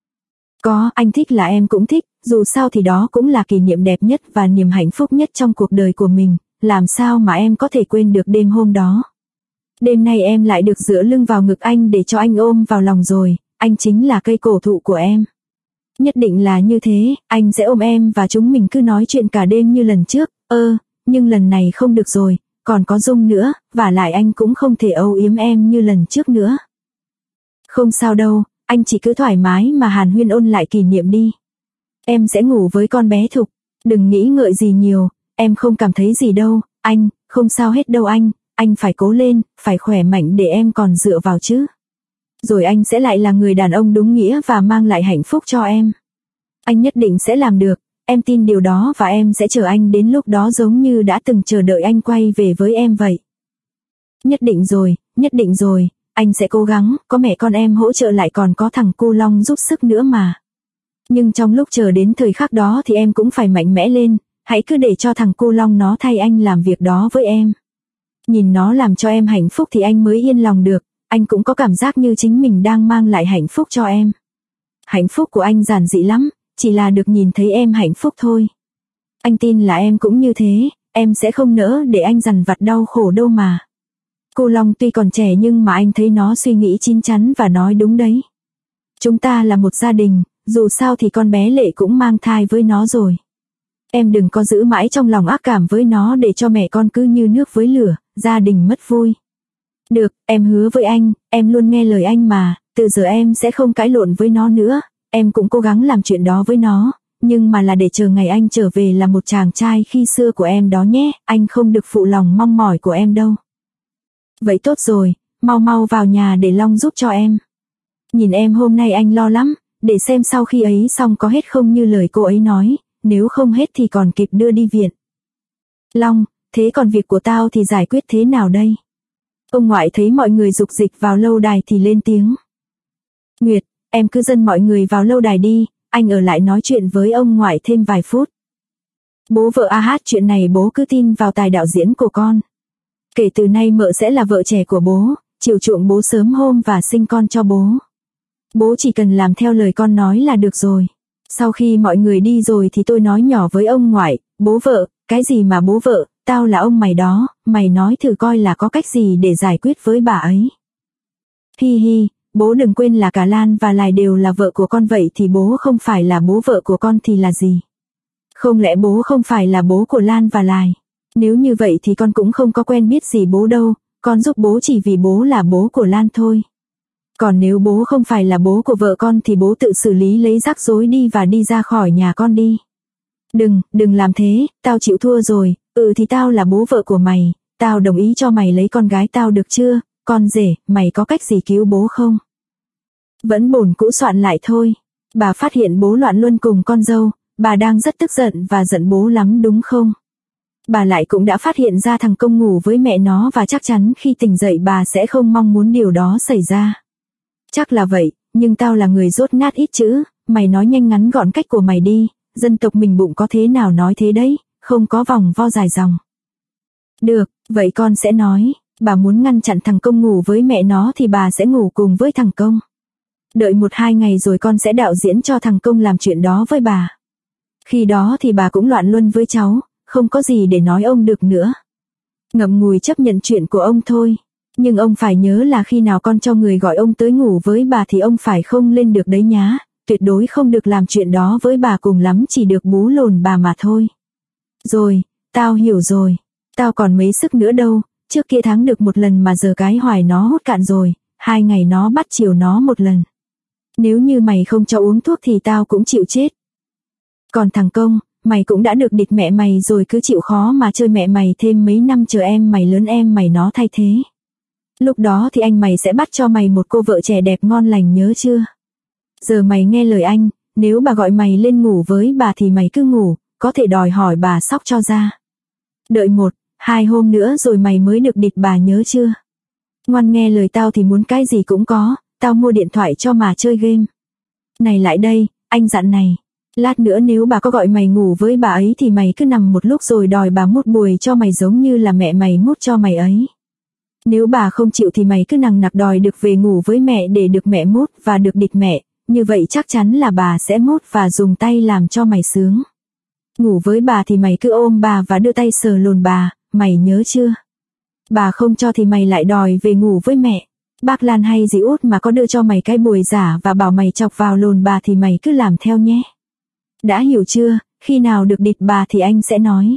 S1: Có, anh thích là em cũng thích, dù sao thì đó cũng là kỷ niệm đẹp nhất và niềm hạnh phúc nhất trong cuộc đời của mình, làm sao mà em có thể quên được đêm hôm đó. Đêm nay em lại được dựa lưng vào ngực anh để cho anh ôm vào lòng rồi, anh chính là cây cổ thụ của em. Nhất định là như thế, anh sẽ ôm em và chúng mình cứ nói chuyện cả đêm như lần trước, nhưng lần này không được rồi, còn có Dung nữa, và lại anh cũng không thể âu yếm em như lần trước nữa. Không sao đâu, anh chỉ cứ thoải mái mà hàn huyên ôn lại kỷ niệm đi. Em sẽ ngủ với con bé Thục, đừng nghĩ ngợi gì nhiều, em không cảm thấy gì đâu, anh, không sao hết đâu anh phải cố lên, phải khỏe mạnh để em còn dựa vào chứ. Rồi anh sẽ lại là người đàn ông đúng nghĩa và mang lại hạnh phúc cho em. Anh nhất định sẽ làm được, em tin điều đó và em sẽ chờ anh đến lúc đó giống như đã từng chờ đợi anh quay về với em vậy. Nhất định rồi, anh sẽ cố gắng, có mẹ con em hỗ trợ lại còn có thằng Cu Long giúp sức nữa mà. Nhưng trong lúc chờ đến thời khắc đó thì em cũng phải mạnh mẽ lên, hãy cứ để cho thằng Cu Long nó thay anh làm việc đó với em. Nhìn nó làm cho em hạnh phúc thì anh mới yên lòng được, anh cũng có cảm giác như chính mình đang mang lại hạnh phúc cho em. Hạnh phúc của anh giản dị lắm, chỉ là được nhìn thấy em hạnh phúc thôi. Anh tin là em cũng như thế, em sẽ không nỡ để anh dằn vặt đau khổ đâu mà. Cô Long tuy còn trẻ nhưng mà anh thấy nó suy nghĩ chín chắn và nói đúng đấy. Chúng ta là một gia đình, dù sao thì con bé Lệ cũng mang thai với nó rồi. Em đừng có giữ mãi trong lòng ác cảm với nó để cho mẹ con cứ như nước với lửa, gia đình mất vui. Được, em hứa với anh, em luôn nghe lời anh mà, từ giờ em sẽ không cãi lộn với nó nữa, em cũng cố gắng làm chuyện đó với nó, nhưng mà là để chờ ngày anh trở về là một chàng trai khi xưa của em đó nhé, anh không được phụ lòng mong mỏi của em đâu. Vậy tốt rồi, mau mau vào nhà để Long giúp cho em. Nhìn em hôm nay anh lo lắm, để xem sau khi ấy xong có hết không như lời cô ấy nói, nếu không hết thì còn kịp đưa đi viện. Long, thế còn việc của tao thì giải quyết thế nào đây? Ông ngoại thấy mọi người dục dịch vào lâu đài thì lên tiếng. Nguyệt, em cứ dẫn mọi người vào lâu đài đi, anh ở lại nói chuyện với ông ngoại thêm vài phút. Bố vợ chuyện này bố cứ tin vào tài đạo diễn của con. Kể từ nay mợ sẽ là vợ trẻ của bố, chiều chuộng bố sớm hôm và sinh con cho bố. Bố chỉ cần làm theo lời con nói là được rồi. Sau khi mọi người đi rồi thì tôi nói nhỏ với ông ngoại, bố vợ, cái gì mà bố vợ, tao là ông mày đó, mày nói thử coi là có cách gì để giải quyết với bà ấy. Hi hi, bố đừng quên là cả Lan và Lài đều là vợ của con, vậy thì bố không phải là bố vợ của con thì là gì? Không lẽ bố không phải là bố của Lan và Lài? Nếu như vậy thì con cũng không có quen biết gì bố đâu, con giúp bố chỉ vì bố là bố của Lan thôi. Còn nếu bố không phải là bố của vợ con thì bố tự xử lý lấy rắc rối đi và đi ra khỏi nhà con đi. Đừng làm thế, tao chịu thua rồi, thì tao là bố vợ của mày, tao đồng ý cho mày lấy con gái tao được chưa, con rể, mày có cách gì cứu bố không? Vẫn bổn cũ soạn lại thôi, bà phát hiện bố loạn luân cùng con dâu, bà đang rất tức giận và giận bố lắm đúng không? Bà lại cũng đã phát hiện ra thằng Công ngủ với mẹ nó và chắc chắn khi tỉnh dậy bà sẽ không mong muốn điều đó xảy ra. Chắc là vậy, nhưng tao là người dốt nát ít chữ, mày nói nhanh ngắn gọn cách của mày đi, dân tộc mình bụng có thế nào nói thế đấy, không có vòng vo dài dòng. Được, vậy con sẽ nói, bà muốn ngăn chặn thằng Công ngủ với mẹ nó thì bà sẽ ngủ cùng với thằng Công. Đợi 1-2 ngày rồi con sẽ đạo diễn cho thằng Công làm chuyện đó với bà. Khi đó thì bà cũng loạn luân với cháu, không có gì để nói ông được nữa. Ngậm ngùi chấp nhận chuyện của ông thôi. Nhưng ông phải nhớ là khi nào con cho người gọi ông tới ngủ với bà thì ông phải không lên được đấy nhá, tuyệt đối không được làm chuyện đó với bà, cùng lắm chỉ được bú lồn bà mà thôi. Rồi, tao hiểu rồi, tao còn mấy sức nữa đâu, trước kia tháng được 1 lần mà giờ cái hoài nó hút cạn rồi, 2 ngày nó bắt chiều nó 1 lần. Nếu như mày không cho uống thuốc thì tao cũng chịu chết. Còn thằng Công, mày cũng đã được địt mẹ mày rồi, cứ chịu khó mà chơi mẹ mày thêm mấy năm chờ em mày lớn em mày nó thay thế. Lúc đó thì anh mày sẽ bắt cho mày một cô vợ trẻ đẹp ngon lành, nhớ chưa? Giờ mày nghe lời anh, nếu bà gọi mày lên ngủ với bà thì mày cứ ngủ, có thể đòi hỏi bà xóc cho ra. Đợi 1-2 hôm nữa rồi mày mới được địt bà, nhớ chưa? Ngoan nghe lời tao thì muốn cái gì cũng có, tao mua điện thoại cho mà chơi game. Này lại đây, anh dặn này. Lát nữa nếu bà có gọi mày ngủ với bà ấy thì mày cứ nằm một lúc rồi đòi bà mút bùi cho mày giống như là mẹ mày mút cho mày ấy. Nếu bà không chịu thì mày cứ nằng nặc đòi được về ngủ với mẹ để được mẹ mút và được địt mẹ, như vậy chắc chắn là bà sẽ mút và dùng tay làm cho mày sướng. Ngủ với bà thì mày cứ ôm bà và đưa tay sờ lồn bà, mày nhớ chưa? Bà không cho thì mày lại đòi về ngủ với mẹ. Bác Lan hay dì Út mà có đưa cho mày cái bùi giả và bảo mày chọc vào lồn bà thì mày cứ làm theo nhé. Đã hiểu chưa? Khi nào được địt bà thì anh sẽ nói.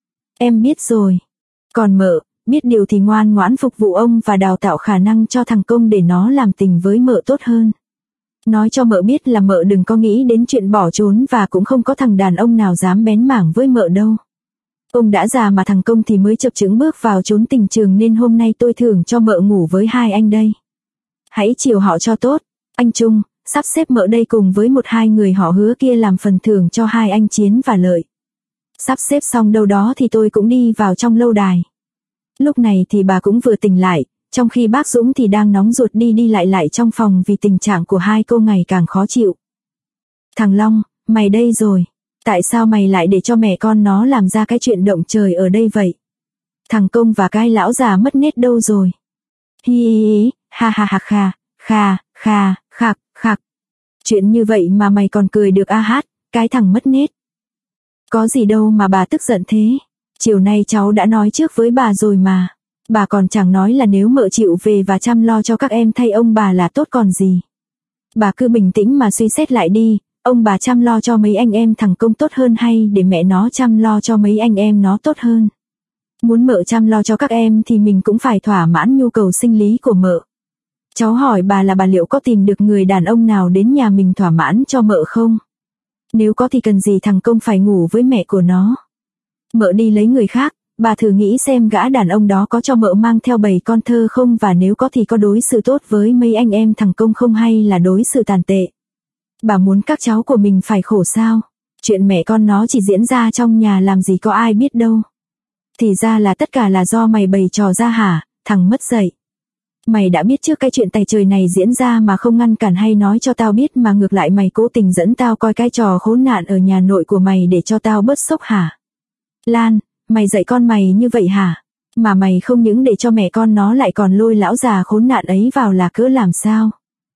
S1: Em biết rồi. Còn mợ, biết điều thì ngoan ngoãn phục vụ ông và đào tạo khả năng cho thằng Công để nó làm tình với mợ tốt hơn. Nói cho mợ biết là mợ đừng có nghĩ đến chuyện bỏ trốn và cũng không có thằng đàn ông nào dám bén mảng với mợ đâu. Ông đã già mà thằng Công thì mới chập chững bước vào trốn tình trường, nên hôm nay tôi thưởng cho mợ ngủ với 2 anh đây. Hãy chiều họ cho tốt, anh Trung, sắp xếp mợ đây cùng với 1-2 người họ Hứa kia làm phần thưởng cho 2 anh Chiến và Lợi. Sắp xếp xong đâu đó thì tôi cũng đi vào trong lâu đài. Lúc này thì bà cũng vừa tỉnh lại, trong khi bác Dũng thì đang nóng ruột đi lại trong phòng vì tình trạng của 2 cô ngày càng khó chịu. Thằng Long, mày đây rồi. Tại sao mày lại để cho mẹ con nó làm ra cái chuyện động trời ở đây vậy? Thằng Công và cái lão già mất nết đâu rồi? Hi hi, ha ha ha khạc. Chuyện như vậy mà mày còn cười được cái thằng mất nết. Có gì đâu mà bà tức giận thế. Chiều nay cháu đã nói trước với bà rồi mà. Bà còn chẳng nói là nếu mợ chịu về và chăm lo cho các em thay ông bà là tốt còn gì. Bà cứ bình tĩnh mà suy xét lại đi, ông bà chăm lo cho mấy anh em thằng Công tốt hơn hay để mẹ nó chăm lo cho mấy anh em nó tốt hơn? Muốn mợ chăm lo cho các em thì mình cũng phải thỏa mãn nhu cầu sinh lý của mợ. Cháu hỏi bà là bà liệu có tìm được người đàn ông nào đến nhà mình thỏa mãn cho mợ không? Nếu có thì cần gì thằng Công phải ngủ với mẹ của nó? Mợ đi lấy người khác, bà thử nghĩ xem gã đàn ông đó có cho mợ mang theo bầy con thơ không, và nếu có thì có đối xử tốt với mấy anh em thằng Công không hay là đối xử tàn tệ? Bà muốn các cháu của mình phải khổ sao? Chuyện mẹ con nó chỉ diễn ra trong nhà làm gì có ai biết đâu. Thì ra là tất cả là do mày bày trò ra hả, thằng mất dạy. Mày đã biết trước cái chuyện tày trời này diễn ra mà không ngăn cản hay nói cho tao biết, mà ngược lại mày cố tình dẫn tao coi cái trò khốn nạn ở nhà nội của mày để cho tao bớt sốc hả? Lan, mày dạy con mày như vậy hả? Mà mày không những để cho mẹ con nó lại còn lôi lão già khốn nạn ấy vào là cỡ làm sao?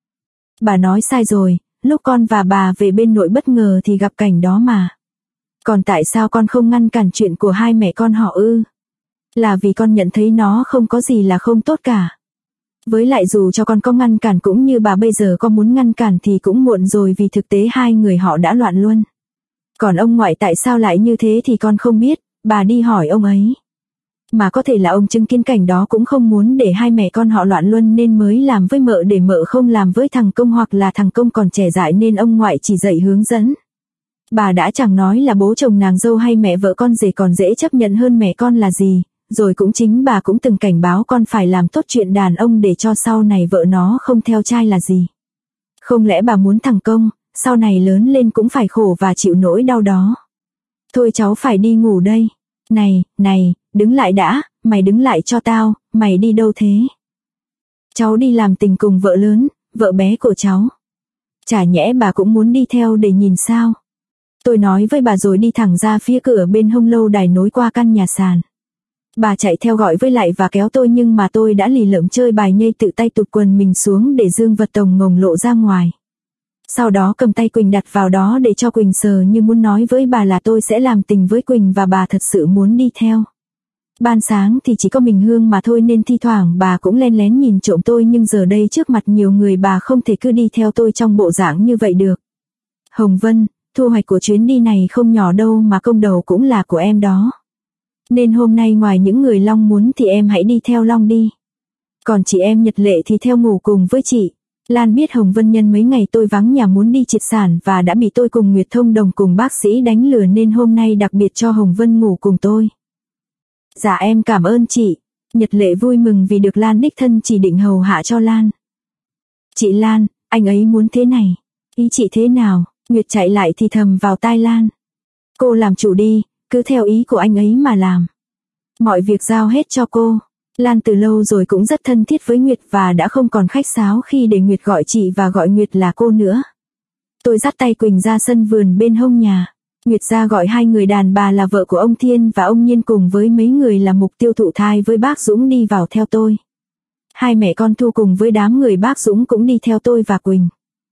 S1: Bà nói sai rồi, lúc con và bà về bên nội bất ngờ thì gặp cảnh đó mà. Còn tại sao con không ngăn cản chuyện của hai mẹ con họ ư? Là vì con nhận thấy nó không có gì là không tốt cả. Với lại dù cho con có ngăn cản cũng như bà bây giờ có muốn ngăn cản thì cũng muộn rồi, vì thực tế hai người họ đã loạn luôn. Còn ông ngoại tại sao lại như thế thì con không biết, bà đi hỏi ông ấy. Mà có thể là ông chứng kiến cảnh đó cũng không muốn để hai mẹ con họ loạn luân nên mới làm với mợ để mợ không làm với thằng Công, hoặc là thằng Công còn trẻ dại nên ông ngoại chỉ dạy hướng dẫn. Bà đã chẳng nói là bố chồng nàng dâu hay mẹ vợ con rể còn dễ chấp nhận hơn mẹ con là gì, rồi cũng chính bà cũng từng cảnh báo con phải làm tốt chuyện đàn ông để cho sau này vợ nó không theo trai là gì. Không lẽ bà muốn thằng Công sau này lớn lên cũng phải khổ và chịu nỗi đau đó? Thôi cháu phải đi ngủ đây. Này, đứng lại đã, mày đứng lại cho tao, mày đi đâu thế? Cháu đi làm tình cùng vợ lớn, vợ bé của cháu. Chả nhẽ bà cũng muốn đi theo để nhìn sao? Tôi nói với bà rồi đi thẳng ra phía cửa bên hông lâu đài nối qua căn nhà sàn. Bà chạy theo gọi với lại và kéo tôi, nhưng mà tôi đã lì lợm chơi bài nhây tự tay tụt quần mình xuống để dương vật tồng ngồng lộ ra ngoài. Sau đó cầm tay Quỳnh đặt vào đó để cho Quỳnh sờ, như muốn nói với bà là tôi sẽ làm tình với Quỳnh và bà thật sự muốn đi theo. Ban sáng thì chỉ có mình Hương mà thôi nên thi thoảng bà cũng len lén nhìn trộm tôi, nhưng giờ đây trước mặt nhiều người bà không thể cứ đi theo tôi trong bộ dạng như vậy được. Hồng Vân, thu hoạch của chuyến đi này không nhỏ đâu, mà công đầu cũng là của em đó. Nên hôm nay ngoài những người Long muốn thì em hãy đi theo Long đi. Còn chị em Nhật Lệ thì theo ngủ cùng với chị. Lan biết Hồng Vân nhân mấy ngày tôi vắng nhà muốn đi triệt sản và đã bị tôi cùng Nguyệt Thông Đồng cùng bác sĩ đánh lừa, nên hôm nay đặc biệt cho Hồng Vân ngủ cùng tôi. Dạ em cảm ơn chị. Nhật Lệ vui mừng vì được Lan đích thân chỉ định hầu hạ cho Lan. Chị Lan, anh ấy muốn thế này. Ý chị thế nào? Nguyệt chạy lại thì thầm vào tai Lan. Cô làm chủ đi, cứ theo ý của anh ấy mà làm. Mọi việc giao hết cho cô. Lan từ lâu rồi cũng rất thân thiết với Nguyệt và đã không còn khách sáo khi để Nguyệt gọi chị và gọi Nguyệt là cô nữa. Tôi dắt tay Quỳnh ra sân vườn bên hông nhà. Nguyệt ra gọi hai người đàn bà là vợ của ông Thiên và ông Nhiên cùng với mấy người là mục tiêu thụ thai với bác Dũng đi vào theo tôi. Hai mẹ con Thu cùng với đám người bác Dũng cũng đi theo tôi và Quỳnh.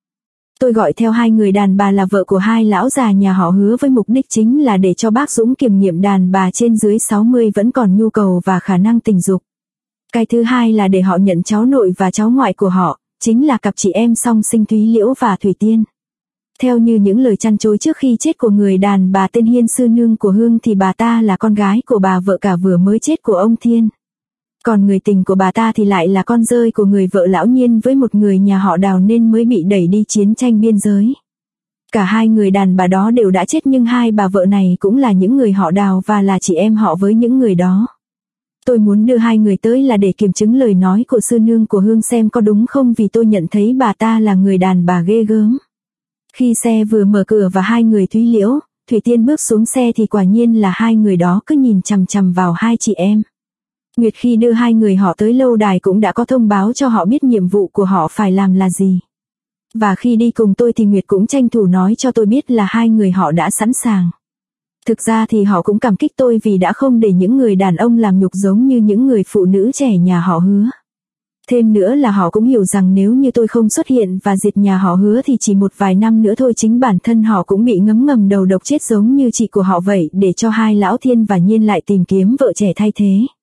S1: Tôi gọi theo hai người đàn bà là vợ của hai lão già nhà họ Hứa với mục đích chính là để cho bác Dũng kiểm nghiệm đàn bà trên dưới 60 vẫn còn nhu cầu và khả năng tình dục. Cái thứ hai là để họ nhận cháu nội và cháu ngoại của họ, chính là cặp chị em song sinh Thúy Liễu và Thủy Tiên. Theo như những lời chăn chối trước khi chết của người đàn bà tên Hiên sư nương của Hương thì bà ta là con gái của bà vợ cả vừa mới chết của ông Thiên. Còn người tình của bà ta thì lại là con rơi của người vợ lão Nhiên với một người nhà họ Đào nên mới bị đẩy đi chiến tranh biên giới. Cả hai người đàn bà đó đều đã chết, nhưng hai bà vợ này cũng là những người họ Đào và là chị em họ với những người đó. Tôi muốn đưa hai người tới là để kiểm chứng lời nói của sư nương của Hương xem có đúng không, vì tôi nhận thấy bà ta là người đàn bà ghê gớm. Khi xe vừa mở cửa và hai người Thúy Liễu, Thủy Tiên bước xuống xe thì quả nhiên là hai người đó cứ nhìn chằm chằm vào hai chị em. Nguyệt khi đưa hai người họ tới lâu đài cũng đã có thông báo cho họ biết nhiệm vụ của họ phải làm là gì. Và khi đi cùng tôi thì Nguyệt cũng tranh thủ nói cho tôi biết là hai người họ đã sẵn sàng. Thực ra thì họ cũng cảm kích tôi vì đã không để những người đàn ông làm nhục giống như những người phụ nữ trẻ nhà họ Hứa. Thêm nữa là họ cũng hiểu rằng nếu như tôi không xuất hiện và diệt nhà họ Hứa thì chỉ một vài năm nữa thôi chính bản thân họ cũng bị ngấm ngầm đầu độc chết giống như chị của họ vậy, để cho hai lão Thiên và Nhiên lại tìm kiếm vợ trẻ thay thế.